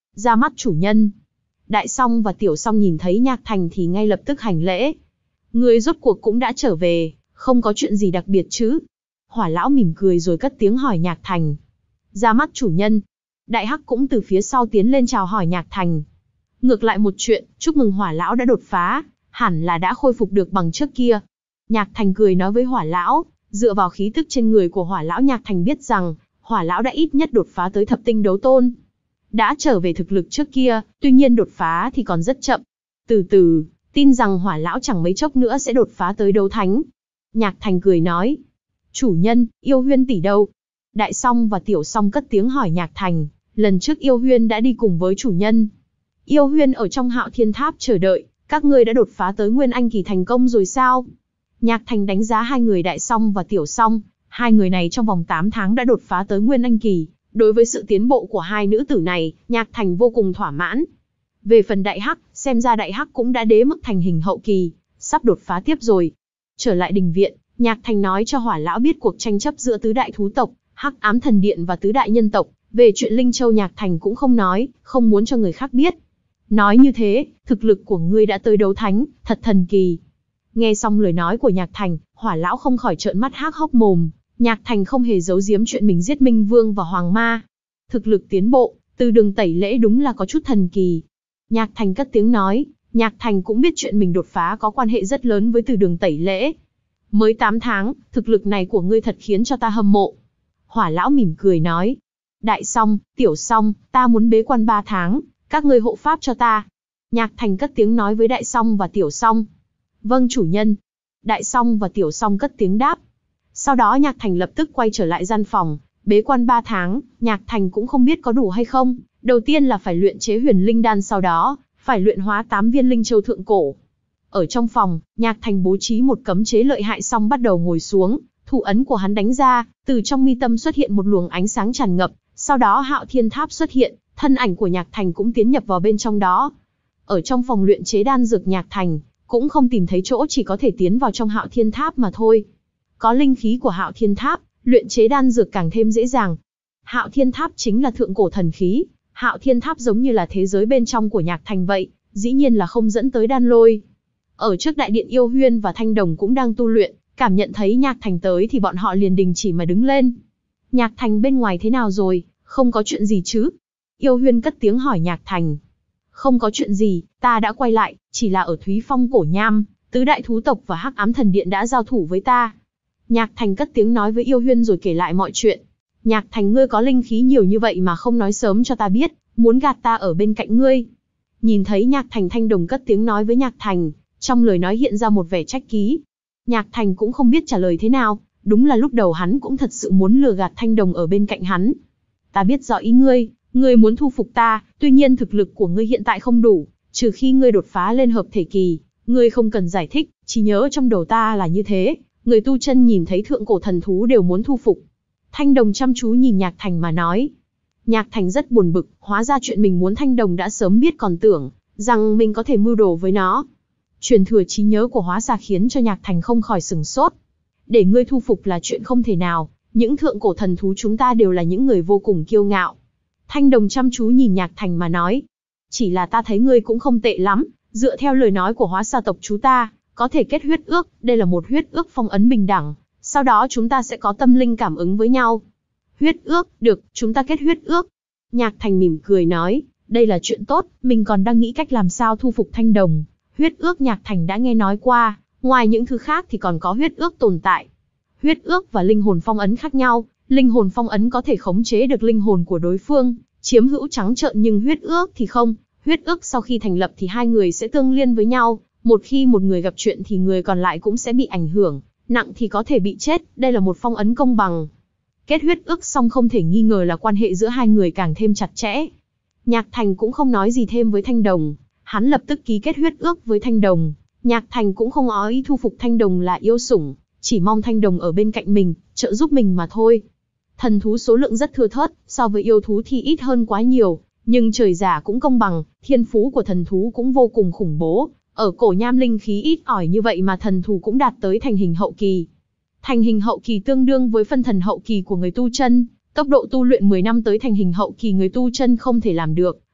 Ra mắt chủ nhân. Đại Song và Tiểu Song nhìn thấy Nhạc Thành thì ngay lập tức hành lễ. Người rốt cuộc cũng đã trở về, không có chuyện gì đặc biệt chứ? Hỏa lão mỉm cười rồi cất tiếng hỏi Nhạc Thành. Ra mắt chủ nhân. Đại Hắc cũng từ phía sau tiến lên chào hỏi Nhạc Thành. Ngược lại một chuyện, chúc mừng Hỏa lão đã đột phá, hẳn là đã khôi phục được bằng trước kia. Nhạc Thành cười nói với Hỏa lão, dựa vào khí tức trên người của Hỏa lão Nhạc Thành biết rằng, Hỏa lão đã ít nhất đột phá tới thập tinh đấu tôn. Đã trở về thực lực trước kia, tuy nhiên đột phá thì còn rất chậm. Từ từ, tin rằng Hỏa lão chẳng mấy chốc nữa sẽ đột phá tới đấu thánh. Nhạc Thành cười nói. Chủ nhân, Yêu Huyên tỷ đâu? Đại Song và Tiểu Song cất tiếng hỏi Nhạc Thành. Lần trước Yêu Huyên đã đi cùng với chủ nhân. Yêu Huyên ở trong Hạo Thiên Tháp chờ đợi, các ngươi đã đột phá tới Nguyên Anh kỳ thành công rồi sao? Nhạc Thành đánh giá hai người Đại Song và Tiểu Song, hai người này trong vòng tám tháng đã đột phá tới Nguyên Anh kỳ. Đối với sự tiến bộ của hai nữ tử này, Nhạc Thành vô cùng thỏa mãn. Về phần Đại Hắc, xem ra Đại Hắc cũng đã đế mức thành hình hậu kỳ, sắp đột phá tiếp rồi. Trở lại đình viện, Nhạc Thành nói cho Hỏa lão biết cuộc tranh chấp giữa tứ đại thú tộc, Hắc Ám Thần Điện và tứ đại nhân tộc. Về chuyện Linh Châu Nhạc Thành cũng không nói, không muốn cho người khác biết. Nói như thế, thực lực của ngươi đã tới đấu thánh, thật thần kỳ. Nghe xong lời nói của Nhạc Thành, Hỏa lão không khỏi trợn mắt há hốc mồm. Nhạc Thành không hề giấu giếm chuyện mình giết Minh Vương và Hoàng Ma. Thực lực tiến bộ, từ đường tẩy lễ đúng là có chút thần kỳ. Nhạc Thành cất tiếng nói, Nhạc Thành cũng biết chuyện mình đột phá có quan hệ rất lớn với từ đường tẩy lễ. Mới tám tháng, thực lực này của ngươi thật khiến cho ta hâm mộ. Hỏa lão mỉm cười nói, Đại Song, Tiểu Song, ta muốn bế quan ba tháng, các ngươi hộ pháp cho ta. Nhạc Thành cất tiếng nói với Đại Song và Tiểu Song. Vâng chủ nhân. Đại Song và Tiểu Song cất tiếng đáp. Sau đó Nhạc Thành lập tức quay trở lại gian phòng, bế quan ba tháng, Nhạc Thành cũng không biết có đủ hay không. Đầu tiên là phải luyện chế huyền linh đan, sau đó, phải luyện hóa tám viên linh châu thượng cổ. Ở trong phòng, Nhạc Thành bố trí một cấm chế lợi hại xong bắt đầu ngồi xuống, thủ ấn của hắn đánh ra, từ trong mi tâm xuất hiện một luồng ánh sáng tràn ngập, sau đó Hạo Thiên Tháp xuất hiện, thân ảnh của Nhạc Thành cũng tiến nhập vào bên trong đó. Ở trong phòng luyện chế đan dược Nhạc Thành, cũng không tìm thấy chỗ, chỉ có thể tiến vào trong Hạo Thiên Tháp mà thôi. Có linh khí của Hạo Thiên Tháp, luyện chế đan dược càng thêm dễ dàng. Hạo Thiên Tháp chính là thượng cổ thần khí, Hạo Thiên Tháp giống như là thế giới bên trong của Nhạc Thành vậy, dĩ nhiên là không dẫn tới đan lôi. Ở trước đại điện Yêu Huyên và Thanh Đồng cũng đang tu luyện, cảm nhận thấy Nhạc Thành tới thì bọn họ liền đình chỉ mà đứng lên. Nhạc Thành bên ngoài thế nào rồi, không có chuyện gì chứ? Yêu Huyên cất tiếng hỏi Nhạc Thành. Không có chuyện gì, ta đã quay lại, chỉ là ở Thúy Phong Cổ Nham, tứ đại thú tộc và Hắc Ám Thần Điện đã giao thủ với ta. Nhạc Thành cất tiếng nói với Yêu Huyên rồi kể lại mọi chuyện. Nhạc Thành, ngươi có linh khí nhiều như vậy mà không nói sớm cho ta biết, muốn gạt ta ở bên cạnh ngươi. Nhìn thấy Nhạc Thành, Thanh Đồng cất tiếng nói với Nhạc Thành, trong lời nói hiện ra một vẻ trách ký. Nhạc Thành cũng không biết trả lời thế nào, đúng là lúc đầu hắn cũng thật sự muốn lừa gạt Thanh Đồng ở bên cạnh hắn. Ta biết rõ ý ngươi, ngươi muốn thu phục ta, tuy nhiên thực lực của ngươi hiện tại không đủ, trừ khi ngươi đột phá lên hợp thể kỳ, ngươi không cần giải thích, chỉ nhớ trong đầu ta là như thế, người tu chân nhìn thấy thượng cổ thần thú đều muốn thu phục. Thanh Đồng chăm chú nhìn Nhạc Thành mà nói. Nhạc Thành rất buồn bực, hóa ra chuyện mình muốn Thanh Đồng đã sớm biết, còn tưởng rằng mình có thể mưu đồ với nó. Truyền thừa trí nhớ của Hóa Xà khiến cho Nhạc Thành không khỏi sửng sốt. Để ngươi thu phục là chuyện không thể nào, những thượng cổ thần thú chúng ta đều là những người vô cùng kiêu ngạo. Thanh Đồng chăm chú nhìn Nhạc Thành mà nói. Chỉ là ta thấy ngươi cũng không tệ lắm, dựa theo lời nói của Hóa Xà tộc chú ta, có thể kết huyết ước, đây là một huyết ước phong ấn bình đẳng, sau đó chúng ta sẽ có tâm linh cảm ứng với nhau. Huyết ước, được, chúng ta kết huyết ước. Nhạc Thành mỉm cười nói, đây là chuyện tốt, mình còn đang nghĩ cách làm sao thu phục Thanh Đồng. Huyết ước Nhạc Thành đã nghe nói qua, ngoài những thứ khác thì còn có huyết ước tồn tại. Huyết ước và linh hồn phong ấn khác nhau, linh hồn phong ấn có thể khống chế được linh hồn của đối phương, chiếm hữu trắng trợn, nhưng huyết ước thì không. Huyết ước sau khi thành lập thì hai người sẽ tương liên với nhau, một khi một người gặp chuyện thì người còn lại cũng sẽ bị ảnh hưởng, nặng thì có thể bị chết, đây là một phong ấn công bằng. Kết huyết ước xong không thể nghi ngờ là quan hệ giữa hai người càng thêm chặt chẽ. Nhạc Thành cũng không nói gì thêm với Thanh Đồng, hắn lập tức ký kết huyết ước với Thanh Đồng. Nhạc Thành cũng không có ý thu phục Thanh Đồng là yêu sủng, chỉ mong Thanh Đồng ở bên cạnh mình, trợ giúp mình mà thôi. Thần thú số lượng rất thưa thớt, so với yêu thú thì ít hơn quá nhiều, nhưng trời giả cũng công bằng, thiên phú của thần thú cũng vô cùng khủng bố. Ở Cổ Nham linh khí ít ỏi như vậy mà thần thú cũng đạt tới thành hình hậu kỳ. Thành hình hậu kỳ tương đương với phân thần hậu kỳ của người tu chân, tốc độ tu luyện mười năm tới thành hình hậu kỳ người tu chân không thể làm được,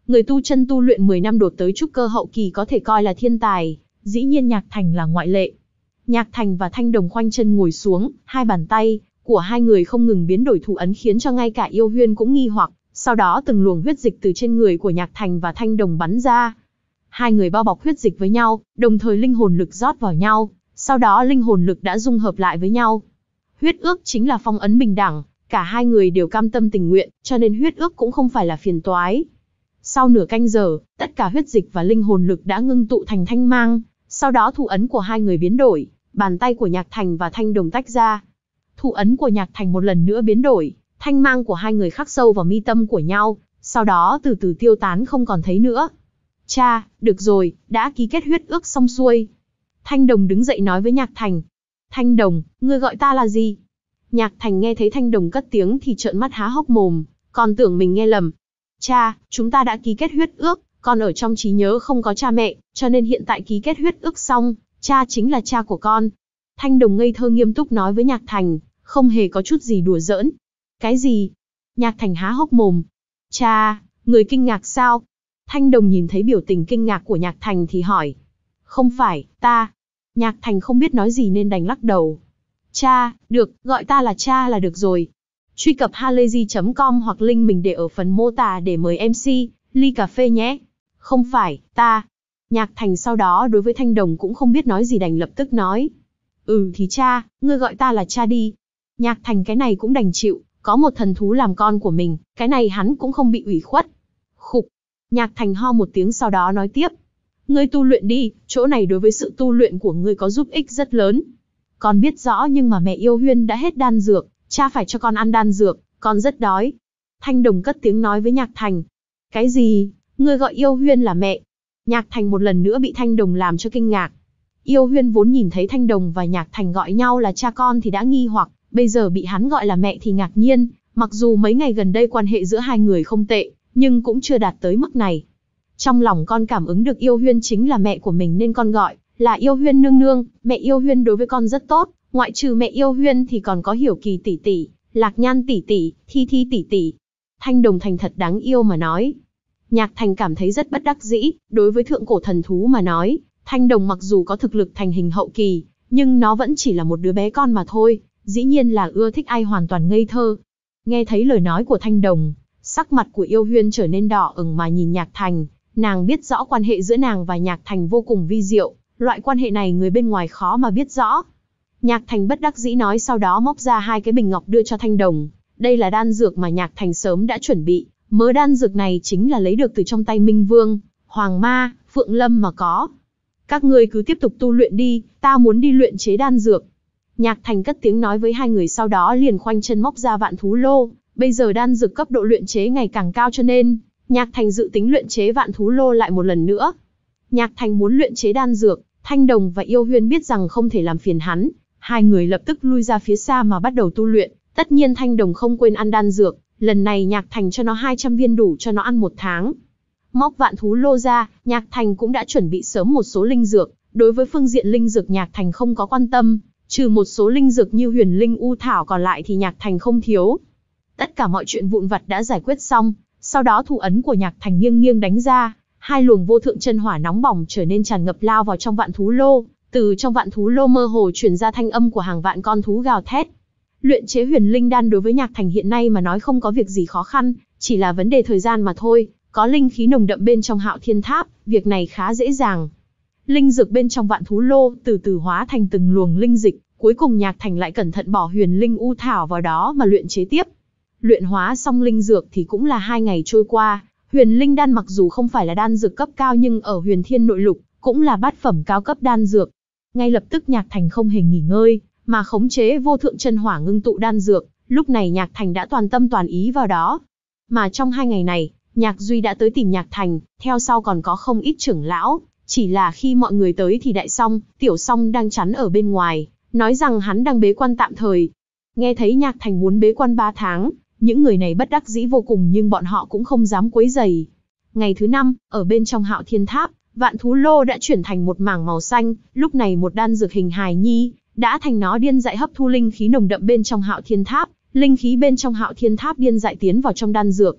người tu chân tu luyện mười năm đột tới trúc cơ hậu kỳ có thể coi là thiên tài, dĩ nhiên Nhạc Thành là ngoại lệ. Nhạc Thành và Thanh Đồng khoanh chân ngồi xuống, hai bàn tay của hai người không ngừng biến đổi thủ ấn khiến cho ngay cả Yêu Huyên cũng nghi hoặc, sau đó từng luồng huyết dịch từ trên người của Nhạc Thành và Thanh Đồng bắn ra. Hai người bao bọc huyết dịch với nhau, đồng thời linh hồn lực rót vào nhau, sau đó linh hồn lực đã dung hợp lại với nhau. Huyết ước chính là phong ấn bình đẳng, cả hai người đều cam tâm tình nguyện, cho nên huyết ước cũng không phải là phiền toái. Sau nửa canh giờ, tất cả huyết dịch và linh hồn lực đã ngưng tụ thành thanh mang, sau đó thủ ấn của hai người biến đổi, bàn tay của Nhạc Thành và Thanh Đồng tách ra. Thủ ấn của Nhạc Thành một lần nữa biến đổi, thanh mang của hai người khắc sâu vào mi tâm của nhau, sau đó từ từ tiêu tán không còn thấy nữa. Cha, được rồi, đã ký kết huyết ước xong xuôi. Thanh Đồng đứng dậy nói với Nhạc Thành. Thanh Đồng, ngươi gọi ta là gì? Nhạc Thành nghe thấy Thanh Đồng cất tiếng thì trợn mắt há hốc mồm, còn tưởng mình nghe lầm. Cha, chúng ta đã ký kết huyết ước, con ở trong trí nhớ không có cha mẹ, cho nên hiện tại ký kết huyết ước xong, cha chính là cha của con. Thanh Đồng ngây thơ nghiêm túc nói với Nhạc Thành, không hề có chút gì đùa giỡn. Cái gì? Nhạc Thành há hốc mồm. Cha, người kinh ngạc sao? Thanh Đồng nhìn thấy biểu tình kinh ngạc của Nhạc Thành thì hỏi. Không phải, ta. Nhạc Thành không biết nói gì nên đành lắc đầu. Cha, được, gọi ta là cha là được rồi. Truy cập halayzi chấm com hoặc link mình để ở phần mô tả để mời em xê, ly cà phê nhé. Không phải, ta. Nhạc Thành sau đó đối với Thanh Đồng cũng không biết nói gì đành lập tức nói. Ừ thì cha, ngươi gọi ta là cha đi. Nhạc Thành cái này cũng đành chịu, có một thần thú làm con của mình, cái này hắn cũng không bị ủy khuất. Khục. Nhạc Thành ho một tiếng sau đó nói tiếp. Ngươi tu luyện đi, chỗ này đối với sự tu luyện của ngươi có giúp ích rất lớn. Con biết rõ nhưng mà mẹ Yêu Huyên đã hết đan dược, cha phải cho con ăn đan dược, con rất đói. Thanh Đồng cất tiếng nói với Nhạc Thành. Cái gì? Ngươi gọi Yêu Huyên là mẹ? Nhạc Thành một lần nữa bị Thanh Đồng làm cho kinh ngạc. Yêu Huyên vốn nhìn thấy Thanh Đồng và Nhạc Thành gọi nhau là cha con thì đã nghi hoặc, bây giờ bị hắn gọi là mẹ thì ngạc nhiên, mặc dù mấy ngày gần đây quan hệ giữa hai người không tệ, nhưng cũng chưa đạt tới mức này. Trong lòng con cảm ứng được Yêu Huyên chính là mẹ của mình nên con gọi là Yêu Huyên nương nương, mẹ Yêu Huyên đối với con rất tốt, ngoại trừ mẹ Yêu Huyên thì còn có Hiểu Kỳ tỷ tỷ, Lạc Nhan tỷ tỷ, Thi Thi tỷ tỷ. Thanh Đồng thành thật đáng yêu mà nói. Nhạc Thành cảm thấy rất bất đắc dĩ, đối với thượng cổ thần thú mà nói, Thanh Đồng mặc dù có thực lực thành hình hậu kỳ, nhưng nó vẫn chỉ là một đứa bé con mà thôi, dĩ nhiên là ưa thích ai hoàn toàn ngây thơ. Nghe thấy lời nói của Thanh Đồng, sắc mặt của Yêu Huyên trở nên đỏ ửng mà nhìn Nhạc Thành, nàng biết rõ quan hệ giữa nàng và Nhạc Thành vô cùng vi diệu, loại quan hệ này người bên ngoài khó mà biết rõ. Nhạc Thành bất đắc dĩ nói sau đó móc ra hai cái bình ngọc đưa cho Thanh Đồng, đây là đan dược mà Nhạc Thành sớm đã chuẩn bị, mớ đan dược này chính là lấy được từ trong tay Minh Vương, Hoàng Ma, Phượng Lâm mà có. Các ngươi cứ tiếp tục tu luyện đi, ta muốn đi luyện chế đan dược. Nhạc Thành cất tiếng nói với hai người sau đó liền khoanh chân móc ra vạn thú lô, bây giờ đan dược cấp độ luyện chế ngày càng cao cho nên, Nhạc Thành dự tính luyện chế vạn thú lô lại một lần nữa. Nhạc Thành muốn luyện chế đan dược, Thanh Đồng và Yêu Huyên biết rằng không thể làm phiền hắn, hai người lập tức lui ra phía xa mà bắt đầu tu luyện, tất nhiên Thanh Đồng không quên ăn đan dược, lần này Nhạc Thành cho nó hai trăm viên đủ cho nó ăn một tháng. Móc vạn thú lô ra, Nhạc Thành cũng đã chuẩn bị sớm một số linh dược, đối với phương diện linh dược Nhạc Thành không có quan tâm, trừ một số linh dược như huyền linh u thảo còn lại thì Nhạc Thành không thiếu. Tất cả mọi chuyện vụn vặt đã giải quyết xong, sau đó thủ ấn của Nhạc Thành nghiêng nghiêng đánh ra, hai luồng vô thượng chân hỏa nóng bỏng trở nên tràn ngập lao vào trong vạn thú lô, từ trong vạn thú lô mơ hồ truyền ra thanh âm của hàng vạn con thú gào thét. Luyện chế huyền linh đan đối với Nhạc Thành hiện nay mà nói không có việc gì khó khăn, chỉ là vấn đề thời gian mà thôi, có linh khí nồng đậm bên trong Hạo Thiên Tháp, việc này khá dễ dàng. Linh dược bên trong vạn thú lô từ từ hóa thành từng luồng linh dịch, cuối cùng Nhạc Thành lại cẩn thận bỏ huyền linh u thảo vào đó mà luyện chế tiếp. Luyện hóa xong linh dược thì cũng là hai ngày trôi qua, huyền linh đan mặc dù không phải là đan dược cấp cao nhưng ở Huyền Thiên Nội Lục cũng là bát phẩm cao cấp đan dược. Ngay lập tức Nhạc Thành không hề nghỉ ngơi, mà khống chế vô thượng chân hỏa ngưng tụ đan dược, lúc này Nhạc Thành đã toàn tâm toàn ý vào đó. Mà trong hai ngày này, Nhạc Duy đã tới tìm Nhạc Thành, theo sau còn có không ít trưởng lão, chỉ là khi mọi người tới thì Đại Song, Tiểu Song đang chắn ở bên ngoài, nói rằng hắn đang bế quan tạm thời. Nghe thấy Nhạc Thành muốn bế quan ba tháng, những người này bất đắc dĩ vô cùng nhưng bọn họ cũng không dám quấy rầy. Ngày thứ năm, ở bên trong Hạo Thiên Tháp, vạn thú lô đã chuyển thành một mảng màu xanh, lúc này một đan dược hình hài nhi đã thành nó điên dại hấp thu linh khí nồng đậm bên trong Hạo Thiên Tháp, linh khí bên trong Hạo Thiên Tháp điên dại tiến vào trong đan dược.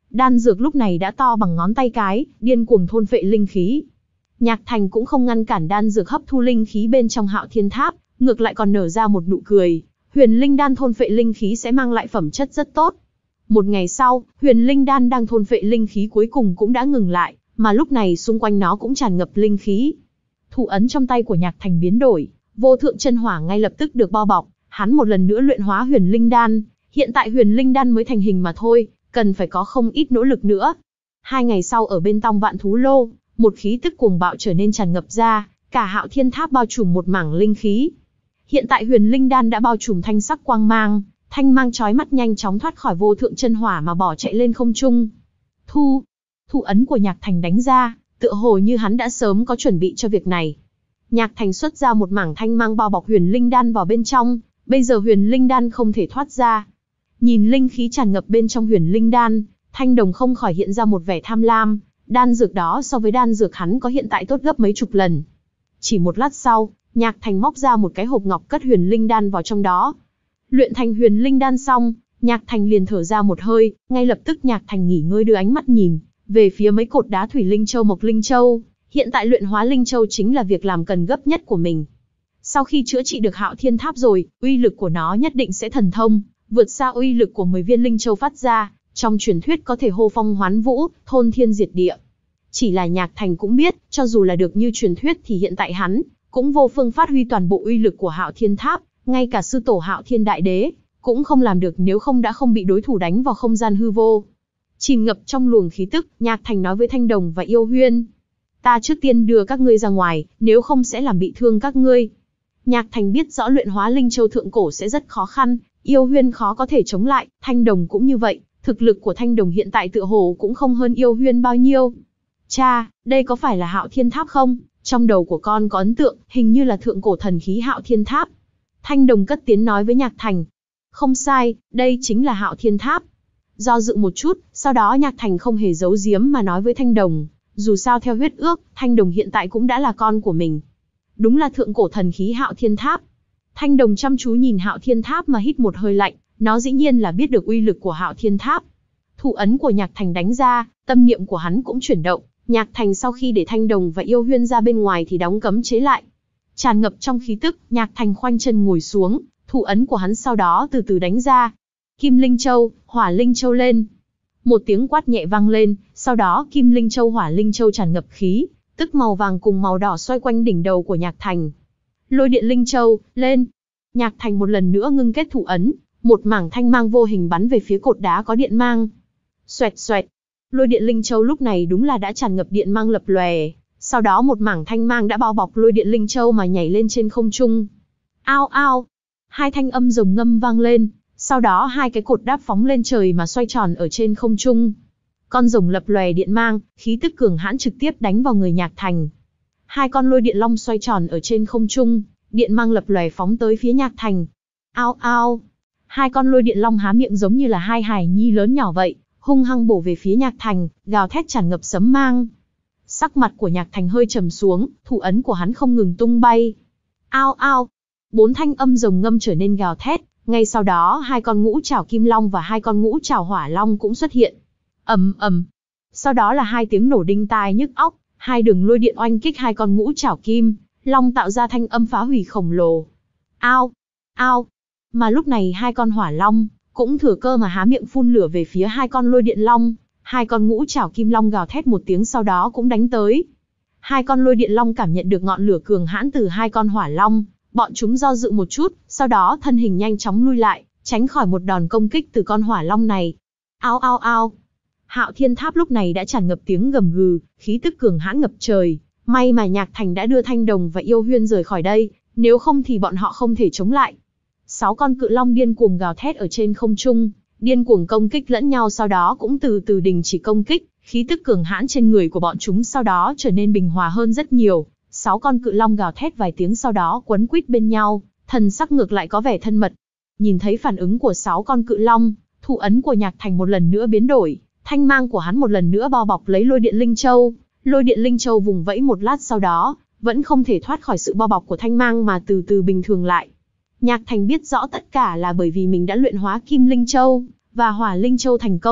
đan dược lúc này đã to bằng ngón tay cái, điên cuồng thôn phệ linh khí. Nhạc Thành cũng không ngăn cản đan dược hấp thu linh khí bên trong Hạo Thiên Tháp, ngược lại còn nở ra một nụ cười. Huyền linh đan thôn phệ linh khí sẽ mang lại phẩm chất rất tốt. Một ngày sau, huyền linh đan đang thôn phệ linh khí cuối cùng cũng đã ngừng lại, mà lúc này xung quanh nó cũng tràn ngập linh khí. Thủ ấn trong tay của Nhạc Thành biến đổi, vô thượng chân hỏa ngay lập tức được bao bọc, hắn một lần nữa luyện hóa huyền linh đan. Hiện tại huyền linh đan mới thành hình mà thôi, cần phải có không ít nỗ lực nữa. Hai ngày sau ở bên trong vạn thú lô, một khí tức cuồng bạo trở nên tràn ngập ra, cả Hạo Thiên Tháp bao trùm một mảng linh khí. Hiện tại huyền linh đan đã bao trùm thanh sắc quang mang, thanh mang chói mắt nhanh chóng thoát khỏi vô thượng chân hỏa mà bỏ chạy lên không trung. Thu, thủ ấn của Nhạc Thành đánh ra, tựa hồ như hắn đã sớm có chuẩn bị cho việc này. Nhạc Thành xuất ra một mảng thanh mang bao bọc huyền linh đan vào bên trong, bây giờ huyền linh đan không thể thoát ra. Nhìn linh khí tràn ngập bên trong huyền linh đan, Thanh Đồng không khỏi hiện ra một vẻ tham lam, đan dược đó so với đan dược hắn có hiện tại tốt gấp mấy chục lần. Chỉ một lát sau, Nhạc Thành móc ra một cái hộp ngọc cất huyền linh đan vào trong đó. Luyện thành huyền linh đan xong, Nhạc Thành liền thở ra một hơi, ngay lập tức Nhạc Thành nghỉ ngơi đưa ánh mắt nhìn về phía mấy cột đá thủy linh châu mộc linh châu. Hiện tại luyện hóa linh châu chính là việc làm cần gấp nhất của mình. Sau khi chữa trị được Hạo Thiên Tháp rồi, uy lực của nó nhất định sẽ thần thông, vượt xa uy lực của mười viên linh châu phát ra, trong truyền thuyết có thể hô phong hoán vũ, thôn thiên diệt địa. Chỉ là Nhạc Thành cũng biết, cho dù là được như truyền thuyết thì hiện tại hắn cũng vô phương phát huy toàn bộ uy lực của Hạo Thiên Tháp, ngay cả sư tổ Hạo Thiên Đại Đế cũng không làm được, nếu không đã không bị đối thủ đánh vào không gian hư vô. Chìm ngập trong luồng khí tức, Nhạc Thành nói với Thanh Đồng và Yêu Huyên: "Ta trước tiên đưa các ngươi ra ngoài, nếu không sẽ làm bị thương các ngươi." Nhạc Thành biết rõ luyện hóa linh châu thượng cổ sẽ rất khó khăn, Yêu Huyên khó có thể chống lại, Thanh Đồng cũng như vậy, thực lực của Thanh Đồng hiện tại tựa hồ cũng không hơn Yêu Huyên bao nhiêu. "Cha, đây có phải là Hạo Thiên Tháp không? Trong đầu của con có ấn tượng, hình như là thượng cổ thần khí Hạo Thiên Tháp." Thanh Đồng cất tiếng nói với Nhạc Thành. "Không sai, đây chính là Hạo Thiên Tháp." Do dự một chút, sau đó Nhạc Thành không hề giấu giếm mà nói với Thanh Đồng, dù sao theo huyết ước, Thanh Đồng hiện tại cũng đã là con của mình. Đúng là thượng cổ thần khí Hạo Thiên Tháp. Thanh Đồng chăm chú nhìn Hạo Thiên Tháp mà hít một hơi lạnh, nó dĩ nhiên là biết được uy lực của Hạo Thiên Tháp. Thủ ấn của Nhạc Thành đánh ra, tâm niệm của hắn cũng chuyển động, Nhạc Thành sau khi để Thanh Đồng và Yêu Huyên ra bên ngoài thì đóng cấm chế lại. Tràn ngập trong khí tức, Nhạc Thành khoanh chân ngồi xuống, thủ ấn của hắn sau đó từ từ đánh ra. Kim Linh Châu, Hỏa Linh Châu lên. Một tiếng quát nhẹ vang lên, sau đó Kim Linh Châu Hỏa Linh Châu tràn ngập khí, tức màu vàng cùng màu đỏ xoay quanh đỉnh đầu của Nhạc Thành. Lôi Điện Linh Châu, lên. Nhạc Thành một lần nữa ngưng kết thủ ấn, một mảng thanh mang vô hình bắn về phía cột đá có điện mang. Xoẹt xoẹt. Lôi Điện Linh Châu lúc này đúng là đã tràn ngập điện mang lập lòe, sau đó một mảng thanh mang đã bao bọc Lôi Điện Linh Châu mà nhảy lên trên không trung. Ao ao. Hai thanh âm rồng ngâm vang lên, sau đó hai cái cột đáp phóng lên trời mà xoay tròn ở trên không trung. Con rồng lập lòe điện mang, khí tức cường hãn trực tiếp đánh vào người Nhạc Thành. Hai con lôi điện long xoay tròn ở trên không trung, điện mang lập lòe phóng tới phía Nhạc Thành. Ao ao. Hai con lôi điện long há miệng giống như là hai hài nhi lớn nhỏ vậy, hung hăng bổ về phía Nhạc Thành, gào thét tràn ngập sấm mang. Sắc mặt của Nhạc Thành hơi trầm xuống, thủ ấn của hắn không ngừng tung bay. Ao ao. Bốn thanh âm rồng ngâm trở nên gào thét, ngay sau đó hai con ngũ trảo kim long và hai con ngũ trảo hỏa long cũng xuất hiện. Ầm ầm. Sau đó là hai tiếng nổ đinh tai nhức óc, hai đường lôi điện oanh kích hai con ngũ trảo kim long tạo ra thanh âm phá hủy khổng lồ. Ao, ao. Mà lúc này hai con hỏa long cũng thừa cơ mà há miệng phun lửa về phía hai con lôi điện long, hai con ngũ trảo kim long gào thét một tiếng sau đó cũng đánh tới. Hai con lôi điện long cảm nhận được ngọn lửa cường hãn từ hai con hỏa long, bọn chúng do dự một chút, sau đó thân hình nhanh chóng lui lại, tránh khỏi một đòn công kích từ con hỏa long này. Ao ao ao. Hạo Thiên Tháp lúc này đã tràn ngập tiếng gầm gừ, khí tức cường hãn ngập trời. May mà Nhạc Thành đã đưa Thanh Đồng và Yêu Huyên rời khỏi đây, nếu không thì bọn họ không thể chống lại. Sáu con cự long điên cuồng gào thét ở trên không trung, điên cuồng công kích lẫn nhau, sau đó cũng từ từ đình chỉ công kích. Khí tức cường hãn trên người của bọn chúng sau đó trở nên bình hòa hơn rất nhiều. Sáu con cự long gào thét vài tiếng sau đó quấn quýt bên nhau, thần sắc ngược lại có vẻ thân mật. Nhìn thấy phản ứng của sáu con cự long, thủ ấn của Nhạc Thành một lần nữa biến đổi, thanh mang của hắn một lần nữa bao bọc lấy Lôi Điện Linh Châu. Lôi Điện Linh Châu vùng vẫy một lát sau đó, vẫn không thể thoát khỏi sự bao bọc của thanh mang mà từ từ bình thường lại. Nhạc Thành biết rõ tất cả là bởi vì mình đã luyện hóa Kim Linh Châu và Hỏa Linh Châu thành công,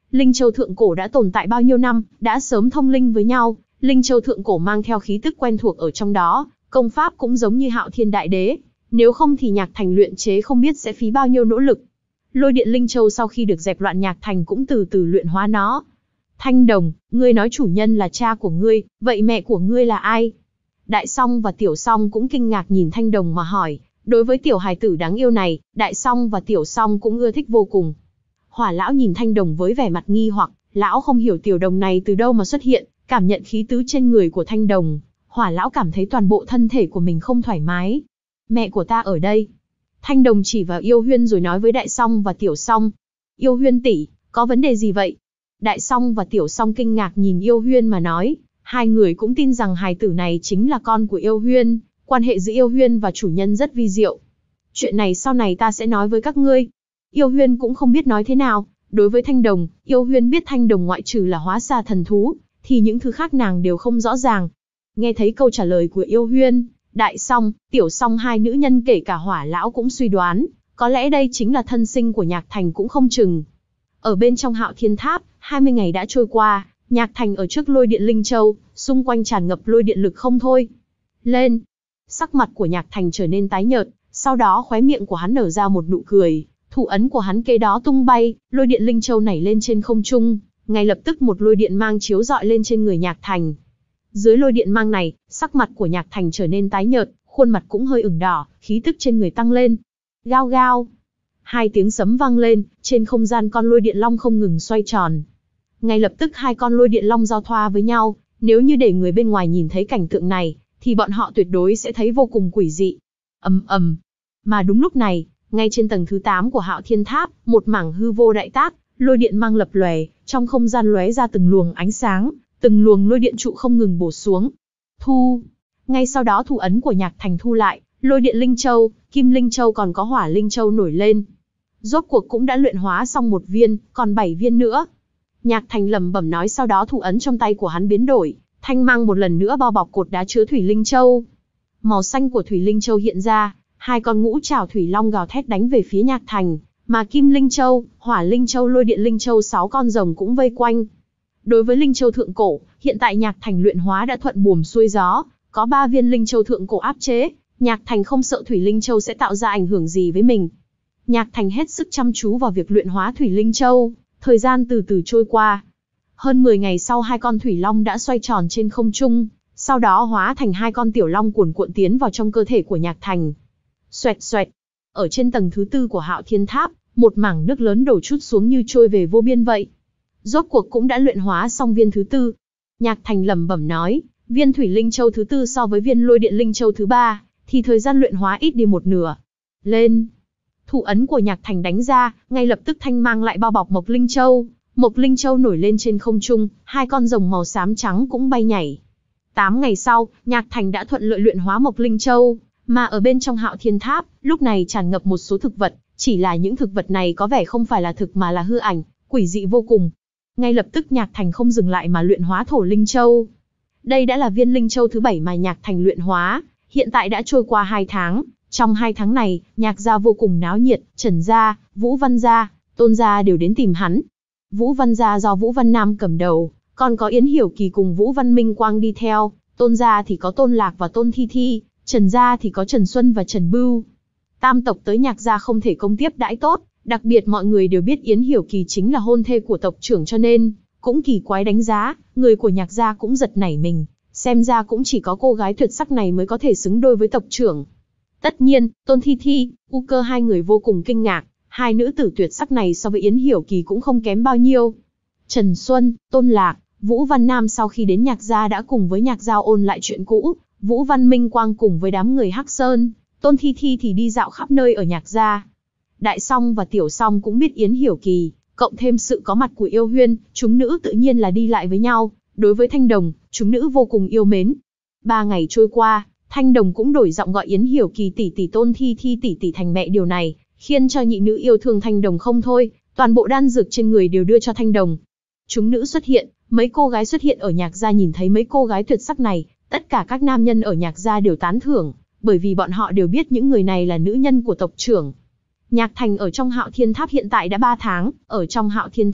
Linh Châu Thượng Cổ đã tồn tại bao nhiêu năm, đã sớm thông linh với nhau. Linh Châu Thượng Cổ mang theo khí tức quen thuộc ở trong đó, công pháp cũng giống như Hạo Thiên Đại Đế. Nếu không thì Nhạc Thành luyện chế không biết sẽ phí bao nhiêu nỗ lực. Lôi điện Linh Châu sau khi được dẹp loạn, Nhạc Thành cũng từ từ luyện hóa nó. Thanh Đồng, ngươi nói chủ nhân là cha của ngươi, vậy mẹ của ngươi là ai? Đại Song và Tiểu Song cũng kinh ngạc nhìn Thanh Đồng mà hỏi. Đối với tiểu hài tử đáng yêu này, Đại Song và Tiểu Song cũng ưa thích vô cùng. Hỏa lão nhìn Thanh Đồng với vẻ mặt nghi hoặc, lão không hiểu tiểu đồng này từ đâu mà xuất hiện, cảm nhận khí tứ trên người của Thanh Đồng. Hỏa lão cảm thấy toàn bộ thân thể của mình không thoải mái. Mẹ của ta ở đây. Thanh Đồng chỉ vào Yêu Huyên rồi nói với Đại Song và Tiểu Song. Yêu Huyên tỷ, có vấn đề gì vậy? Đại Song và Tiểu Song kinh ngạc nhìn Yêu Huyên mà nói. Hai người cũng tin rằng hài tử này chính là con của Yêu Huyên. Quan hệ giữa Yêu Huyên và chủ nhân rất vi diệu. Chuyện này sau này ta sẽ nói với các ngươi. Yêu Huyên cũng không biết nói thế nào. Đối với Thanh Đồng, Yêu Huyên biết Thanh Đồng ngoại trừ là hóa xa thần thú, thì những thứ khác nàng đều không rõ ràng. Nghe thấy câu trả lời của Yêu Huyên, Đại Song, Tiểu Song hai nữ nhân kể cả Hỏa lão cũng suy đoán, có lẽ đây chính là thân sinh của Nhạc Thành cũng không chừng. Ở bên trong Hạo Thiên Tháp, hai mươi ngày đã trôi qua, Nhạc Thành ở trước lôi điện Linh Châu, xung quanh tràn ngập lôi điện lực không thôi. Lên! Sắc mặt của Nhạc Thành trở nên tái nhợt, sau đó khóe miệng của hắn nở ra một nụ cười, thủ ấn của hắn kế đó tung bay, lôi điện Linh Châu nảy lên trên không trung, ngay lập tức một lôi điện mang chiếu rọi lên trên người Nhạc Thành. Dưới lôi điện mang này, sắc mặt của Nhạc Thành trở nên tái nhợt, khuôn mặt cũng hơi ửng đỏ, khí tức trên người tăng lên. Gao gao! Hai tiếng sấm vang lên, trên không gian con lôi điện long không ngừng xoay tròn. Ngay lập tức hai con lôi điện long giao thoa với nhau, nếu như để người bên ngoài nhìn thấy cảnh tượng này, thì bọn họ tuyệt đối sẽ thấy vô cùng quỷ dị. Ầm ầm. Mà đúng lúc này, ngay trên tầng thứ tám của Hạo Thiên Tháp, một mảng hư vô đại tác, lôi điện mang lập lòe, trong không gian lóe ra từng luồng ánh sáng, từng luồng lôi điện trụ không ngừng bổ xuống. Thu. Ngay sau đó thủ ấn của Nhạc Thành thu lại, lôi điện Linh Châu, Kim Linh Châu còn có Hỏa Linh Châu nổi lên. Rốt cuộc cũng đã luyện hóa xong một viên, còn bảy viên nữa. Nhạc Thành lẩm bẩm nói, sau đó thủ ấn trong tay của hắn biến đổi, thanh mang một lần nữa bao bọc cột đá chứa Thủy Linh Châu. Màu xanh của Thủy Linh Châu hiện ra, hai con ngũ trảo thủy long gào thét đánh về phía Nhạc Thành, mà Kim Linh Châu, Hỏa Linh Châu, Lôi Điện Linh Châu sáu con rồng cũng vây quanh. Đối với Linh Châu Thượng Cổ, hiện tại Nhạc Thành luyện hóa đã thuận buồm xuôi gió, có ba viên Linh Châu Thượng Cổ áp chế, Nhạc Thành không sợ Thủy Linh Châu sẽ tạo ra ảnh hưởng gì với mình. Nhạc Thành hết sức chăm chú vào việc luyện hóa Thủy Linh Châu, thời gian từ từ trôi qua. Hơn mười ngày sau, hai con thủy long đã xoay tròn trên không trung, sau đó hóa thành hai con tiểu long cuồn cuộn tiến vào trong cơ thể của Nhạc Thành. Xoẹt xoẹt. Ở trên tầng thứ tư của Hạo Thiên Tháp, một mảng nước lớn đổ trút xuống như trôi về vô biên vậy. Rốt cuộc cũng đã luyện hóa xong viên thứ tư. Nhạc Thành lẩm bẩm nói, viên Thủy Linh Châu thứ tư so với viên Lôi Điện Linh Châu thứ ba, thì thời gian luyện hóa ít đi một nửa. Lên! Thủ ấn của Nhạc Thành đánh ra, ngay lập tức thanh mang lại bao bọc Mộc Linh Châu. Mộc Linh Châu nổi lên trên không trung, hai con rồng màu xám trắng cũng bay nhảy. Tám ngày sau, Nhạc Thành đã thuận lợi luyện hóa Mộc Linh Châu, mà ở bên trong Hạo Thiên Tháp, lúc này tràn ngập một số thực vật, chỉ là những thực vật này có vẻ không phải là thực mà là hư ảnh, quỷ dị vô cùng. Ngay lập tức Nhạc Thành không dừng lại mà luyện hóa Thổ Linh Châu. Đây đã là viên Linh Châu thứ bảy mà Nhạc Thành luyện hóa, hiện tại đã trôi qua hai tháng. Trong hai tháng này, Nhạc gia vô cùng náo nhiệt, Trần gia, Vũ Văn gia, Tôn gia đều đến tìm hắn. Vũ Văn gia do Vũ Văn Nam cầm đầu, còn có Yến Hiểu Kỳ cùng Vũ Văn Minh Quang đi theo, Tôn gia thì có Tôn Lạc và Tôn Thi Thi, Trần gia thì có Trần Xuân và Trần Bưu. Tam tộc tới Nhạc gia không thể công tiếp đãi tốt, đặc biệt mọi người đều biết Yến Hiểu Kỳ chính là hôn thê của tộc trưởng cho nên, cũng kỳ quái đánh giá, người của Nhạc gia cũng giật nảy mình, xem ra cũng chỉ có cô gái tuyệt sắc này mới có thể xứng đôi với tộc trưởng. Tất nhiên, Tôn Thi Thi, U Cơ hai người vô cùng kinh ngạc, hai nữ tử tuyệt sắc này so với Yến Hiểu Kỳ cũng không kém bao nhiêu. Trần Xuân, Tôn Lạc, Vũ Văn Nam sau khi đến Nhạc gia đã cùng với Nhạc gia ôn lại chuyện cũ, Vũ Văn Minh Quang cùng với đám người Hắc Sơn, Tôn Thi Thi thì đi dạo khắp nơi ở Nhạc gia. Đại Song và Tiểu Song cũng biết Yến Hiểu Kỳ, cộng thêm sự có mặt của Yêu Huyên, chúng nữ tự nhiên là đi lại với nhau, đối với Thanh Đồng, chúng nữ vô cùng yêu mến. Ba ngày trôi qua, Thanh Đồng cũng đổi giọng gọi Yến Hiểu Kỳ tỷ tỷ, Tôn Thi Thi tỷ tỷ thành mẹ, điều này khiến cho nhị nữ yêu thương Thanh Đồng không thôi, toàn bộ đan dược trên người đều đưa cho Thanh Đồng. Chúng nữ xuất hiện, mấy cô gái xuất hiện ở Nhạc gia, nhìn thấy mấy cô gái tuyệt sắc này, tất cả các nam nhân ở Nhạc gia đều tán thưởng, bởi vì bọn họ đều biết những người này là nữ nhân của tộc trưởng. Nhạc Thành ở trong Hạo Thiên Tháp hiện tại đã ba tháng, ở trong Hạo Thiên Tháp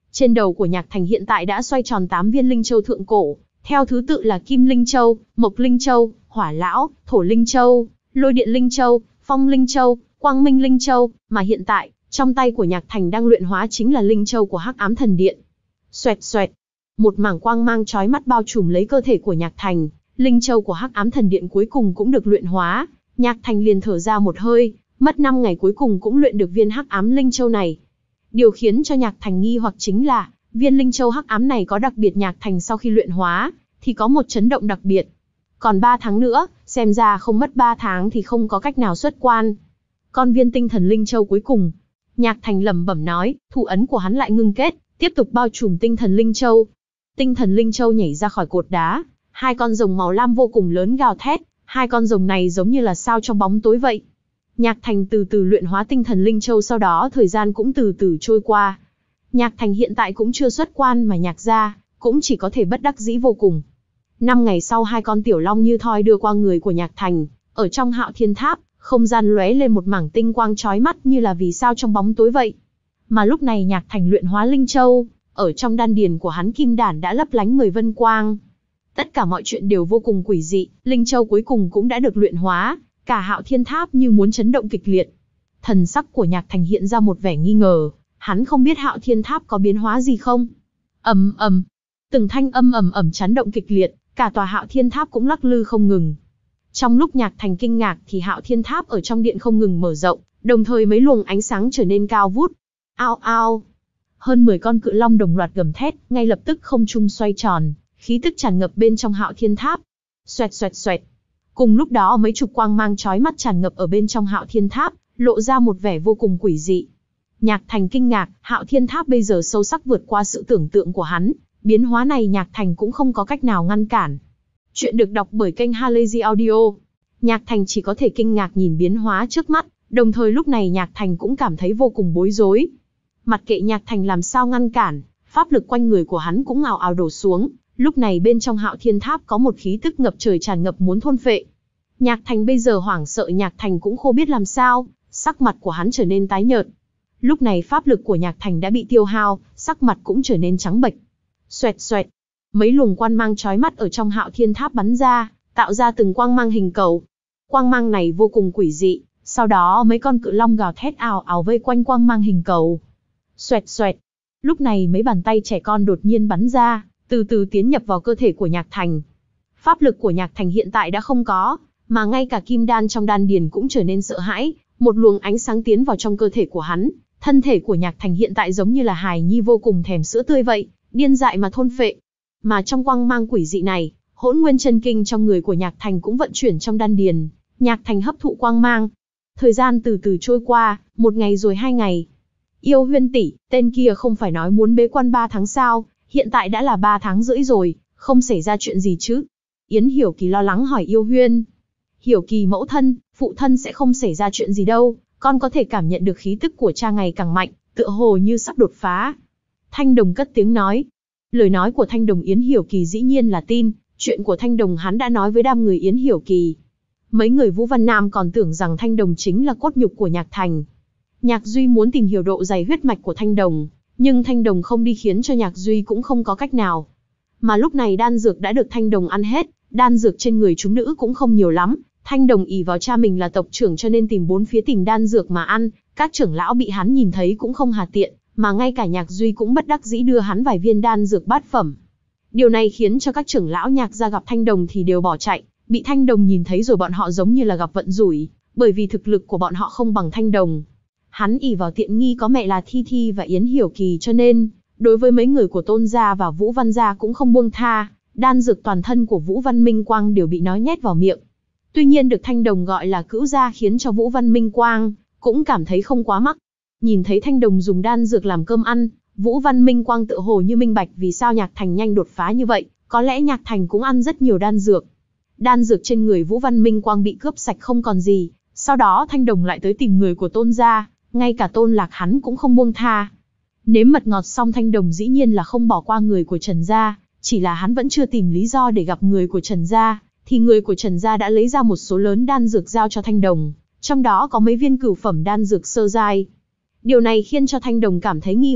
Trên đầu của Nhạc Thành hiện tại đã xoay tròn tám viên linh châu thượng cổ, theo thứ tự là Kim Linh Châu, Mộc Linh Châu, Hỏa Lão, Thổ Linh Châu, Lôi Điện Linh Châu, Phong Linh Châu, Quang Minh Linh Châu, mà hiện tại, trong tay của Nhạc Thành đang luyện hóa chính là Linh Châu của Hắc Ám Thần Điện. Xoẹt xoẹt, một mảng quang mang chói mắt bao trùm lấy cơ thể của Nhạc Thành, Linh Châu của Hắc Ám Thần Điện cuối cùng cũng được luyện hóa, Nhạc Thành liền thở ra một hơi, mất năm ngày cuối cùng cũng luyện được viên Hắc Ám Linh Châu này. Điều khiến cho Nhạc Thành nghi hoặc chính là, viên Linh Châu Hắc Ám này có đặc biệt Nhạc Thành sau khi luyện hóa, thì có một chấn động đặc biệt. Còn ba tháng nữa, xem ra không mất ba tháng thì không có cách nào xuất quan. Con viên tinh thần Linh Châu cuối cùng, Nhạc Thành lẩm bẩm nói, thủ ấn của hắn lại ngưng kết, tiếp tục bao trùm tinh thần Linh Châu. Tinh thần Linh Châu nhảy ra khỏi cột đá, hai con rồng màu lam vô cùng lớn gào thét, hai con rồng này giống như là sao trong bóng tối vậy. Nhạc Thành từ từ luyện hóa tinh thần Linh Châu, sau đó thời gian cũng từ từ trôi qua. Nhạc Thành hiện tại cũng chưa xuất quan mà Nhạc gia cũng chỉ có thể bất đắc dĩ vô cùng. Năm ngày sau, hai con tiểu long như thoi đưa qua người của Nhạc Thành, ở trong Hạo Thiên Tháp, không gian lóe lên một mảng tinh quang chói mắt như là vì sao trong bóng tối vậy. Mà lúc này Nhạc Thành luyện hóa Linh Châu, ở trong đan điền của hắn kim đản đã lấp lánh mười vân quang. Tất cả mọi chuyện đều vô cùng quỷ dị, Linh Châu cuối cùng cũng đã được luyện hóa, cả Hạo Thiên Tháp như muốn chấn động kịch liệt. Thần sắc của Nhạc Thành hiện ra một vẻ nghi ngờ, hắn không biết Hạo Thiên Tháp có biến hóa gì không. Ầm ầm, từng thanh âm ầm ầm chấn động kịch liệt, cả tòa Hạo Thiên Tháp cũng lắc lư không ngừng. Trong lúc Nhạc Thành kinh ngạc thì Hạo Thiên Tháp ở trong điện không ngừng mở rộng, đồng thời mấy luồng ánh sáng trở nên cao vút. Ao ao, hơn mười con cự long đồng loạt gầm thét, ngay lập tức không trung xoay tròn, khí tức tràn ngập bên trong Hạo Thiên Tháp. Xoẹt xoẹt xoẹt. Cùng lúc đó mấy chục quang mang chói mắt tràn ngập ở bên trong Hạo Thiên Tháp, lộ ra một vẻ vô cùng quỷ dị. Nhạc Thành kinh ngạc, Hạo Thiên Tháp bây giờ sâu sắc vượt qua sự tưởng tượng của hắn, biến hóa này Nhạc Thành cũng không có cách nào ngăn cản. Chuyện được đọc bởi kênh Halazy Audio. Nhạc Thành chỉ có thể kinh ngạc nhìn biến hóa trước mắt, đồng thời lúc này Nhạc Thành cũng cảm thấy vô cùng bối rối. Mặc kệ Nhạc Thành làm sao ngăn cản, pháp lực quanh người của hắn cũng ào ào đổ xuống, lúc này bên trong Hạo Thiên Tháp có một khí tức ngập trời tràn ngập muốn thôn phệ. Nhạc Thành bây giờ hoảng sợ, Nhạc Thành cũng không biết làm sao, sắc mặt của hắn trở nên tái nhợt. Lúc này pháp lực của Nhạc Thành đã bị tiêu hao, sắc mặt cũng trở nên trắng bệch. Xoẹt xoẹt, mấy luồng quang mang chói mắt ở trong Hạo Thiên Tháp bắn ra, tạo ra từng quang mang hình cầu. Quang mang này vô cùng quỷ dị, sau đó mấy con cự long gào thét ào ào vây quanh quang mang hình cầu. Xoẹt xoẹt, lúc này mấy bàn tay trẻ con đột nhiên bắn ra, từ từ tiến nhập vào cơ thể của Nhạc Thành. Pháp lực của Nhạc Thành hiện tại đã không có, mà ngay cả kim đan trong đan điền cũng trở nên sợ hãi, một luồng ánh sáng tiến vào trong cơ thể của hắn, thân thể của Nhạc Thành hiện tại giống như là hài nhi vô cùng thèm sữa tươi vậy, điên dại mà thôn phệ. Mà trong quang mang quỷ dị này, Hỗn Nguyên Chân Kinh trong người của Nhạc Thành cũng vận chuyển trong đan điền, Nhạc Thành hấp thụ quang mang. Thời gian từ từ trôi qua, một ngày rồi hai ngày. Yêu Huyên tỷ, tên kia không phải nói muốn bế quan ba tháng sao, hiện tại đã là ba tháng rưỡi rồi, không xảy ra chuyện gì chứ? Yến Hiểu Kỳ lo lắng hỏi Yêu Huyên. Hiểu Kỳ mẫu thân, phụ thân sẽ không xảy ra chuyện gì đâu, con có thể cảm nhận được khí tức của cha ngày càng mạnh, tựa hồ như sắp đột phá. Thanh Đồng cất tiếng nói. Lời nói của Thanh Đồng Yến Hiểu Kỳ dĩ nhiên là tin, chuyện của Thanh Đồng hắn đã nói với đám người Yến Hiểu Kỳ. Mấy người Vũ Văn Nam còn tưởng rằng Thanh Đồng chính là cốt nhục của Nhạc Thành. Nhạc Duy muốn tìm hiểu độ dày huyết mạch của Thanh Đồng, nhưng Thanh Đồng không đi khiến cho Nhạc Duy cũng không có cách nào. Mà lúc này đan dược đã được Thanh Đồng ăn hết, đan dược trên người chúng nữ cũng không nhiều lắm. Thanh Đồng ỷ vào cha mình là tộc trưởng cho nên tìm bốn phía tìm đan dược mà ăn, các trưởng lão bị hắn nhìn thấy cũng không hà tiện, mà ngay cả Nhạc Duy cũng bất đắc dĩ đưa hắn vài viên đan dược bát phẩm. Điều này khiến cho các trưởng lão Nhạc gia gặp Thanh Đồng thì đều bỏ chạy, bị Thanh Đồng nhìn thấy rồi bọn họ giống như là gặp vận rủi, bởi vì thực lực của bọn họ không bằng Thanh Đồng. Hắn ỷ vào tiện nghi có mẹ là Thi Thi và Yến Hiểu Kỳ cho nên, đối với mấy người của Tôn gia và Vũ Văn gia cũng không buông tha, đan dược toàn thân của Vũ Văn Minh Quang đều bị nó nhét vào miệng. Tuy nhiên được Thanh Đồng gọi là cữu gia khiến cho Vũ Văn Minh Quang cũng cảm thấy không quá mắc. Nhìn thấy Thanh Đồng dùng đan dược làm cơm ăn, Vũ Văn Minh Quang tự hồ như minh bạch vì sao Nhạc Thành nhanh đột phá như vậy, có lẽ Nhạc Thành cũng ăn rất nhiều đan dược. Đan dược trên người Vũ Văn Minh Quang bị cướp sạch không còn gì, sau đó Thanh Đồng lại tới tìm người của Tôn gia, ngay cả Tôn Lạc hắn cũng không buông tha. Nếm mật ngọt xong Thanh Đồng dĩ nhiên là không bỏ qua người của Trần gia, chỉ là hắn vẫn chưa tìm lý do để gặp người của Trần gia, thì người của Trần gia đã lấy ra một số lớn đan dược giao cho Thanh Đồng, trong đó có mấy viên cửu phẩm đan dược sơ giai. Điều này khiến cho Thanh Đồng cảm thấy nghi hoặc,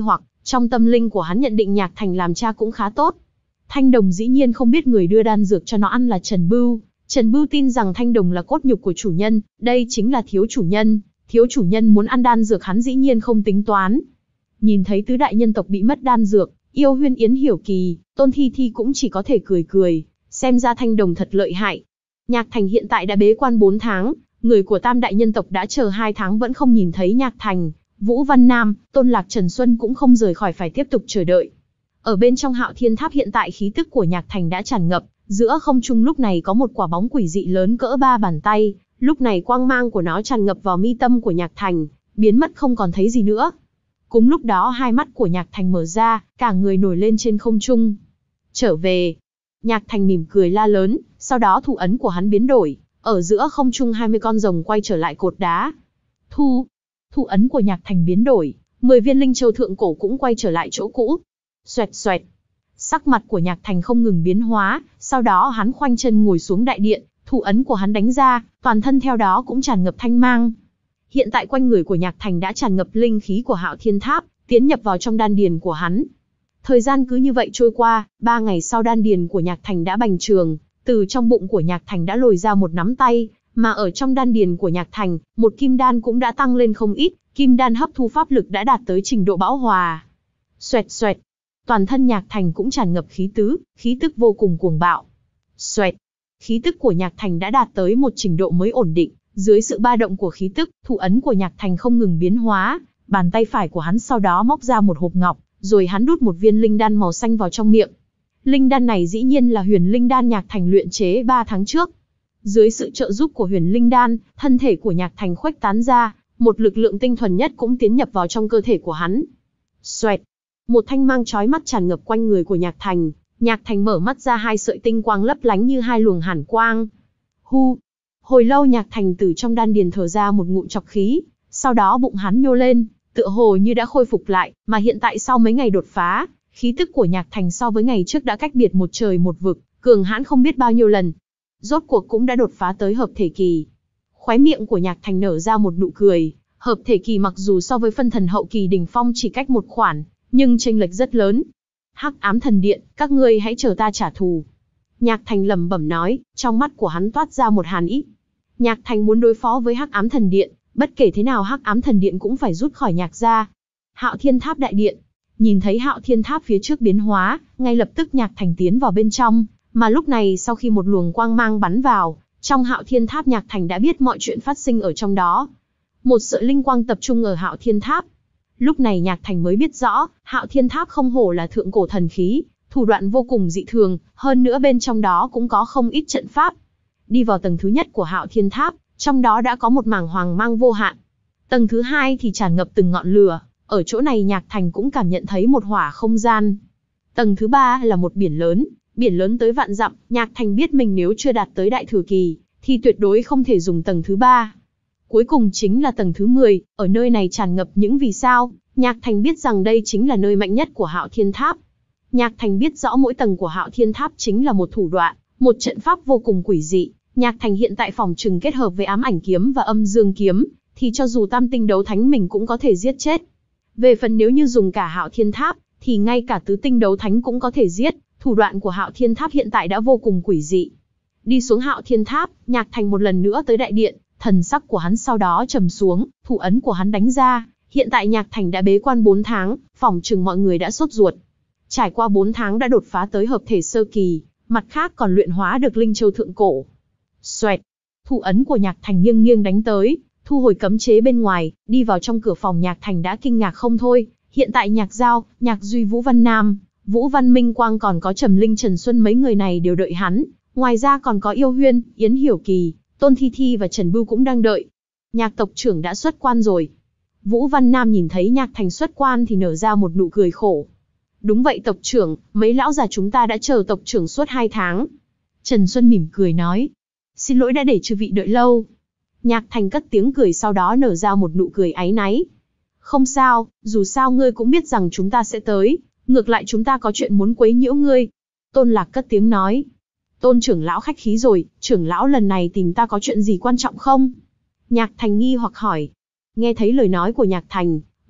Trong tâm linh của hắn nhận định Nhạc Thành làm cha cũng khá tốt. Thanh Đồng dĩ nhiên không biết người đưa đan dược cho nó ăn là Trần Bưu. Trần Bưu tin rằng Thanh Đồng là cốt nhục của chủ nhân, đây chính là thiếu chủ nhân. Thiếu chủ nhân muốn ăn đan dược hắn dĩ nhiên không tính toán. Nhìn thấy tứ đại nhân tộc bị mất đan dược, Yêu Huyên, Yến Hiểu Kỳ, Tôn Thi Thi cũng chỉ có thể cười cười, xem ra Thanh Đồng thật lợi hại. Nhạc Thành hiện tại đã bế quan bốn tháng, người của tam đại nhân tộc đã chờ hai tháng vẫn không nhìn thấy Nhạc Thành. Vũ Văn Nam, Tôn Lạc Trần Xuân cũng không rời khỏi phải tiếp tục chờ đợi. Ở bên trong Hạo Thiên Tháp hiện tại khí tức của Nhạc Thành đã tràn ngập, giữa không trung lúc này có một quả bóng quỷ dị lớn cỡ ba bàn tay, lúc này quang mang của nó tràn ngập vào mi tâm của Nhạc Thành, biến mất không còn thấy gì nữa. Cùng lúc đó hai mắt của Nhạc Thành mở ra, cả người nổi lên trên không trung. Trở về. Nhạc Thành mỉm cười la lớn, sau đó thủ ấn của hắn biến đổi, ở giữa không trung hai mươi con rồng quay trở lại cột đá. Thu. Thủ ấn của Nhạc Thành biến đổi, mười viên linh châu thượng cổ cũng quay trở lại chỗ cũ. Xoẹt xoẹt. Sắc mặt của Nhạc Thành không ngừng biến hóa, sau đó hắn khoanh chân ngồi xuống đại điện, thủ ấn của hắn đánh ra, toàn thân theo đó cũng tràn ngập thanh mang. Hiện tại quanh người của Nhạc Thành đã tràn ngập linh khí của Hạo Thiên Tháp, tiến nhập vào trong đan điền của hắn. Thời gian cứ như vậy trôi qua, ba ngày sau đan điền của Nhạc Thành đã bành trường, từ trong bụng của Nhạc Thành đã lồi ra một nắm tay, mà ở trong đan điền của Nhạc Thành, một kim đan cũng đã tăng lên không ít, kim đan hấp thu pháp lực đã đạt tới trình độ bão hòa. Xoẹt xoẹt. Toàn thân Nhạc Thành cũng tràn ngập khí tứ, khí tức vô cùng cuồng bạo. Xoẹt. Khí tức của Nhạc Thành đã đạt tới một trình độ mới ổn định, dưới sự ba động của khí tức, thủ ấn của Nhạc Thành không ngừng biến hóa, bàn tay phải của hắn sau đó móc ra một hộp ngọc, rồi hắn đút một viên linh đan màu xanh vào trong miệng. Linh đan này dĩ nhiên là Huyền Linh đan Nhạc Thành luyện chế ba tháng trước. Dưới sự trợ giúp của Huyền Linh đan, thân thể của Nhạc Thành khuếch tán ra, một lực lượng tinh thuần nhất cũng tiến nhập vào trong cơ thể của hắn. Xoẹt. Một thanh mang chói mắt tràn ngập quanh người của Nhạc Thành, Nhạc Thành mở mắt ra, hai sợi tinh quang lấp lánh như hai luồng hàn quang. Hu. Hồi lâu Nhạc Thành từ trong đan điền thở ra một ngụm trọc khí, sau đó bụng hắn nhô lên, tựa hồ như đã khôi phục lại, mà hiện tại sau mấy ngày đột phá, khí tức của Nhạc Thành so với ngày trước đã cách biệt một trời một vực, cường hãn không biết bao nhiêu lần. Rốt cuộc cũng đã đột phá tới hợp thể kỳ. Khóe miệng của Nhạc Thành nở ra một nụ cười, hợp thể kỳ mặc dù so với phân thần hậu kỳ đỉnh phong chỉ cách một khoản, nhưng chênh lệch rất lớn. Hắc Ám Thần Điện, các ngươi hãy chờ ta trả thù. Nhạc Thành lẩm bẩm nói, trong mắt của hắn toát ra một hàn ý. Nhạc Thành muốn đối phó với Hắc Ám Thần Điện, bất kể thế nào Hắc Ám Thần Điện cũng phải rút khỏi Nhạc gia. Hạo Thiên Tháp đại điện, nhìn thấy Hạo Thiên Tháp phía trước biến hóa, ngay lập tức Nhạc Thành tiến vào bên trong, mà lúc này sau khi một luồng quang mang bắn vào, trong Hạo Thiên Tháp Nhạc Thành đã biết mọi chuyện phát sinh ở trong đó. Một sợi linh quang tập trung ở Hạo Thiên Tháp. Lúc này Nhạc Thành mới biết rõ, Hạo Thiên Tháp không hổ là thượng cổ thần khí, thủ đoạn vô cùng dị thường, hơn nữa bên trong đó cũng có không ít trận pháp. Đi vào tầng thứ nhất của Hạo Thiên Tháp, trong đó đã có một mảng hoàng mang vô hạn. Tầng thứ hai thì tràn ngập từng ngọn lửa, ở chỗ này Nhạc Thành cũng cảm nhận thấy một hỏa không gian. Tầng thứ ba là một biển lớn, biển lớn tới vạn dặm, Nhạc Thành biết mình nếu chưa đạt tới đại thừa kỳ, thì tuyệt đối không thể dùng tầng thứ ba. Cuối cùng chính là tầng thứ mười, ở nơi này tràn ngập những vì sao, Nhạc Thành biết rằng đây chính là nơi mạnh nhất của Hạo Thiên Tháp. Nhạc Thành biết rõ mỗi tầng của Hạo Thiên Tháp chính là một thủ đoạn, một trận pháp vô cùng quỷ dị. Nhạc Thành hiện tại phòng trừng kết hợp với ám ảnh kiếm và âm dương kiếm, thì cho dù tam tinh đấu thánh mình cũng có thể giết chết. Về phần nếu như dùng cả Hạo Thiên Tháp, thì ngay cả tứ tinh đấu thánh cũng có thể giết, thủ đoạn của Hạo Thiên Tháp hiện tại đã vô cùng quỷ dị. Đi xuống Hạo Thiên Tháp, Nhạc Thành một lần nữa tới đại điện, thần sắc của hắn sau đó trầm xuống, thủ ấn của hắn đánh ra, hiện tại Nhạc Thành đã bế quan bốn tháng, phòng trừng mọi người đã sốt ruột. Trải qua bốn tháng đã đột phá tới hợp thể sơ kỳ, mặt khác còn luyện hóa được linh châu thượng cổ. Xoẹt, thủ ấn của Nhạc Thành nghiêng nghiêng đánh tới, thu hồi cấm chế bên ngoài, đi vào trong cửa phòng. Nhạc Thành đã kinh ngạc không thôi, hiện tại Nhạc Giao, Nhạc Duy, Vũ Văn Nam, Vũ Văn Minh Quang còn có Trầm Linh, Trần Xuân mấy người này đều đợi hắn, ngoài ra còn có Yêu Huyên, Yến Hiểu Kỳ, Tôn Thi Thi và Trần Bưu cũng đang đợi. Nhạc tộc trưởng đã xuất quan rồi. Vũ Văn Nam nhìn thấy Nhạc Thành xuất quan thì nở ra một nụ cười khổ. Đúng vậy tộc trưởng, mấy lão già chúng ta đã chờ tộc trưởng suốt hai tháng. Trần Xuân mỉm cười nói. Xin lỗi đã để chư vị đợi lâu. Nhạc Thành cất tiếng cười sau đó nở ra một nụ cười áy náy. Không sao, dù sao ngươi cũng biết rằng chúng ta sẽ tới, ngược lại chúng ta có chuyện muốn quấy nhiễu ngươi. Tôn Lạc cất tiếng nói. Tôn trưởng lão khách khí rồi, trưởng lão lần này tìm ta có chuyện gì quan trọng không? Nhạc Thành nghi hoặc hỏi. Nghe thấy lời nói của Nhạc Thành,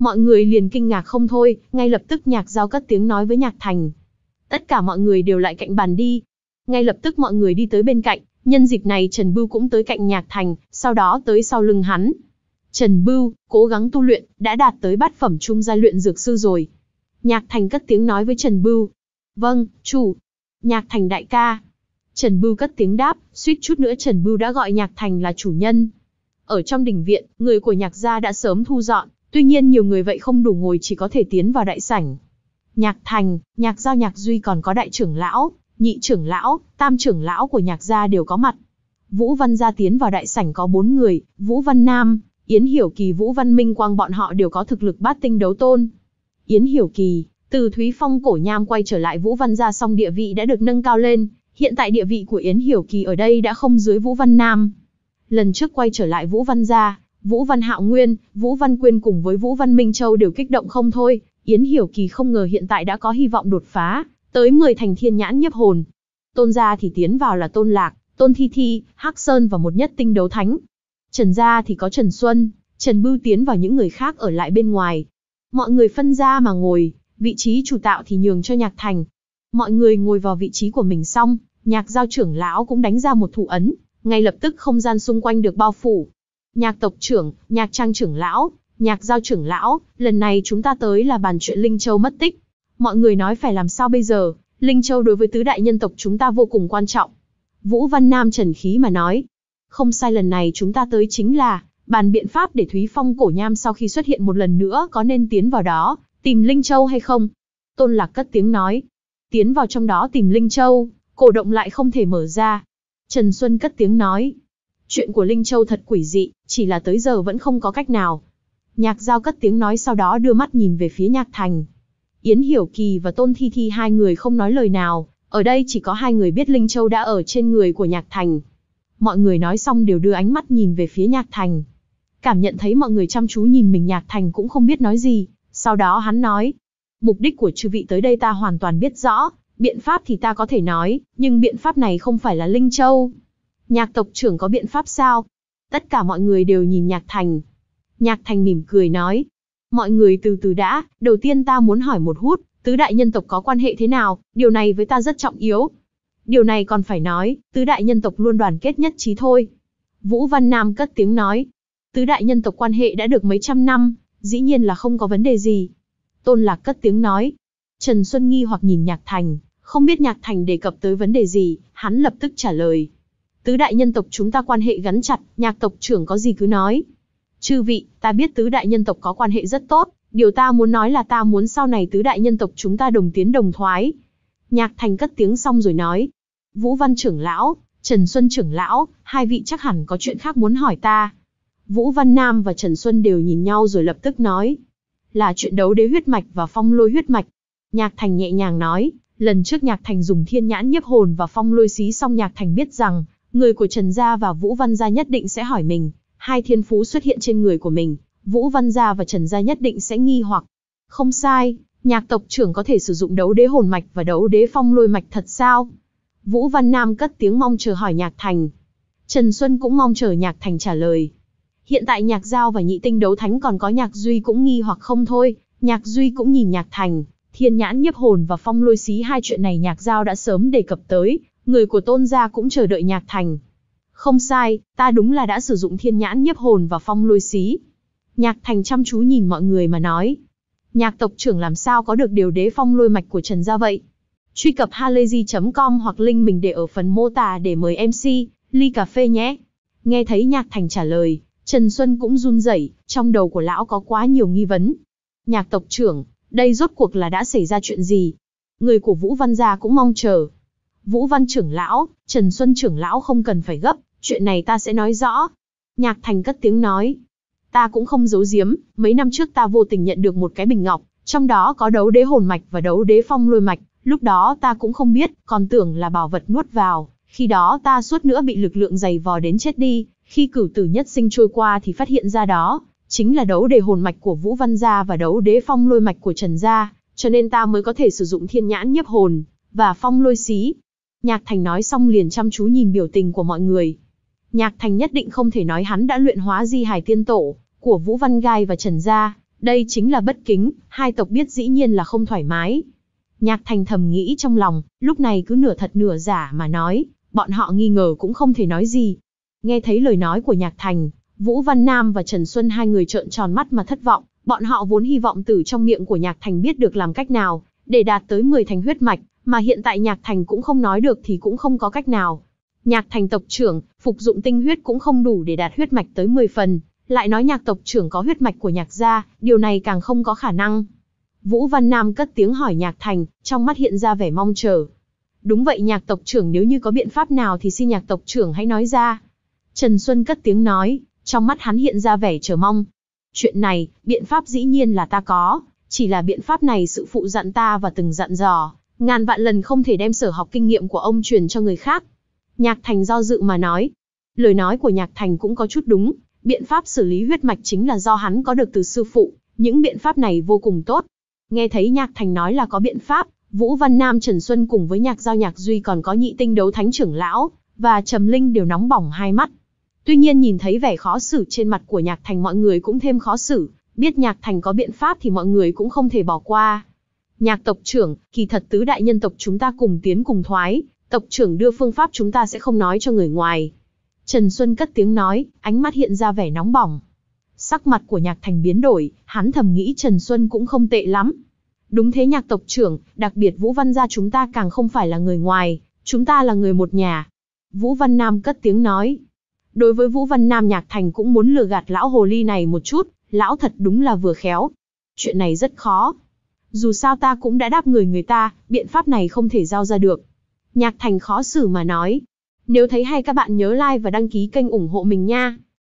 Mọi người liền kinh ngạc không thôi, ngay lập tức Nhạc Giao cất tiếng nói với Nhạc Thành. Tất cả mọi người đều lại cạnh bàn đi. Ngay lập tức mọi người đi tới bên cạnh, nhân dịp này Trần Bưu cũng tới cạnh Nhạc Thành, sau đó tới sau lưng hắn. Trần Bưu, cố gắng tu luyện, đã đạt tới bát phẩm trung giai luyện dược sư rồi. Nhạc Thành cất tiếng nói với Trần Bưu. Vâng, chủ. Nhạc Thành đại ca. Trần Bưu cất tiếng đáp, suýt chút nữa Trần Bưu đã gọi Nhạc Thành là chủ nhân. Ở trong đình viện, người của Nhạc gia đã sớm thu dọn, tuy nhiên nhiều người vậy không đủ ngồi, chỉ có thể tiến vào đại sảnh. Nhạc Thành, Nhạc Giao, Nhạc Duy còn có đại trưởng lão, nhị trưởng lão, tam trưởng lão của Nhạc gia đều có mặt. Vũ Văn gia tiến vào đại sảnh có bốn người, Vũ Văn Nam, Yến Hiểu Kỳ, Vũ Văn Minh Quang bọn họ đều có thực lực bát tinh đấu tôn. Yến Hiểu Kỳ, từ Thúy Phong cổ nham quay trở lại Vũ Văn gia xong địa vị đã được nâng cao lên, hiện tại địa vị của Yến Hiểu Kỳ ở đây đã không dưới Vũ Văn Nam. Lần trước quay trở lại Vũ Văn gia, Vũ Văn Hạo Nguyên, Vũ Văn Quyên cùng với Vũ Văn Minh Châu đều kích động không thôi, Yến Hiểu Kỳ không ngờ hiện tại đã có hy vọng đột phá, tới mười thành thiên nhãn nhiếp hồn. Tôn gia thì tiến vào là Tôn Lạc, Tôn Thi Thi, Hắc Sơn và một nhất tinh đấu thánh. Trần gia thì có Trần Xuân, Trần Bưu tiến vào, những người khác ở lại bên ngoài. Mọi người phân ra mà ngồi, vị trí chủ tạo thì nhường cho Nhạc Thành. Mọi người ngồi vào vị trí của mình xong, Nhạc Giao trưởng lão cũng đánh ra một thủ ấn, ngay lập tức không gian xung quanh được bao phủ. Nhạc tộc trưởng, Nhạc Trang trưởng lão, Nhạc Giao trưởng lão, lần này chúng ta tới là bàn chuyện Linh Châu mất tích. Mọi người nói phải làm sao bây giờ, Linh Châu đối với tứ đại nhân tộc chúng ta vô cùng quan trọng. Vũ Văn Nam trần khí mà nói. Không sai, lần này chúng ta tới chính là bàn biện pháp để Thúy Phong cổ nham sau khi xuất hiện một lần nữa có nên tiến vào đó, tìm Linh Châu hay không? Tôn Lạc cất tiếng nói. Tiến vào trong đó tìm Linh Châu, cổ động lại không thể mở ra. Trần Xuân cất tiếng nói. Chuyện của Linh Châu thật quỷ dị, chỉ là tới giờ vẫn không có cách nào. Nhạc Giao cất tiếng nói, sau đó đưa mắt nhìn về phía Nhạc Thành. Yến Hiểu Kỳ và Tôn Thi Thi hai người không nói lời nào, ở đây chỉ có hai người biết Linh Châu đã ở trên người của Nhạc Thành. Mọi người nói xong đều đưa ánh mắt nhìn về phía Nhạc Thành. Cảm nhận thấy mọi người chăm chú nhìn mình, Nhạc Thành cũng không biết nói gì, sau đó hắn nói. Mục đích của chư vị tới đây ta hoàn toàn biết rõ, biện pháp thì ta có thể nói, nhưng biện pháp này không phải là Linh Châu. Nhạc tộc trưởng có biện pháp sao? Tất cả mọi người đều nhìn Nhạc Thành. Nhạc Thành mỉm cười nói. Mọi người từ từ đã, đầu tiên ta muốn hỏi một hút, tứ đại nhân tộc có quan hệ thế nào, điều này với ta rất trọng yếu. Điều này còn phải nói, tứ đại nhân tộc luôn đoàn kết nhất trí thôi. Vũ Văn Nam cất tiếng nói. Tứ đại nhân tộc quan hệ đã được mấy trăm năm, dĩ nhiên là không có vấn đề gì. Tôn Lạc cất tiếng nói. Trần Xuân nghi hoặc nhìn Nhạc Thành, không biết Nhạc Thành đề cập tới vấn đề gì, hắn lập tức trả lời. Tứ đại nhân tộc chúng ta quan hệ gắn chặt, Nhạc tộc trưởng có gì cứ nói. Chư vị, ta biết tứ đại nhân tộc có quan hệ rất tốt, điều ta muốn nói là ta muốn sau này tứ đại nhân tộc chúng ta đồng tiến đồng thoái. Nhạc Thành cất tiếng xong rồi nói. Vũ Văn trưởng lão, Trần Xuân trưởng lão, hai vị chắc hẳn có chuyện khác muốn hỏi ta. Vũ Văn Nam và Trần Xuân đều nhìn nhau rồi lập tức nói. Là chuyện đấu đế huyết mạch và phong lôi huyết mạch. Nhạc Thành nhẹ nhàng nói, lần trước Nhạc Thành dùng thiên nhãn nhiếp hồn và phong lôi xí xong, Nhạc Thành biết rằng, người của Trần gia và Vũ Văn gia nhất định sẽ hỏi mình, hai thiên phú xuất hiện trên người của mình, Vũ Văn gia và Trần gia nhất định sẽ nghi hoặc. Không sai, Nhạc tộc trưởng có thể sử dụng đấu đế hồn mạch và đấu đế phong lôi mạch thật sao? Vũ Văn Nam cất tiếng mong chờ hỏi Nhạc Thành. Trần Xuân cũng mong chờ Nhạc Thành trả lời. Hiện tại Nhạc Giao và nhị tinh đấu thánh còn có Nhạc Duy cũng nghi hoặc không thôi, Nhạc Duy cũng nhìn Nhạc Thành. Thiên nhãn nhiếp hồn và phong lôi xí, hai chuyện này Nhạc Giao đã sớm đề cập tới, người của Tôn gia cũng chờ đợi Nhạc Thành. Không sai, ta đúng là đã sử dụng thiên nhãn nhiếp hồn và phong lôi xí. Nhạc Thành chăm chú nhìn mọi người mà nói. Nhạc tộc trưởng làm sao có được điều đế phong lôi mạch của Trần gia vậy? Truy cập halayzi chấm com hoặc link mình để ở phần mô tả để mời em xê, ly cà phê nhé. Nghe thấy Nhạc Thành trả lời, Trần Xuân cũng run rẩy, trong đầu của lão có quá nhiều nghi vấn. Nhạc tộc trưởng, đây rốt cuộc là đã xảy ra chuyện gì? Người của Vũ Văn gia cũng mong chờ. Vũ Văn trưởng lão, Trần Xuân trưởng lão không cần phải gấp, chuyện này ta sẽ nói rõ. Nhạc Thành cất tiếng nói. Ta cũng không giấu giếm, mấy năm trước ta vô tình nhận được một cái bình ngọc, trong đó có đấu đế hồn mạch và đấu đế phong lôi mạch, lúc đó ta cũng không biết, còn tưởng là bảo vật nuốt vào, khi đó ta suốt nữa bị lực lượng dày vò đến chết đi, khi cửu tử nhất sinh trôi qua thì phát hiện ra đó chính là đấu đế hồn mạch của Vũ Văn gia và đấu đế phong lôi mạch của Trần gia, cho nên ta mới có thể sử dụng thiên nhãn nhiếp hồn và phong lôi xí. Nhạc Thành nói xong liền chăm chú nhìn biểu tình của mọi người. Nhạc Thành nhất định không thể nói hắn đã luyện hóa di hài tiên tổ của Vũ Văn Gai và Trần gia, Đây chính là bất kính, hai tộc biết dĩ nhiên là không thoải mái. Nhạc Thành thầm nghĩ trong lòng, lúc này cứ nửa thật nửa giả mà nói, bọn họ nghi ngờ cũng không thể nói gì. Nghe thấy lời nói của Nhạc Thành, Vũ Văn Nam và Trần Xuân hai người trợn tròn mắt mà thất vọng, bọn họ vốn hy vọng từ trong miệng của Nhạc Thành biết được làm cách nào để đạt tới mười thành huyết mạch, mà hiện tại Nhạc Thành cũng không nói được thì cũng không có cách nào. Nhạc Thành tộc trưởng, phục dụng tinh huyết cũng không đủ để đạt huyết mạch tới mười phần, lại nói Nhạc tộc trưởng có huyết mạch của Nhạc gia, điều này càng không có khả năng. Vũ Văn Nam cất tiếng hỏi Nhạc Thành, trong mắt hiện ra vẻ mong chờ. Đúng vậy Nhạc tộc trưởng, nếu như có biện pháp nào thì xin Nhạc tộc trưởng hãy nói ra. Trần Xuân cất tiếng nói, trong mắt hắn hiện ra vẻ chờ mong. Chuyện này, biện pháp dĩ nhiên là ta có, chỉ là biện pháp này sự phụ dặn ta và từng dặn dò, ngàn vạn lần không thể đem sở học kinh nghiệm của ông truyền cho người khác. Nhạc Thành do dự mà nói. Lời nói của Nhạc Thành cũng có chút đúng, biện pháp xử lý huyết mạch chính là do hắn có được từ sư phụ, những biện pháp này vô cùng tốt. Nghe thấy Nhạc Thành nói là có biện pháp, Vũ Văn Nam, Trần Xuân cùng với Nhạc Giao, Nhạc Duy còn có nhị tinh đấu thánh trưởng lão và Trầm Linh đều nóng bỏng hai mắt. Tuy nhiên nhìn thấy vẻ khó xử trên mặt của Nhạc Thành, mọi người cũng thêm khó xử, biết Nhạc Thành có biện pháp thì mọi người cũng không thể bỏ qua. Nhạc tộc trưởng, kỳ thật tứ đại nhân tộc chúng ta cùng tiến cùng thoái, tộc trưởng đưa phương pháp chúng ta sẽ không nói cho người ngoài. Trần Xuân cất tiếng nói, ánh mắt hiện ra vẻ nóng bỏng. Sắc mặt của Nhạc Thành biến đổi, hắn thầm nghĩ Trần Xuân cũng không tệ lắm. Đúng thế Nhạc tộc trưởng, đặc biệt Vũ Văn gia chúng ta càng không phải là người ngoài, chúng ta là người một nhà. Vũ Văn Nam cất tiếng nói. Đối với Vũ Văn Nam, Nhạc Thành cũng muốn lừa gạt lão hồ ly này một chút, lão thật đúng là vừa khéo. Chuyện này rất khó. Dù sao ta cũng đã đáp người người ta, biện pháp này không thể giao ra được. Nhạc Thành khó xử mà nói. Nếu thấy hay các bạn nhớ like và đăng ký kênh ủng hộ mình nha.